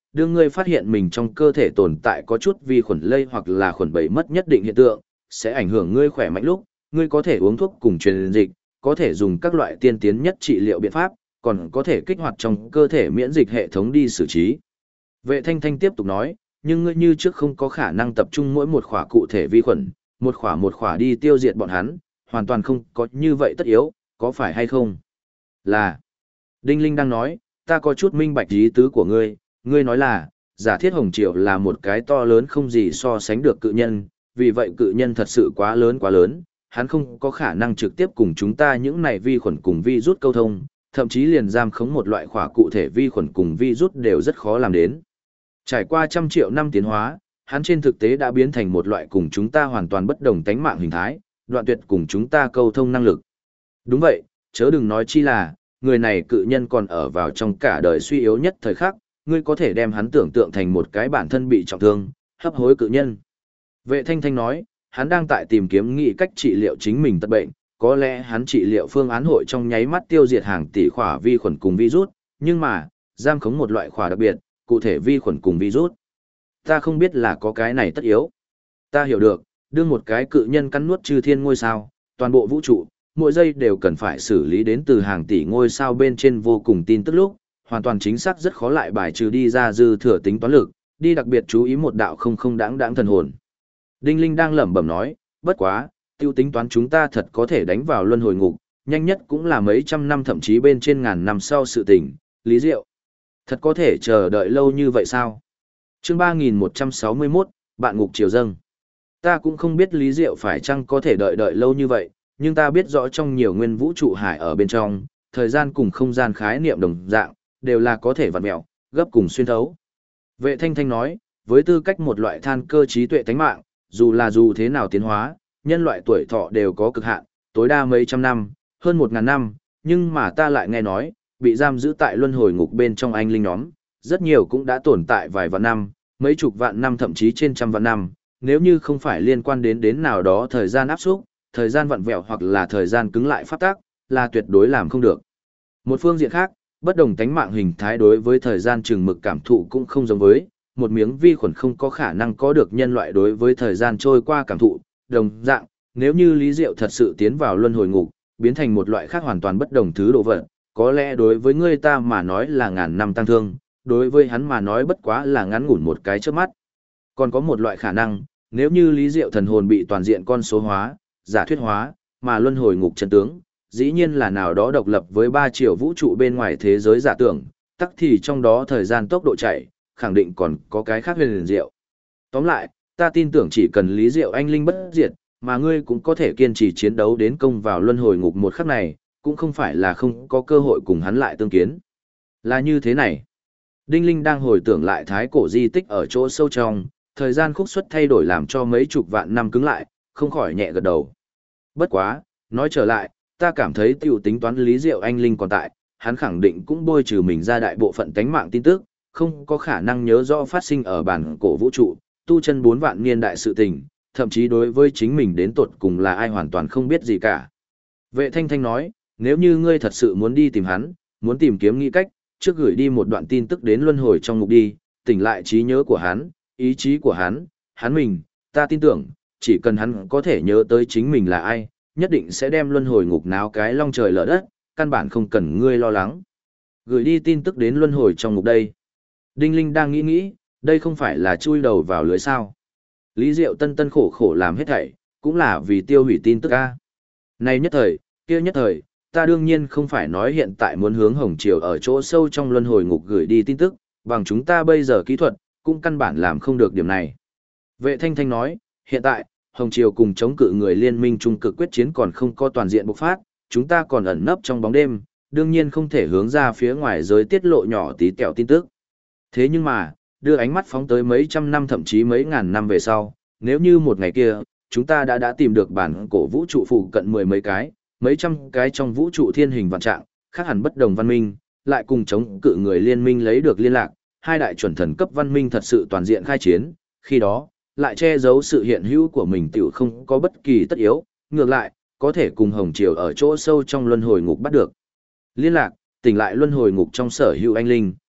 đương ngươi phát hiện mình trong cơ thể tồn tại có chút vi khuẩn lây hoặc là khuẩn bầy mất nhất định hiện tượng, sẽ ảnh hưởng ngươi khỏe mạnh lúc, ngươi có thể uống thuốc cùng truyền dịch, có thể dùng các loại tiên tiến nhất trị liệu biện pháp, còn có thể kích hoạt trong cơ thể miễn dịch hệ thống đi xử trí. Vệ Thanh Thanh tiếp tục nói, nhưng ngươi như trước không có khả năng tập trung mỗi một khỏa cụ thể vi khuẩn, một khỏa đi tiêu diệt bọn hắn, hoàn toàn không có như vậy tất yếu, có phải hay không? Là. Đinh Linh đang nói, ta có chút minh bạch ý tứ của ngươi nói là, giả thiết Hồng Triều là một cái to lớn không gì so sánh được cự nhân, vì vậy cự nhân thật sự quá lớn, hắn không có khả năng trực tiếp cùng chúng ta những này vi khuẩn cùng vi rút câu thông, thậm chí liền giam khống một loại khỏa cụ thể vi khuẩn cùng vi rút đều rất khó làm đến. Trải qua trăm triệu năm tiến hóa, hắn trên thực tế đã biến thành một loại cùng chúng ta hoàn toàn bất đồng tánh mạng hình thái, đoạn tuyệt cùng chúng ta câu thông năng lực. Đúng vậy, chớ đừng nói chi là, người này cự nhân còn ở vào trong cả đời suy yếu nhất thời khắc, ngươi có thể đem hắn tưởng tượng thành một cái bản thân bị trọng thương, hấp hối cự nhân. Vệ Thanh Thanh nói, hắn đang tại tìm kiếm nghị cách trị liệu chính mình tật bệnh, có lẽ hắn trị liệu phương án hội trong nháy mắt tiêu diệt hàng tỷ khỏa vi khuẩn cùng virus, nhưng mà, giam khống một loại khỏa đặc biệt, cụ thể vi khuẩn cùng virus. Ta không biết là có cái này tất yếu. Ta hiểu được, đương một cái cự nhân cắn nuốt chư thiên ngôi sao, toàn bộ vũ trụ, mỗi giây đều cần phải xử lý đến từ hàng tỷ ngôi sao bên trên vô cùng tin tức lúc, hoàn toàn chính xác rất khó lại bài trừ đi ra dư thừa tính toán lực, đi đặc biệt chú ý một đạo không đáng thần hồn. Đinh Linh đang lẩm bẩm nói, bất quá, tiêu tính toán chúng ta thật có thể đánh vào luân hồi ngục, nhanh nhất cũng là mấy trăm năm thậm chí bên trên ngàn năm sau sự tình, Lý Diệu. Thật có thể chờ đợi lâu như vậy sao? Chương 3161, bạn ngục triều dâng. Ta cũng không biết Lý Diệu phải chăng có thể đợi lâu như vậy, nhưng ta biết rõ trong nhiều nguyên vũ trụ hải ở bên trong, thời gian cùng không gian khái niệm đồng dạng, đều là có thể vặn mẹo, gấp cùng xuyên thấu. Vệ Thanh Thanh nói, với tư cách một loại than cơ trí tuệ tánh mạng, dù thế nào tiến hóa, nhân loại tuổi thọ đều có cực hạn, tối đa mấy trăm năm, hơn 1000 năm, nhưng mà ta lại nghe nói, bị giam giữ tại luân hồi ngục bên trong anh linh nhóm, rất nhiều cũng đã tồn tại vài vạn năm, mấy chục vạn năm thậm chí trên trăm vạn năm, nếu như không phải liên quan đến nào đó thời gian áp xúc, thời gian vặn vẹo hoặc là thời gian cứng lại pháp tắc, là tuyệt đối làm không được. Một phương diện khác, bất đồng tánh mạng hình thái đối với thời gian chừng mực cảm thụ cũng không giống với, một miếng vi khuẩn không có khả năng có được nhân loại đối với thời gian trôi qua cảm thụ, đồng dạng, nếu như Lý Diệu thật sự tiến vào luân hồi ngục, biến thành một loại khác hoàn toàn bất đồng thứ đồ vật, có lẽ đối với người ta mà nói là ngàn năm tăng thương, đối với hắn mà nói bất quá là ngắn ngủn một cái chớp mắt. Còn có một loại khả năng, nếu như Lý Diệu thần hồn bị toàn diện con số hóa, giả thuyết hóa, mà luân hồi ngục chân tướng, dĩ nhiên là nào đó độc lập với 3 triệu vũ trụ bên ngoài thế giới giả tưởng, tắc thì trong đó thời gian tốc độ chạy, khẳng định còn có cái khác huyền diệu. Tóm lại, ta tin tưởng chỉ cần Lý Diệu anh linh bất diệt, mà ngươi cũng có thể kiên trì chiến đấu đến công vào luân hồi ngục một khắc này, cũng không phải là không có cơ hội cùng hắn lại tương kiến. Là như thế này. Đinh Linh đang hồi tưởng lại thái cổ di tích ở chỗ sâu trong, thời gian khúc suất thay đổi làm cho mấy chục vạn năm cứng lại, không khỏi nhẹ gật đầu. Bất quá, nói trở lại, ta cảm thấy tiểu tính toán Lý Diệu anh linh còn tại, hắn khẳng định cũng bôi trừ mình ra đại bộ phận tánh mạng tin tức, không có khả năng nhớ rõ phát sinh ở bản cổ vũ trụ, tu chân 4 vạn niên đại sự tình, thậm chí đối với chính mình đến tột cùng là ai hoàn toàn không biết gì cả. Vệ Thanh Thanh nói, nếu như ngươi thật sự muốn đi tìm hắn, muốn tìm kiếm nghĩ cách, trước gửi đi một đoạn tin tức đến luân hồi trong ngục đi, tỉnh lại trí nhớ của hắn, ý chí của hắn mình, ta tin tưởng, chỉ cần hắn có thể nhớ tới chính mình là ai, nhất định sẽ đem luân hồi ngục náo cái long trời lở đất, căn bản không cần ngươi lo lắng. Gửi đi tin tức đến luân hồi trong ngục đây. Đinh Linh đang nghĩ, đây không phải là chui đầu vào lưới sao. Lý Diệu tân khổ làm hết thảy, cũng là vì tiêu hủy tin tức a. Này nhất thời, kia nhất thời, ta đương nhiên không phải nói hiện tại muốn hướng Hồng Triều ở chỗ sâu trong luân hồi ngục gửi đi tin tức, bằng chúng ta bây giờ kỹ thuật, cũng căn bản làm không được điểm này. Vệ Thanh Thanh nói, hiện tại, Hồng Triều cùng chống cự người liên minh trung cực quyết chiến còn không có toàn diện bộc phát, chúng ta còn ẩn nấp trong bóng đêm, đương nhiên không thể hướng ra phía ngoài giới tiết lộ nhỏ tí tẹo tin tức. Thế nhưng mà, đưa ánh mắt phóng tới mấy trăm năm thậm chí mấy ngàn năm về sau, nếu như một ngày kia, chúng ta đã tìm được bản cổ vũ trụ phụ cận mười mấy cái, mấy trăm cái trong vũ trụ thiên hình vạn trạng, khác hẳn bất đồng văn minh, lại cùng chống cự người liên minh lấy được liên lạc, hai đại chuẩn thần cấp văn minh thật sự toàn diện khai chiến, khi đó, lại che giấu sự hiện hữu của mình tiểu không có bất kỳ tất yếu, ngược lại, có thể cùng Hồng Triều ở chỗ sâu trong luân hồi ngục bắt được. Liên lạc, tỉnh lại luân hồi ngục trong sở hữu anh linh,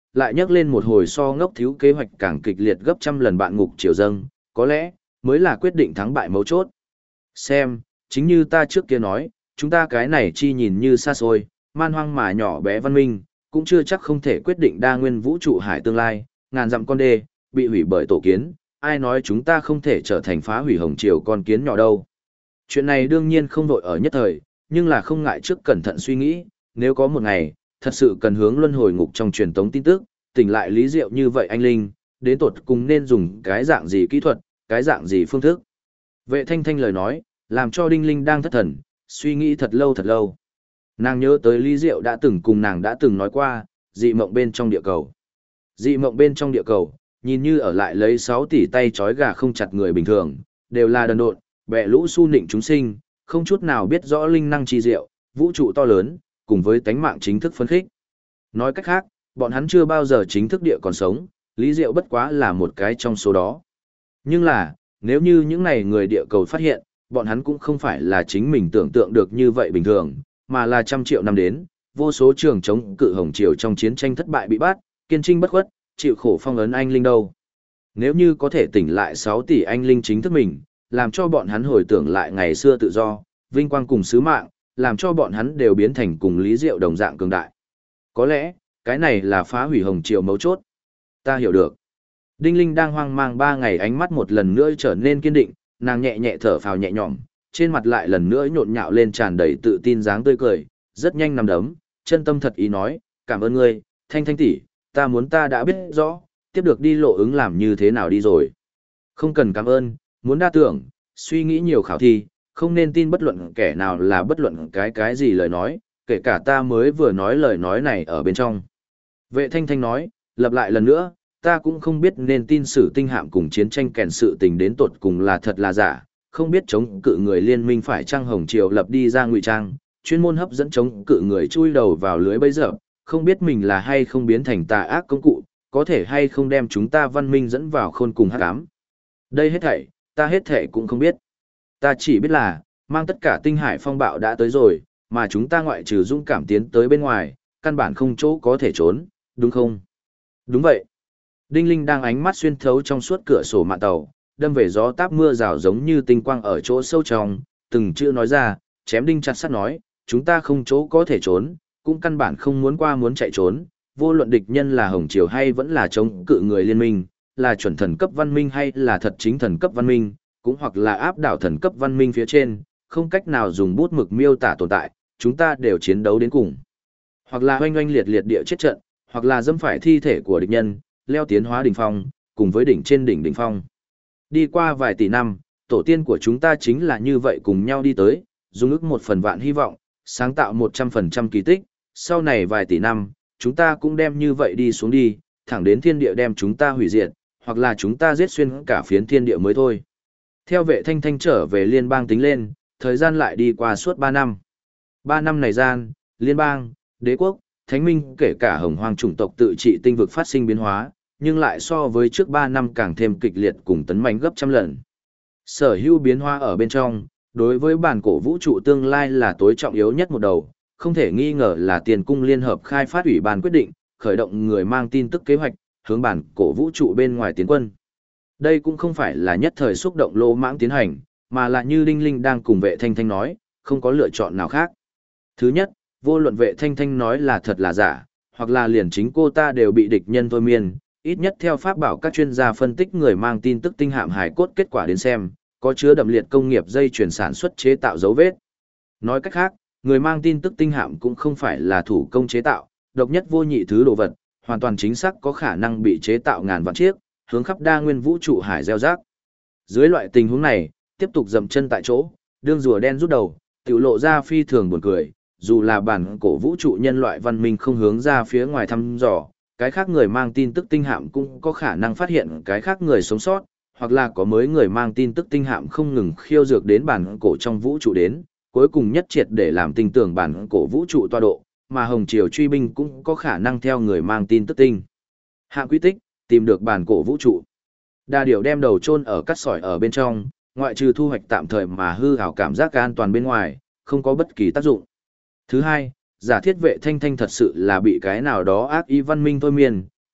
lại nhắc lên một hồi so ngốc thiếu kế hoạch càng kịch liệt gấp trăm lần bạn ngục triều dâng, có lẽ, mới là quyết định thắng bại mấu chốt. Xem, chính như ta trước kia nói, chúng ta cái này chi nhìn như xa xôi, man hoang mà nhỏ bé văn minh, cũng chưa chắc không thể quyết định đa nguyên vũ trụ hải tương lai, ngàn dặm con đê, bị hủy bởi tổ kiến, ai nói chúng ta không thể trở thành phá hủy hồng triều con kiến nhỏ đâu. Chuyện này đương nhiên không vội ở nhất thời, nhưng là không ngại trước cẩn thận suy nghĩ, nếu có một ngày, thật sự cần hướng luân hồi ngục trong truyền tống tin tức, tỉnh lại Lý Diệu như vậy anh Linh, đến tột cùng nên dùng cái dạng gì kỹ thuật, cái dạng gì phương thức. Vệ Thanh Thanh lời nói, làm cho Đinh Linh đang thất thần, suy nghĩ thật lâu thật lâu. Nàng nhớ tới Lý Diệu đã từng cùng nàng đã từng nói qua, dị mộng bên trong địa cầu. Dị mộng bên trong địa cầu, nhìn như ở lại lấy 6 tỷ tay trói gà không chặt người bình thường, đều là đần độn, bẻ lũ su nịnh chúng sinh, không chút nào biết rõ linh năng chi diệu, vũ trụ to lớn, cùng với tánh mạng chính thức phấn khích. Nói cách khác, bọn hắn chưa bao giờ chính thức địa còn sống, Lý Diệu bất quá là một cái trong số đó. Nhưng là, nếu như những này người địa cầu phát hiện, bọn hắn cũng không phải là chính mình tưởng tượng được như vậy bình thường, mà là trăm triệu năm đến, vô số trường chống cự hồng triều trong chiến tranh thất bại bị bắt, kiên trinh bất khuất, chịu khổ phong ấn anh linh đâu. Nếu như có thể tỉnh lại 6 tỷ anh linh chính thức mình, làm cho bọn hắn hồi tưởng lại ngày xưa tự do, vinh quang cùng sứ mạng, làm cho bọn hắn đều biến thành cùng Lý Diệu đồng dạng cường đại. Có lẽ, cái này là phá hủy hồng triều mấu chốt. Ta hiểu được. Đinh Linh đang hoang mang 3 ngày, ánh mắt một lần nữa trở nên kiên định, nàng nhẹ nhẹ thở phào nhẹ nhõm, trên mặt lại lần nữa nhộn nhạo lên tràn đầy tự tin dáng tươi cười, rất nhanh nằm đấm, chân tâm thật ý nói, cảm ơn ngươi, Thanh Thanh tỷ, ta đã biết rõ, tiếp được đi lộ ứng làm như thế nào đi rồi. Không cần cảm ơn, muốn đa tưởng, suy nghĩ nhiều khảo thi, không nên tin bất luận kẻ nào là bất luận cái gì lời nói, kể cả ta mới vừa nói lời nói này ở bên trong. Vệ Thanh Thanh nói, lặp lại lần nữa, ta cũng không biết nên tin sử tinh hạm cùng chiến tranh kèn sự tình đến tột cùng là thật là giả, không biết chống cự người liên minh phải trang hồng triều lập đi ra ngụy trang, chuyên môn hấp dẫn chống cự người chui đầu vào lưới bấy giờ, không biết mình là hay không biến thành tà ác công cụ, có thể hay không đem chúng ta văn minh dẫn vào khôn cùng hắc ám. Đây hết thảy, ta hết thảy cũng không biết. Ta chỉ biết là, mang tất cả tinh hải phong bạo đã tới rồi, mà chúng ta ngoại trừ dũng cảm tiến tới bên ngoài, căn bản không chỗ có thể trốn, đúng không? Đúng vậy. Đinh Linh đang ánh mắt xuyên thấu trong suốt cửa sổ mạn tàu, đâm về gió táp mưa rào giống như tinh quang ở chỗ sâu trong, từng chữ nói ra, chém đinh chặt sắt nói, chúng ta không chỗ có thể trốn, cũng căn bản không muốn qua muốn chạy trốn, vô luận địch nhân là Hồng Triều hay vẫn là chống cự người liên minh, là chuẩn thần cấp văn minh hay là thật chính thần cấp văn minh, cũng hoặc là áp đảo thần cấp văn minh phía trên, không cách nào dùng bút mực miêu tả tồn tại, chúng ta đều chiến đấu đến cùng. Hoặc là oanh oanh liệt liệt địa chết trận, hoặc là dẫm phải thi thể của địch nhân, leo tiến hóa đỉnh phong, cùng với đỉnh trên đỉnh đỉnh phong. Đi qua vài tỷ năm, tổ tiên của chúng ta chính là như vậy cùng nhau đi tới, dùng ước 1/1000 hy vọng, sáng tạo 100% kỳ tích, sau này vài tỷ năm, chúng ta cũng đem như vậy đi xuống đi, thẳng đến thiên địa đem chúng ta hủy diệt, hoặc là chúng ta giết xuyên cả phiến thiên địa mới thôi. Theo Vệ Thanh Thanh trở về liên bang tính lên, thời gian lại đi qua suốt 3 năm. 3 năm này gian, liên bang, đế quốc, thánh minh kể cả hồng hoang chủng tộc tự trị tinh vực phát sinh biến hóa, nhưng lại so với trước 3 năm càng thêm kịch liệt cùng tấn mạnh gấp trăm lần. Sở hữu biến hóa ở bên trong, đối với bản cổ vũ trụ tương lai là tối trọng yếu nhất một đầu, không thể nghi ngờ là Tiền Cung Liên hợp khai phát ủy ban quyết định, khởi động người mang tin tức kế hoạch, hướng bản cổ vũ trụ bên ngoài tiến quân. Đây cũng không phải là nhất thời xúc động lô mãng tiến hành, mà là như Đinh Linh đang cùng Vệ Thanh Thanh nói, không có lựa chọn nào khác. Thứ nhất, vô luận Vệ Thanh Thanh nói là thật là giả, hoặc là liền chính cô ta đều bị địch nhân thôi miên, ít nhất theo pháp bảo các chuyên gia phân tích người mang tin tức tinh hạm hải cốt kết quả đến xem, có chứa đậm liệt công nghiệp dây chuyển sản xuất chế tạo dấu vết. Nói cách khác, người mang tin tức tinh hạm cũng không phải là thủ công chế tạo, độc nhất vô nhị thứ đồ vật, hoàn toàn chính xác có khả năng bị chế tạo ngàn vạn chiếc, hướng khắp đa nguyên vũ trụ hải gieo rác. Dưới loại tình huống này, tiếp tục dậm chân tại chỗ, đương rùa đen rút đầu, tiểu lộ ra phi thường buồn cười, dù là bản cổ vũ trụ nhân loại văn minh không hướng ra phía ngoài thăm dò, cái khác người mang tin tức tinh hạm cũng có khả năng phát hiện cái khác người sống sót, hoặc là có mới người mang tin tức tinh hạm không ngừng khiêu dược đến bản cổ trong vũ trụ đến, cuối cùng nhất triệt để làm tinh tưởng bản cổ vũ trụ tọa độ, mà Hồng Triều truy binh cũng có khả năng theo người mang tin tức tinh hạm quy tích, tìm được bản cổ vũ trụ. Đa điểu đem đầu chôn ở cắt sỏi ở bên trong, ngoại trừ thu hoạch tạm thời mà hư ảo cảm giác an toàn bên ngoài, không có bất kỳ tác dụng. Thứ hai, giả thiết Vệ Thanh Thanh thật sự là bị cái nào đó ác ý văn minh thôi miên,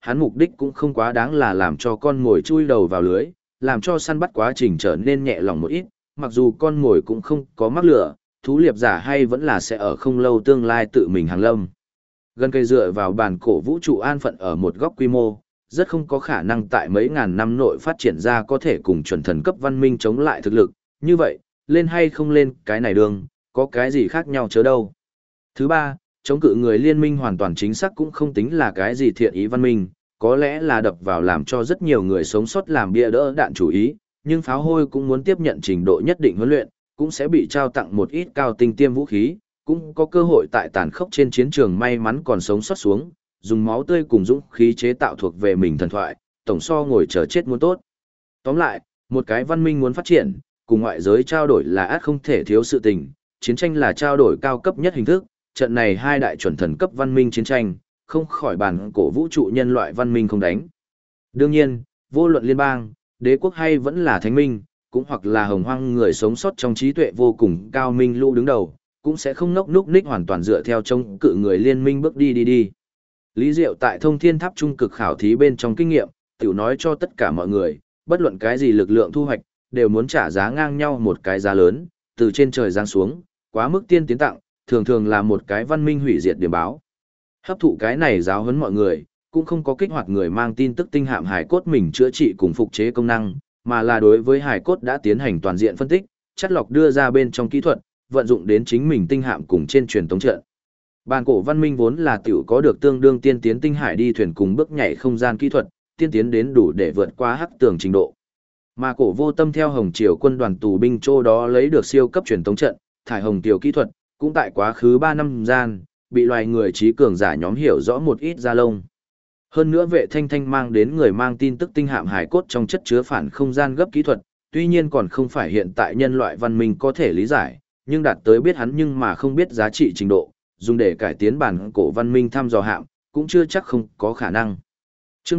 hắn mục đích cũng không quá đáng là làm cho con mồi chui đầu vào lưới, làm cho săn bắt quá trình trở nên nhẹ lòng một ít, mặc dù con mồi cũng không có mắc lửa, thú liệp giả hay vẫn là sẽ ở không lâu tương lai tự mình hàng lâm. Gần cây dựa vào bản cổ vũ trụ an phận ở một góc quy mô, rất không có khả năng tại mấy ngàn năm nội phát triển ra có thể cùng chuẩn thần cấp văn minh chống lại thực lực, như vậy, lên hay không lên cái này đường, có cái gì khác nhau chớ đâu. Thứ ba, chống cự người liên minh hoàn toàn chính xác cũng không tính là cái gì thiện ý văn minh, có lẽ là đập vào làm cho rất nhiều người sống sót làm bia đỡ đạn chủ ý, nhưng pháo hôi cũng muốn tiếp nhận trình độ nhất định huấn luyện, cũng sẽ bị trao tặng một ít cao tinh tiêm vũ khí, cũng có cơ hội tại tàn khốc trên chiến trường may mắn còn sống sót xuống, dùng máu tươi cùng dũng khí chế tạo thuộc về mình thần thoại, tổng so ngồi chờ chết muốn tốt. Tóm lại, một cái văn minh muốn phát triển, cùng ngoại giới trao đổi là ắt không thể thiếu sự tình, chiến tranh là trao đổi cao cấp nhất hình thức, trận này hai đại chuẩn thần cấp văn minh chiến tranh, không khỏi bàn cổ vũ trụ nhân loại văn minh không đánh. Đương nhiên, vô luận liên bang, đế quốc hay vẫn là thánh minh, cũng hoặc là hồng hoang người sống sót trong trí tuệ vô cùng cao minh lũ đứng đầu, cũng sẽ không ngốc núc ních hoàn toàn dựa theo chống cự người liên minh bước đi. Lý Diệu tại Thông Thiên Tháp trung cực khảo thí bên trong kinh nghiệm, tiểu nói cho tất cả mọi người, bất luận cái gì lực lượng thu hoạch, đều muốn trả giá ngang nhau một cái giá lớn, từ trên trời giáng xuống, quá mức tiên tiến tặng, thường thường là một cái văn minh hủy diệt điểm báo. Hấp thụ cái này giáo huấn mọi người, cũng không có kích hoạt người mang tin tức tinh hạm hải cốt mình chữa trị cùng phục chế công năng, mà là đối với hải cốt đã tiến hành toàn diện phân tích, chắt lọc đưa ra bên trong kỹ thuật, vận dụng đến chính mình tinh hạm cùng trên truyền tống trận. Bàn cổ văn minh vốn là tiểu có được tương đương tiên tiến tinh hải đi thuyền cùng bước nhảy không gian kỹ thuật, tiên tiến đến đủ để vượt qua hắc tường trình độ. Mà cổ vô tâm theo Hồng Triều quân đoàn tù binh châu đó lấy được siêu cấp truyền tống trận, thải hồng tiểu kỹ thuật, cũng tại quá khứ 3 năm gian, bị loài người trí cường giả nhóm hiểu rõ một ít ra lông. Hơn nữa vệ thanh thanh mang đến người mang tin tức tinh hạm hải cốt trong chất chứa phản không gian gấp kỹ thuật, tuy nhiên còn không phải hiện tại nhân loại văn minh có thể lý giải, nhưng đạt tới biết hắn nhưng mà không biết giá trị trình độ, dùng để cải tiến bản cổ văn minh thăm dò hạm, cũng chưa chắc không có khả năng. Chương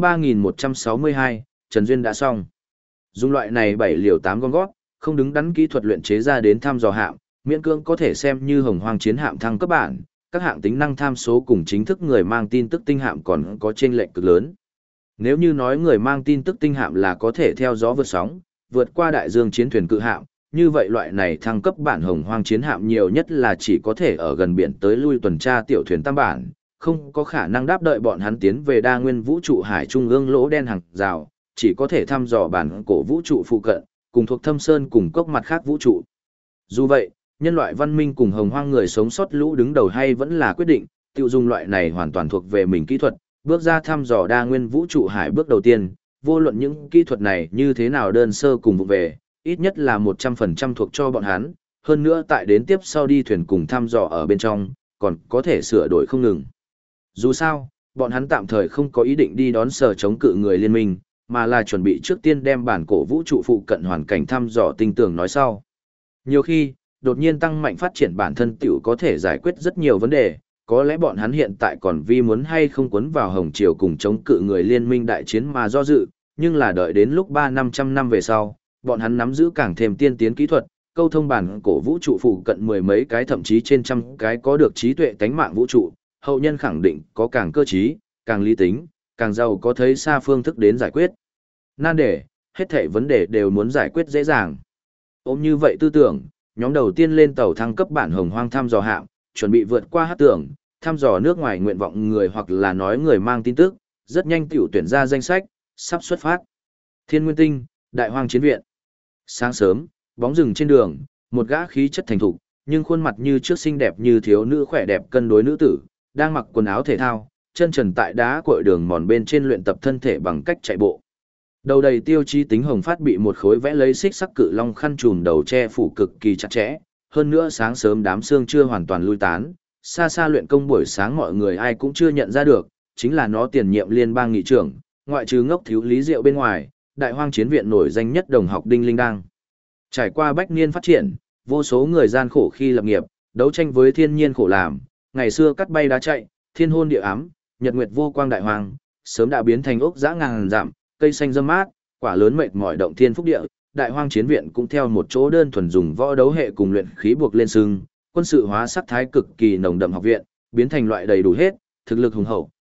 3162, Trần Duyên đã xong. Dùng loại này 7 liều 8 con gót, không đứng đắn kỹ thuật luyện chế ra đến thăm dò hạm, miễn cưỡng có thể xem như hồng hoang chiến hạm thăng cấp bản, các hạng tính năng tham số cùng chính thức người mang tin tức tinh hạm còn có chênh lệch cực lớn. Nếu như nói người mang tin tức tinh hạm là có thể theo gió vượt sóng, vượt qua đại dương chiến thuyền cự hạm, như vậy loại này thăng cấp bản hồng hoang chiến hạm nhiều nhất là chỉ có thể ở gần biển tới lui tuần tra tiểu thuyền tam bản, không có khả năng đáp đợi bọn hắn tiến về đa nguyên vũ trụ hải trung ương lỗ đen hàng rào, chỉ có thể thăm dò bản cổ vũ trụ phụ cận, cùng thuộc thâm sơn cùng cốc mặt khác vũ trụ. Dù vậy, nhân loại văn minh cùng hồng hoang người sống sót lũ đứng đầu hay vẫn là quyết định, tiêu dùng loại này hoàn toàn thuộc về mình kỹ thuật, bước ra thăm dò đa nguyên vũ trụ hải bước đầu tiên, vô luận những kỹ thuật này như thế nào đơn sơ cùng vụ về, ít nhất là 100% thuộc cho bọn hắn, hơn nữa tại đến tiếp sau đi thuyền cùng thăm dò ở bên trong, còn có thể sửa đổi không ngừng. Dù sao, bọn hắn tạm thời không có ý định đi đón sở chống cự người liên minh, mà là chuẩn bị trước tiên đem bản cổ vũ trụ phụ cận hoàn cảnh thăm dò tinh tường nói sau. Nhiều khi, đột nhiên tăng mạnh phát triển bản thân tiểu có thể giải quyết rất nhiều vấn đề, có lẽ bọn hắn hiện tại còn vì muốn hay không cuốn vào Hồng Triều cùng chống cự người liên minh đại chiến mà do dự, nhưng là đợi đến lúc 300-500 năm về sau, bọn hắn nắm giữ càng thêm tiên tiến kỹ thuật, câu thông bản cổ vũ trụ phụ cận mười mấy cái thậm chí trên trăm cái có được trí tuệ tánh mạng vũ trụ, hậu nhân khẳng định có càng cơ trí, càng lý tính, càng giàu có thấy xa phương thức đến giải quyết. Nan đề, hết thảy vấn đề đều muốn giải quyết dễ dàng. Ôm như vậy tư tưởng, nhóm đầu tiên lên tàu thăng cấp bản hồng hoang thăm dò hạm, chuẩn bị vượt qua hát tường, thăm dò nước ngoài nguyện vọng người hoặc là nói người mang tin tức, rất nhanh tiểu tuyển ra danh sách, sắp xuất phát. Thiên Nguyên Tinh, Đại Hoang Chiến Viện. Sáng sớm, bóng rừng trên đường, một gã khí chất thành thục, nhưng khuôn mặt như trước xinh đẹp như thiếu nữ khỏe đẹp cân đối nữ tử, đang mặc quần áo thể thao, chân trần tại đá cội đường mòn bên trên luyện tập thân thể bằng cách chạy bộ. Đầu đầy tiêu chí tính hồng phát bị một khối vẽ lấy xích sắc cự long khăn trùm đầu che phủ cực kỳ chặt chẽ, hơn nữa sáng sớm đám sương chưa hoàn toàn lui tán, xa xa luyện công buổi sáng mọi người ai cũng chưa nhận ra được, chính là nó tiền nhiệm liên bang nghị trưởng, ngoại trừ ngốc thiếu Lý Diệu bên ngoài, Đại Hoang Chiến Viện nổi danh nhất đồng học Đinh Linh Đang. Trải qua bách niên phát triển, vô số người gian khổ khi lập nghiệp, đấu tranh với thiên nhiên khổ làm, ngày xưa cắt bay đá chạy, thiên hôn địa ám, nhật nguyệt vô quang đại hoang, sớm đã biến thành ốc dã ngàn dặm, cây xanh râm mát, quả lớn mệt mỏi động thiên phúc địa. Đại Hoang Chiến Viện cũng theo một chỗ đơn thuần dùng võ đấu hệ cùng luyện khí buộc lên sừng, quân sự hóa sắc thái cực kỳ nồng đậm học viện, biến thành loại đầy đủ hết, thực lực hùng hậu,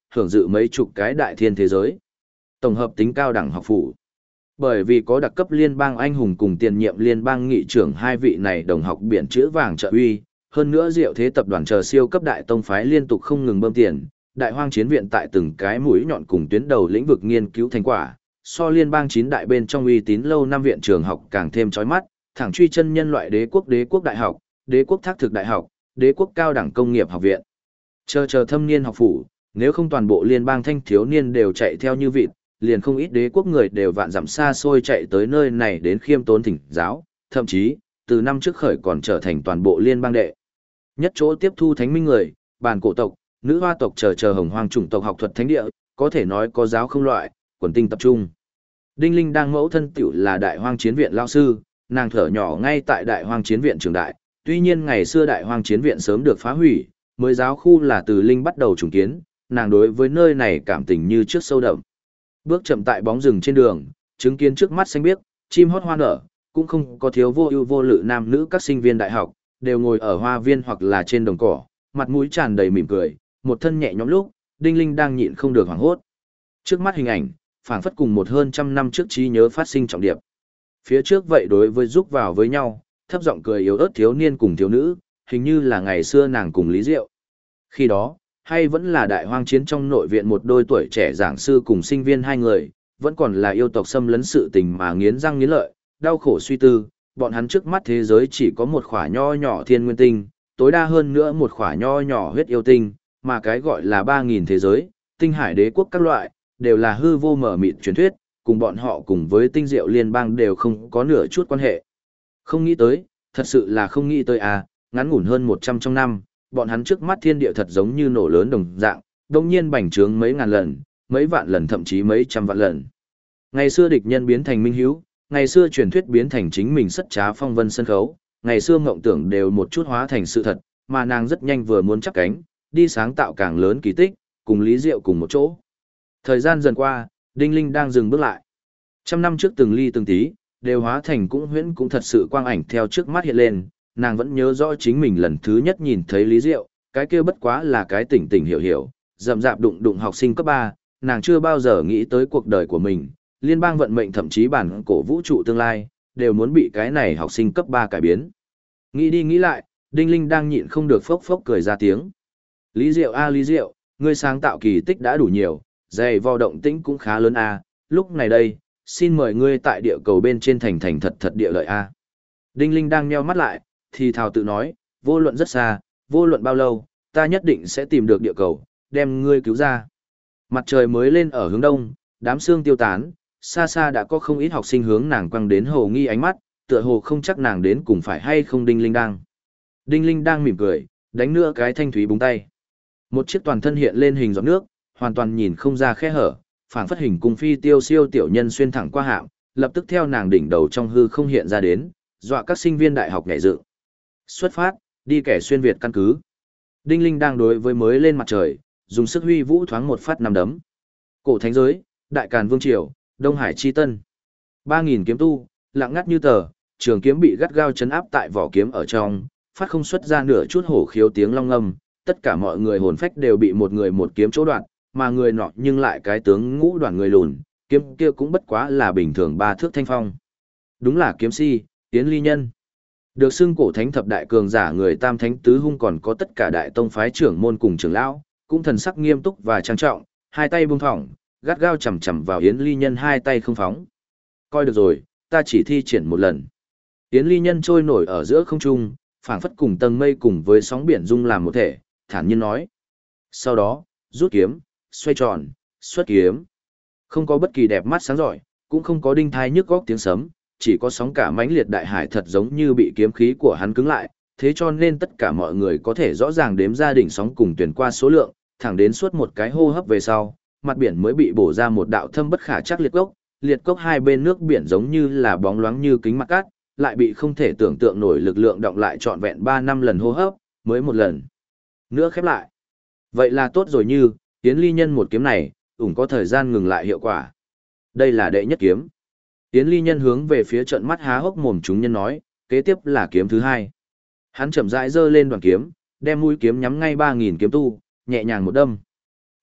hưởng dự mấy chục cái đại thiên thế giới. Tổng hợp tính cao đẳng học phủ. Bởi vì có đặc cấp liên bang anh hùng cùng tiền nhiệm liên bang nghị trưởng hai vị này đồng học biển chữ vàng trợ uy, hơn nữa Diệu Thế tập đoàn chờ siêu cấp đại tông phái liên tục không ngừng bơm tiền, Đại Hoang Chiến viện tại từng cái mũi nhọn cùng tuyến đầu lĩnh vực nghiên cứu thành quả, so liên bang 9 đại bên trong uy tín lâu năm viện trường học càng thêm chói mắt, thẳng truy chân nhân loại đế quốc đại học, đế quốc thác thực đại học, đế quốc cao đẳng công nghiệp học viện. Chờ thâm niên học phủ, nếu không toàn bộ liên bang thanh thiếu niên đều chạy theo như vịt, liền không ít đế quốc người đều vạn dặm xa xôi chạy tới nơi này đến khiêm tốn thỉnh giáo, thậm chí, từ năm trước khởi còn trở thành toàn bộ liên bang đệ nhất chỗ tiếp thu thánh minh người, bản cổ tộc, nữ hoa tộc chờ hồng hoang chủng tộc học thuật thánh địa, có thể nói có giáo không loại, quần tinh tập trung. Đinh Linh đang mẫu thân tiểu là Đại Hoang Chiến viện lao sư, nàng thở nhỏ ngay tại Đại Hoang Chiến viện trường đại, tuy nhiên ngày xưa Đại Hoang Chiến viện sớm được phá hủy, mới giáo khu là từ Linh bắt đầu trùng kiến, nàng đối với nơi này cảm tình như trước sâu đậm. Bước chậm tại bóng rừng trên đường, chứng kiến trước mắt xanh biếc, chim hót hoa nở, cũng không có thiếu vô ưu vô lự nam nữ các sinh viên đại học, đều ngồi ở hoa viên hoặc là trên đồng cỏ, mặt mũi tràn đầy mỉm cười, một thân nhẹ nhõm lúc, Đinh Linh đang nhịn không được hoảng hốt. Trước mắt hình ảnh, phảng phất cùng một hơn trăm năm trước trí nhớ phát sinh trọng điệp. Phía trước vậy đối với giúp vào với nhau, thấp giọng cười yếu ớt thiếu niên cùng thiếu nữ, hình như là ngày xưa nàng cùng Lý Diệu. Khi đó, hay vẫn là Đại Hoang Chiến trong nội viện một đôi tuổi trẻ giảng sư cùng sinh viên hai người, vẫn còn là yêu tộc xâm lấn sự tình mà nghiến răng nghiến lợi, đau khổ suy tư, bọn hắn trước mắt thế giới chỉ có một khỏa nho nhỏ thiên nguyên tinh, tối đa hơn nữa một khỏa nho nhỏ huyết yêu tinh, mà cái gọi là 3.000 thế giới, tinh hải đế quốc các loại, đều là hư vô mở mịt truyền thuyết, cùng bọn họ cùng với tinh diệu liên bang đều không có nửa chút quan hệ. Không nghĩ tới, thật sự là không nghĩ tới à, ngắn ngủn hơn 100 trong năm, bọn hắn trước mắt thiên địa thật giống như nổ lớn đồng dạng, đồng nhiên bành trướng mấy ngàn lần, mấy vạn lần thậm chí mấy trăm vạn lần. Ngày xưa địch nhân biến thành minh hiếu, ngày xưa truyền thuyết biến thành chính mình sất trá phong vân sân khấu, ngày xưa mộng tưởng đều một chút hóa thành sự thật, mà nàng rất nhanh vừa muốn chắp cánh, đi sáng tạo càng lớn kỳ tích, cùng Lý Diệu cùng một chỗ. Thời gian dần qua, Đinh Linh đang dừng bước lại. Trăm năm trước từng ly từng tí, đều hóa thành cũng huyễn cũng thật sự quang ảnh theo trước mắt hiện lên, nàng vẫn nhớ rõ chính mình lần thứ nhất nhìn thấy Lý Diệu, cái kia bất quá là cái tỉnh tỉnh hiểu hiểu, rậm rạp đụng đụng học sinh cấp 3, nàng chưa bao giờ nghĩ tới cuộc đời của mình, liên bang vận mệnh thậm chí bản cổ vũ trụ tương lai, đều muốn bị cái này học sinh cấp 3 cải biến. Nghĩ đi nghĩ lại, Đinh Linh đang nhịn không được phốc phốc cười ra tiếng. Lý Diệu a Lý Diệu, ngươi sáng tạo kỳ tích đã đủ nhiều, dày vò động tĩnh cũng khá lớn a, lúc này đây, xin mời ngươi tại địa cầu bên trên thành thành thật thật địa lợi a. Đinh Linh đang nheo mắt lại, thì thào tự nói, vô luận rất xa, vô luận bao lâu, ta nhất định sẽ tìm được địa cầu, đem ngươi cứu ra. Mặt trời mới lên ở hướng đông, đám sương tiêu tán, xa xa đã có không ít học sinh hướng nàng quăng đến hồ nghi ánh mắt, tựa hồ không chắc nàng đến cùng phải hay không Đinh Linh đang. Đinh Linh đang mỉm cười, đánh nữa cái thanh thúy búng tay. Một chiếc toàn thân hiện lên hình giọt nước, hoàn toàn nhìn không ra khe hở, phảng phất hình cung phi tiêu siêu tiểu nhân xuyên thẳng qua hạm, lập tức theo nàng đỉnh đầu trong hư không hiện ra đến, dọa các sinh viên đại học nhảy dựng. Xuất phát, đi kẻ xuyên Việt căn cứ. Đinh Linh đang đối với mới lên mặt trời, dùng sức huy vũ thoáng một phát nằm đấm. Cổ thánh giới, Đại Càn Vương Triều, Đông Hải Chi Tân. 3.000 kiếm tu, lặng ngắt như tờ, trường kiếm bị gắt gao chấn áp tại vỏ kiếm ở trong, phát không xuất ra nửa chút hổ khiếu tiếng long ngâm, tất cả mọi người hồn phách đều bị một người một kiếm chỗ đoạn, mà người nọ nhưng lại cái tướng ngũ đoàn người lùn, kiếm kia cũng bất quá là bình thường 3 thước thanh phong. Đúng là kiếm si, Yến Ly Nhân. Được xưng cổ thánh thập đại cường giả người tam thánh tứ hung còn có tất cả đại tông phái trưởng môn cùng trưởng lão, cũng thần sắc nghiêm túc và trang trọng, hai tay buông thõng, gắt gao chầm chầm vào Yến Ly Nhân hai tay không phóng. Coi được rồi, ta chỉ thi triển một lần. Yến Ly Nhân trôi nổi ở giữa không trung, phảng phất cùng tầng mây cùng với sóng biển dung làm một thể, thản nhiên nói. Sau đó, rút kiếm, xoay tròn, xuất kiếm. Không có bất kỳ đẹp mắt sáng giỏi, cũng không có đinh thai nhức góc tiếng sấm, chỉ có sóng cả mãnh liệt đại hải thật giống như bị kiếm khí của hắn cứng lại, thế cho nên tất cả mọi người có thể rõ ràng đếm ra đỉnh sóng cùng tuyển qua số lượng, thẳng đến suốt một cái hô hấp về sau, mặt biển mới bị bổ ra một đạo thâm bất khả trắc liệt cốc hai bên nước biển giống như là bóng loáng như kính mặt cát, lại bị không thể tưởng tượng nổi lực lượng động lại trọn vẹn 3 năm lần hô hấp, mới một lần nữa khép lại. Vậy là tốt rồi, như Yến Ly Nhân một kiếm này, có thời gian ngừng lại hiệu quả. Đây là đệ nhất kiếm. Yến Ly Nhân hướng về phía trận mắt há hốc mồm chúng nhân nói, kế tiếp là kiếm thứ hai. Hắn chậm rãi giơ lên đoàn kiếm, đem mũi kiếm nhắm ngay 3.000 kiếm tu, nhẹ nhàng một đâm.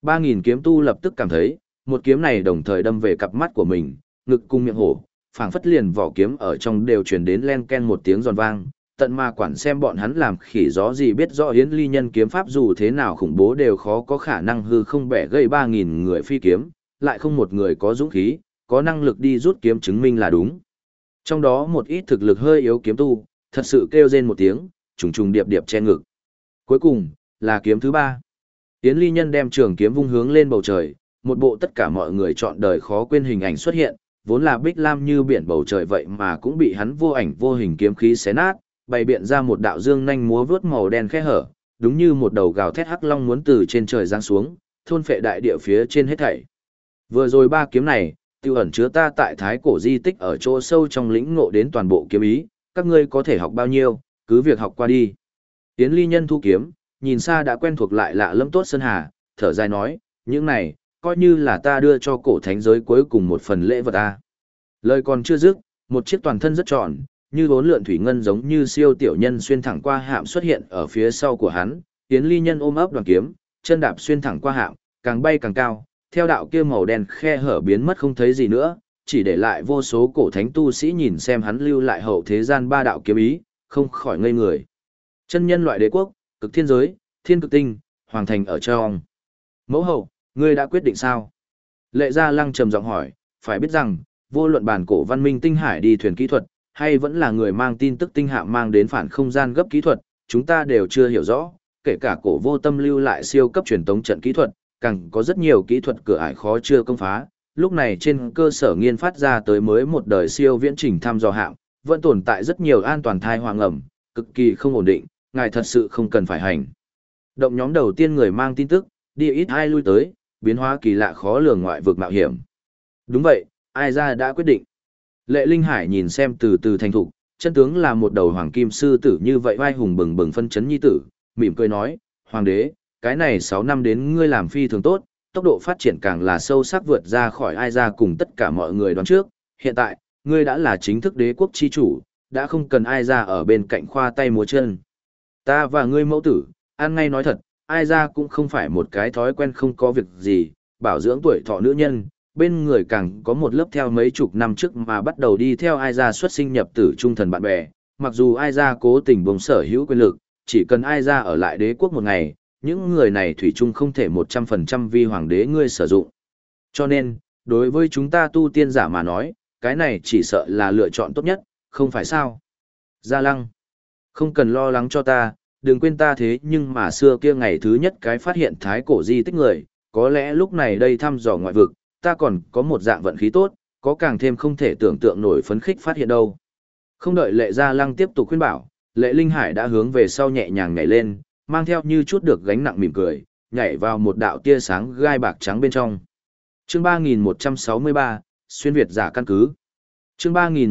3.000 kiếm tu lập tức cảm thấy, một kiếm này đồng thời đâm về cặp mắt của mình, ngực cùng miệng hổ, phảng phất liền vỏ kiếm ở trong đều truyền đến len ken một tiếng giòn vang, tận ma quản xem bọn hắn làm khỉ gió gì biết rõ Yến Ly Nhân kiếm pháp dù thế nào khủng bố đều khó có khả năng hư không bẻ gây 3.000 người phi kiếm, lại không một người có dũng khí, có năng lực đi rút kiếm chứng minh là đúng. Trong đó một ít thực lực hơi yếu kiếm tu, thật sự kêu rên một tiếng, trùng trùng điệp điệp che ngực. Cuối cùng, là kiếm thứ 3. Yến Ly Nhân đem trường kiếm vung hướng lên bầu trời, một bộ tất cả mọi người chọn đời khó quên hình ảnh xuất hiện, vốn là bích lam như biển bầu trời vậy mà cũng bị hắn vô ảnh vô hình kiếm khí xé nát, bày biện ra một đạo dương nhanh múa vướt màu đen khe hở, đúng như một đầu gào thét hắc long muốn từ trên trời giáng xuống, thôn phệ đại địa phía trên hết thảy. Vừa rồi 3 kiếm này, tiêu ẩn chứa ta tại thái cổ di tích ở chỗ sâu trong lĩnh ngộ đến toàn bộ kiếm ý, các ngươi có thể học bao nhiêu, cứ việc học qua đi. Yến Ly Nhân thu kiếm, nhìn xa đã quen thuộc lại lạ lẫm tốt sơn hà, thở dài nói, những này, coi như là ta đưa cho cổ thánh giới cuối cùng một phần lễ vật ta. Lời còn chưa dứt, một chiếc toàn thân rất tròn, như bốn lượn thủy ngân giống như siêu tiểu nhân xuyên thẳng qua hạm xuất hiện ở phía sau của hắn, Yến Ly Nhân ôm ấp đoàn kiếm, chân đạp xuyên thẳng qua hạm, càng bay càng cao, theo đạo kia màu đen khe hở biến mất không thấy gì nữa, chỉ để lại vô số cổ thánh tu sĩ nhìn xem hắn lưu lại hậu thế gian 3 đạo kiếm ý, không khỏi ngây người. Chân nhân loại đế quốc, cực thiên giới, thiên cực tinh, hoàng thành ở trong. Mẫu hậu, ngươi đã quyết định sao? Lệ Gia Lăng trầm giọng hỏi, phải biết rằng, vô luận bản cổ văn minh tinh hải đi thuyền kỹ thuật, hay vẫn là người mang tin tức tinh hạ mang đến phản không gian gấp kỹ thuật, chúng ta đều chưa hiểu rõ, kể cả cổ vô tâm lưu lại siêu cấp truyền tống trận kỹ thuật, càng có rất nhiều kỹ thuật cửa ải khó chưa công phá. Lúc này trên cơ sở nghiên phát ra tới mới một đời siêu viễn trình thăm dò hạm, vẫn tồn tại rất nhiều an toàn thai hoàng ẩm, cực kỳ không ổn định, ngài thật sự không cần phải hành. Động nhóm đầu tiên người mang tin tức, đi ít ai lui tới, biến hóa kỳ lạ khó lường ngoại vực mạo hiểm. Đúng vậy, ai ra đã quyết định. Lệ Linh Hải nhìn xem từ từ thành thục, chân tướng là một đầu hoàng kim sư tử như vậy vai hùng bừng bừng phân chấn nhi tử, mỉm cười nói, hoàng đế, cái này 6 năm đến ngươi làm phi thường tốt, tốc độ phát triển càng là sâu sắc vượt ra khỏi ai ra cùng tất cả mọi người đoán trước, hiện tại, ngươi đã là chính thức đế quốc chi chủ, đã không cần ai ra ở bên cạnh khoa tay múa chân. Ta và ngươi mẫu tử, ăn ngay nói thật, ai ra cũng không phải một cái thói quen không có việc gì, bảo dưỡng tuổi thọ nữ nhân, bên người càng có một lớp theo mấy chục năm trước mà bắt đầu đi theo ai ra xuất sinh nhập tử trung thần bạn bè, mặc dù ai ra cố tình bồng sở hữu quyền lực, chỉ cần ai ra ở lại đế quốc một ngày, những người này thủy chung không thể 100% vì hoàng đế ngươi sử dụng. Cho nên, đối với chúng ta tu tiên giả mà nói, cái này chỉ sợ là lựa chọn tốt nhất, không phải sao? Gia Lăng, không cần lo lắng cho ta, đừng quên ta thế nhưng mà xưa kia ngày thứ nhất cái phát hiện thái cổ di tích người, có lẽ lúc này đây thăm dò ngoại vực, ta còn có một dạng vận khí tốt, có càng thêm không thể tưởng tượng nổi phấn khích phát hiện đâu. Không đợi Lệ Gia Lăng tiếp tục khuyên bảo, Lệ Linh Hải đã hướng về sau nhẹ nhàng nhảy lên, mang theo như chút được gánh nặng mỉm cười, nhảy vào một đạo tia sáng gai bạc trắng bên trong. Chương 3163, xuyên Việt giả căn cứ. Chương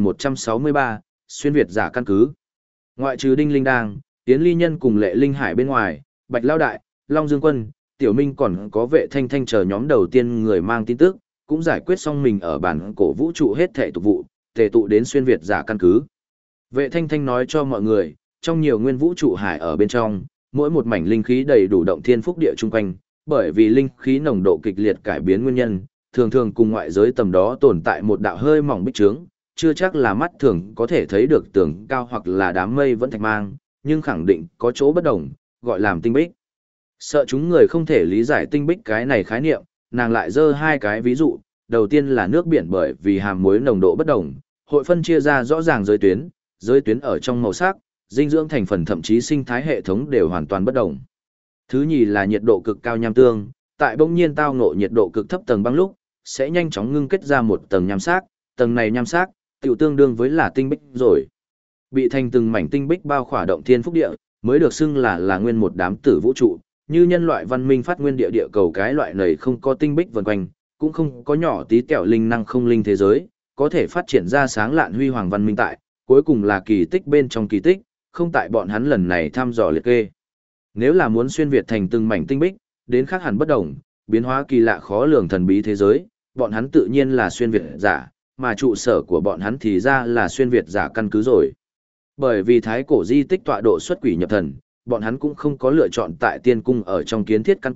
3163, xuyên Việt giả căn cứ. Ngoại trừ Đinh Linh Đang, Yến Ly Nhân cùng Lệ Linh Hải bên ngoài, Bạch Lao Đại, Long Dương Quân, Tiểu Minh còn có Vệ Thanh Thanh chờ nhóm đầu tiên người mang tin tức, cũng giải quyết xong mình ở bản cổ vũ trụ hết thảy tục vụ, tề tụ đến xuyên Việt giả căn cứ. Vệ Thanh Thanh nói cho mọi người, trong nhiều nguyên vũ trụ hải ở bên trong, mỗi một mảnh linh khí đầy đủ động thiên phúc địa chung quanh, bởi vì linh khí nồng độ kịch liệt cải biến nguyên nhân, thường thường cùng ngoại giới tầm đó tồn tại một đạo hơi mỏng bích trướng, chưa chắc là mắt thường có thể thấy được tường cao hoặc là đám mây vẫn thạch mang, nhưng khẳng định có chỗ bất đồng, gọi làm tinh bích. Sợ chúng người không thể lý giải tinh bích cái này khái niệm, nàng lại dơ 2 cái ví dụ, đầu tiên là nước biển bởi vì hàm muối nồng độ bất đồng, hội phân chia ra rõ ràng giới tuyến ở trong màu sắc, dinh dưỡng thành phần thậm chí sinh thái hệ thống đều hoàn toàn bất đồng. Thứ nhì là nhiệt độ cực cao nham tương, tại bỗng nhiên tao ngộ nhiệt độ cực thấp tầng băng lúc, sẽ nhanh chóng ngưng kết ra một tầng nham sắc, tầng này nham sắc, tiểu tương đương với là tinh bích rồi. Bị thành từng mảnh tinh bích bao khỏa động thiên phúc địa, mới được xưng là nguyên một đám tử vũ trụ, như nhân loại văn minh phát nguyên địa cầu cái loại này không có tinh bích vần quanh, cũng không có nhỏ tí tẹo linh năng không linh thế giới, có thể phát triển ra sáng lạn huy hoàng văn minh tại, cuối cùng là kỳ tích bên trong kỳ tích, không tại bọn hắn lần này thăm dò liệt kê. Nếu là muốn xuyên việt thành từng mảnh tinh bích, đến khác hẳn bất đồng, biến hóa kỳ lạ khó lường thần bí thế giới, bọn hắn tự nhiên là xuyên việt giả, mà trụ sở của bọn hắn thì ra là xuyên việt giả căn cứ rồi. Bởi vì thái cổ di tích tọa độ xuất quỷ nhập thần, bọn hắn cũng không có lựa chọn tại tiên cung ở trong kiến thiết căn cứ,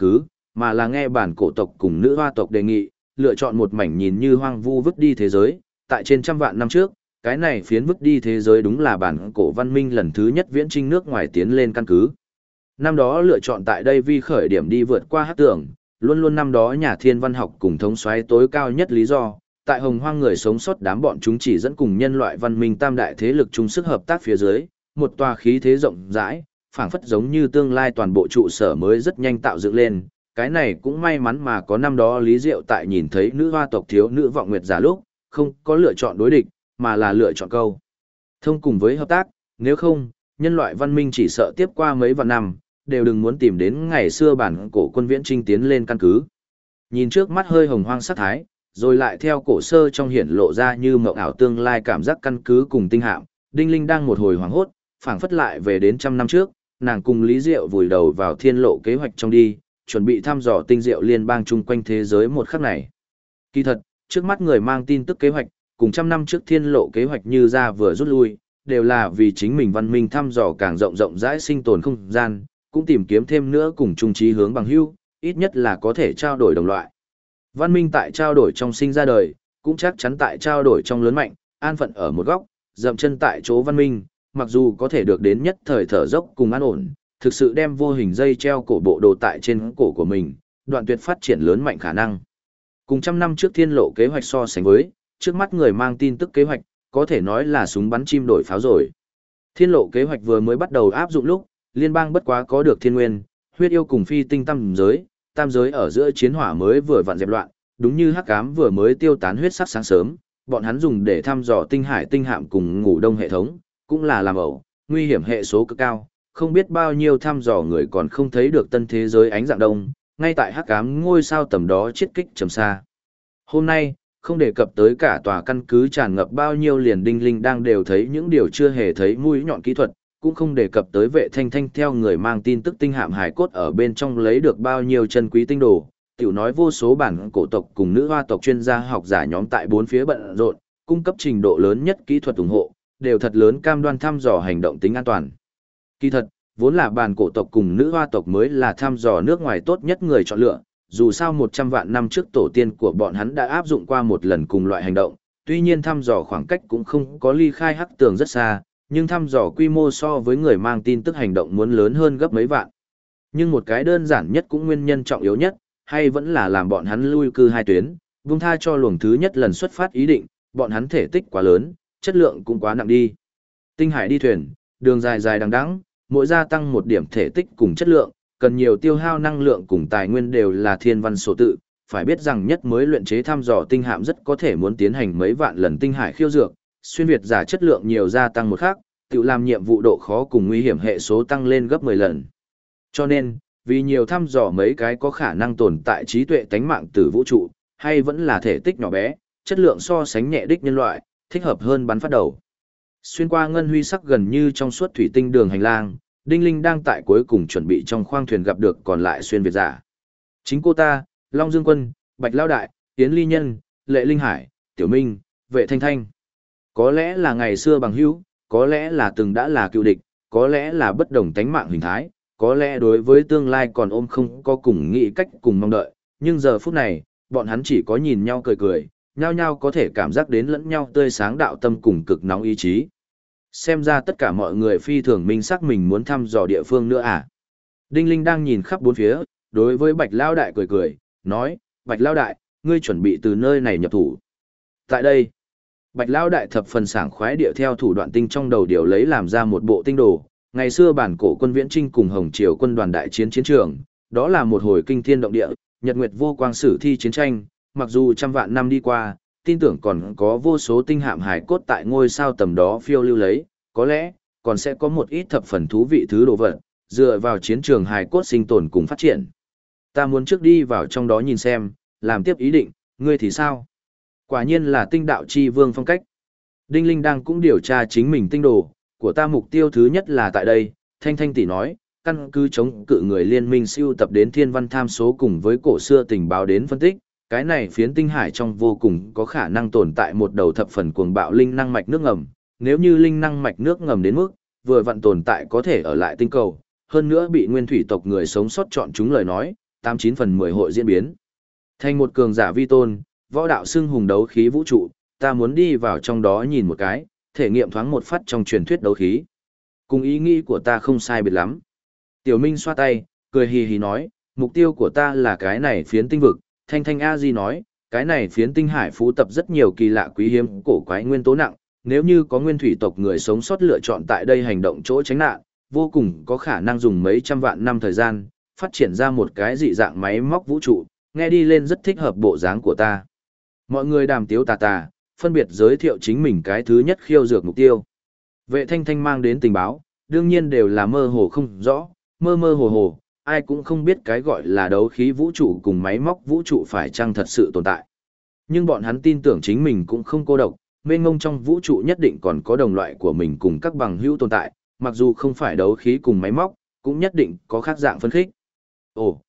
mà là nghe bản cổ tộc cùng nữ hoa tộc đề nghị, lựa chọn một mảnh nhìn như hoang vu vứt đi thế giới, tại trên trăm vạn năm trước, cái này phiến vứt đi thế giới đúng là bản cổ văn minh lần thứ nhất viễn chinh nước ngoài tiến lên căn cứ. Năm đó lựa chọn tại đây vì khởi điểm đi vượt qua hắc tưởng, luôn luôn năm đó nhà thiên văn học cùng thống soái tối cao nhất lý do, tại hồng hoang người sống sót đám bọn chúng chỉ dẫn cùng nhân loại văn minh tam đại thế lực chung sức hợp tác phía dưới, một tòa khí thế rộng rãi, phảng phất giống như tương lai toàn bộ trụ sở mới rất nhanh tạo dựng lên. Cái này cũng may mắn mà có năm đó Lý Diệu tại nhìn thấy nữ hoa tộc thiếu nữ vọng nguyệt giả lúc, không có lựa chọn đối địch, mà là lựa chọn câu thông cùng với hợp tác, nếu không, nhân loại văn minh chỉ sợ tiếp qua mấy vạn năm, đều đừng muốn tìm đến ngày xưa bản cổ quân viễn trinh tiến lên căn cứ. Nhìn trước mắt hơi hồng hoang sắc thái, rồi lại theo cổ sơ trong hiển lộ ra như mộng ảo tương lai cảm giác căn cứ cùng tinh hạm, Đinh Linh đang một hồi hoảng hốt, phảng phất lại về đến trăm năm trước, nàng cùng Lý Diệu vùi đầu vào thiên lộ kế hoạch trong đi, chuẩn bị thăm dò tinh diệu liên bang chung quanh thế giới một khắc này. Kỳ thật, trước mắt người mang tin tức kế hoạch, cùng trăm năm trước thiên lộ kế hoạch như ra vừa rút lui, đều là vì chính mình văn minh thăm dò càng rộng rộng rãi sinh tồn không gian, cũng tìm kiếm thêm nữa cùng chung chí hướng bằng hữu, ít nhất là có thể trao đổi đồng loại. Văn minh tại trao đổi trong sinh ra đời, cũng chắc chắn tại trao đổi trong lớn mạnh, an phận ở một góc, dậm chân tại chỗ văn minh, mặc dù có thể được đến nhất thời thở dốc cùng an ổn, thực sự đem vô hình dây treo cổ bộ đồ tại trên cổ của mình, đoạn tuyệt phát triển lớn mạnh khả năng. Cùng trăm năm trước thiên lộ kế hoạch so sánh với, trước mắt người mang tin tức kế hoạch, có thể nói là súng bắn chim đổi pháo rồi. Thiên lộ kế hoạch vừa mới bắt đầu áp dụng lúc, liên bang bất quá có được thiên nguyên, huyết yêu cùng phi tinh tam giới ở giữa chiến hỏa mới vừa vặn dẹp loạn, đúng như hắc ám vừa mới tiêu tán huyết sắc sáng sớm, bọn hắn dùng để thăm dò tinh hải tinh hạm cùng ngủ đông hệ thống, cũng là làm ẩu, nguy hiểm hệ số cực cao, không biết bao nhiêu thăm dò người còn không thấy được tân thế giới ánh dạng đông, ngay tại hắc ám ngôi sao tầm đó chiết kích trầm xa. Hôm nay, không đề cập tới cả tòa căn cứ tràn ngập bao nhiêu liền Đinh Linh đang đều thấy những điều chưa hề thấy mũi nhọn kỹ thuật, cũng không đề cập tới vệ thanh thanh theo người mang tin tức tinh hạm hải cốt ở bên trong lấy được bao nhiêu chân quý tinh đồ, tiểu nói vô số bản cổ tộc cùng nữ hoa tộc chuyên gia học giả nhóm tại bốn phía bận rộn, cung cấp trình độ lớn nhất kỹ thuật ủng hộ, đều thật lớn cam đoan thăm dò hành động tính an toàn. Kỳ thật, vốn là bản cổ tộc cùng nữ hoa tộc mới là thăm dò nước ngoài tốt nhất người chọn lựa, dù sao 100 vạn năm trước tổ tiên của bọn hắn đã áp dụng qua một lần cùng loại hành động, tuy nhiên thăm dò khoảng cách cũng không có ly khai hắc tường rất xa, nhưng thăm dò quy mô so với người mang tin tức hành động muốn lớn hơn gấp mấy vạn. Nhưng một cái đơn giản nhất cũng nguyên nhân trọng yếu nhất, hay vẫn là làm bọn hắn lui cư hai tuyến, buông tha cho luồng thứ nhất lần xuất phát ý định, bọn hắn thể tích quá lớn, chất lượng cũng quá nặng đi. Tinh hải đi thuyền, đường dài dài đằng đẵng, mỗi gia tăng một điểm thể tích cùng chất lượng, cần nhiều tiêu hao năng lượng cùng tài nguyên đều là thiên văn số tự, phải biết rằng nhất mới luyện chế thăm dò tinh hạm rất có thể muốn tiến hành mấy vạn lần tinh hải khiêu dược, xuyên việt giả chất lượng nhiều gia tăng một khác, tự làm nhiệm vụ độ khó cùng nguy hiểm hệ số tăng lên gấp 10 lần. Cho nên, vì nhiều thăm dò mấy cái có khả năng tồn tại trí tuệ tánh mạng từ vũ trụ, hay vẫn là thể tích nhỏ bé, chất lượng so sánh nhẹ đích nhân loại, thích hợp hơn bắn phát đầu. Xuyên qua ngân huy sắc gần như trong suốt thủy tinh đường hành lang, Đinh Linh đang tại cuối cùng chuẩn bị trong khoang thuyền gặp được còn lại xuyên việt giả. Chính cô ta, Long Dương Quân, Bạch Lao Đại, Yến Ly Nhân, Lệ Linh Hải, Tiểu Minh, Vệ Thanh Thanh. Có lẽ là ngày xưa bằng hữu, có lẽ là từng đã là cựu địch, có lẽ là bất đồng tánh mạng hình thái, có lẽ đối với tương lai còn ôm không có cùng nghĩ cách cùng mong đợi, nhưng giờ phút này, bọn hắn chỉ có nhìn nhau cười cười, nhau nhau có thể cảm giác đến lẫn nhau tươi sáng đạo tâm cùng cực nóng ý chí. Xem ra tất cả mọi người phi thường minh xác mình muốn thăm dò địa phương nữa à. Đinh Linh đang nhìn khắp bốn phía, đối với Bạch Lao Đại cười cười, nói, Bạch Lao Đại, ngươi chuẩn bị từ nơi này nhập thủ. Tại đây, Bạch Lao Đại thập phần sảng khoái địa theo thủ đoạn tinh trong đầu điều lấy làm ra một bộ tinh đồ. Ngày xưa bản cổ quân viễn trinh cùng Hồng Triều quân đoàn đại chiến chiến trường, đó là một hồi kinh thiên động địa, nhật nguyệt vô quang sử thi chiến tranh, mặc dù trăm vạn năm đi qua, tin tưởng còn có vô số tinh hạm hải cốt tại ngôi sao tầm đó phiêu lưu lấy, có lẽ còn sẽ có một ít thập phần thú vị thứ đồ vật, dựa vào chiến trường hải cốt sinh tồn cùng phát triển. Ta muốn trước đi vào trong đó nhìn xem, làm tiếp ý định, ngươi thì sao? Quả nhiên là tinh đạo chi vương phong cách. Đinh Linh đang cũng điều tra chính mình tinh đồ, của ta mục tiêu thứ nhất là tại đây, Thanh Thanh tỷ nói, căn cứ chống cự người liên minh siêu tập đến thiên văn tham số cùng với cổ xưa tình báo đến phân tích, cái này phiến tinh hải trong vô cùng có khả năng tồn tại một đầu thập phần cuồng bạo linh năng mạch nước ngầm, nếu như linh năng mạch nước ngầm đến mức, vừa vặn tồn tại có thể ở lại tinh cầu, hơn nữa bị nguyên thủy tộc người sống sót chọn chúng lời nói, 89 phần 10 hội diễn biến. Thành một cường giả vi tôn, võ đạo xưng hùng đấu khí vũ trụ, ta muốn đi vào trong đó nhìn một cái, thể nghiệm thoáng một phát trong truyền thuyết đấu khí. Cùng ý nghĩ của ta không sai biệt lắm. Tiểu Minh xoa tay, cười hì hì nói, mục tiêu của ta là cái này phiến tinh vực. Thanh Thanh A Di nói, cái này phiến tinh hải phú tập rất nhiều kỳ lạ quý hiếm cổ quái nguyên tố nặng, nếu như có nguyên thủy tộc người sống sót lựa chọn tại đây hành động chỗ tránh nạn, vô cùng có khả năng dùng mấy trăm vạn năm thời gian, phát triển ra một cái dị dạng máy móc vũ trụ, nghe đi lên rất thích hợp bộ dáng của ta. Mọi người đàm tiếu tà tà, phân biệt giới thiệu chính mình cái thứ nhất khiêu dược mục tiêu. Vệ Thanh Thanh mang đến tình báo, đương nhiên đều là mơ hồ không rõ, mơ mơ hồ hồ, ai cũng không biết cái gọi là đấu khí vũ trụ cùng máy móc vũ trụ phải chăng thật sự tồn tại. Nhưng bọn hắn tin tưởng chính mình cũng không cô độc, mênh mông trong vũ trụ nhất định còn có đồng loại của mình cùng các bằng hữu tồn tại, mặc dù không phải đấu khí cùng máy móc, cũng nhất định có khác dạng phân khích. Ồ,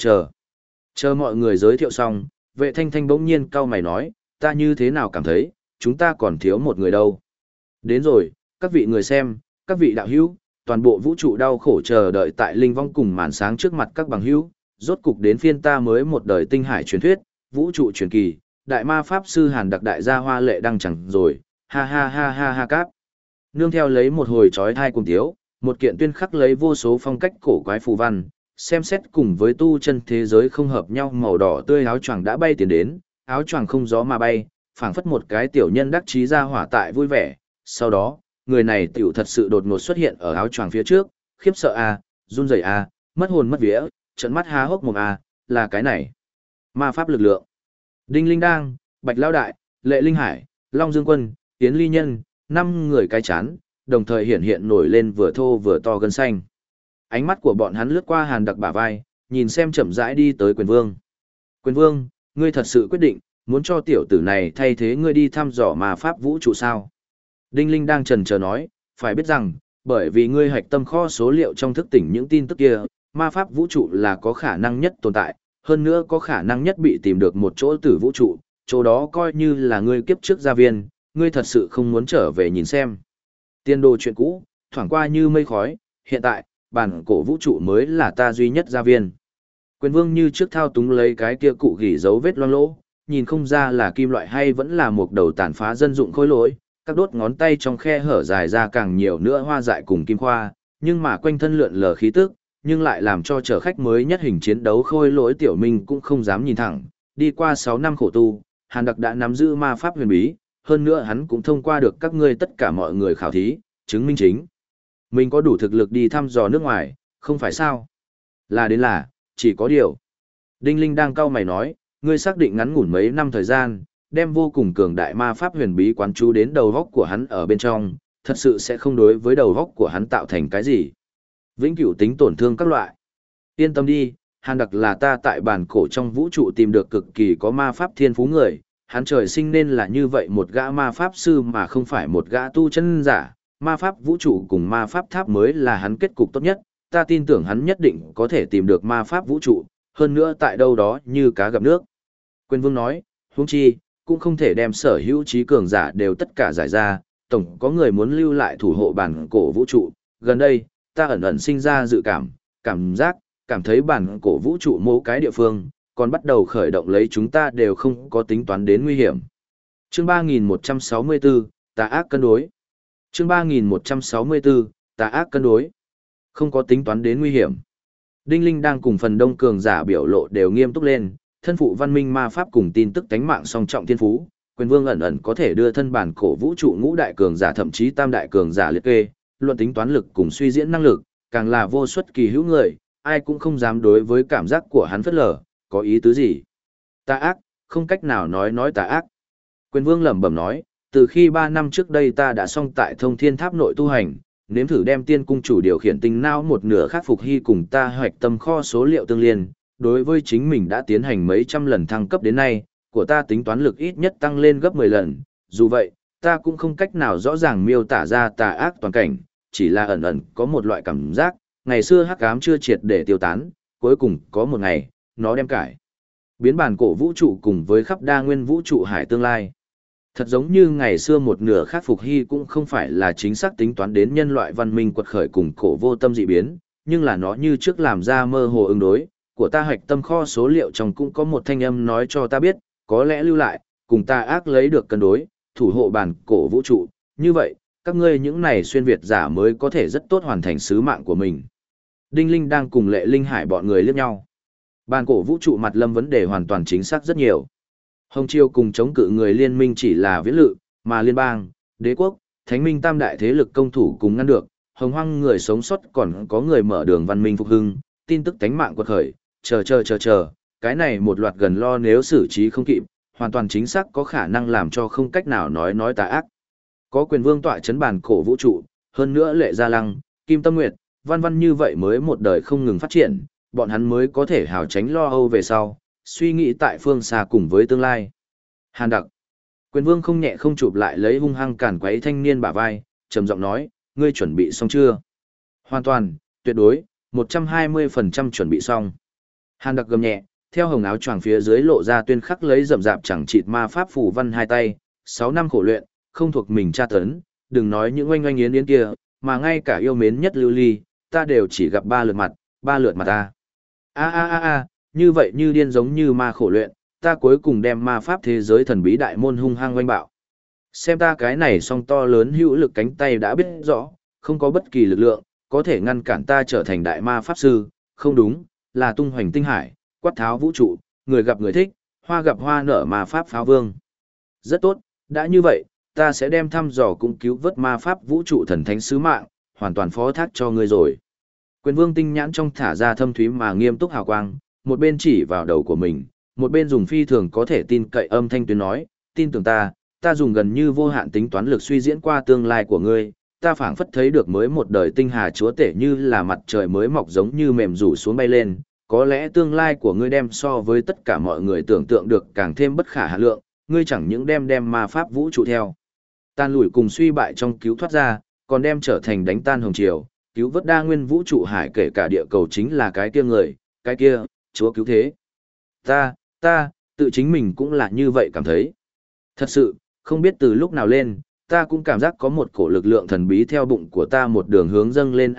chờ mọi người giới thiệu xong, Vệ Thanh Thanh bỗng nhiên cau mày nói, ta như thế nào cảm thấy, chúng ta còn thiếu một người đâu. Đến rồi, các vị người xem, các vị đạo hữu, toàn bộ vũ trụ đau khổ chờ đợi tại linh vong cùng màn sáng trước mặt các bằng hữu, rốt cục đến phiên ta mới một đời tinh hải truyền thuyết, vũ trụ truyền kỳ, đại ma pháp sư Hàn Đặc đại gia hoa lệ đăng chẳng rồi, ha ha ha ha ha cáp. Nương theo lấy một hồi chói thai cùng tiếu, một kiện tuyên khắc lấy vô số phong cách cổ quái phù văn, xem xét cùng với tu chân thế giới không hợp nhau màu đỏ tươi áo choàng đã bay tiến đến, áo choàng không gió mà bay, phảng phất một cái tiểu nhân đắc chí ra hỏa tại vui vẻ. Sau đó, người này tiểu thật sự đột ngột xuất hiện ở áo choàng phía trước, khiếp sợ a, run rẩy a, mất hồn mất vía, trợn mắt há hốc mồm a, là cái này. Ma pháp lực lượng. Đinh Linh Đang, Bạch Lão Đại, Lệ Linh Hải, Long Dương Quân, Yến Ly Nhân, 5 người cái chán, đồng thời hiện nổi lên vừa thô vừa to gân xanh. Ánh mắt của bọn hắn lướt qua Hàn Đặc bả vai, nhìn xem chậm rãi đi tới Quyền Vương. Quyền Vương, ngươi thật sự quyết định, muốn cho tiểu tử này thay thế ngươi đi thăm dò ma pháp vũ trụ sao? Đinh Linh đang chần chờ nói, phải biết rằng, bởi vì ngươi hạch tâm kho số liệu trong thức tỉnh những tin tức kia, ma pháp vũ trụ là có khả năng nhất tồn tại, hơn nữa có khả năng nhất bị tìm được một chỗ tử vũ trụ, chỗ đó coi như là ngươi kiếp trước gia viên, ngươi thật sự không muốn trở về nhìn xem. Tiên đồ chuyện cũ, thoảng qua như mây khói, hiện tại, bản cổ vũ trụ mới là ta duy nhất gia viên. Quyền Vương như trước thao túng lấy cái kia cụ gỉ dấu vết loang lỗ, nhìn không ra là kim loại hay vẫn là một đầu tàn phá dân dụng khối lỗi, các đốt ngón tay trong khe hở dài ra càng nhiều nữa hoa dại cùng kim khoa, nhưng mà quanh thân lượn lờ khí tức, nhưng lại làm cho trở khách mới nhất hình chiến đấu khôi lỗi Tiểu Minh cũng không dám nhìn thẳng. Đi qua 6 năm khổ tu, Hàn Đặc đã nắm giữ ma pháp huyền bí, hơn nữa hắn cũng thông qua được các ngươi tất cả mọi người khảo thí, chứng minh chính mình có đủ thực lực đi thăm dò nước ngoài, không phải sao? Là đến là, chỉ có điều. Đinh Linh đang cau mày nói, ngươi xác định ngắn ngủn mấy năm thời gian, đem vô cùng cường đại ma pháp huyền bí quán chú đến đầu góc của hắn ở bên trong, thật sự sẽ không đối với đầu góc của hắn tạo thành cái gì. Vĩnh cửu tính tổn thương các loại. Yên tâm đi, Hàn Đặc là ta tại bản cổ trong vũ trụ tìm được cực kỳ có ma pháp thiên phú người, hắn trời sinh nên là như vậy một gã ma pháp sư mà không phải một gã tu chân giả, ma pháp vũ trụ cùng ma pháp tháp mới là hắn kết cục tốt nhất, ta tin tưởng hắn nhất định có thể tìm được ma pháp vũ trụ, hơn nữa tại đâu đó như cá gặp nước. Quyền Vương nói, huống chi, cũng không thể đem sở hữu trí cường giả đều tất cả giải ra, tổng có người muốn lưu lại thủ hộ bản cổ vũ trụ. Gần đây, ta ẩn ẩn sinh ra dự cảm thấy bản cổ vũ trụ mỗi cái địa phương, còn bắt đầu khởi động lấy chúng ta đều không có tính toán đến nguy hiểm. Chương 3164, tà ác cân đối. Chương 3164, tà ác cân đối. Không có tính toán đến nguy hiểm. Đinh Linh đang cùng phần đông cường giả biểu lộ đều nghiêm túc lên, thân phụ văn minh ma pháp cùng tin tức tánh mạng song trọng thiên phú, Quyền Vương ẩn ẩn có thể đưa thân bản cổ vũ trụ ngũ đại cường giả thậm chí tam đại cường giả liệt kê, luận tính toán lực cùng suy diễn năng lực, càng là vô xuất kỳ hữu người, ai cũng không dám đối với cảm giác của hắn phất lờ, có ý tứ gì? Tà ác, không cách nào nói tà ác. Quyền Vương lẩm bẩm nói, từ khi 3 năm trước đây ta đã xong tại Thông Thiên Tháp nội tu hành, nếm thử đem tiên cung chủ điều khiển tinh não một nửa khắc phục hy cùng ta hoạch tâm kho số liệu tương liên, đối với chính mình đã tiến hành mấy trăm lần thăng cấp đến nay, của ta tính toán lực ít nhất tăng lên gấp 10 lần, dù vậy, ta cũng không cách nào rõ ràng miêu tả ra tà ác toàn cảnh, chỉ là ẩn ẩn có một loại cảm giác, ngày xưa hắc ám chưa triệt để tiêu tán, cuối cùng có một ngày, nó đem cải biến bản cổ vũ trụ cùng với khắp đa nguyên vũ trụ hải tương lai. Thật giống như ngày xưa một nửa khác phục hy cũng không phải là chính xác tính toán đến nhân loại văn minh quật khởi cùng cổ vô tâm dị biến, nhưng là nó như trước làm ra mơ hồ ứng đối, của ta hạch tâm kho số liệu trong cũng có một thanh âm nói cho ta biết, có lẽ lưu lại, cùng ta ác lấy được cân đối, thủ hộ bản cổ vũ trụ, như vậy, các ngươi những này xuyên Việt giả mới có thể rất tốt hoàn thành sứ mạng của mình. Đinh Linh đang cùng Lệ Linh Hải bọn người liếc nhau. Bản cổ vũ trụ mặt lâm vấn đề hoàn toàn chính xác rất nhiều. Hồng Chiêu cùng chống cự người liên minh chỉ là viễn lự, mà liên bang, đế quốc, thánh minh tam đại thế lực công thủ cùng ngăn được, hồng hoang người sống sót còn có người mở đường văn minh phục hưng, tin tức tánh mạng quật khởi, chờ, cái này một loạt gần lo nếu xử trí không kịp, hoàn toàn chính xác có khả năng làm cho không cách nào nói tà ác. Có quyền vương tọa chấn bản cổ vũ trụ, hơn nữa Lệ Gia Lăng, Kim Tâm Nguyệt, văn như vậy mới một đời không ngừng phát triển, bọn hắn mới có thể hào tránh lo âu về sau, suy nghĩ tại phương xa cùng với tương lai. Hàn Đặc. Quyền vương không nhẹ không chụp lại lấy hung hăng cản quấy thanh niên bả vai, trầm giọng nói, ngươi chuẩn bị xong chưa? Hoàn toàn, tuyệt đối, 120% chuẩn bị xong. Hàn Đặc gầm nhẹ, theo hồng áo choàng phía dưới lộ ra tuyên khắc lấy rậm rạp chẳng chịt ma pháp phù văn hai tay, 6 năm khổ luyện, không thuộc mình tra tấn, đừng nói những oanh yến yến kia, mà ngay cả yêu mến nhất Lưu Ly, ta đều chỉ gặp 3 lượt mặt ta. Như vậy như điên giống như ma khổ luyện, ta cuối cùng đem ma pháp thế giới thần bí đại môn hung hăng oanh bạo. Xem ta cái này song to lớn hữu lực cánh tay đã biết rõ, không có bất kỳ lực lượng, có thể ngăn cản ta trở thành đại ma pháp sư, không đúng, là tung hoành tinh hải, quát tháo vũ trụ, người gặp người thích, hoa gặp hoa nở ma pháp pháo vương. Rất tốt, đã như vậy, ta sẽ đem thăm dò cũng cứu vớt ma pháp vũ trụ thần thánh sứ mạng, hoàn toàn phó thác cho ngươi rồi. Quyền vương tinh nhãn trong thả ra thâm thúy mà nghiêm túc hào quang, một bên chỉ vào đầu của mình, một bên dùng phi thường có thể tin cậy âm thanh tuyến nói, tin tưởng ta dùng gần như vô hạn tính toán lực suy diễn qua tương lai của ngươi, ta phảng phất thấy được mới một đời tinh hà chúa tể như là mặt trời mới mọc giống như mềm rủ xuống bay lên, có lẽ tương lai của ngươi đem so với tất cả mọi người tưởng tượng được càng thêm bất khả hạ lượng, ngươi chẳng những đem ma pháp vũ trụ theo. Tan lùi cùng suy bại trong cứu thoát ra, còn đem trở thành đánh tan hồng triều, cứu vớt đa nguyên vũ trụ hải kể cả địa cầu chính là cái kia người, cái kia, chúa cứu thế. Ta, tự chính mình cũng là như vậy cảm thấy. Thật sự, không biết từ lúc nào lên, ta cũng cảm giác có một cổ lực lượng thần bí theo bụng của ta một đường hướng dâng lên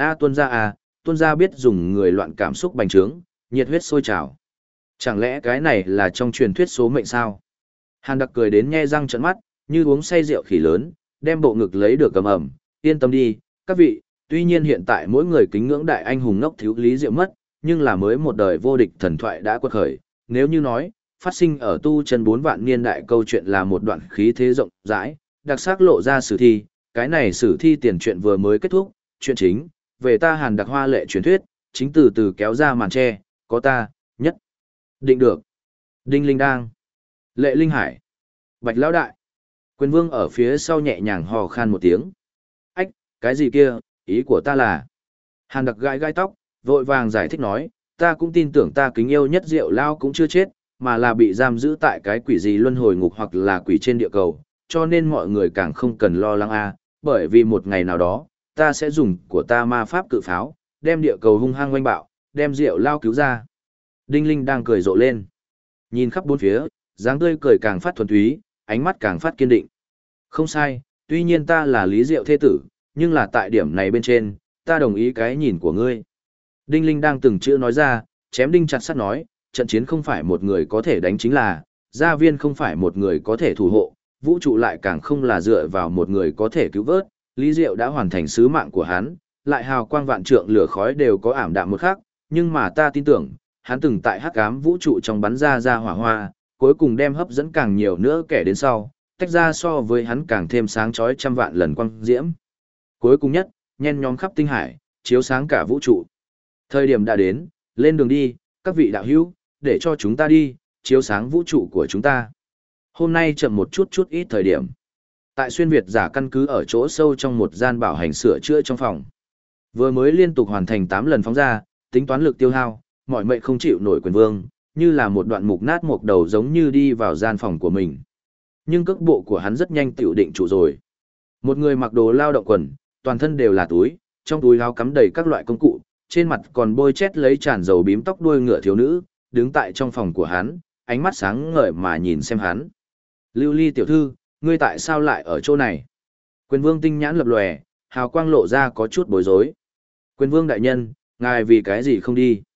tuôn ra biết dùng người loạn cảm xúc bành trướng, nhiệt huyết sôi trào. Chẳng lẽ cái này là trong truyền thuyết số mệnh sao? Hàn Đặc cười đến nhe răng trợn mắt, như uống say rượu khỉ lớn, đem bộ ngực lấy được cầm ẩm, yên tâm đi, các vị, tuy nhiên hiện tại mỗi người kính ngưỡng đại anh hùng ngốc thiếu lý diệu mất, nhưng là mới một đời vô địch thần thoại đã quật khởi, nếu như nói, phát sinh ở tu chân 4 vạn niên đại câu chuyện là một đoạn khí thế rộng rãi, đặc sắc lộ ra sử thi, cái này sử thi tiền truyện vừa mới kết thúc, chuyện chính, về ta Hàn Đặc hoa lệ truyền thuyết, chính từ từ kéo ra màn tre, có ta, nhất, định được. Đinh Linh Đang, Lệ Linh Hải, Bạch Lão Đại, Quyền Vương ở phía sau nhẹ nhàng hò khan một tiếng. Ách, cái gì kia, ý của ta là. Hàn Đặc gai tóc, vội vàng giải thích nói, ta cũng tin tưởng ta kính yêu nhất Diệu Lao cũng chưa chết, mà là bị giam giữ tại cái quỷ gì luân hồi ngục hoặc là quỷ trên địa cầu, cho nên mọi người càng không cần lo lắng bởi vì một ngày nào đó, ta sẽ dùng của ta ma pháp cự pháo, đem địa cầu hung hăng oanh bạo, đem Diệu Lao cứu ra. Đinh Linh đang cười rộ lên. Nhìn khắp bốn phía, dáng tươi cười càng phát thuần túy, ánh mắt càng phát kiên định. Không sai, tuy nhiên ta là Lý Diệu thế tử, nhưng là tại điểm này bên trên, ta đồng ý cái nhìn của ngươi. Đinh Linh đang từng chữ nói ra, chém đinh chặt sắt nói, trận chiến không phải một người có thể đánh chính là, gia viên không phải một người có thể thủ hộ, vũ trụ lại càng không là dựa vào một người có thể cứu vớt, Lý Diệu đã hoàn thành sứ mạng của hắn, lại hào quang vạn trượng lửa khói đều có ảm đạm một khắc, nhưng mà ta tin tưởng, hắn từng tại hắc ám vũ trụ trong bắn ra hỏa hoa, cuối cùng đem hấp dẫn càng nhiều nữa kẻ đến sau, tách ra so với hắn càng thêm sáng chói trăm vạn lần quang diễm. Cuối cùng nhất, nhen nhóm khắp tinh hải, chiếu sáng cả vũ trụ. Thời điểm đã đến, lên đường đi, các vị đạo hữu, để cho chúng ta đi, chiếu sáng vũ trụ của chúng ta. Hôm nay chậm một chút ít thời điểm. Tại xuyên Việt giả căn cứ ở chỗ sâu trong một gian bảo hành sửa chữa trong phòng. Vừa mới liên tục hoàn thành 8 lần phóng ra, tính toán lực tiêu hao, mọi mệnh không chịu nổi Quyền Vương, như là một đoạn mục nát một đầu giống như đi vào gian phòng của mình. Nhưng cước bộ của hắn rất nhanh tiểu định trụ rồi. Một người mặc đồ lao động quần, toàn thân đều là túi, trong túi áo cắm đầy các loại công cụ, trên mặt còn bôi chét lấy tràn dầu bím tóc đuôi ngựa thiếu nữ, đứng tại trong phòng của hắn, ánh mắt sáng ngời mà nhìn xem hắn. Lưu Ly tiểu thư, ngươi tại sao lại ở chỗ này? Quyền Vương tinh nhãn lập lòe, hào quang lộ ra có chút bối rối. Quyền Vương đại nhân, ngài vì cái gì không đi?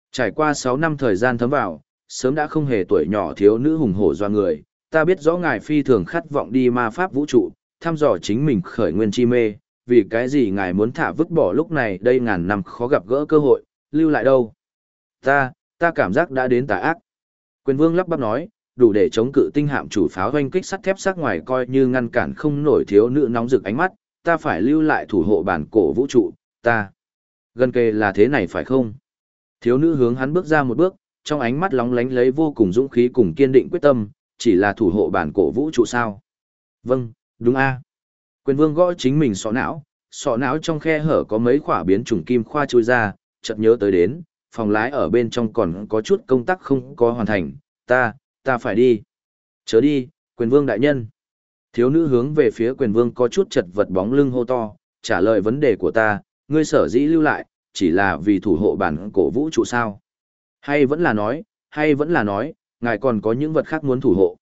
Trải qua 6 năm thời gian thấm vào, sớm đã không hề tuổi nhỏ thiếu nữ hùng hổ doa người, ta biết rõ ngài phi thường khát vọng đi ma pháp vũ trụ, thăm dò chính mình khởi nguyên chi mê, vì cái gì ngài muốn thả vứt bỏ lúc này đây ngàn năm khó gặp gỡ cơ hội, lưu lại đâu. Ta cảm giác đã đến tà ác. Quyền vương lắp bắp nói, đủ để chống cự tinh hạm chủ pháo hoanh kích sắt thép sắc ngoài coi như ngăn cản không nổi thiếu nữ nóng rực ánh mắt, ta phải lưu lại thủ hộ bản cổ vũ trụ, ta. Gần kề là thế này phải không? Thiếu nữ hướng hắn bước ra một bước, trong ánh mắt lóng lánh lấy vô cùng dũng khí cùng kiên định quyết tâm, chỉ là thủ hộ bản cổ vũ trụ sao? Vâng, đúng a. Quyền vương gõ chính mình sọ não trong khe hở có mấy khỏa biến chủng kim khoa chui ra, chợt nhớ tới đến, phòng lái ở bên trong còn có chút công tác không có hoàn thành, ta phải đi. Chớ đi, quyền vương đại nhân. Thiếu nữ hướng về phía quyền vương có chút chật vật bóng lưng hô to, trả lời vấn đề của ta, ngươi sở dĩ lưu lại, chỉ là vì thủ hộ bản cổ vũ trụ sao? Hay vẫn là nói, ngài còn có những vật khác muốn thủ hộ?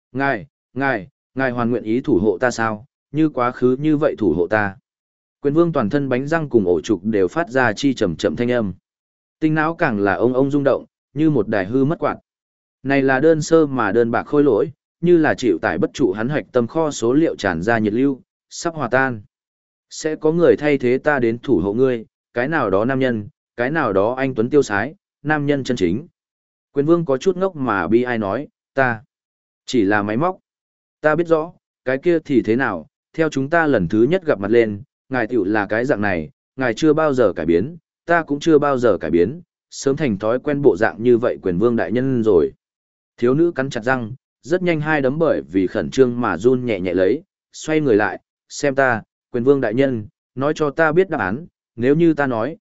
Ngài hoàn nguyện ý thủ hộ ta sao, như quá khứ như vậy thủ hộ ta? Quyền vương toàn thân bánh răng cùng ổ trục đều phát ra chi chậm chậm thanh âm. Tinh não càng là ông rung động, như một đài hư mất quạt. Này là đơn sơ mà đơn bạc khôi lỗi, như là chịu tải bất trụ hắn hạch tâm kho số liệu tràn ra nhiệt lưu, sắp hòa tan. Sẽ có người thay thế ta đến thủ hộ ngươi, cái nào đó nam nhân, cái nào đó anh tuấn tiêu sái, nam nhân chân chính. Quyền vương có chút ngốc mà bi ai nói, ta chỉ là máy móc. Ta biết rõ, cái kia thì thế nào, theo chúng ta lần thứ nhất gặp mặt lên, ngài tiểu là cái dạng này, ngài chưa bao giờ cải biến, ta cũng chưa bao giờ cải biến, sớm thành thói quen bộ dạng như vậy quyền vương đại nhân rồi. Thiếu nữ cắn chặt răng, rất nhanh hai đấm bởi vì khẩn trương mà run nhẹ nhẹ lấy, xoay người lại, xem ta, quyền vương đại nhân, nói cho ta biết đáp án, nếu như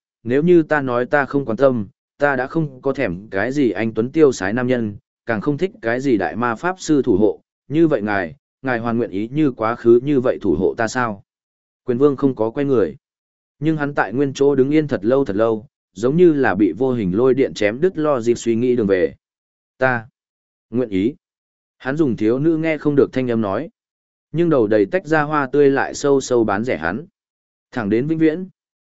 ta nói ta không quan tâm, ta đã không có thèm cái gì anh tuấn tiêu sái nam nhân, càng không thích cái gì đại ma pháp sư thủ hộ, như vậy ngài hoàn nguyện ý như quá khứ như vậy thủ hộ ta sao? Quyền vương không có quay người, nhưng hắn tại nguyên chỗ đứng yên thật lâu, giống như là bị vô hình lôi điện chém đứt lo dịp suy nghĩ đường về. Ta nguyện ý. Hắn dùng thiếu nữ nghe không được thanh âm nói. Nhưng đầu đầy tách ra hoa tươi lại sâu sâu bán rẻ hắn. Thẳng đến vĩnh viễn.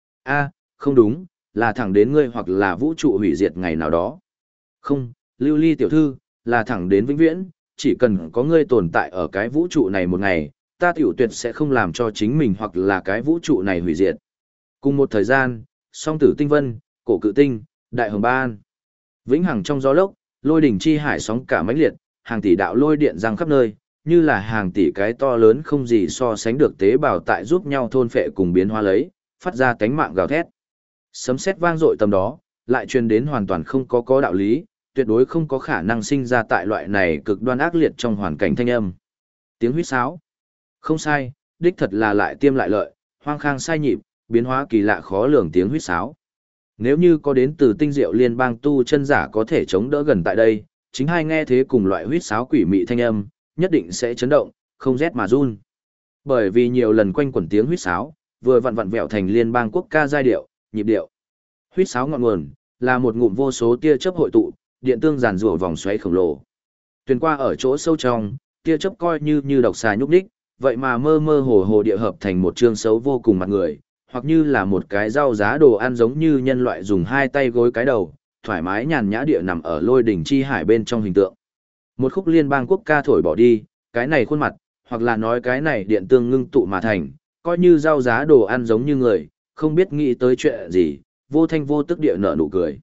Không đúng, là thẳng đến ngươi hoặc là vũ trụ hủy diệt ngày nào đó. Không, Lưu Ly tiểu thư, là thẳng đến vĩnh viễn, chỉ cần có ngươi tồn tại ở cái vũ trụ này một ngày, ta tiểu tuyệt sẽ không làm cho chính mình hoặc là cái vũ trụ này hủy diệt. Cùng một thời gian, song tử tinh vân, cổ cự tinh, đại hồng ban. Vĩnh hằng trong gió lốc, lôi đỉnh chi hải sóng cả mãnh liệt, hàng tỷ đạo lôi điện giăng khắp nơi, như là hàng tỷ cái to lớn không gì so sánh được tế bào tại giúp nhau thôn phệ cùng biến hóa lấy, phát ra cánh mạng gào thét. Sấm sét vang dội tầm đó, lại truyền đến hoàn toàn không có đạo lý, tuyệt đối không có khả năng sinh ra tại loại này cực đoan ác liệt trong hoàn cảnh thanh âm. Tiếng huýt sáo. Không sai, đích thật là lại tiêm lại lợi, hoang khang sai nhịp, biến hóa kỳ lạ khó lường tiếng huýt sáo. Nếu như có đến từ tinh diệu liên bang tu chân giả có thể chống đỡ gần tại đây, chính hai nghe thế cùng loại huýt sáo quỷ mị thanh âm, nhất định sẽ chấn động, không rét mà run. Bởi vì nhiều lần quanh quẩn tiếng huýt sáo, vừa vặn vặn vẹo thành liên bang quốc ca giai điệu, nhịp điệu. Huýt sáo ngọn nguồn là một ngụm vô số tia chớp hội tụ, điện tương giàn rủa vòng xoáy khổng lồ. Tuyền qua ở chỗ sâu trong, tia chớp coi như độc xà nhúc nhích, vậy mà mơ mơ hồ hồ địa hợp thành một trương xấu vô cùng mặt người, hoặc như là một cái rau giá đồ ăn giống như nhân loại dùng hai tay gối cái đầu, thoải mái nhàn nhã địa nằm ở lôi đỉnh chi hải bên trong hình tượng. Một khúc liên bang quốc ca thổi bỏ đi, cái này khuôn mặt, hoặc là nói cái này điện tương ngưng tụ mà thành, coi như rau giá đồ ăn giống như người, không biết nghĩ tới chuyện gì, vô thanh vô tức địa nở nụ cười.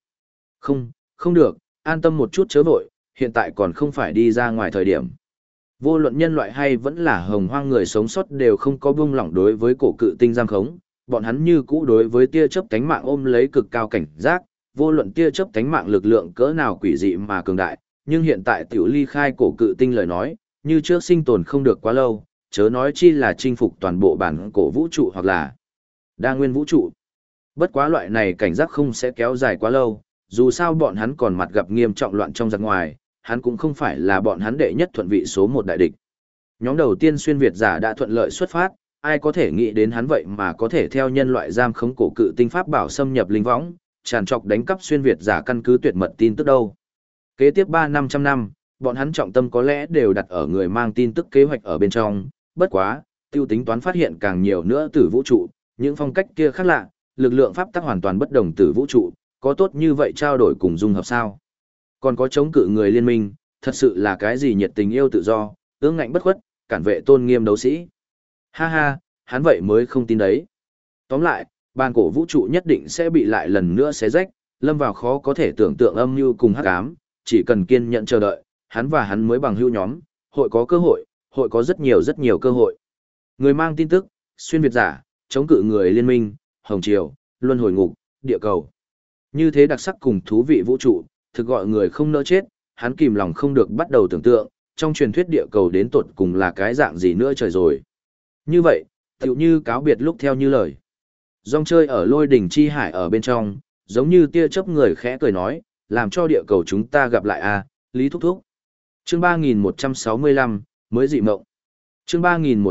Không được, an tâm một chút chớ vội, hiện tại còn không phải đi ra ngoài thời điểm. Vô luận nhân loại hay vẫn là hồng hoang người sống sót đều không có buông lỏng đối với cổ cự tinh giam khống, bọn hắn như cũ đối với tia chớp cánh mạng ôm lấy cực cao cảnh giác, vô luận tia chớp cánh mạng lực lượng cỡ nào quỷ dị mà cường đại, nhưng hiện tại tiểu ly khai cổ cự tinh lời nói, như trước sinh tồn không được quá lâu, chớ nói chi là chinh phục toàn bộ bản cổ vũ trụ hoặc là đa nguyên vũ trụ. Bất quá loại này cảnh giác không sẽ kéo dài quá lâu, dù sao bọn hắn còn mặt gặp nghiêm trọng loạn trong giặc ngoài, hắn cũng không phải là bọn hắn đệ nhất thuận vị số một đại địch. Nhóm đầu tiên xuyên Việt giả đã thuận lợi xuất phát, ai có thể nghĩ đến hắn vậy mà có thể theo nhân loại giam khống cổ cự tinh pháp bảo xâm nhập linh võng, tràn trọc đánh cắp xuyên Việt giả căn cứ tuyệt mật tin tức đâu. Kế tiếp 3-500 năm, bọn hắn trọng tâm có lẽ đều đặt ở người mang tin tức kế hoạch ở bên trong, bất quá, tiêu tính toán phát hiện càng nhiều nữa từ vũ trụ, những phong cách kia khác lạ, lực lượng pháp tắc hoàn toàn bất đồng từ vũ trụ, có tốt như vậy trao đổi cùng dung hợp sao? Còn có chống cự người liên minh, thật sự là cái gì nhiệt tình yêu tự do, ương ngạnh bất khuất, cản vệ tôn nghiêm đấu sĩ. Ha ha, hắn vậy mới không tin đấy. Tóm lại, bàn cổ vũ trụ nhất định sẽ bị lại lần nữa xé rách, lâm vào khó có thể tưởng tượng âm mưu cùng hắc ám, chỉ cần kiên nhẫn chờ đợi, hắn và hắn mới bằng hữu nhóm, hội có cơ hội có rất nhiều cơ hội. Người mang tin tức, xuyên việt giả, chống cự người liên minh, hồng triều, luân hồi ngục, địa cầu. Như thế đặc sắc cùng thú vị vũ trụ, thực gọi người không nỡ chết, hắn kìm lòng không được bắt đầu tưởng tượng, trong truyền thuyết địa cầu đến tột cùng là cái dạng gì nữa trời rồi. Như vậy, tựu như cáo biệt lúc theo như lời. Dòng chơi ở lôi đỉnh chi hải ở bên trong, giống như tia chớp người khẽ cười nói, làm cho địa cầu chúng ta gặp lại a, Lý Thúc Thúc. Chương 3165, mới dị mộng. Chương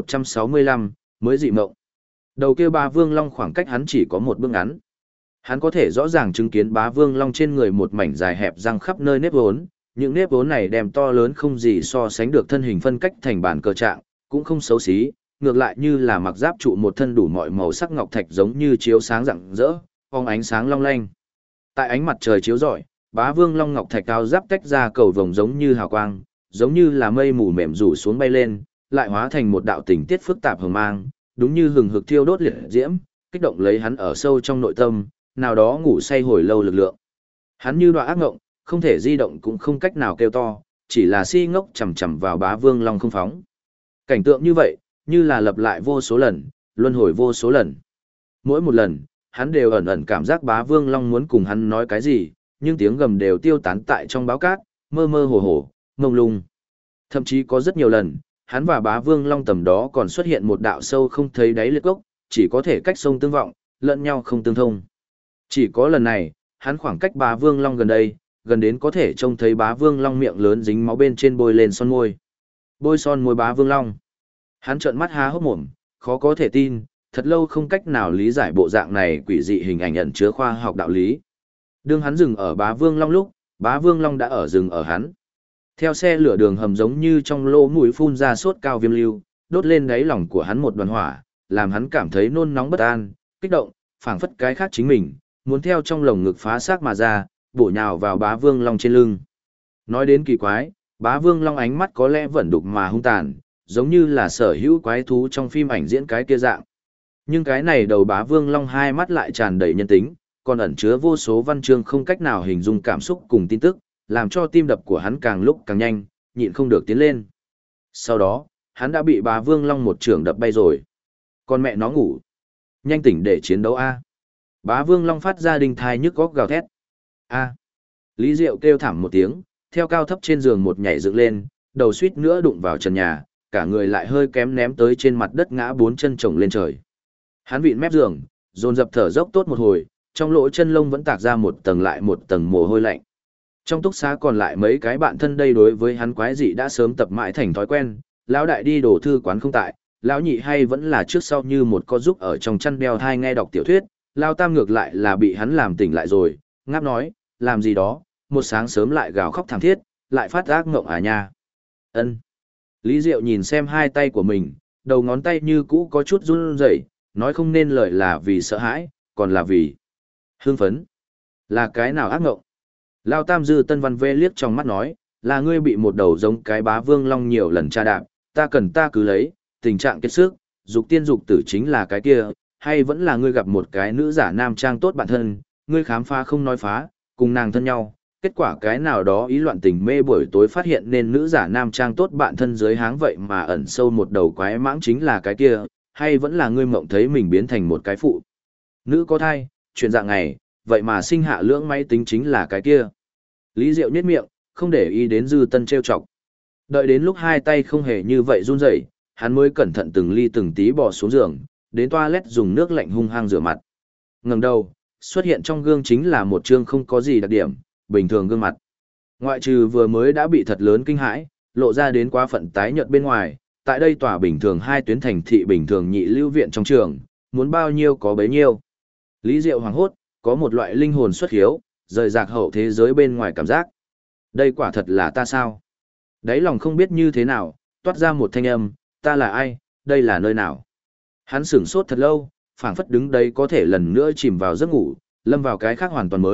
3165, mới dị mộng. Đầu kia Bá Vương Long khoảng cách hắn chỉ có một bước ngắn. Hắn có thể rõ ràng chứng kiến Bá Vương Long trên người một mảnh dài hẹp răng khắp nơi nếp vốn, những nếp vốn này đem to lớn không gì so sánh được thân hình phân cách thành bản cờ trạng, cũng không xấu xí, ngược lại như là mặc giáp trụ một thân đủ mọi màu sắc ngọc thạch giống như chiếu sáng rạng rỡ, phóng ánh sáng long lanh. Tại ánh mặt trời chiếu rọi, Bá Vương Long ngọc thạch cao giáp tách ra cầu vồng giống như hào quang, giống như là mây mù mềm rủ xuống bay lên, lại hóa thành một đạo tình tiết phức tạp hừng mang, đúng như hừng hực thiêu đốt liệt diễm, kích động lấy hắn ở sâu trong nội tâm, nào đó ngủ say hồi lâu lực lượng. Hắn như đọa ác ngộng, không thể di động cũng không cách nào kêu to, chỉ là si ngốc chằm chằm vào Bá Vương Long không phóng. Cảnh tượng như vậy, như là lặp lại vô số lần, luân hồi vô số lần. Mỗi một lần, hắn đều ẩn ẩn cảm giác Bá Vương Long muốn cùng hắn nói cái gì, nhưng tiếng gầm đều tiêu tán tại trong báo cát, mơ mơ hồ hồ, mông lung. Thậm chí có rất nhiều lần, hắn và Bá Vương Long tầm đó còn xuất hiện một đạo sâu không thấy đáy liệt gốc, chỉ có thể cách sông tương vọng, lẫn nhau không tương thông. Chỉ có lần này, hắn khoảng cách Bá Vương Long gần đây, gần đến có thể trông thấy Bá Vương Long miệng lớn dính máu bên trên bôi lên son môi. Bôi son môi Bá Vương Long. Hắn trợn mắt há hốc mồm, khó có thể tin, thật lâu không cách nào lý giải bộ dạng này quỷ dị hình ảnh ẩn chứa khoa học đạo lý. Đương hắn dừng ở Bá Vương Long lúc, Bá Vương Long đã ở dừng ở hắn. Theo xe lửa đường hầm giống như trong lỗ mũi phun ra sốt cao viêm lưu, đốt lên đáy lòng của hắn một đoàn hỏa, làm hắn cảm thấy nôn nóng bất an, kích động, phảng phất cái khác chính mình, muốn theo trong lồng ngực phá xác mà ra, bổ nhào vào Bá Vương Long trên lưng. Nói đến kỳ quái, Bá Vương Long ánh mắt có lẽ vẫn đục mà hung tàn, giống như là sở hữu quái thú trong phim ảnh diễn cái kia dạng. Nhưng cái này đầu Bá Vương Long hai mắt lại tràn đầy nhân tính, còn ẩn chứa vô số văn chương không cách nào hình dung cảm xúc cùng tin tức, làm cho tim đập của hắn càng lúc càng nhanh, nhịn không được tiến lên. Sau đó, hắn đã bị Bá Vương Long một trường đập bay rồi. Con mẹ nó ngủ. Nhanh tỉnh để chiến đấu a. Bá Vương Long phát ra đinh thai nhức góc gào thét. A. Lý Diệu kêu thảm một tiếng, theo cao thấp trên giường một nhảy dựng lên, đầu suýt nữa đụng vào trần nhà, cả người lại hơi kém ném tới trên mặt đất ngã bốn chân chồng lên trời. Hắn vịn mép giường, dồn dập thở dốc tốt một hồi, trong lỗ chân lông vẫn tạc ra một tầng lại một tầng mồ hôi lạnh. Trong túc xá còn lại mấy cái bạn thân đây đối với hắn quái dị đã sớm tập mãi thành thói quen, lão đại đi đổ thư quán không tại, lão nhị hay vẫn là trước sau như một có giúp ở trong chăn đeo thai nghe đọc tiểu thuyết, lão tam ngược lại là bị hắn làm tỉnh lại rồi, ngáp nói, làm gì đó, một sáng sớm lại gào khóc thảm thiết, lại phát ác mộng à nha. Ân. Lý Diệu nhìn xem hai tay của mình, đầu ngón tay như cũ có chút run rẩy, nói không nên lời là vì sợ hãi, còn là vì hưng phấn. Là cái nào ác mộng? Lao Tam Dư Tân Văn Vê liếc trong mắt nói, là ngươi bị một đầu giống cái Bá Vương Long nhiều lần tra đạp, ta cần ta cứ lấy, tình trạng kiệt sức, dục tiên dục tử chính là cái kia, hay vẫn là ngươi gặp một cái nữ giả nam trang tốt bản thân, ngươi khám phá không nói phá, cùng nàng thân nhau, kết quả cái nào đó ý loạn tình mê buổi tối phát hiện nên nữ giả nam trang tốt bạn thân dưới háng vậy mà ẩn sâu một đầu quái mãng chính là cái kia, hay vẫn là ngươi mộng thấy mình biến thành một cái phụ. Nữ có thai, chuyện dạng này, vậy mà sinh hạ lưỡng máy tính chính là cái kia. Lý Diệu nhếch miệng, không để ý đến Dư Tân trêu chọc. Đợi đến lúc hai tay không hề như vậy run rẩy, hắn mới cẩn thận từng ly từng tí bỏ xuống giường, đến toilet dùng nước lạnh hung hăng rửa mặt. Ngẩng đầu, xuất hiện trong gương chính là một trương không có gì đặc điểm, bình thường gương mặt. Ngoại trừ vừa mới đã bị thật lớn kinh hãi, lộ ra đến quá phận tái nhợt bên ngoài, tại đây tòa bình thường hai tuyến thành thị bình thường nhị lưu viện trong trường, muốn bao nhiêu có bấy nhiêu. Lý Diệu hoảng hốt, có một loại linh hồn xuất hiếu, rời rạc hậu thế giới bên ngoài cảm giác. Đây quả thật là ta sao? Đáy lòng không biết như thế nào, toát ra một thanh âm, ta là ai, đây là nơi nào? Hắn sửng sốt thật lâu, phảng phất đứng đấy có thể lần nữa chìm vào giấc ngủ, lâm vào cái khác hoàn toàn mới,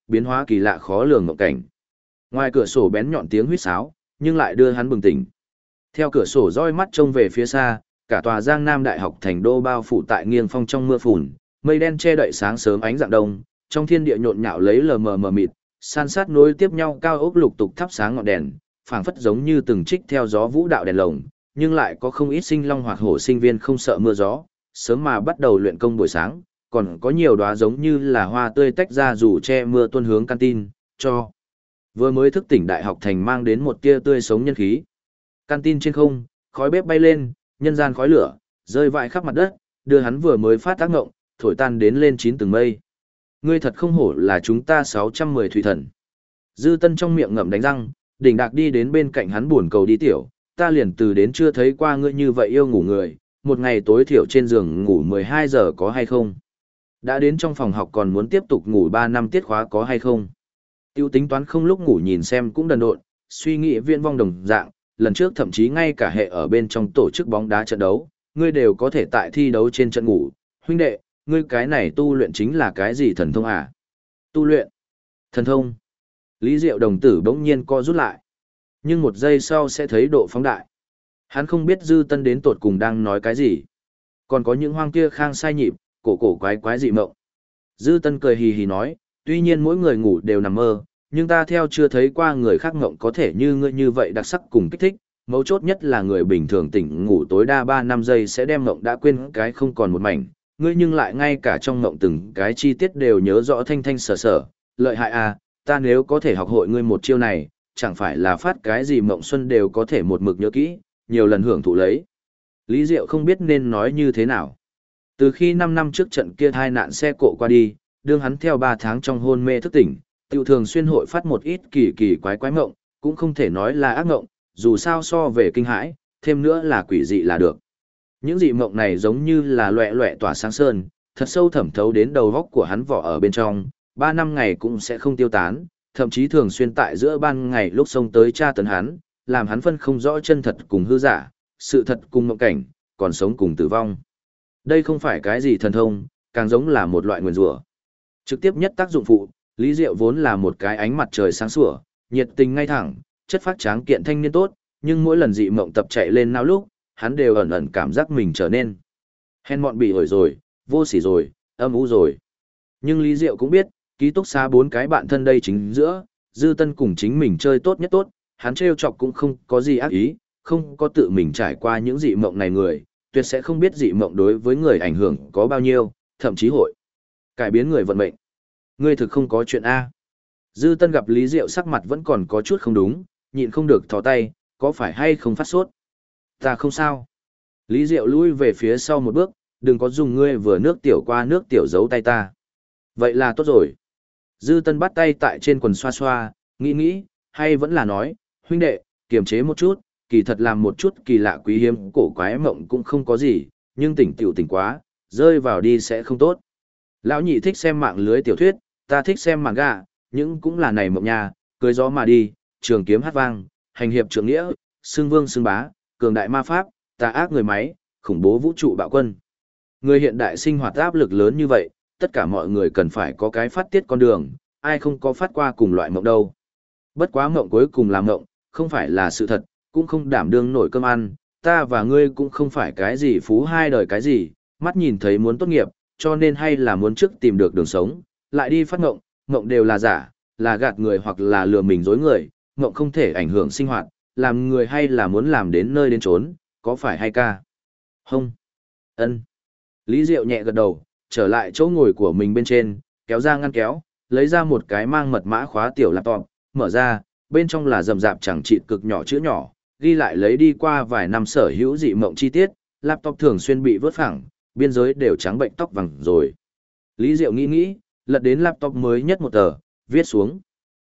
biến hóa kỳ lạ khó lường ngộng cảnh. Ngoài cửa sổ bén nhọn tiếng huýt sáo, nhưng lại đưa hắn bừng tỉnh. Theo cửa sổ dõi mắt trông về phía xa, cả tòa Giang Nam Đại học thành đô bao phủ tại nghiêng phong trong mưa phùn, mây đen che đậy sáng sớm ánh rạng đông, trong thiên địa nhộn nhạo lấy lờ mờ mờ mịt, san sát nối tiếp nhau cao ốc lục tục thắp sáng ngọn đèn, phảng phất giống như từng trích theo gió vũ đạo đèn lồng, nhưng lại có không ít sinh long hoạt hổ sinh viên không sợ mưa gió, sớm mà bắt đầu luyện công buổi sáng, còn có nhiều đóa giống như là hoa tươi tách ra dù che mưa tuôn hướng canteen, cho vừa mới thức tỉnh đại học thành mang đến một tia tươi sống nhân khí. Canteen trên không, khói bếp bay lên, nhân gian khói lửa, rơi vãi khắp mặt đất, đưa hắn vừa mới phát tác ngộng, thổi tan đến lên chín tầng mây. Ngươi thật không hổ là chúng ta 610 thủy thần. Dư Tân trong miệng ngậm đánh răng, đỉnh đạc đi đến bên cạnh hắn buồn cầu đi tiểu, ta liền từ đến chưa thấy qua ngươi như vậy yêu ngủ người, một ngày tối thiểu trên giường ngủ 12 giờ có hay không? Đã đến trong phòng học còn muốn tiếp tục ngủ 3 năm tiết khóa có hay không? Tiêu tính toán không lúc ngủ nhìn xem cũng đần độn, suy nghĩ viễn vong đồng dạng, lần trước thậm chí ngay cả hệ ở bên trong tổ chức bóng đá trận đấu, ngươi đều có thể tại thi đấu trên trận ngủ, huynh đệ, ngươi cái này tu luyện chính là cái gì thần thông à? Tu luyện? Thần thông? Lý Diệu đồng tử bỗng nhiên co rút lại. Nhưng một giây sau sẽ thấy độ phóng đại. Hắn không biết Dư Tân đến tột cùng đang nói cái gì. Còn có những hoang kia khang sai nhịp, cổ cổ quái quái dị mộng. Dư Tân cười hì hì nói, tuy nhiên mỗi người ngủ đều nằm mơ, nhưng ta theo chưa thấy qua người khác mộng có thể như ngươi như vậy đặc sắc cùng kích thích. Mấu chốt nhất là người bình thường tỉnh ngủ tối đa 3-5 giây sẽ đem mộng đã quên cái không còn một mảnh. Ngươi nhưng lại ngay cả trong mộng từng cái chi tiết đều nhớ rõ thanh thanh sở sở. Lợi hại à, ta nếu có thể học hội ngươi một chiêu này, chẳng phải là phát cái gì mộng xuân đều có thể một mực nhớ kỹ, nhiều lần hưởng thụ lấy. Lý Diệu không biết nên nói như thế nào. Từ khi 5 năm trước trận kia thai nạn xe cộ qua đi, đương hắn theo 3 tháng trong hôn mê thức tỉnh, tiểu thường xuyên hội phát một ít kỳ kỳ quái quái mộng, cũng không thể nói là ác mộng, dù sao so về kinh hãi, thêm nữa là quỷ dị là được. Những dị mộng này giống như là loẹ loẹ tỏa sáng sơn, thật sâu thẩm thấu đến đầu góc của hắn vỏ ở bên trong, 3 năm ngày cũng sẽ không tiêu tán, thậm chí thường xuyên tại giữa ban ngày lúc xông tới tra tấn hắn, làm hắn phân không rõ chân thật cùng hư giả, sự thật cùng mộng cảnh, còn sống cùng tử vong. Đây không phải cái gì thần thông, càng giống là một loại nguyền rủa. Trực tiếp nhất tác dụng phụ, Lý Diệu vốn là một cái ánh mặt trời sáng sủa, nhiệt tình ngay thẳng, chất phác tráng kiện thanh niên tốt, nhưng mỗi lần dị mộng tập chạy lên não lúc, hắn đều ẩn ẩn cảm giác mình trở nên hèn mọn bị hổi rồi, vô sỉ rồi, âm u rồi. Nhưng Lý Diệu cũng biết, ký túc xá 4 cái bạn thân đây chính giữa, Dư Tân cùng chính mình chơi tốt nhất tốt, hắn trêu chọc cũng không có gì ác ý, không có tự mình trải qua những dị mộng này người, tuyệt sẽ không biết dị mộng đối với người ảnh hưởng có bao nhiêu, thậm chí hội cải biến người vận mệnh. Ngươi thực không có chuyện A. Dư Tân gặp Lý Diệu sắc mặt vẫn còn có chút không đúng, nhịn không được thò tay, có phải hay không phát sốt? Ta không sao. Lý Diệu lui về phía sau một bước, đừng có dùng ngươi vừa nước tiểu qua nước tiểu giấu tay ta. Vậy là tốt rồi. Dư Tân bắt tay tại trên quần xoa xoa, nghĩ, hay vẫn là nói, huynh đệ, kiềm chế một chút, kỳ thật làm một chút kỳ lạ quý hiếm cổ quái mộng cũng không có gì, nhưng tỉnh quá, rơi vào đi sẽ không tốt. Lão nhị thích xem mạng lưới tiểu thuyết, ta thích xem manga, nhưng cũng là này mộng nhà, cưới gió mà đi, trường kiếm hát vang, hành hiệp trượng nghĩa, xưng vương xưng bá, cường đại ma pháp, tà ác người máy, khủng bố vũ trụ bạo quân. Người hiện đại sinh hoạt áp lực lớn như vậy, tất cả mọi người cần phải có cái phát tiết con đường, ai không có phát qua cùng loại mộng đâu. Bất quá mộng cuối cùng là mộng, không phải là sự thật, cũng không đảm đương nổi cơm ăn, ta và ngươi cũng không phải cái gì phú hai đời cái gì, mắt nhìn thấy muốn tốt nghiệp, cho nên hay là muốn trước tìm được đường sống, lại đi phát mộng, mộng đều là giả, là gạt người hoặc là lừa mình dối người, mộng không thể ảnh hưởng sinh hoạt, làm người hay là muốn làm đến nơi đến chốn, có phải hay ca? Hông. Ân. Lý Diệu nhẹ gật đầu, trở lại chỗ ngồi của mình bên trên, kéo ra ngăn kéo, lấy ra một cái mang mật mã khóa tiểu laptop, mở ra, bên trong là rầm rạp chẳng chịt cực nhỏ chữ nhỏ, ghi lại lấy đi qua vài năm sở hữu dị mộng chi tiết, laptop thường xuyên bị vớt phẳng, biên giới đều trắng bệnh tóc vàng rồi. Lý Diệu nghĩ, lật đến laptop mới nhất một tờ, viết xuống.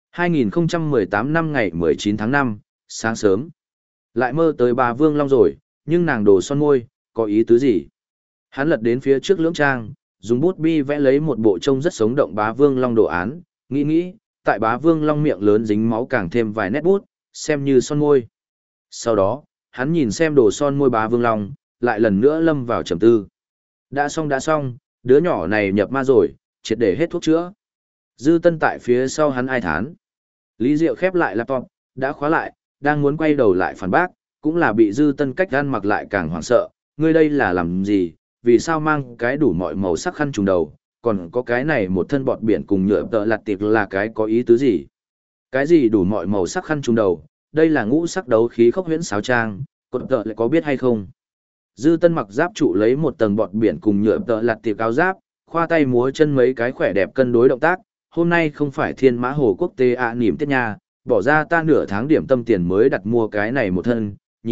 2018 năm ngày 19 tháng 5, sáng sớm. Lại mơ tới bà Vương Long rồi, nhưng nàng đồ son môi, có ý tứ gì? Hắn lật đến phía trước lưỡng trang, dùng bút bi vẽ lấy một bộ trông rất sống động bá Vương Long đồ án, nghĩ, tại bá Vương Long miệng lớn dính máu càng thêm vài nét bút, xem như son môi. Sau đó, hắn nhìn xem đồ son môi bá Vương Long, lại lần nữa lâm vào trầm tư. Đã xong, đứa nhỏ này nhập ma rồi, triệt để hết thuốc chữa. Dư Tân tại phía sau hắn ai thán. Lý Diệu khép lại laptop, đã khóa lại, đang muốn quay đầu lại phản bác, cũng là bị Dư Tân cách ăn mặc lại càng hoảng sợ. Ngươi đây là làm gì, vì sao mang cái đủ mọi màu sắc khăn trùng đầu, còn có cái này một thân bọt biển cùng nhựa tợ lặt tiệc là cái có ý tứ gì? Cái gì đủ mọi màu sắc khăn trùng đầu, đây là ngũ sắc đấu khí khốc huyễn sáo trang, cột tợ lại có biết hay không? Dư Tân mặc giáp trụ lấy một tầng bọt biển cùng nhựa tợ lặt tiệc áo giáp, khoa tay múa chân mấy cái khỏe đẹp cân đối động tác. Hôm nay không phải Thiên Mã Hồ quốc tế nỉm tiết nha, bỏ ra ta nửa tháng điểm tâm tiền mới đặt mua cái này một thân,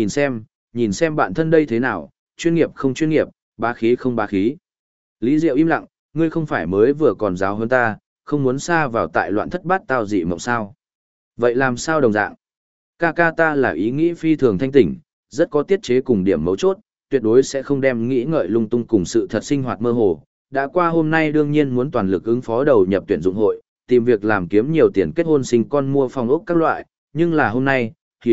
nhìn xem bạn thân đây thế nào, chuyên nghiệp không chuyên nghiệp, bá khí không bá khí. Lý Diệu im lặng, ngươi không phải mới vừa còn giáo hơn ta, không muốn xa vào tại loạn thất bát tao dị mộng sao. Vậy làm sao đồng dạng? Ca ca ta là ý nghĩ phi thường thanh tỉnh, rất có tiết chế cùng điểm mấu chốt, tuyệt đối sẽ không đem nghĩ ngợi lung tung cùng sự thật sinh hoạt mơ hồ. Đã qua hôm nay đương nhiên muốn toàn lực ứng phó đầu nhập tuyển dụng hội, tìm việc làm kiếm nhiều tiền kết hôn sinh con mua phòng ốc các loại, nhưng là hôm nay,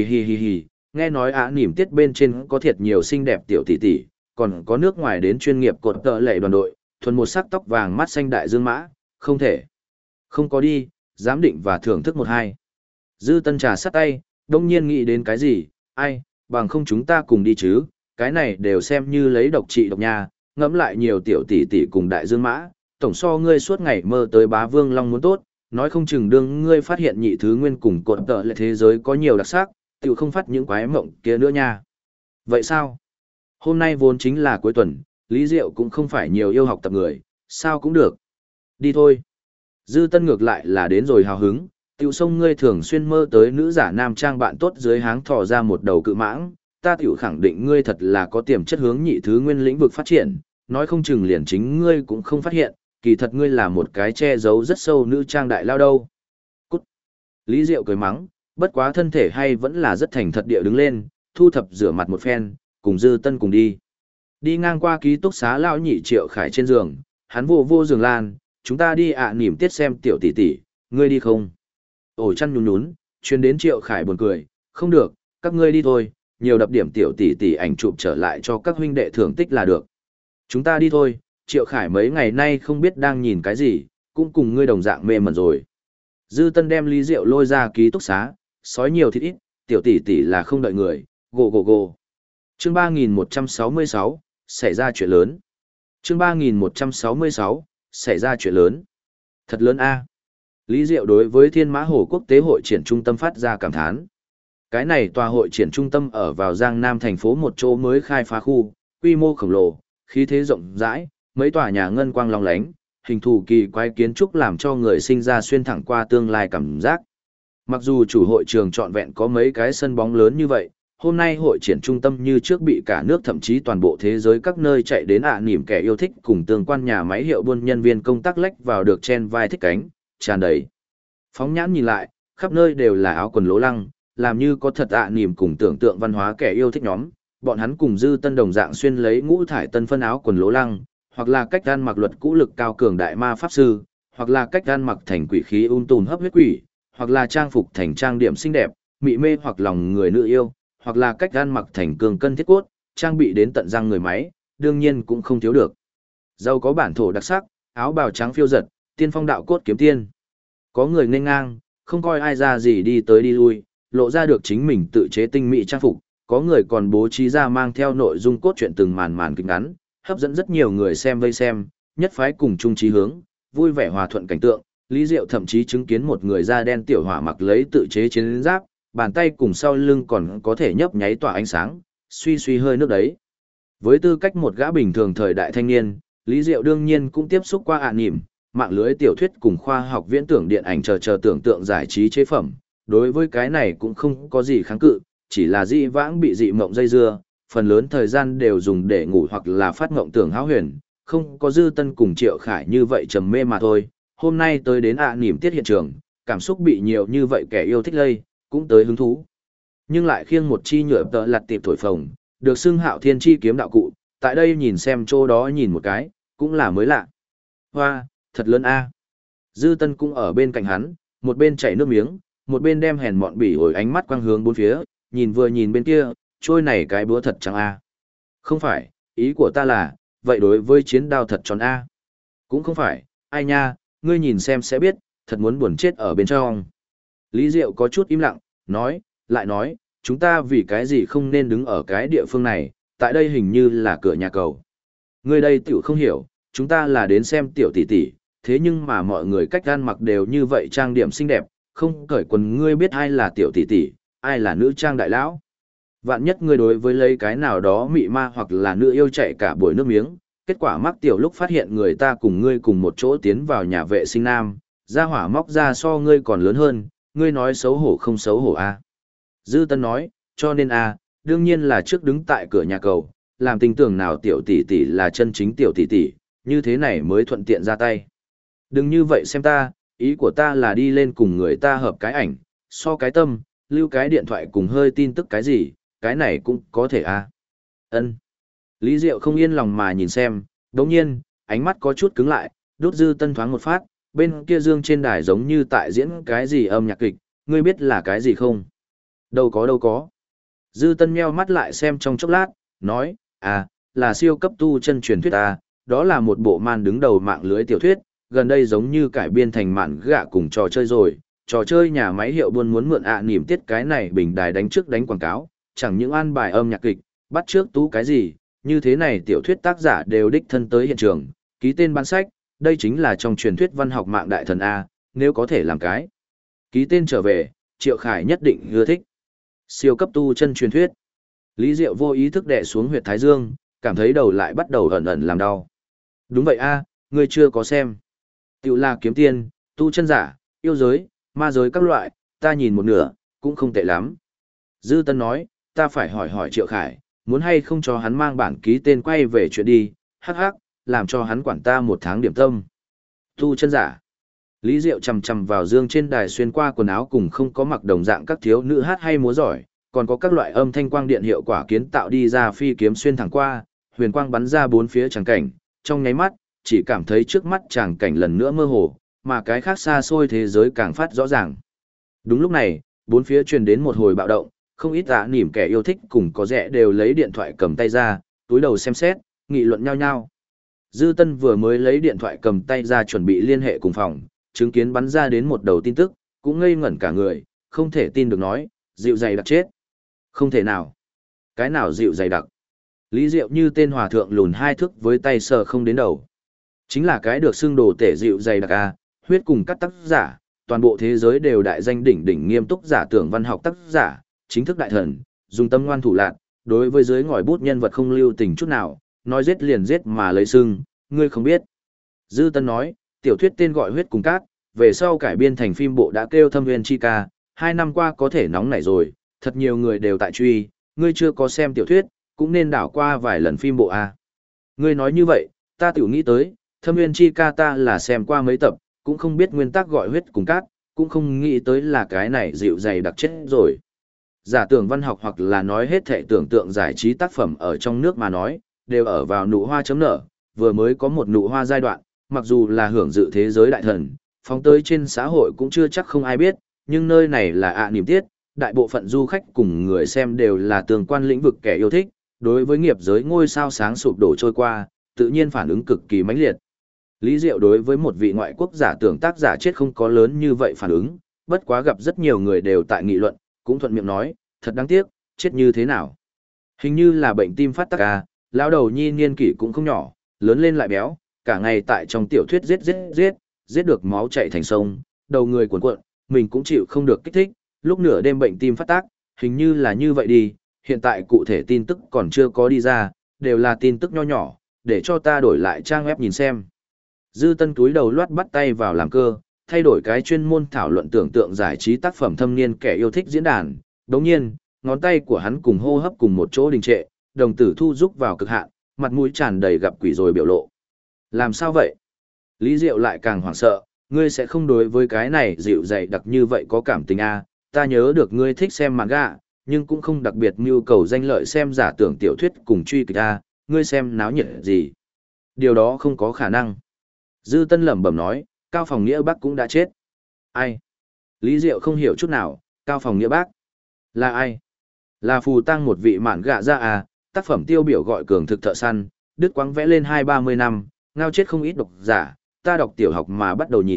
hì, nghe nói nỉm tiết bên trên có thiệt nhiều xinh đẹp tiểu tỷ tỷ, còn có nước ngoài đến chuyên nghiệp cột tợ lệ đoàn đội, thuần một sắc tóc vàng mắt xanh đại dương mã, không thể. Không có đi, giám định và thưởng thức một hai. Dư Tân trà sắt tay, đông nhiên nghĩ đến cái gì, ai, bằng không chúng ta cùng đi chứ, cái này đều xem như lấy độc trị độc nha, ngẫm lại nhiều tiểu tỷ tỷ cùng đại dương mã, tổng so ngươi suốt ngày mơ tới bá vương long muốn tốt, nói không chừng đương ngươi phát hiện nhị thứ nguyên cùng cột tợ lệ thế giới có nhiều đặc sắc, tự không phát những quái mộng kia nữa nha. Vậy sao? Hôm nay vốn chính là cuối tuần, Lý Diệu cũng không phải nhiều yêu học tập người, sao cũng được. Đi thôi. Dư Tân ngược lại là đến rồi hào hứng, tiểu sông ngươi thường xuyên mơ tới nữ giả nam trang bạn tốt dưới háng thò ra một đầu cự mãng, ta tiểu khẳng định ngươi thật là có tiềm chất hướng nhị thứ nguyên lĩnh vực phát triển, nói không chừng liền chính ngươi cũng không phát hiện, kỳ thật ngươi là một cái che giấu rất sâu nữ trang đại lao đâu. Cút. Lý Diệu cười mắng, bất quá thân thể hay vẫn là rất thành thật địa đứng lên, thu thập rửa mặt một phen, cùng Dư Tân cùng đi. Đi ngang qua ký túc xá lão nhị Triệu Khải trên giường, hắn vô giường lan, chúng ta đi nỉm tiết xem tiểu tỷ tỷ, ngươi đi không? Ổ chăn nhún, chuyến đến Triệu Khải buồn cười, không được, các ngươi đi thôi, nhiều đập điểm tiểu tỷ tỷ ảnh chụp trở lại cho các huynh đệ thưởng tích là được. Chúng ta đi thôi, Triệu Khải mấy ngày nay không biết đang nhìn cái gì, cũng cùng ngươi đồng dạng mê mẩn rồi. Dư Tân đem Lý Diệu lôi ra ký túc xá, sói nhiều thịt ít, tiểu tỷ tỷ là không đợi người, gồ. Chương 3166, xảy ra chuyện lớn. Chương 3166, xảy ra chuyện lớn. Thật lớn a. Lý Diệu đối với Thiên Mã Hồ Quốc tế hội triển trung tâm phát ra cảm thán. Cái này tòa hội triển trung tâm ở vào Giang Nam thành phố một chỗ mới khai phá khu, quy mô khổng lồ, khí thế rộng rãi, mấy tòa nhà ngân quang long lánh, hình thù kỳ quái kiến trúc làm cho người sinh ra xuyên thẳng qua tương lai cảm giác. Mặc dù chủ hội trường trọn vẹn có mấy cái sân bóng lớn như vậy, hôm nay hội triển trung tâm như trước bị cả nước thậm chí toàn bộ thế giới các nơi chạy đến nỉm kẻ yêu thích cùng tương quan nhà máy hiệu buôn nhân viên công tác lách vào được chen vai thích cánh, tràn đầy. Phóng nhãn nhìn lại, khắp nơi đều là áo quần lố lăng, làm như có thật nỉm cùng tưởng tượng văn hóa kẻ yêu thích nhóm, bọn hắn cùng Dư Tân đồng dạng xuyên lấy ngũ thải tân phân áo quần lố lăng, hoặc là cách ăn mặc luật cũ lực cao cường đại ma pháp sư, hoặc là cách ăn mặc thành quỷ khí tùn hấp huyết quỷ, hoặc là trang phục thành trang điểm xinh đẹp, mị mê hoặc lòng người nữ yêu, hoặc là cách ăn mặc thành cường cân thiết cốt, trang bị đến tận răng người máy, đương nhiên cũng không thiếu được. Giàu có bản thổ đặc sắc, áo bào trắng phiêu giật, tiên phong đạo cốt kiếm tiên. Có người nghênh ngang, không coi ai ra gì đi tới đi lui, lộ ra được chính mình tự chế tinh mỹ trang phục, có người còn bố trí ra mang theo nội dung cốt truyện từng màn kịch ngắn, hấp dẫn rất nhiều người xem vây xem, nhất phái cùng chung chí hướng, vui vẻ hòa thuận cảnh tượng. Lý Diệu thậm chí chứng kiến một người da đen tiểu hỏa mặc lấy tự chế chiến giáp, bàn tay cùng sau lưng còn có thể nhấp nháy tỏa ánh sáng, suy hơi nước đấy. Với tư cách một gã bình thường thời đại thanh niên, Lý Diệu đương nhiên cũng tiếp xúc qua nỉm, mạng lưới tiểu thuyết cùng khoa học viễn tưởng điện ảnh chờ tưởng tượng giải trí chế phẩm. Đối với cái này cũng không có gì kháng cự, chỉ là dị vãng bị dị mộng dây dưa, phần lớn thời gian đều dùng để ngủ hoặc là phát mộng tưởng hão huyền, không có Dư Tân cùng Triệu Khải như vậy trầm mê mà thôi. Hôm nay tới đến nỉm tiết hiện trường, cảm xúc bị nhiều như vậy kẻ yêu thích lây, cũng tới hứng thú. Nhưng lại khiêng một chi nhựa tợ lặt tiệp thổi phồng, được xưng Hạo Thiên chi kiếm đạo cụ, tại đây nhìn xem chỗ đó nhìn một cái, cũng là mới lạ. Hoa, thật lớn a. Dư Tân cũng ở bên cạnh hắn, một bên chảy nước miếng, một bên đem hèn mọn bỉ ổi ánh mắt quang hướng bốn phía, nhìn bên kia, trôi này cái búa thật trắng a. Không phải, ý của ta là, vậy đối với chiến đao thật tròn a. Cũng không phải, ai nha, ngươi nhìn xem sẽ biết, thật muốn buồn chết ở bên trong. Lý Diệu có chút im lặng, lại nói, chúng ta vì cái gì không nên đứng ở cái địa phương này, tại đây hình như là cửa nhà cầu. Người đây tiểu không hiểu, chúng ta là đến xem tiểu tỷ tỷ, thế nhưng mà mọi người cách ăn mặc đều như vậy trang điểm xinh đẹp, không cởi quần ngươi biết ai là tiểu tỷ tỷ, ai là nữ trang đại lão. Vạn nhất ngươi đối với lấy cái nào đó mị ma hoặc là nữ yêu chạy cả buổi nước miếng, kết quả mắc tiểu lúc phát hiện người ta cùng ngươi cùng một chỗ tiến vào nhà vệ sinh nam, ra hỏa móc ra so ngươi còn lớn hơn, ngươi nói xấu hổ không xấu hổ a? Dư Tân nói, cho nên a, đương nhiên là trước đứng tại cửa nhà cầu, làm tình tưởng nào tiểu tỷ tỷ là chân chính tiểu tỷ tỷ, như thế này mới thuận tiện ra tay. Đừng như vậy xem ta, ý của ta là đi lên cùng người ta hợp cái ảnh, so cái tâm, lưu cái điện thoại cùng hơi tin tức cái gì, cái này cũng có thể a. Ân. Lý Diệu không yên lòng mà nhìn xem, đồng nhiên, ánh mắt có chút cứng lại, đốt Dư Tân thoáng một phát, bên kia dương trên đài giống như tại diễn cái gì âm nhạc kịch, ngươi biết là cái gì không? Đâu có. Dư Tân meo mắt lại xem trong chốc lát, nói, là siêu cấp tu chân truyền thuyết ta, đó là một bộ man đứng đầu mạng lưới tiểu thuyết, gần đây giống như cải biên thành mạn gạ cùng trò chơi rồi, trò chơi nhà máy hiệu buôn muốn mượn niềm tiết cái này bình đài đánh trước đánh quảng cáo, chẳng những an bài âm nhạc kịch, bắt trước tú cái gì, như thế này tiểu thuyết tác giả đều đích thân tới hiện trường, ký tên bán sách, đây chính là trong truyền thuyết văn học mạng đại thần A, nếu có thể làm cái. Ký tên trở về, Triệu Khải nhất định ưa thích. Siêu cấp tu chân truyền thuyết. Lý Diệu vô ý thức đè xuống huyệt thái dương, cảm thấy đầu lại bắt đầu ẩn ẩn làm đau. Đúng vậy a, ngươi chưa có xem. Tiểu là kiếm tiên, tu chân giả, yêu giới, ma giới các loại, ta nhìn một nửa, cũng không tệ lắm. Dư Tân nói, ta phải hỏi Triệu Khải, muốn hay không cho hắn mang bản ký tên quay về chuyện đi, hắc hắc, làm cho hắn quản ta 1 tháng điểm tâm. Tu chân giả. Lý Diệu chầm chầm vào dương trên đài xuyên qua quần áo cùng không có mặc đồng dạng các thiếu nữ hát hay múa giỏi, còn có các loại âm thanh quang điện hiệu quả kiến tạo đi ra phi kiếm xuyên thẳng qua, huyền quang bắn ra bốn phía tràng cảnh, trong nháy mắt, chỉ cảm thấy trước mắt tràng cảnh lần nữa mơ hồ, mà cái khác xa xôi thế giới càng phát rõ ràng. Đúng lúc này, bốn phía truyền đến một hồi bạo động, không ít nỉm kẻ yêu thích cùng có rẻ đều lấy điện thoại cầm tay ra, túi đầu xem xét, nghị luận nhau nhau. Dư Tân vừa mới lấy điện thoại cầm tay ra chuẩn bị liên hệ cùng phòng, chứng kiến bắn ra đến một đầu tin tức, cũng ngây ngẩn cả người, không thể tin được nói, dịu dày đặc chết. Không thể nào. Cái nào dịu dày đặc? Lý Diệu như tên hòa thượng lùn 2 thước với tay sờ không đến đầu. Chính là cái được xưng đồ tể dịu dày đặc a, huyết cùng các tác giả, toàn bộ thế giới đều đại danh đỉnh đỉnh nghiêm túc giả tưởng văn học tác giả, chính thức đại thần, dùng tâm ngoan thủ lạn, đối với giới ngòi bút nhân vật không lưu tình chút nào, nói giết liền giết mà lấy xưng, ngươi không biết. Dư Tân nói, tiểu thuyết tên gọi huyết cùng cát, về sau cải biên thành phim bộ đã kêu Thâm Nguyên Chi Ca, 2 năm qua có thể nóng nảy rồi, thật nhiều người đều tại truy, ngươi chưa có xem tiểu thuyết, cũng nên đảo qua vài lần phim bộ a. Ngươi nói như vậy, ta tiểu nghĩ tới, Thâm Nguyên Chi Ca ta là xem qua mấy tập, cũng không biết nguyên tắc gọi huyết cùng cát, cũng không nghĩ tới là cái này dịu dày đặc chết rồi. Giả tưởng văn học hoặc là nói hết thệ tưởng tượng giải trí tác phẩm ở trong nước mà nói, đều ở vào nụ hoa chấm nở, vừa mới có một nụ hoa giai đoạn, mặc dù là hưởng dự thế giới đại thần, phóng tới trên xã hội cũng chưa chắc không ai biết, nhưng nơi này là niềm tiết, đại bộ phận du khách cùng người xem đều là tương quan lĩnh vực kẻ yêu thích, đối với nghiệp giới ngôi sao sáng sụp đổ trôi qua, tự nhiên phản ứng cực kỳ mãnh liệt. Lý Diệu đối với một vị ngoại quốc giả tưởng tác giả chết không có lớn như vậy phản ứng, bất quá gặp rất nhiều người đều tại nghị luận, cũng thuận miệng nói, thật đáng tiếc, chết như thế nào. Hình như là bệnh tim phát tác à, lão đầu nhi niên kỷ cũng không nhỏ, lớn lên lại béo, cả ngày tại trong tiểu thuyết giết được máu chảy thành sông, đầu người cuộn cuộn, mình cũng chịu không được kích thích, lúc nửa đêm bệnh tim phát tác, hình như là như vậy đi, hiện tại cụ thể tin tức còn chưa có đi ra, đều là tin tức nho nhỏ, để cho ta đổi lại trang web nhìn xem. Dư Tân túi đầu loát bắt tay vào làm cơ, thay đổi cái chuyên môn thảo luận tưởng tượng giải trí tác phẩm thâm niên kẻ yêu thích diễn đàn, đồng nhiên, ngón tay của hắn cùng hô hấp cùng một chỗ đình trệ, đồng tử thu rúc vào cực hạn, mặt mũi tràn đầy gặp quỷ rồi biểu lộ. Làm sao vậy? Lý Diệu lại càng hoảng sợ, ngươi sẽ không đối với cái này dịu dày đặc như vậy có cảm tình à, ta nhớ được ngươi thích xem manga, nhưng cũng không đặc biệt nhu cầu danh lợi xem giả tưởng tiểu thuyết cùng truy kịch à, ngươi xem náo nhiệt gì. Điều đó không có khả năng. Dư Tân lẩm bẩm nói, Cao Phòng Nghĩa Bác cũng đã chết. Ai? Lý Diệu không hiểu chút nào, Cao Phòng Nghĩa Bác. Là ai? Là phù tăng một vị mạn gạ ra à, tác phẩm tiêu biểu gọi cường thực thợ săn, đứt quãng vẽ lên 20-30 năm, ngao chết không ít độc giả, ta đọc tiểu học mà bắt đầu nhìn,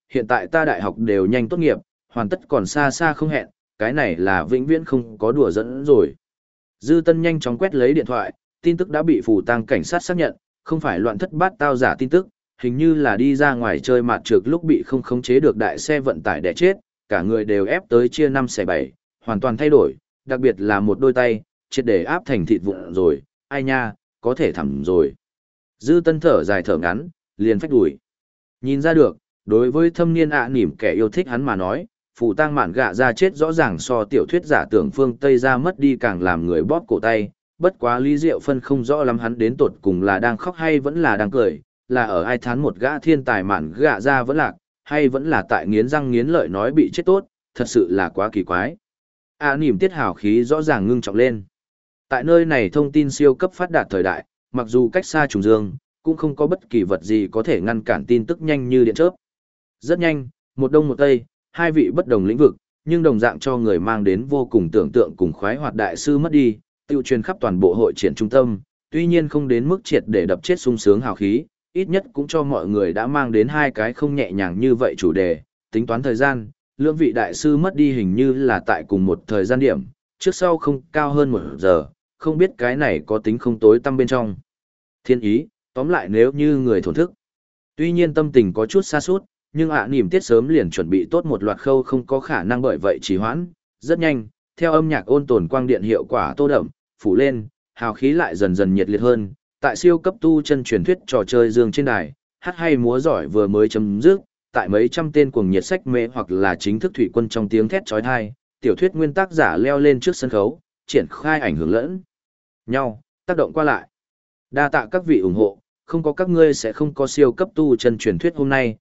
hiện tại ta đại học đều nhanh tốt nghiệp, hoàn tất còn xa xa không hẹn, cái này là vĩnh viễn không có đùa dẫn rồi. Dư Tân nhanh chóng quét lấy điện thoại, tin tức đã bị phủ tang cảnh sát xác nhận, không phải loạn thất bát tao giả tin tức, hình như là đi ra ngoài chơi mạt trược lúc bị không khống chế được đại xe vận tải đè chết, cả người đều ép tới chia 5 xẻ 7, hoàn toàn thay đổi, đặc biệt là một đôi tay, triệt để áp thành thịt vụn rồi, ai nha, có thể thẳm rồi. Dư Tân thở dài thở ngắn, liền phách đuổi. Nhìn ra được, đối với thâm niên nỉm kẻ yêu thích hắn mà nói, phủ tang mạn gạ ra chết rõ ràng so tiểu thuyết giả tưởng phương Tây ra mất đi càng làm người bóp cổ tay, bất quá Lý Diệu phân không rõ lắm hắn đến tột cùng là đang khóc hay vẫn là đang cười, là ở ai thán một gã thiên tài mạn gạ ra vẫn lạc, hay vẫn là tại nghiến răng nghiến lợi nói bị chết tốt, thật sự là quá kỳ quái. Nỉm tiết hào khí rõ ràng ngưng trọng lên. Tại nơi này thông tin siêu cấp phát đạt thời đại, mặc dù cách xa trùng dương, cũng không có bất kỳ vật gì có thể ngăn cản tin tức nhanh như điện chớp. Rất nhanh, một đông một tây, hai vị bất đồng lĩnh vực, nhưng đồng dạng cho người mang đến vô cùng tưởng tượng cùng khoái hoạt đại sư mất đi, tiêu truyền khắp toàn bộ hội triển trung tâm, tuy nhiên không đến mức triệt để đập chết sung sướng hào khí, ít nhất cũng cho mọi người đã mang đến hai cái không nhẹ nhàng như vậy chủ đề, tính toán thời gian, lưỡng vị đại sư mất đi hình như là tại cùng một thời gian điểm, trước sau không cao hơn 1 giờ, không biết cái này có tính không tối tăm bên trong. Thiên ý, tóm lại nếu như người thổn thức. Tuy nhiên tâm tình có chút xa sút nhưng nỉm tiết sớm liền chuẩn bị tốt một loạt khâu không có khả năng bởi vậy trì hoãn, rất nhanh, theo âm nhạc ôn tồn quang điện hiệu quả tô đậm, phủ lên, hào khí lại dần dần nhiệt liệt hơn, tại siêu cấp tu chân truyền thuyết trò chơi dương trên đài, hát hay múa giỏi vừa mới chấm dứt, tại mấy trăm tên cuồng nhiệt sách mê hoặc là chính thức thủy quân trong tiếng thét chói tai, tiểu thuyết nguyên tác giả leo lên trước sân khấu, triển khai ảnh hưởng lẫn nhau, tác động qua lại. Đa tạ các vị ủng hộ, không có các ngươi sẽ không có siêu cấp tu chân truyền thuyết hôm nay,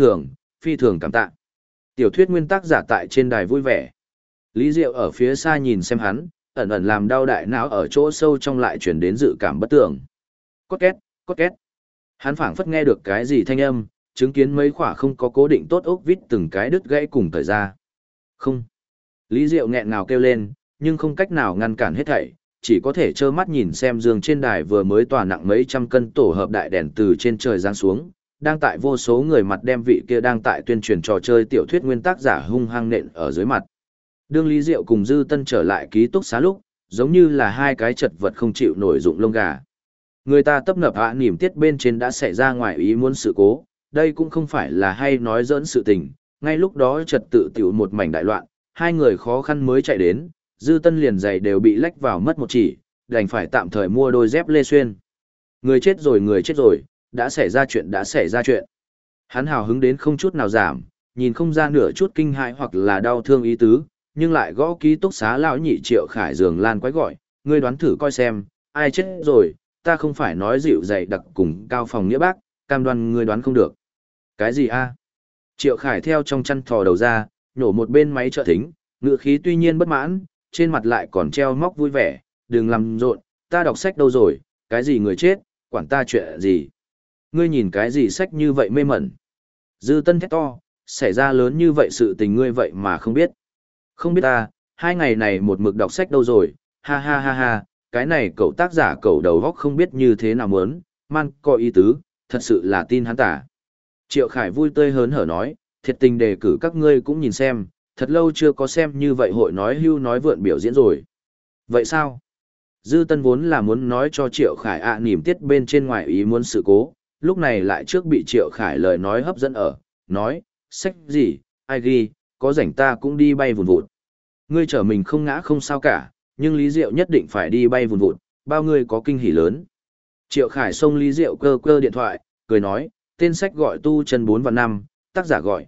phi thường cảm tạ. Tiểu thuyết nguyên tác giả tại trên đài vui vẻ. Lý Diệu ở phía xa nhìn xem hắn, ẩn ẩn làm đau đại não ở chỗ sâu trong lại chuyển đến dự cảm bất tưởng. Cốt két. Hắn phảng phất nghe được cái gì thanh âm, chứng kiến mấy khỏa không có cố định tốt ốc vít từng cái đứt gãy cùng thời ra. Không. Lý Diệu nghẹn ngào kêu lên, nhưng không cách nào ngăn cản hết thảy, chỉ có thể trơ mắt nhìn xem giường trên đài vừa mới tỏa nặng mấy trăm cân tổ hợp đại đèn từ trên trời giáng xuống, đang tại vô số người mặt đem vị kia đang tại tuyên truyền trò chơi tiểu thuyết nguyên tác giả hung hăng nện ở dưới mặt. Đương Lý Diệu cùng Dư Tân trở lại ký túc xá lúc, giống như là hai cái chật vật không chịu nổi dụng lông gà. Người ta tấp nập nỉm tiết bên trên đã xảy ra ngoài ý muốn sự cố, đây cũng không phải là hay nói giỡn sự tình, ngay lúc đó trật tự tiểu một mảnh đại loạn, hai người khó khăn mới chạy đến, Dư Tân liền giày đều bị lách vào mất một chỉ, đành phải tạm thời mua đôi dép lê xuyên. Người chết rồi, đã xảy ra chuyện. Hắn hào hứng đến không chút nào giảm, nhìn không ra nửa chút kinh hãi hoặc là đau thương ý tứ, nhưng lại gõ ký túc xá lão nhị Triệu Khải giường lan quái gọi, ngươi đoán thử coi xem, ai chết rồi, ta không phải nói dịu dày đặc cùng cao phòng nghĩa bác, cam đoan ngươi đoán không được. Cái gì a? Triệu Khải theo trong chăn thò đầu ra, nhổ một bên máy trợ thính, ngữ khí tuy nhiên bất mãn, trên mặt lại còn treo móc vui vẻ, đừng làm rộn, ta đọc sách đâu rồi, cái gì người chết, quản ta chuyện gì. Ngươi nhìn cái gì sách như vậy mê mẩn. Dư Tân thét to, xảy ra lớn như vậy sự tình ngươi vậy mà không biết. Không biết ta, 2 ngày này một mực đọc sách đâu rồi, ha ha ha ha, cái này cậu tác giả cậu đầu góc không biết như thế nào muốn, man có ý tứ, thật sự là tin hắn tả. Triệu Khải vui tươi hớn hở nói, thiệt tình đề cử các ngươi cũng nhìn xem, thật lâu chưa có xem như vậy hội nói hưu nói vượn biểu diễn rồi. Vậy sao? Dư Tân vốn là muốn nói cho Triệu Khải nỉm tiết bên trên ngoài ý muốn sự cố, lúc này lại trước bị Triệu Khải lời nói hấp dẫn ở, nói, sách gì, ai ghi, có rảnh ta cũng đi bay vùn vụt. Ngươi chở mình không ngã không sao cả, nhưng Lý Diệu nhất định phải đi bay vùn vụt, bao ngươi có kinh hỉ lớn. Triệu Khải xông Lý Diệu cơ điện thoại, cười nói, tên sách gọi Tu Chân 4 và 5, tác giả gọi,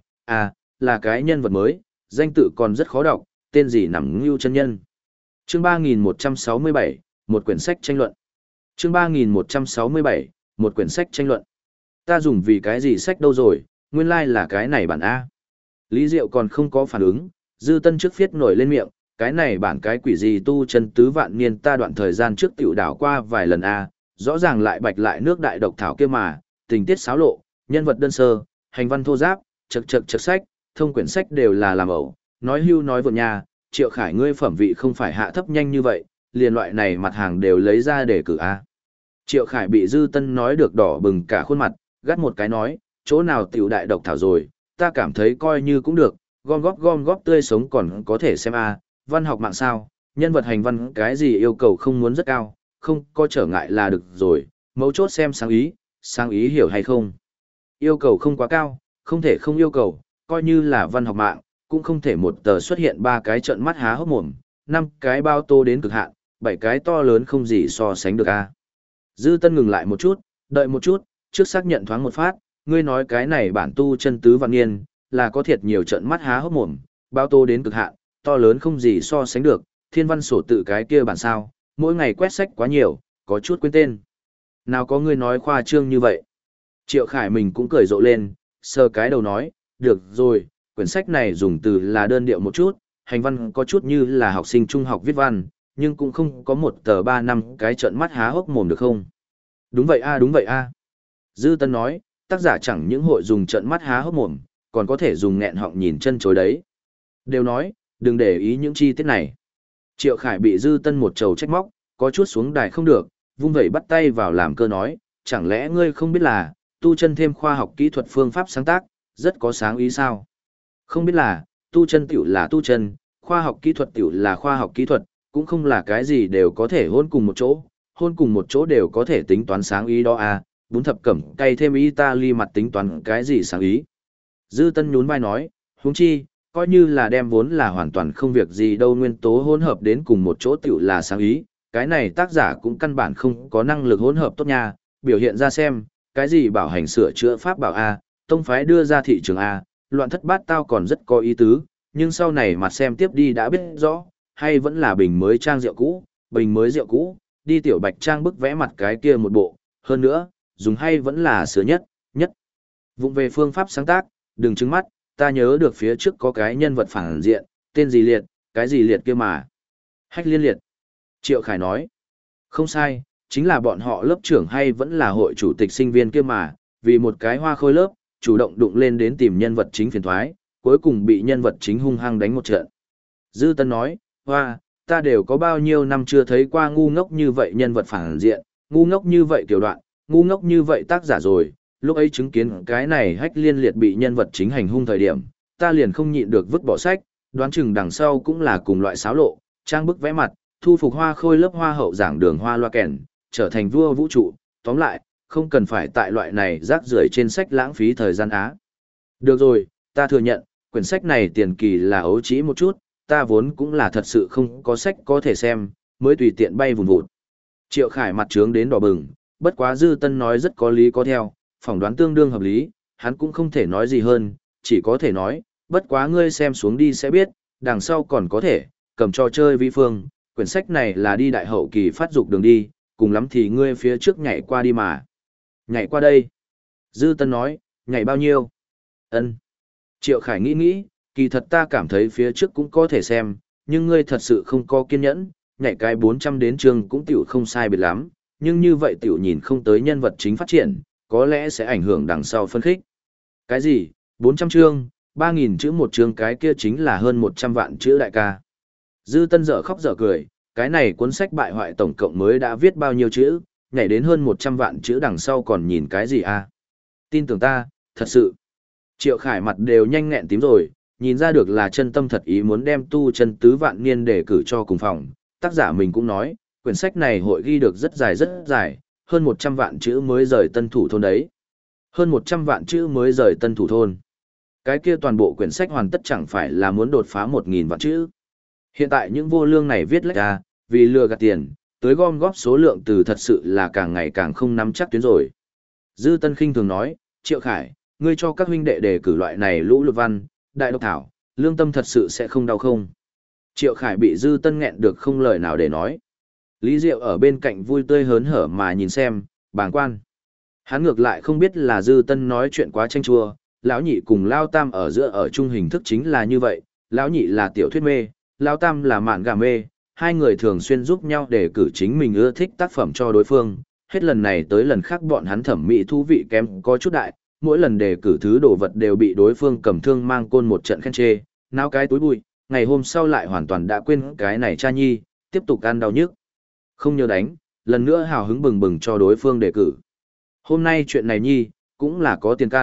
là cái nhân vật mới, danh tự còn rất khó đọc, tên gì nằm ngưu chân nhân. Chương 3167, một quyển sách tranh luận. Chương 3167, một quyển sách tranh luận. Ta dùng vì cái gì sách đâu rồi, nguyên lai là cái này bản A. Lý Diệu còn không có phản ứng, Dư Tân trước viết nổi lên miệng, cái này bản cái quỷ gì tu chân tứ vạn niên ta đoạn thời gian trước tiểu đảo qua vài lần A, rõ ràng lại bạch lại nước đại độc thảo kia mà, tình tiết xáo lộ, nhân vật đơn sơ, hành văn thô giáp, chật sách, thông quyển sách đều là làm ẩu, nói hưu nói vượn nhà, Triệu Khải ngươi phẩm vị không phải hạ thấp nhanh như vậy, liền loại này mặt hàng đều lấy ra để cử A. Triệu Khải bị Dư Tân nói được đỏ bừng cả khuôn mặt, gắt một cái nói, chỗ nào tiểu đại độc thảo rồi, ta cảm thấy coi như cũng được, gom góp tươi sống còn có thể xem a, văn học mạng sao, nhân vật hành văn cái gì yêu cầu không muốn rất cao, không có trở ngại là được rồi, mấu chốt xem sáng ý hiểu hay không. Yêu cầu không quá cao, không thể không yêu cầu, coi như là văn học mạng, cũng không thể một tờ xuất hiện 3 cái trợn mắt há hốc mồm, 5 cái bao tô đến cực hạn, 7 cái to lớn không gì so sánh được a. Dư Tân ngừng lại một chút, đợi một chút, trước xác nhận thoáng một phát, ngươi nói cái này bản tu chân tứ văn niên, là có thiệt nhiều trận mắt há hốc mồm, bao tô đến cực hạn, to lớn không gì so sánh được, thiên văn sổ tự cái kia bản sao, mỗi ngày quét sách quá nhiều, có chút quên tên. Nào có ngươi nói khoa trương như vậy. Triệu Khải mình cũng cười rộ lên, sờ cái đầu nói, được rồi, quyển sách này dùng từ là đơn điệu một chút, hành văn có chút như là học sinh trung học viết văn, nhưng cũng không có một tờ 3 năm cái trận mắt há hốc mồm được không? Đúng vậy a, đúng vậy a. Dư Tân nói, tác giả chẳng những hội dùng trận mắt há hốc mồm, còn có thể dùng nghẹn họng nhìn chân chối đấy. Đều nói, đừng để ý những chi tiết này. Triệu Khải bị Dư Tân một trầu trách móc, có chút xuống đài không được, vung vẩy bắt tay vào làm cơ nói, chẳng lẽ ngươi không biết là, tu chân thêm khoa học kỹ thuật phương pháp sáng tác, rất có sáng ý sao? Không biết là, tu chân tiểu là tu chân, khoa học kỹ thuật tiểu là khoa học kỹ thuật, cũng không là cái gì đều có thể hôn cùng một chỗ đều có thể tính toán sáng ý đó à, bún thập cẩm cay thêm Italy mặt tính toán cái gì sáng ý. Dư Tân nhún vai nói, huống chi, coi như là đem vốn là hoàn toàn không việc gì đâu nguyên tố hỗn hợp đến cùng một chỗ tiểu là sáng ý, cái này tác giả cũng căn bản không có năng lực hỗn hợp tốt nha, biểu hiện ra xem, cái gì bảo hành sửa chữa pháp bảo A, tông phái đưa ra thị trường A, loạn thất bát tao còn rất có ý tứ, nhưng sau này mặt xem tiếp đi đã biết rõ, hay vẫn là bình mới trang rượu cũ, bình mới rượu cũ, đi tiểu bạch trang bức vẽ mặt cái kia một bộ, hơn nữa, dùng hay vẫn là sửa nhất. Vụng về phương pháp sáng tác, đừng trứng mắt, ta nhớ được phía trước có cái nhân vật phản diện, tên gì liệt, cái gì liệt kia mà. Hách liên liệt. Triệu Khải nói, không sai, chính là bọn họ lớp trưởng hay vẫn là hội chủ tịch sinh viên kia mà, vì một cái hoa khôi lớp, chủ động đụng lên đến tìm nhân vật chính phiền thoái, cuối cùng bị nhân vật chính hung hăng đánh một trận. Dư Tân nói, hoa, ta đều có bao nhiêu năm chưa thấy qua ngu ngốc như vậy nhân vật phản diện, ngu ngốc như vậy tiểu đoạn, ngu ngốc như vậy tác giả rồi, lúc ấy chứng kiến cái này Hách liên liệt bị nhân vật chính hành hung thời điểm, ta liền không nhịn được vứt bỏ sách, đoán chừng đằng sau cũng là cùng loại xáo lộ, trang bức vẽ mặt, thu phục hoa khôi lớp hoa hậu giảng đường hoa loa kèn, trở thành vua vũ trụ, tóm lại, không cần phải tại loại này rác rưởi trên sách lãng phí thời gian á. Được rồi, ta thừa nhận, quyển sách này tiền kỳ là ấu trĩ một chút, ta vốn cũng là thật sự không có sách có thể xem, mới tùy tiện bay vùn vụt. Triệu Khải mặt trướng đến đỏ bừng, bất quá Dư Tân nói rất có lý có theo, phỏng đoán tương đương hợp lý, hắn cũng không thể nói gì hơn, chỉ có thể nói, bất quá ngươi xem xuống đi sẽ biết, đằng sau còn có thể, cầm trò chơi vi phương, quyển sách này là đi đại hậu kỳ phát dục đường đi, cùng lắm thì ngươi phía trước nhảy qua đi mà. Nhảy qua đây. Dư Tân nói, nhảy bao nhiêu? Ân. Triệu Khải nghĩ, kỳ thật ta cảm thấy phía trước cũng có thể xem, nhưng ngươi thật sự không có kiên nhẫn, nhảy cái 400 đến chương cũng tiểu không sai biệt lắm, nhưng như vậy tiểu nhìn không tới nhân vật chính phát triển, có lẽ sẽ ảnh hưởng đằng sau phân khích. Cái gì? 400 chương, 3.000 chữ một chương cái kia chính là hơn 100 vạn chữ đại ca. Dư Tân dở khóc dở cười, cái này cuốn sách bại hoại tổng cộng mới đã viết bao nhiêu chữ, nhảy đến hơn 100 vạn chữ đằng sau còn nhìn cái gì à? Tin tưởng ta, thật sự. Triệu Khải mặt đều nhanh nghẹn tím rồi, nhìn ra được là chân tâm thật ý muốn đem tu chân tứ vạn niên để cử cho cùng phòng. Tác giả mình cũng nói, quyển sách này hội ghi được rất dài, hơn 100 vạn chữ mới rời Tân Thủ Thôn đấy. Hơn 100 vạn chữ mới rời Tân Thủ Thôn. Cái kia toàn bộ quyển sách hoàn tất chẳng phải là muốn đột phá 1.000 vạn chữ. Hiện tại những vô lương này viết lách ra, vì lừa gạt tiền, tới gom góp số lượng từ thật sự là càng ngày càng không nắm chắc tuyến rồi. Dư Tân khinh thường nói, Triệu Khải, ngươi cho các huynh đệ đề cử loại này lũ lụt văn, đại độc thảo, lương tâm thật sự sẽ không đau không. Triệu Khải bị Dư Tân nghẹn được không lời nào để nói. Lý Diệu ở bên cạnh vui tươi hớn hở mà nhìn xem, bàng quan. Hắn ngược lại không biết là Dư Tân nói chuyện quá chanh chua, lão nhị cùng Lao Tam ở giữa ở chung hình thức chính là như vậy, lão nhị là tiểu thuyết mê, Lao Tam là mạn gà mê, hai người thường xuyên giúp nhau để cử chính mình ưa thích tác phẩm cho đối phương, hết lần này tới lần khác bọn hắn thẩm mỹ thú vị kém có chút đại, mỗi lần đề cử thứ đồ vật đều bị đối phương cầm thương mang côn một trận khen chê, náo cái túi bụi, ngày hôm sau lại hoàn toàn đã quên cái này cha nhi, tiếp tục ăn đau nhức. Không nhớ đánh, lần nữa hào hứng bừng bừng cho đối phương đề cử. Hôm nay chuyện này nhi, cũng là có tiền căn,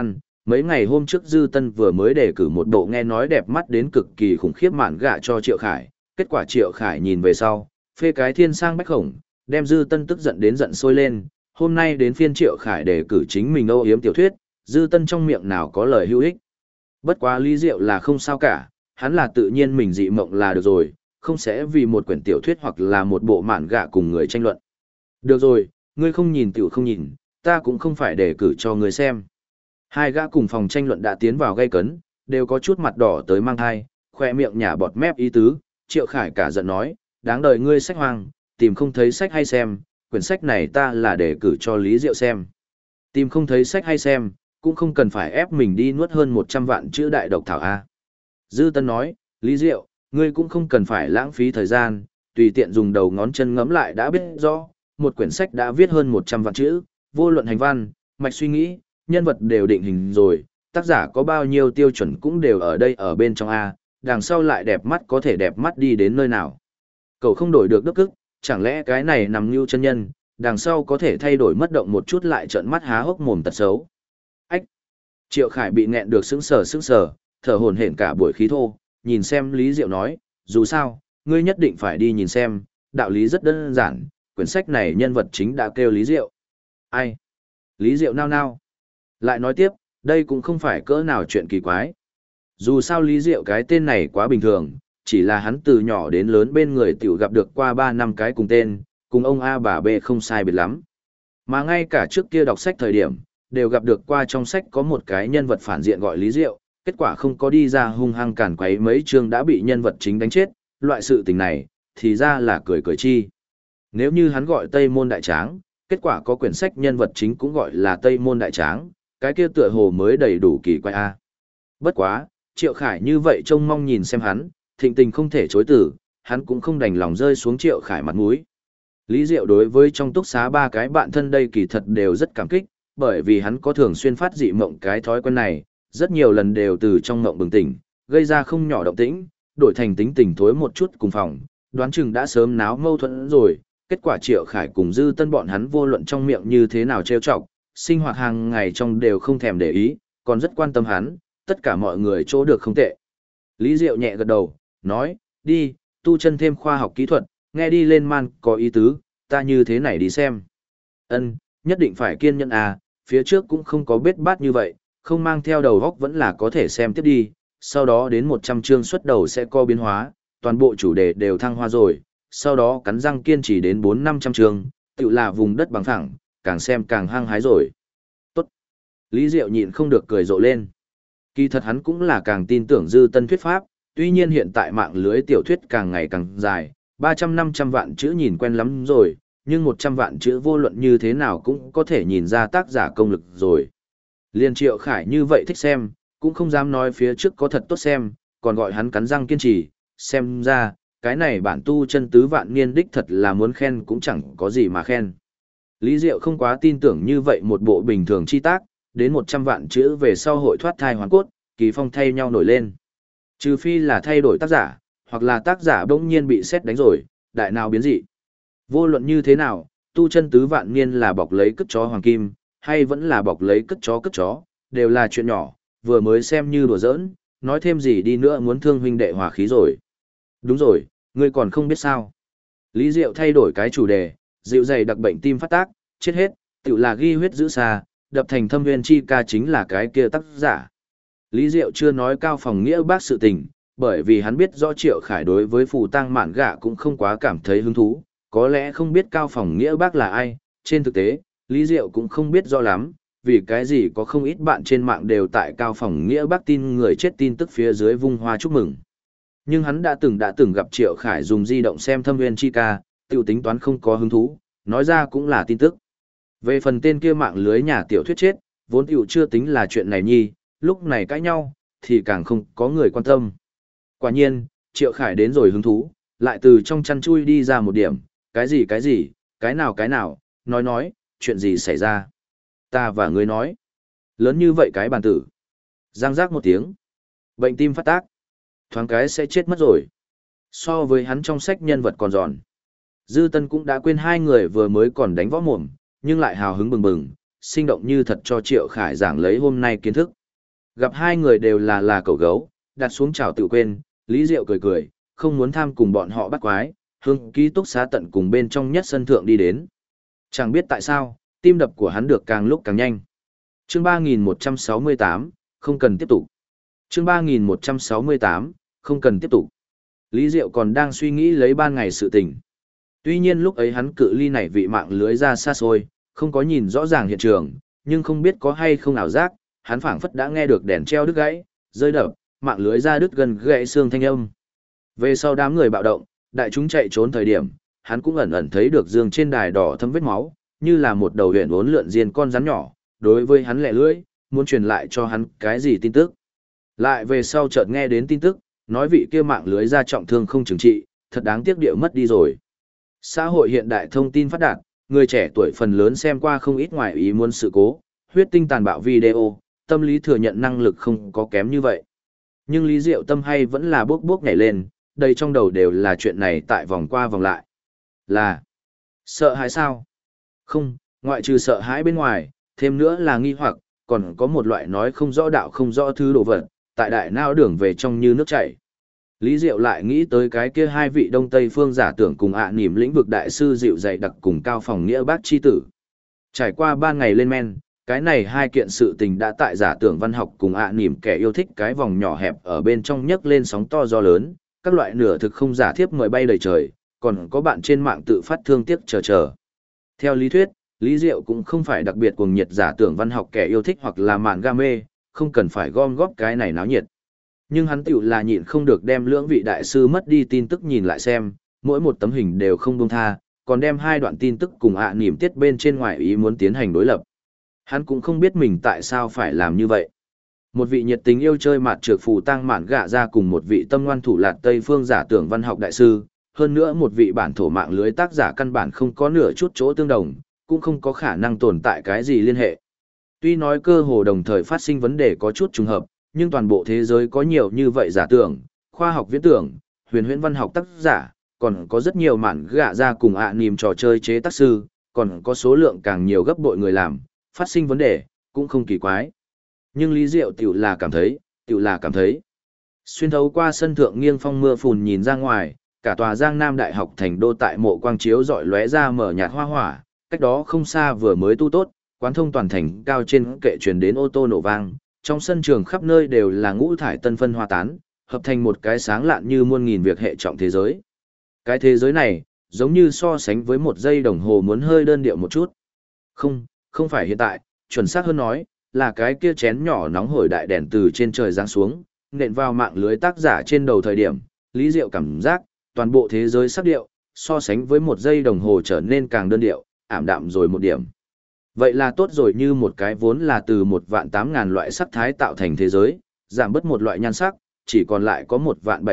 Mấy ngày hôm trước Dư Tân vừa mới đề cử một bộ nghe nói đẹp mắt đến cực kỳ khủng khiếp mạn gạ cho Triệu Khải, kết quả Triệu Khải nhìn về sau, phê cái thiên sang bách khổng, đem Dư Tân tức giận đến giận sôi lên, hôm nay đến phiên Triệu Khải đề cử chính mình âu yếm tiểu thuyết, Dư Tân trong miệng nào có lời hữu ích. Bất quá Lý Diệu là không sao cả, hắn là tự nhiên mình dị mộng là được rồi, không sẽ vì một quyển tiểu thuyết hoặc là một bộ mạn gạ cùng người tranh luận. Được rồi, ngươi không nhìn tiểu không nhìn, ta cũng không phải đề cử cho ngươi xem. Hai gã cùng phòng tranh luận đã tiến vào gây cấn, đều có chút mặt đỏ tới mang thai, khoe miệng nhả bọt mép ý tứ, Triệu Khải cả giận nói, đáng đời ngươi sách hoang, tìm không thấy sách hay xem, quyển sách này ta là để cử cho Lý Diệu xem. Tìm không thấy sách hay xem, cũng không cần phải ép mình đi nuốt hơn 100 vạn chữ đại độc thảo A. Dư Tân nói, Lý Diệu, ngươi cũng không cần phải lãng phí thời gian, tùy tiện dùng đầu ngón chân ngẫm lại đã biết rõ, một quyển sách đã viết hơn 100 vạn chữ, vô luận hành văn, mạch suy nghĩ, nhân vật đều định hình rồi, tác giả có bao nhiêu tiêu chuẩn cũng đều ở đây ở bên trong A, đằng sau lại đẹp mắt có thể đẹp mắt đi đến nơi nào. Cậu không đổi được đức ức, chẳng lẽ cái này nằm như chân nhân, đằng sau có thể thay đổi mất động một chút lại trợn mắt há hốc mồm tật xấu. Ách! Triệu Khải bị nghẹn được sững sờ, thở hổn hển cả buổi khí thô, nhìn xem Lý Diệu nói, dù sao, ngươi nhất định phải đi nhìn xem, đạo lý rất đơn giản, quyển sách này nhân vật chính đã kêu Lý Diệu. Ai? Lý Diệu nao nao. Lại nói tiếp, đây cũng không phải cỡ nào chuyện kỳ quái. Dù sao Lý Diệu cái tên này quá bình thường, chỉ là hắn từ nhỏ đến lớn bên người tiểu gặp được qua 3 năm cái cùng tên, cùng ông A bà B không sai biệt lắm. Mà ngay cả trước kia đọc sách thời điểm, đều gặp được qua trong sách có một cái nhân vật phản diện gọi Lý Diệu, kết quả không có đi ra hung hăng cản quấy mấy chương đã bị nhân vật chính đánh chết, loại sự tình này, thì ra là cười cười chi. Nếu như hắn gọi Tây Môn Đại Tráng, kết quả có quyển sách nhân vật chính cũng gọi là Tây Môn Đại Tráng, cái kia tựa hồ mới đầy đủ kỳ quái A. Bất quá, Triệu Khải như vậy trông mong nhìn xem hắn, thịnh tình không thể chối từ, hắn cũng không đành lòng rơi xuống Triệu Khải mặt mũi. Lý Diệu đối với trong túc xá 3 cái bạn thân đây kỳ thật đều rất cảm kích, bởi vì hắn có thường xuyên phát dị mộng cái thói quen này, rất nhiều lần đều từ trong mộng bừng tỉnh, gây ra không nhỏ động tĩnh, đổi thành tính tình thối một chút cùng phòng, đoán chừng đã sớm náo mâu thuẫn rồi, kết quả Triệu Khải cùng Dư Tân bọn hắn vô luận trong miệng như thế nào trêu chọc, sinh hoạt hàng ngày trong đều không thèm để ý, còn rất quan tâm hắn, tất cả mọi người chỗ được không tệ. Lý Diệu nhẹ gật đầu, nói, đi, tu chân thêm khoa học kỹ thuật, nghe đi lên man có ý tứ, ta như thế này đi xem. Ân, nhất định phải kiên nhẫn à, phía trước cũng không có bết bát như vậy, không mang theo đầu góc vẫn là có thể xem tiếp đi, sau đó đến 100 chương xuất đầu sẽ có biến hóa, toàn bộ chủ đề đều thăng hoa rồi, sau đó cắn răng kiên trì đến 400-500 chương, tự là vùng đất bằng phẳng, càng xem càng hăng hái rồi. Tốt. Lý Diệu nhịn không được cười rộ lên. Kỳ thật hắn cũng là càng tin tưởng Dư Tân thuyết pháp, tuy nhiên hiện tại mạng lưới tiểu thuyết càng ngày càng dài, 300-500 vạn chữ nhìn quen lắm rồi, nhưng 100 vạn chữ vô luận như thế nào cũng có thể nhìn ra tác giả công lực rồi. Liên Triệu Khải như vậy thích xem, cũng không dám nói phía trước có thật tốt xem, còn gọi hắn cắn răng kiên trì, xem ra, cái này bản tu chân tứ vạn niên đích thật là muốn khen cũng chẳng có gì mà khen. Lý Diệu không quá tin tưởng như vậy một bộ bình thường chi tác, đến 100 vạn chữ về sau hội thoát thai hoàn cốt, kỳ phong thay nhau nổi lên. Trừ phi là thay đổi tác giả, hoặc là tác giả bỗng nhiên bị sét đánh rồi, đại nào biến dị. Vô luận như thế nào, tu chân tứ vạn niên là bọc lấy cất chó hoàng kim, hay vẫn là bọc lấy cất chó, đều là chuyện nhỏ, vừa mới xem như đùa giỡn, nói thêm gì đi nữa muốn thương huynh đệ hòa khí rồi. Đúng rồi, ngươi còn không biết sao. Lý Diệu thay đổi cái chủ đề, dịu dày đặc bệnh tim phát tác, chết hết, tự là ghi huyết giữ xa, đập thành Thâm Nguyên Chi Ca chính là cái kia tác giả. Lý Diệu chưa nói Cao Phòng Nghĩa bác sự tình, bởi vì hắn biết rõ Triệu Khải đối với phù tang mạn gạ cũng không quá cảm thấy hứng thú, có lẽ không biết Cao Phòng Nghĩa bác là ai, trên thực tế, Lý Diệu cũng không biết rõ lắm, vì cái gì có không ít bạn trên mạng đều tại Cao Phòng Nghĩa bác tin người chết tin tức phía dưới vung hoa chúc mừng. Nhưng hắn đã từng gặp Triệu Khải dùng di động xem Thâm Nguyên Chi Ca, tiểu tính toán không có hứng thú, nói ra cũng là tin tức. Về phần tên kia mạng lưới nhà tiểu thuyết chết, vốn tiểu chưa tính là chuyện này nhi, lúc này cãi nhau, thì càng không có người quan tâm. Quả nhiên, Triệu Khải đến rồi hứng thú, lại từ trong chăn chui đi ra một điểm, cái gì, cái nào, nói, chuyện gì xảy ra. Ta và ngươi nói, lớn như vậy cái bàn tử. Giang giác một tiếng, bệnh tim phát tác, thoáng cái sẽ chết mất rồi. So với hắn trong sách nhân vật còn giòn. Dư Tân cũng đã quên hai người vừa mới còn đánh võ mồm, nhưng lại hào hứng bừng bừng, sinh động như thật cho Triệu Khải giảng lấy hôm nay kiến thức. Gặp hai người đều là cẩu gấu, đặt xuống chảo tự quên, Lý Diệu cười cười, không muốn tham cùng bọn họ bắt quái, hướng ký túc xá tận cùng bên trong nhất sân thượng đi đến. Chẳng biết tại sao, tim đập của hắn được càng lúc càng nhanh. Chương 3168, không cần tiếp tục. Chương 3168, không cần tiếp tục. Lý Diệu còn đang suy nghĩ lấy ban ngày sự tình. Tuy nhiên lúc ấy hắn cự ly này vị mạng lưới ra xa xôi, không có nhìn rõ ràng hiện trường, nhưng không biết có hay không ảo giác, hắn phảng phất đã nghe được đèn treo đứt gãy, rơi đập, mạng lưới ra đứt gần gãy xương thanh âm. Về sau đám người bạo động, đại chúng chạy trốn thời điểm, hắn cũng ẩn ẩn thấy được dương trên đài đỏ thấm vết máu, như là một đầu huyền uốn lượn diên con rắn nhỏ, đối với hắn lẹ lưỡi, muốn truyền lại cho hắn cái gì tin tức. Lại về sau chợt nghe đến tin tức, nói vị kia mạng lưới ra trọng thương không chừng trị, thật đáng tiếc địa mất đi rồi. Xã hội hiện đại thông tin phát đạt, người trẻ tuổi phần lớn xem qua không ít ngoài ý muốn sự cố, huyết tinh tàn bạo video, tâm lý thừa nhận năng lực không có kém như vậy. Nhưng Lý Diệu tâm hay vẫn là bước bước nhảy lên, đầy trong đầu đều là chuyện này tại vòng qua vòng lại. Là sợ hãi sao? Không, ngoại trừ sợ hãi bên ngoài, thêm nữa là nghi hoặc, còn có một loại nói không rõ đạo không rõ thứ đồ vật, tại đại não đường về trong như nước chảy. Lý Diệu lại nghĩ tới cái kia hai vị Đông Tây phương giả tưởng cùng nỉm lĩnh vực đại sư dịu dày đặc cùng cao phòng nghĩa bác chi tử. Trải qua 3 ngày lên men, cái này hai kiện sự tình đã tại giả tưởng văn học cùng nỉm kẻ yêu thích cái vòng nhỏ hẹp ở bên trong nhấc lên sóng to gió lớn, các loại nửa thực không giả thiếp mời bay đầy trời, còn có bạn trên mạng tự phát thương tiếc chờ. Theo lý thuyết, Lý Diệu cũng không phải đặc biệt cuồng nhiệt giả tưởng văn học kẻ yêu thích hoặc là mạn ga mê, không cần phải gom góp cái này náo nhiệt. Nhưng hắn tiểu là nhịn không được đem lưỡng vị đại sư mất đi tin tức nhìn lại xem, mỗi một tấm hình đều không buông tha, còn đem hai đoạn tin tức cùng nỉm tiết bên trên ngoài ý muốn tiến hành đối lập. Hắn cũng không biết mình tại sao phải làm như vậy. Một vị nhiệt tình yêu chơi mạt trược phù tăng mạn gạ ra cùng một vị tâm ngoan thủ lạt Tây phương giả tưởng văn học đại sư, hơn nữa một vị bản thổ mạng lưới tác giả căn bản không có nửa chút chỗ tương đồng, cũng không có khả năng tồn tại cái gì liên hệ. Tuy nói cơ hồ đồng thời phát sinh vấn đề có chút trùng hợp, nhưng toàn bộ thế giới có nhiều như vậy giả tưởng, khoa học viễn tưởng, huyền huyễn văn học tác giả, còn có rất nhiều mạn gạ ra cùng nỉm trò chơi chế tác sư, còn có số lượng càng nhiều gấp bội người làm, phát sinh vấn đề, cũng không kỳ quái. Nhưng Lý Diệu tiểu là cảm thấy. Xuyên thấu qua sân thượng nghiêng phong mưa phùn nhìn ra ngoài, cả tòa Giang Nam Đại học thành đô tại mộ quang chiếu rọi lóe ra mở nhạt hoa hỏa, cách đó không xa vừa mới tu tốt, quán thông toàn thành cao trên kệ truyền đến ô tô nổ vang, trong sân trường khắp nơi đều là ngũ thải tân phân hoa tán, hợp thành một cái sáng lạn như muôn nghìn việc hệ trọng thế giới. Cái thế giới này, giống như so sánh với một giây đồng hồ muốn hơi đơn điệu một chút. Không phải hiện tại, chuẩn xác hơn nói, là cái kia chén nhỏ nóng hổi đại đèn từ trên trời giáng xuống, nện vào mạng lưới tác giả trên đầu thời điểm, Lý Diệu cảm giác, toàn bộ thế giới sắc điệu, so sánh với một giây đồng hồ trở nên càng đơn điệu, ảm đạm rồi một điểm. Vậy là tốt rồi, như một cái vốn là từ 1.800.000 loại sắc thái tạo thành thế giới, giảm bớt một loại nhan sắc, chỉ còn lại có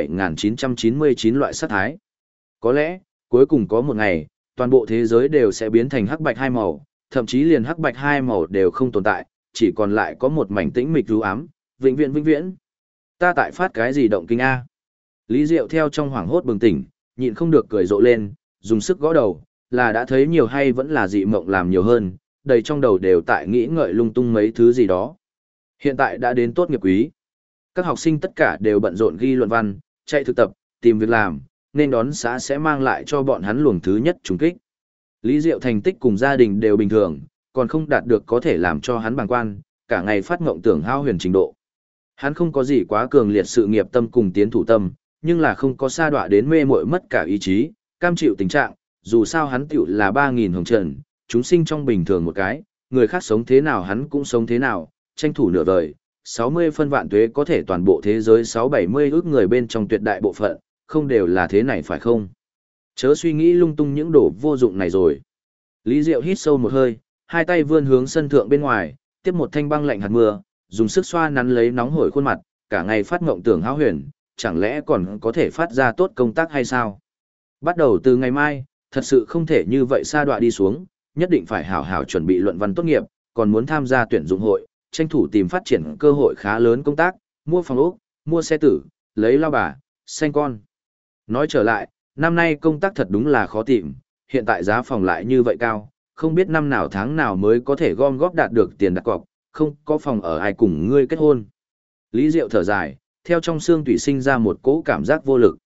1.7.999 loại sắc thái. Có lẽ, cuối cùng có một ngày, toàn bộ thế giới đều sẽ biến thành hắc bạch hai màu, thậm chí liền hắc bạch hai màu đều không tồn tại, chỉ còn lại có một mảnh tĩnh mịch u ám, vĩnh viễn. Ta tại phát cái gì động kinh a? Lý Diệu theo trong hoảng hốt bừng tỉnh, nhịn không được cười rộ lên, dùng sức gõ đầu, là đã thấy nhiều hay vẫn là dị mộng làm nhiều hơn, đầy trong đầu đều tại nghĩ ngợi lung tung mấy thứ gì đó. Hiện tại đã đến tốt nghiệp quý. Các học sinh tất cả đều bận rộn ghi luận văn, chạy thực tập, tìm việc làm, nên đón xã sẽ mang lại cho bọn hắn luồng thứ nhất trùng kích. Lý Diệu thành tích cùng gia đình đều bình thường, còn không đạt được có thể làm cho hắn bàng quan, cả ngày phát ngộng tưởng hao huyền trình độ. Hắn không có gì quá cường liệt sự nghiệp tâm cùng tiến thủ tâm, nhưng là không có sa đọa đến mê muội mất cả ý chí, cam chịu tình trạng, dù sao hắn tiểu là 3.000 hồng trần, chúng sinh trong bình thường một cái, người khác sống thế nào hắn cũng sống thế nào, tranh thủ nửa vời, 60 phân vạn tuế có thể toàn bộ thế giới 670 ước người bên trong tuyệt đại bộ phận, không đều là thế này phải không? Chớ suy nghĩ lung tung những đồ vô dụng này rồi. Lý Diệu hít sâu một hơi, hai tay vươn hướng sân thượng bên ngoài, tiếp một thanh băng lạnh hạt mưa, dùng sức xoa nắn lấy nóng hổi khuôn mặt, cả ngày phát ngộng tưởng hão huyền, chẳng lẽ còn có thể phát ra tốt công tác hay sao? Bắt đầu từ ngày mai, thật sự không thể như vậy sa đọa đi xuống, nhất định phải hảo hảo chuẩn bị luận văn tốt nghiệp, còn muốn tham gia tuyển dụng hội, tranh thủ tìm phát triển cơ hội khá lớn công tác, mua phòng ốc, mua xe tử, lấy lao bà, sanh con. Nói trở lại, năm nay công tác thật đúng là khó tìm, hiện tại giá phòng lại như vậy cao, không biết năm nào tháng nào mới có thể gom góp đạt được tiền đặt cọc, không có phòng ở ai cùng ngươi kết hôn. Lý Diệu thở dài, theo trong xương tủy sinh ra một cỗ cảm giác vô lực.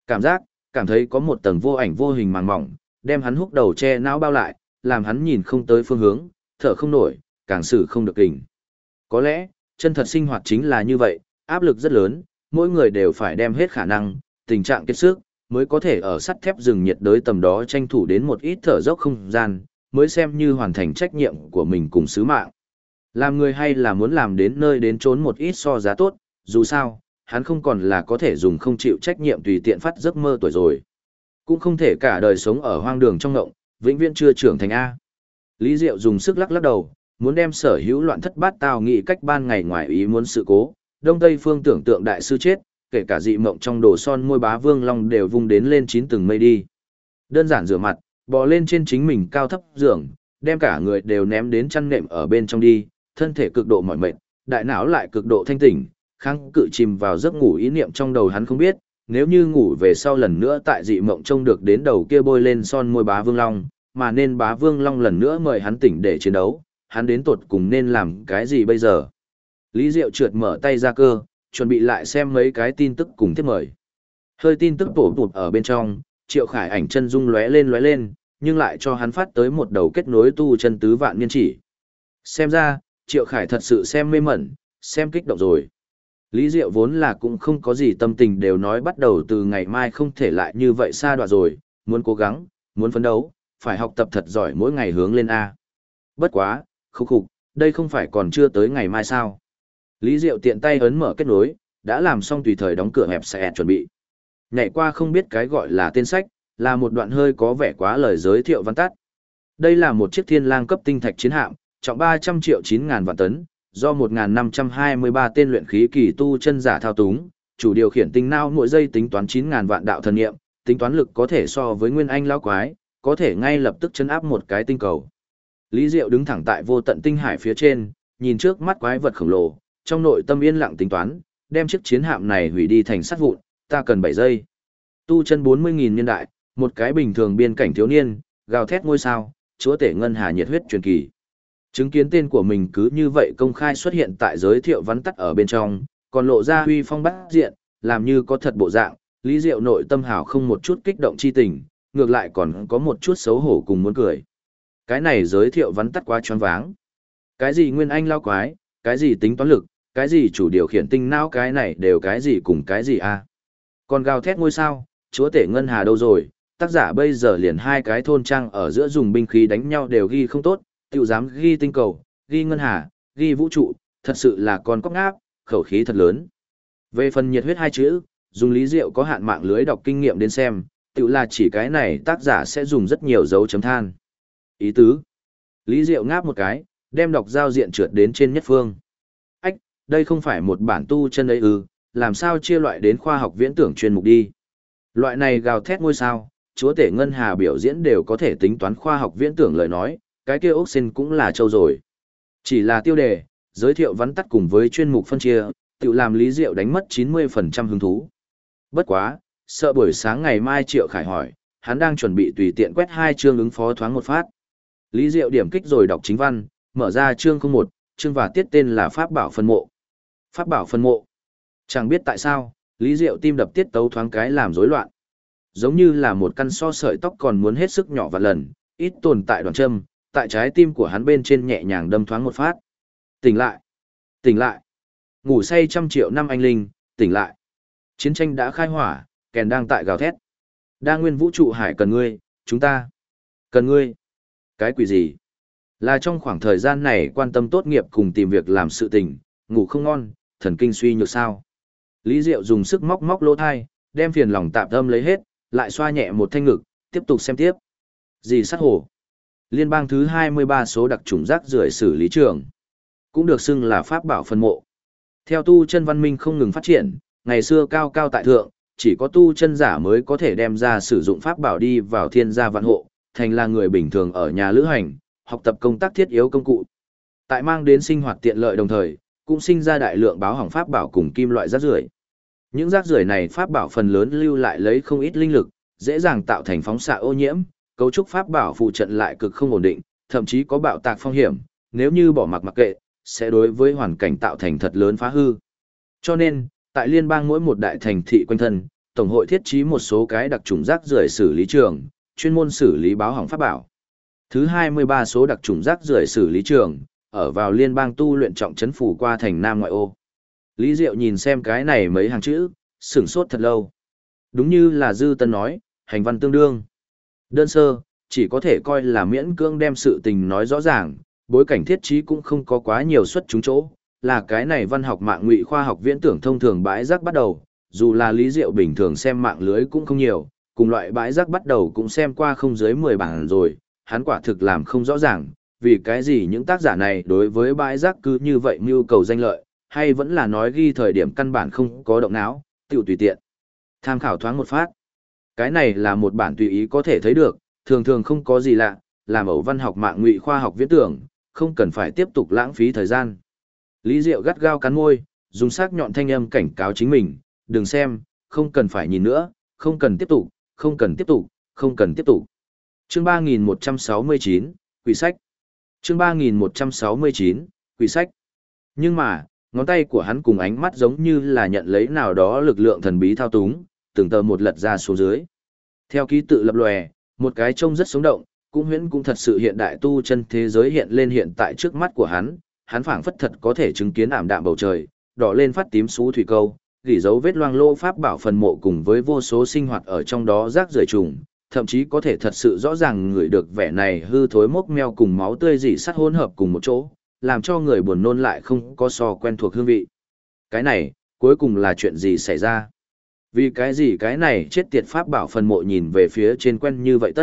Cảm thấy có một tầng vô ảnh vô hình màng mỏng, đem hắn húc đầu che não bao lại, làm hắn nhìn không tới phương hướng, thở không nổi, càng xử không được kình. Có lẽ, chân thật sinh hoạt chính là như vậy, áp lực rất lớn, mỗi người đều phải đem hết khả năng, tình trạng kiệt sức, mới có thể ở sắt thép rừng nhiệt đới tầm đó tranh thủ đến một ít thở dốc không gian, mới xem như hoàn thành trách nhiệm của mình cùng sứ mạng. Làm người hay là muốn làm đến nơi đến trốn một ít so giá tốt, dù sao, hắn không còn là có thể dùng không chịu trách nhiệm tùy tiện phát giấc mơ tuổi rồi. Cũng không thể cả đời sống ở hoang đường trong ngộng, vĩnh viễn chưa trưởng thành A. Lý Diệu dùng sức lắc lắc đầu, muốn đem sở hữu loạn thất bát tao nghĩ cách ban ngày ngoài ý muốn sự cố, Đông Tây phương tưởng tượng đại sư chết, kể cả dị mộng trong đồ son môi Bá Vương Long đều vung đến lên 9 tầng mây đi. Đơn giản rửa mặt, bò lên trên chính mình cao thấp giường, đem cả người đều ném đến chăn nệm ở bên trong đi, thân thể cực độ mỏi mệt, đại não lại cực độ thanh tỉnh, kháng cự chìm vào giấc ngủ ý niệm trong đầu hắn không biết, nếu như ngủ về sau lần nữa tại dị mộng trông được đến đầu kia bôi lên son môi Bá Vương Long, mà nên Bá Vương Long lần nữa mời hắn tỉnh để chiến đấu, hắn đến tột cùng nên làm cái gì bây giờ? Lý Diệu trượt mở tay ra cơ, chuẩn bị lại xem mấy cái tin tức cùng tiếp mời. Hơi tin tức bổ bụt ở bên trong, Triệu Khải ảnh chân dung lóe lên, nhưng lại cho hắn phát tới một đầu kết nối tu chân tứ vạn niên chỉ. Xem ra, Triệu Khải thật sự xem mê mẩn, xem kích động rồi. Lý Diệu vốn là cũng không có gì tâm tình đều nói bắt đầu từ ngày mai không thể lại như vậy xa đoạn rồi, muốn cố gắng, muốn phấn đấu, phải học tập thật giỏi mỗi ngày hướng lên A. Bất quá, khục, đây không phải còn chưa tới ngày mai sao. Lý Diệu tiện tay ấn mở kết nối, đã làm xong tùy thời đóng cửa hẹp sẽ chuẩn bị. Nhảy qua không biết cái gọi là tên sách, là một đoạn hơi có vẻ quá lời giới thiệu văn tắt. Đây là một chiếc thiên lang cấp tinh thạch chiến hạm, trọng 300 triệu 9.000 vạn tấn, do 1.523 tên luyện khí kỳ tu chân giả thao túng, chủ điều khiển tinh não mỗi giây tính toán 9.000 vạn đạo thần niệm, tính toán lực có thể so với nguyên anh lão quái, có thể ngay lập tức chấn áp một cái tinh cầu. Lý Diệu đứng thẳng tại vô tận tinh hải phía trên, nhìn trước mắt quái vật khổng lồ, trong nội tâm yên lặng tính toán, đem chiếc chiến hạm này hủy đi thành sắt vụn, ta cần 7 giây. Tu chân 40.000 niên đại, một cái bình thường biên cảnh thiếu niên, gào thét ngôi sao, chúa tể ngân hà nhiệt huyết truyền kỳ. Chứng kiến tên của mình cứ như vậy công khai xuất hiện tại giới thiệu vắn tắt ở bên trong, còn lộ ra huy phong bát diện, làm như có thật bộ dạng, Lý Diệu nội tâm hào không một chút kích động chi tình, ngược lại còn có một chút xấu hổ cùng muốn cười. Cái này giới thiệu vắn tắt quá choáng váng. Cái gì nguyên anh lao quái, cái gì tính toán lực, cái gì chủ điều khiển tinh não, cái này đều cái gì cùng cái gì a? Còn gào thét ngôi sao, chúa tể ngân hà đâu rồi? Tác giả bây giờ liền hai cái thôn trang ở giữa dùng binh khí đánh nhau đều ghi không tốt, tiểu dám ghi tinh cầu, ghi ngân hà, ghi vũ trụ, thật sự là con cóc ngáp, khẩu khí thật lớn. Về phần nhiệt huyết hai chữ, dùng Lý Diệu có hạn mạng lưới đọc kinh nghiệm đến xem, tiểu là chỉ cái này tác giả sẽ dùng rất nhiều dấu chấm than. Ý tứ. Lý Diệu ngáp một cái, đem đọc giao diện trượt đến trên nhất phương. Ách, đây không phải một bản tu chân ấy ư, làm sao chia loại đến khoa học viễn tưởng chuyên mục đi. Loại này gào thét ngôi sao, chúa tể ngân hà biểu diễn đều có thể tính toán khoa học viễn tưởng lời nói, cái kia ốc xin cũng là châu rồi. Chỉ là tiêu đề, giới thiệu vắn tắt cùng với chuyên mục phân chia, tự làm Lý Diệu đánh mất 90% hứng thú. Bất quá, sợ buổi sáng ngày mai Triệu Khải hỏi, hắn đang chuẩn bị tùy tiện quét 2 chương ứng phó thoáng một phát. Lý Diệu điểm kích rồi đọc chính văn, mở ra chương 01, chương và tiết tên là Pháp Bảo Phân Mộ. Pháp Bảo Phân Mộ. Chẳng biết tại sao, Lý Diệu tim đập tiết tấu thoáng cái làm rối loạn. Giống như là một căn so sợi tóc còn muốn hết sức nhỏ vạn lần, ít tồn tại đoàn châm, tại trái tim của hắn bên trên nhẹ nhàng đâm thoáng một phát. Tỉnh lại! Tỉnh lại! Ngủ say 100 triệu năm anh linh, tỉnh lại! Chiến tranh đã khai hỏa, kèn đang tại gào thét. Đa nguyên vũ trụ hải cần ngươi, chúng ta cần ngươi. Cái quỷ gì? Là trong khoảng thời gian này quan tâm tốt nghiệp cùng tìm việc làm sự tình, ngủ không ngon, thần kinh suy nhược sao? Lý Diệu dùng sức móc móc lỗ thai, đem phiền lòng tạp âm lấy hết, lại xoa nhẹ một thanh ngực, tiếp tục xem tiếp. Gì sát hổ? Liên bang thứ 23 số đặc chủng rác rưởi xử lý trường. Cũng được xưng là pháp bảo phân mộ. Theo tu chân văn minh không ngừng phát triển, ngày xưa cao cao tại thượng, chỉ có tu chân giả mới có thể đem ra sử dụng pháp bảo đi vào thiên gia vạn hộ, thành là người bình thường ở nhà lữ hành, học tập công tác thiết yếu công cụ. Tại mang đến sinh hoạt tiện lợi đồng thời, cũng sinh ra đại lượng báo hỏng pháp bảo cùng kim loại rác rưởi. Những rác rưởi này pháp bảo phần lớn lưu lại lấy không ít linh lực, dễ dàng tạo thành phóng xạ ô nhiễm, cấu trúc pháp bảo phụ trận lại cực không ổn định, thậm chí có bạo tạc phong hiểm, nếu như bỏ mặc kệ, sẽ đối với hoàn cảnh tạo thành thật lớn phá hư. Cho nên, tại liên bang mỗi một đại thành thị quanh thân, tổng hội thiết trí một số cái đặc trùng rác rưởi xử lý trường, chuyên môn xử lý báo hỏng pháp bảo. Thứ 23 số đặc trùng rác rưởi xử lý trường, ở vào liên bang tu luyện trọng trấn phủ qua thành Nam ngoại ô. Lý Diệu nhìn xem cái này mấy hàng chữ, sửng sốt thật lâu. Đúng như là Dư Tân nói, hành văn tương đương. Đơn sơ, chỉ có thể coi là miễn cưỡng đem sự tình nói rõ ràng, bối cảnh thiết trí cũng không có quá nhiều xuất chúng chỗ, là cái này văn học mạng ngụy khoa học viễn tưởng thông thường bãi rác bắt đầu, dù là Lý Diệu bình thường xem mạng lưới cũng không nhiều, cùng loại bãi rác bắt đầu cũng xem qua không dưới 10 bản rồi, hắn quả thực làm không rõ ràng, vì cái gì những tác giả này đối với bãi rác cứ như vậy mưu cầu danh lợi, hay vẫn là nói ghi thời điểm căn bản không có động não, tiểu tùy tiện. Tham khảo thoáng một phát. Cái này là một bản tùy ý có thể thấy được, thường thường không có gì lạ, làm ẩu văn học mạng ngụy khoa học viễn tưởng, không cần phải tiếp tục lãng phí thời gian. Lý Diệu gắt gao cắn môi, dùng sắc nhọn thanh âm cảnh cáo chính mình, đừng xem, không cần phải nhìn nữa, không cần tiếp tục, không cần tiếp tục, không cần tiếp tục. Chương 3169, Quỷ sách. Chương 3169, Quỷ sách. Nhưng mà, ngón tay của hắn cùng ánh mắt giống như là nhận lấy nào đó lực lượng thần bí thao túng, từng tờ một lật ra xuống dưới. Theo ký tự lập lòe, một cái trông rất sống động, cũng huyễn cũng thật sự hiện đại tu chân thế giới hiện lên hiện tại trước mắt của hắn phảng phất thật có thể chứng kiến ảm đạm bầu trời, đỏ lên phát tím xú thủy câu, gỉ dấu vết loang lô pháp bảo phần mộ cùng với vô số sinh hoạt ở trong đó rác rưởi trùng, thậm chí có thể thật sự rõ ràng ngửi được vẻ này hư thối mốc meo cùng máu tươi rỉ sắt hỗn hợp cùng một chỗ, làm cho người buồn nôn lại không có so quen thuộc hương vị. Cái này, cuối cùng là chuyện gì xảy ra? Vì cái gì cái này chết tiệt pháp bảo phần mộ nhìn về phía trên quen như vậy tất?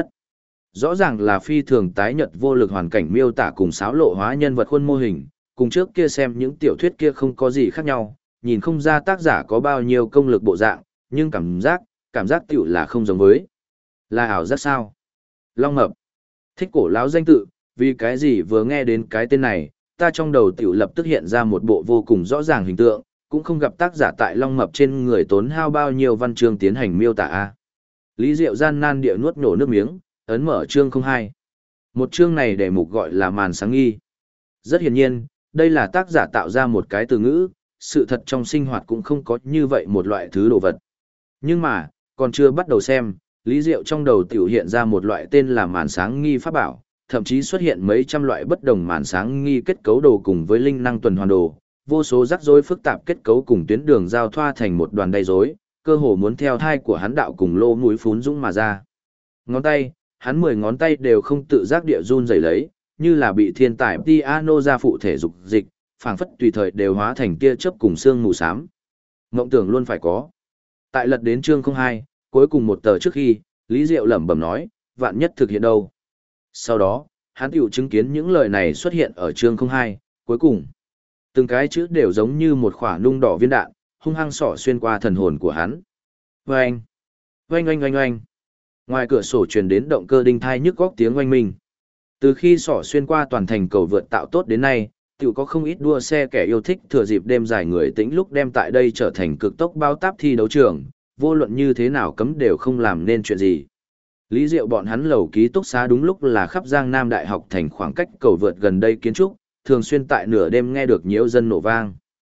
Rõ ràng là phi thường tái nhật vô lực hoàn cảnh miêu tả cùng xáo lộ hóa nhân vật khuôn mô hình, cùng trước kia xem những tiểu thuyết kia không có gì khác nhau, nhìn không ra tác giả có bao nhiêu công lực bộ dạng, nhưng cảm giác tiểu là không giống với. Là ảo giác sao? Long Mập. Thích Cổ lão danh tự, vì cái gì vừa nghe đến cái tên này, ta trong đầu tiểu lập tức hiện ra một bộ vô cùng rõ ràng hình tượng, cũng không gặp tác giả tại Long Mập trên người tốn hao bao nhiêu văn chương tiến hành miêu tả a. Lý Diệu gian nan địa nuốt nổ nước miếng, ấn mở chương 02. Một chương này để mục gọi là màn sáng nghi. Rất hiển nhiên, đây là tác giả tạo ra một cái từ ngữ, sự thật trong sinh hoạt cũng không có như vậy một loại thứ đồ vật. Nhưng mà, còn chưa bắt đầu xem, Lý Diệu trong đầu tiểu hiện ra một loại tên là màn sáng nghi pháp bảo, thậm chí xuất hiện mấy trăm loại bất đồng màn sáng nghi kết cấu đồ cùng với linh năng tuần hoàn đồ, vô số rắc rối phức tạp kết cấu cùng tuyến đường giao thoa thành một đoàn đầy rối, cơ hồ muốn theo thai của hắn đạo cùng lô mũi phún dũng mà ra. Ngón tay, hắn 10 ngón tay đều không tự giác địa run rẩy lấy, như là bị thiên tài piano ra phụ thể dục dịch, phảng phất tùy thời đều hóa thành tia chớp cùng xương mù xám. Mộng tưởng luôn phải có. Tại lật đến chương 02, cuối cùng một tờ trước khi, Lý Diệu lẩm bẩm nói, vạn nhất thực hiện đâu. Sau đó, hắn tiểu chứng kiến những lời này xuất hiện ở chương 02, cuối cùng. Từng cái chữ đều giống như một quả nung đỏ viên đạn, hung hăng xỏ xuyên qua thần hồn của hắn. Oanh! Oanh oanh oanh oanh! Ngoài cửa sổ truyền đến động cơ đinh thai nhức góc tiếng oanh minh. Từ khi xỏ xuyên qua toàn thành cầu vượt tạo tốt đến nay, tiểu có không ít đua xe kẻ yêu thích thừa dịp đêm dài người tĩnh lúc đem tại đây trở thành cực tốc bao táp thi đấu trường, vô luận như thế nào cấm đều không làm nên chuyện gì. Lý Diệu bọn hắn lầu ký túc xá đúng lúc là khắp Giang Nam Đại học thành khoảng cách cầu vượt gần đây kiến trúc, thường xuyên tại nửa đêm nghe được nhiễu dân nổ vang.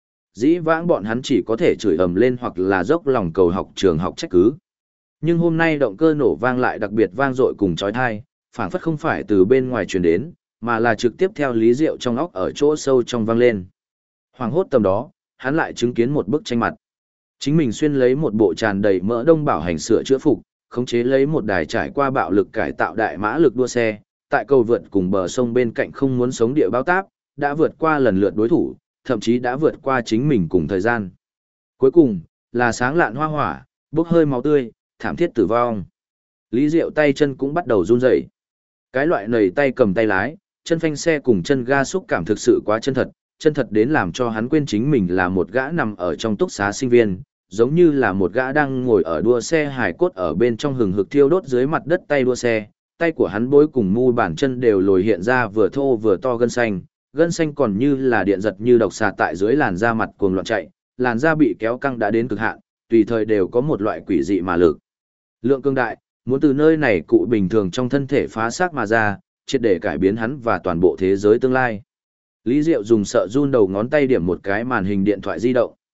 Dĩ vãng bọn hắn chỉ có thể chửi ầm lên hoặc là dốc lòng cầu học trường học trách cứ. Nhưng hôm nay động cơ nổ vang lại đặc biệt vang dội cùng chói tai, phảng phất không phải từ bên ngoài truyền đến, mà là trực tiếp theo Lý Diệu trong óc ở chỗ sâu trong vang lên. Hoàng hốt tầm đó, hắn lại chứng kiến một bức tranh mặt. Chính mình xuyên lấy một bộ tràn đầy mỡ đông bảo hành sửa chữa phục, khống chế lấy một đài trải qua bạo lực cải tạo đại mã lực đua xe, tại cầu vượt cùng bờ sông bên cạnh không muốn sống địa bao táp, đã vượt qua lần lượt đối thủ, thậm chí đã vượt qua chính mình cùng thời gian. Cuối cùng, là sáng lạn hoa hỏa, bốc hơi máu tươi, thảm thiết tử vong. Lý Diệu tay chân cũng bắt đầu run rẩy. Cái loại nầy tay cầm tay lái, chân phanh xe cùng chân ga xúc cảm thực sự quá chân thật đến làm cho hắn quên chính mình là một gã nằm ở trong túc xá sinh viên, giống như là một gã đang ngồi ở đua xe hài cốt ở bên trong hừng hực thiêu đốt dưới mặt đất tay đua xe, tay của hắn bối cùng mu bàn chân đều lồi hiện ra vừa thô vừa to gân xanh còn như là điện giật như độc xà tại dưới làn da mặt cuồng loạn chạy, làn da bị kéo căng đã đến cực hạn, tùy thời đều có một loại quỷ dị mà lực. Lượng cương đại, muốn từ nơi này cụ bình thường trong thân thể phá xác mà ra, triệt để cải biến hắn và toàn bộ thế giới tương lai. Lý Diệu dùng sợ run đầu ngón tay điểm một cái màn hình điện thoại di động.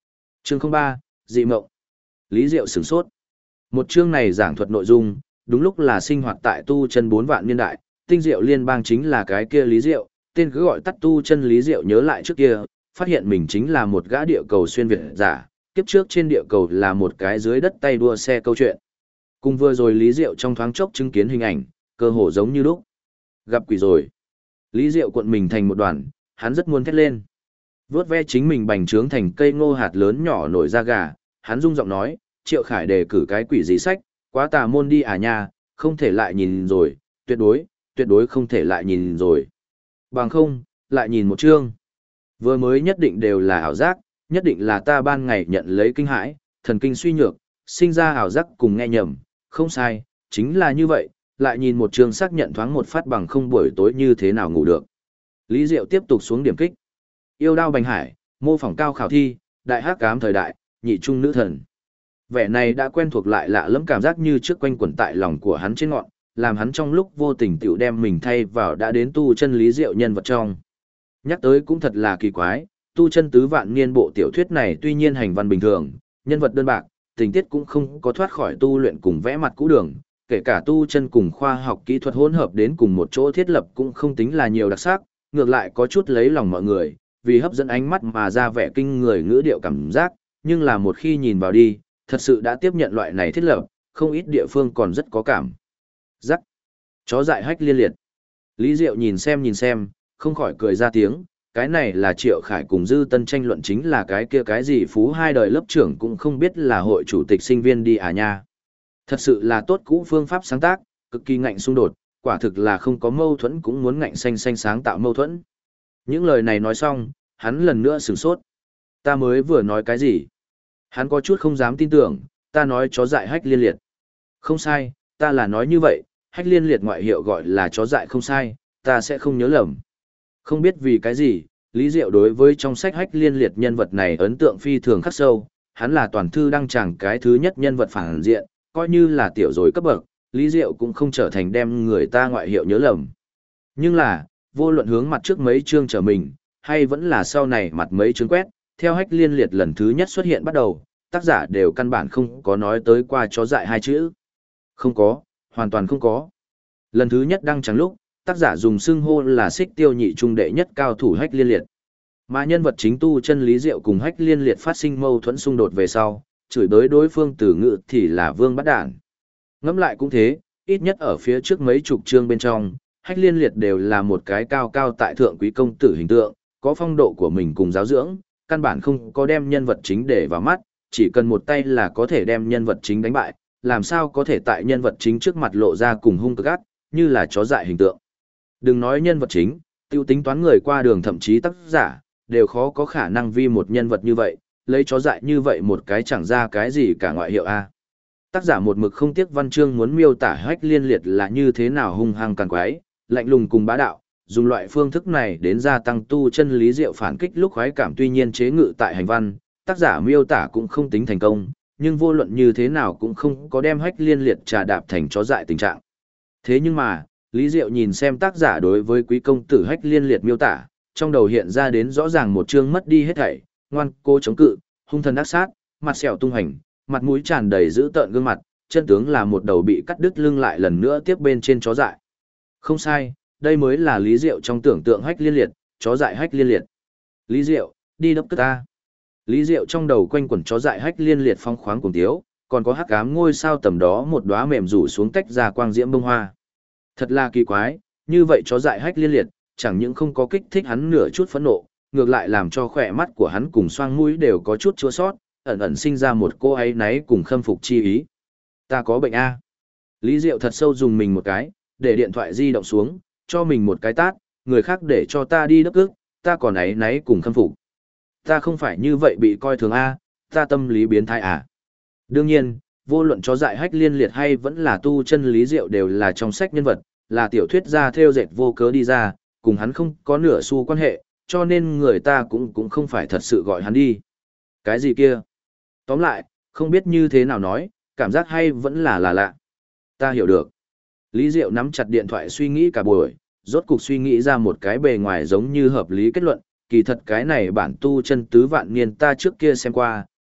Chương 03, dị mộng. Lý Diệu sửng sốt. Một chương này giảng thuật nội dung, đúng lúc là sinh hoạt tại tu chân 4 vạn niên đại, tinh diệu liên bang chính là cái kia Lý Diệu, tên cứ gọi tắt tu chân Lý Diệu nhớ lại trước kia, phát hiện mình chính là một gã địa cầu xuyên việt giả, kiếp trước trên địa cầu là một cái dưới đất tay đua xe câu chuyện. Cùng vừa rồi Lý Diệu trong thoáng chốc chứng kiến hình ảnh, cơ hồ giống như lúc. Gặp quỷ rồi. Lý Diệu cuộn mình thành một đoàn, hắn rất muốn thét lên. Vướt ve chính mình bành trướng thành cây ngô hạt lớn nhỏ nổi da gà, hắn rung giọng nói, Triệu Khải đề cử cái quỷ gì sách, quá tà môn đi à nha, không thể lại nhìn rồi, tuyệt đối không thể lại nhìn rồi. Bằng không, lại nhìn một chương. Vừa mới nhất định đều là ảo giác, nhất định là ta ban ngày nhận lấy kinh hãi, thần kinh suy nhược, sinh ra ảo giác cùng nghe nhầm, không sai, chính là như vậy, lại nhìn một chương xác nhận thoáng một phát bằng không buổi tối như thế nào ngủ được. Lý Diệu tiếp tục xuống điểm kích. Yêu đao bành hải, mô phỏng cao khảo thi, đại hắc ám thời đại, nhị trung nữ thần. Vẻ này đã quen thuộc lại lạ lẫm cảm giác như trước quanh quẩn tại lòng của hắn trên ngọn, làm hắn trong lúc vô tình tiểu đem mình thay vào đã đến tu chân Lý Diệu nhân vật trong. Nhắc tới cũng thật là kỳ quái, tu chân tứ vạn niên bộ tiểu thuyết này tuy nhiên hành văn bình thường, nhân vật đơn bạc, tình tiết cũng không có thoát khỏi tu luyện cùng vẽ mặt cũ đường, kể cả tu chân cùng khoa học kỹ thuật hỗn hợp đến cùng một chỗ thiết lập cũng không tính là nhiều đặc sắc, ngược lại có chút lấy lòng mọi người, vì hấp dẫn ánh mắt mà ra vẻ kinh người ngữ điệu cảm giác, nhưng là một khi nhìn vào đi, thật sự đã tiếp nhận loại này thiết lập, không ít địa phương còn rất có cảm giác. Chó dại hách liên liệt. Lý Diệu nhìn xem, không khỏi cười ra tiếng, cái này là Triệu Khải cùng Dư Tân tranh luận chính là cái kia cái gì phú hai đời lớp trưởng cũng không biết là hội chủ tịch sinh viên đi à nha. Thật sự là tốt cũ phương pháp sáng tác, cực kỳ ngạnh xung đột, quả thực là không có mâu thuẫn cũng muốn ngạnh xanh xanh sáng tạo mâu thuẫn. Những lời này nói xong, hắn lần nữa sửng sốt. Ta mới vừa nói cái gì? Hắn có chút không dám tin tưởng, ta nói chó dại hách liên liệt. Không sai, ta là nói như vậy, hách liên liệt ngoại hiệu gọi là chó dại không sai, ta sẽ không nhớ lầm. Không biết vì cái gì, Lý Diệu đối với trong sách hách liên liệt nhân vật này ấn tượng phi thường khắc sâu, hắn là toàn thư đăng tràng cái thứ nhất nhân vật phản diện, coi như là tiểu rồi cấp bậc, Lý Diệu cũng không trở thành đem người ta ngoại hiệu nhớ lầm. Nhưng là, vô luận hướng mặt trước mấy chương trở mình, hay vẫn là sau này mặt mấy chương quét, theo hách liên liệt lần thứ nhất xuất hiện bắt đầu, tác giả đều căn bản không có nói tới qua chó dại hai chữ. Không có, hoàn toàn không có. Lần thứ nhất đăng trắng lúc, tác giả dùng xưng hô là xích tiêu nhị trung đệ nhất cao thủ hách liên liệt. Mà nhân vật chính tu chân Lý Diệu cùng hách liên liệt phát sinh mâu thuẫn xung đột về sau, chửi bới đối phương từ ngữ thì là vương bắt đản. Ngẫm lại cũng thế, ít nhất ở phía trước mấy chục chương bên trong, hách liên liệt đều là một cái cao cao tại thượng quý công tử hình tượng, có phong độ của mình cùng giáo dưỡng, căn bản không có đem nhân vật chính để vào mắt, chỉ cần một tay là có thể đem nhân vật chính đánh bại, làm sao có thể tại nhân vật chính trước mặt lộ ra cùng hung cực ác, như là chó dại hình tượng. Đừng nói nhân vật chính, tiêu tính toán người qua đường thậm chí tác giả, đều khó có khả năng vi một nhân vật như vậy, lấy chó dại như vậy một cái chẳng ra cái gì cả ngoại hiệu A. Tác giả một mực không tiếc văn chương muốn miêu tả hách liên liệt là như thế nào hung hăng càng quái, lạnh lùng cùng bá đạo, dùng loại phương thức này đến gia tăng tu chân Lý Diệu phản kích lúc khoái cảm tuy nhiên chế ngự tại hành văn, tác giả miêu tả cũng không tính thành công, nhưng vô luận như thế nào cũng không có đem hách liên liệt trà đạp thành chó dại tình trạng. Thế nhưng mà, Lý Diệu nhìn xem tác giả đối với quý công tử hách liên liệt miêu tả, trong đầu hiện ra đến rõ ràng một chương mất đi hết thảy, ngoan cố chống cự, hung thần ác sát, mặt sẹo tung hành, mặt mũi tràn đầy dữ tợn gương mặt, chân tướng là một đầu bị cắt đứt lưng lại lần nữa tiếp bên trên chó dại. Không sai, đây mới là Lý Diệu trong tưởng tượng hách liên liệt, chó dại hách liên liệt. Lý Diệu, đi đốc cất ta. Lý Diệu trong đầu quanh quẩn chó dại hách liên liệt phong khoáng cùng tiếu, còn có hắc ám ngôi sao tầm đó một đóa mềm rủ xuống tách ra quang diễm bông hoa. Thật là kỳ quái, như vậy chó dại hách liên liệt, chẳng những không có kích thích hắn nửa chút phẫn nộ, ngược lại làm cho khỏe mắt của hắn cùng xoang mũi đều có chút chua sót, ẩn ẩn sinh ra một cô ấy náy cùng khâm phục chi ý. Ta có bệnh A. Lý Diệu thật sâu dùng mình một cái, để điện thoại di động xuống, cho mình một cái tát, người khác để cho ta đi đất ức, ta còn ấy náy cùng khâm phục. Ta không phải như vậy bị coi thường A, ta tâm lý biến thái à. Đương nhiên, vô luận chó dại hách liên liệt hay vẫn là tu chân Lý Diệu đều là trong sách nhân vật, là tiểu thuyết gia theo dệt vô cớ đi ra, cùng hắn không có nửa xu quan hệ, cho nên người ta cũng không phải thật sự gọi hắn đi. Cái gì kia? Tóm lại, không biết như thế nào nói, cảm giác hay vẫn là lạ. Ta hiểu được. Lý Diệu nắm chặt điện thoại suy nghĩ cả buổi, rốt cục suy nghĩ ra một cái bề ngoài giống như hợp lý kết luận, kỳ thật cái này bản tu chân tứ vạn niên ta trước kia xem qua,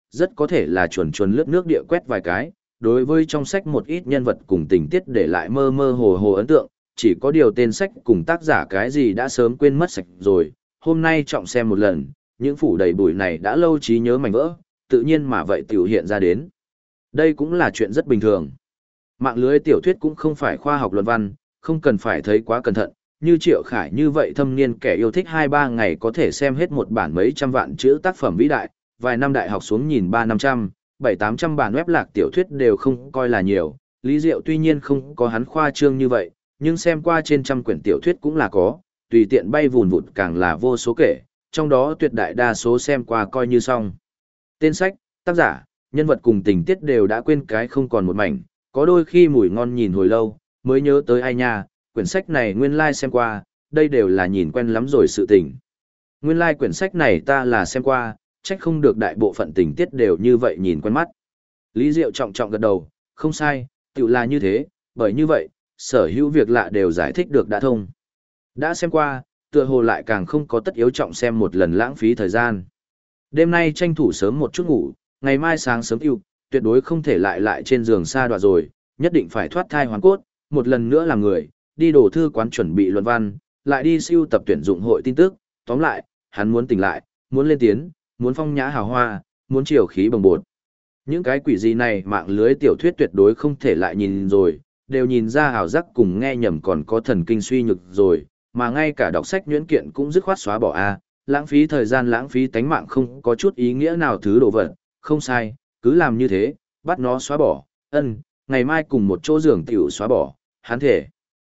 rất có thể là chuồn chuồn lướt nước địa quét vài cái, đối với trong sách một ít nhân vật cùng tình tiết để lại mơ mơ hồ hồ ấn tượng, chỉ có điều tên sách cùng tác giả cái gì đã sớm quên mất sạch rồi, hôm nay trọng xem một lần, những phủ đầy bụi này đã lâu trí nhớ mảnh vỡ, tự nhiên mà vậy tiểu hiện ra đến. Đây cũng là chuyện rất bình thường. Mạng lưới tiểu thuyết cũng không phải khoa học luận văn, không cần phải thấy quá cẩn thận, như Triệu Khải như vậy thâm niên kẻ yêu thích 2-3 ngày có thể xem hết một bản mấy trăm vạn chữ tác phẩm vĩ đại, vài năm đại học xuống nhìn 300-500, 700-800 bản web lạc tiểu thuyết đều không coi là nhiều. Lý Diệu tuy nhiên không có hắn khoa trương như vậy, nhưng xem qua trên trăm quyển tiểu thuyết cũng là có, tùy tiện bay vùn vụt càng là vô số kể, trong đó tuyệt đại đa số xem qua coi như xong. Tên sách, tác giả, nhân vật cùng tình tiết đều đã quên cái không còn một mảnh, có đôi khi mùi ngon nhìn hồi lâu, mới nhớ tới ai nha, quyển sách này nguyên lai xem qua, đây đều là nhìn quen lắm rồi sự tình. Nguyên lai quyển sách này ta là xem qua, trách không được đại bộ phận tình tiết đều như vậy nhìn quen mắt. Lý Diệu trọng trọng gật đầu, không sai, tự là như thế, bởi như vậy, sở hữu việc lạ đều giải thích được đã thông. Đã xem qua, tựa hồ lại càng không có tất yếu trọng xem một lần lãng phí thời gian. Đêm nay tranh thủ sớm một chút ngủ, ngày mai sáng sớm yêu, tuyệt đối không thể lại trên giường xa đoạ rồi, nhất định phải thoát thai hoàn cốt, một lần nữa làm người, đi đổ thư quán chuẩn bị luận văn, lại đi siêu tập tuyển dụng hội tin tức, tóm lại, hắn muốn tỉnh lại, muốn lên tiến, muốn phong nhã hào hoa, muốn chiều khí bồng bột. Những cái quỷ gì này mạng lưới tiểu thuyết tuyệt đối không thể lại nhìn rồi, đều nhìn ra ảo giác cùng nghe nhầm còn có thần kinh suy nhược rồi, mà ngay cả đọc sách nhuyễn kiện cũng dứt khoát xóa bỏ a, lãng phí thời gian lãng phí tánh mạng không có chút ý nghĩa nào thứ đồ vật, không sai, cứ làm như thế, bắt nó xóa bỏ, ngày mai cùng một chỗ giường tiểu xóa bỏ, hắn thể.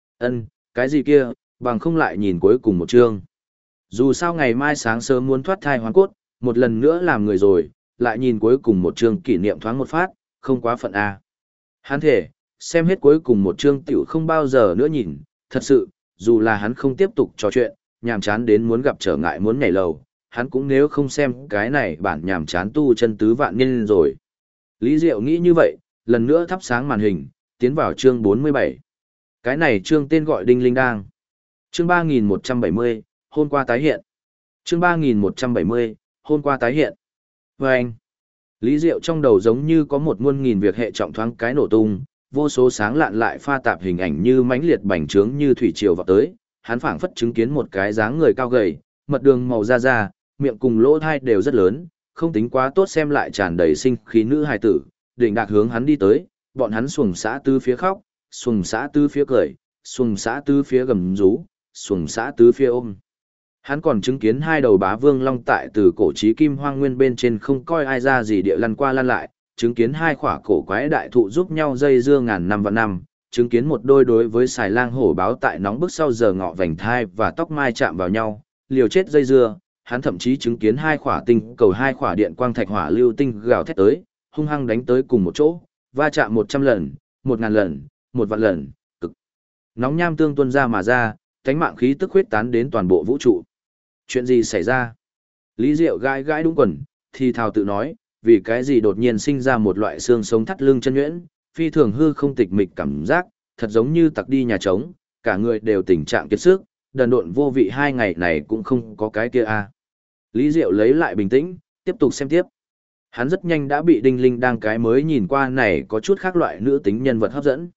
Cái gì kia, bằng không lại nhìn cuối cùng một chương. Dù sao ngày mai sáng sớm muốn thoát thai hoàn cốt, một lần nữa làm người rồi, lại nhìn cuối cùng một chương kỷ niệm thoáng một phát, không quá phận a. Hắn thể, xem hết cuối cùng một chương tiểu không bao giờ nữa nhìn, thật sự, dù là hắn không tiếp tục trò chuyện, nhàm chán đến muốn gặp trở ngại muốn nhảy lầu, hắn cũng nếu không xem cái này bản nhàm chán tu chân tứ vạn niên rồi. Lý Diệu nghĩ như vậy, lần nữa thắp sáng màn hình, tiến vào chương 47. Cái này chương tên gọi Đinh Linh Đang. Chương 3170, hôm qua tái hiện. Chương 3170, hôm qua tái hiện. Và anh, Lý Diệu trong đầu giống như có một muôn nghìn việc hệ trọng thoáng cái nổ tung, vô số sáng lạn lại pha tạp hình ảnh như mãnh liệt bành trướng như thủy triều vào tới, hắn phảng phất chứng kiến một cái dáng người cao gầy, mật đường màu da da, miệng cùng lỗ thai đều rất lớn, không tính quá tốt xem lại tràn đầy sinh khí nữ hài tử, định đạc hướng hắn đi tới, bọn hắn xuồng xã tứ phía khóc, xuồng xã tứ phía cười, xuồng xã tứ phía gầm rú, xuồng xã tứ phía ôm. Hắn còn chứng kiến hai đầu bá vương long tại từ cổ chí kim hoang nguyên bên trên không coi ai ra gì địa lăn qua lăn lại, chứng kiến hai khỏa cổ quái đại thụ giúp nhau dây dưa ngàn năm vạn năm, chứng kiến một đôi đối với xài lang hổ báo tại nóng bức sau giờ ngọ vành thai và tóc mai chạm vào nhau, liều chết dây dưa, hắn thậm chí chứng kiến hai khỏa tinh cầu hai khỏa điện quang thạch hỏa lưu tinh gào thét tới, hung hăng đánh tới cùng một chỗ, va chạm 100 lần, 1000 lần, 1 vạn lần, cực nóng nham tương tuôn ra mà ra, cánh mạng khí tức huyết tán đến toàn bộ vũ trụ. Chuyện gì xảy ra? Lý Diệu gãi gãi đúng quần, thì thào tự nói, vì cái gì đột nhiên sinh ra một loại xương sống thắt lưng chân nhuyễn, phi thường hư không tịch mịch cảm giác, thật giống như tặc đi nhà trống, cả người đều tình trạng kiệt sức, đần độn vô vị 2 ngày này cũng không có cái kia a. Lý Diệu lấy lại bình tĩnh, tiếp tục xem tiếp. Hắn rất nhanh đã bị Đinh Linh Đang cái mới nhìn qua này có chút khác loại nữ tính nhân vật hấp dẫn.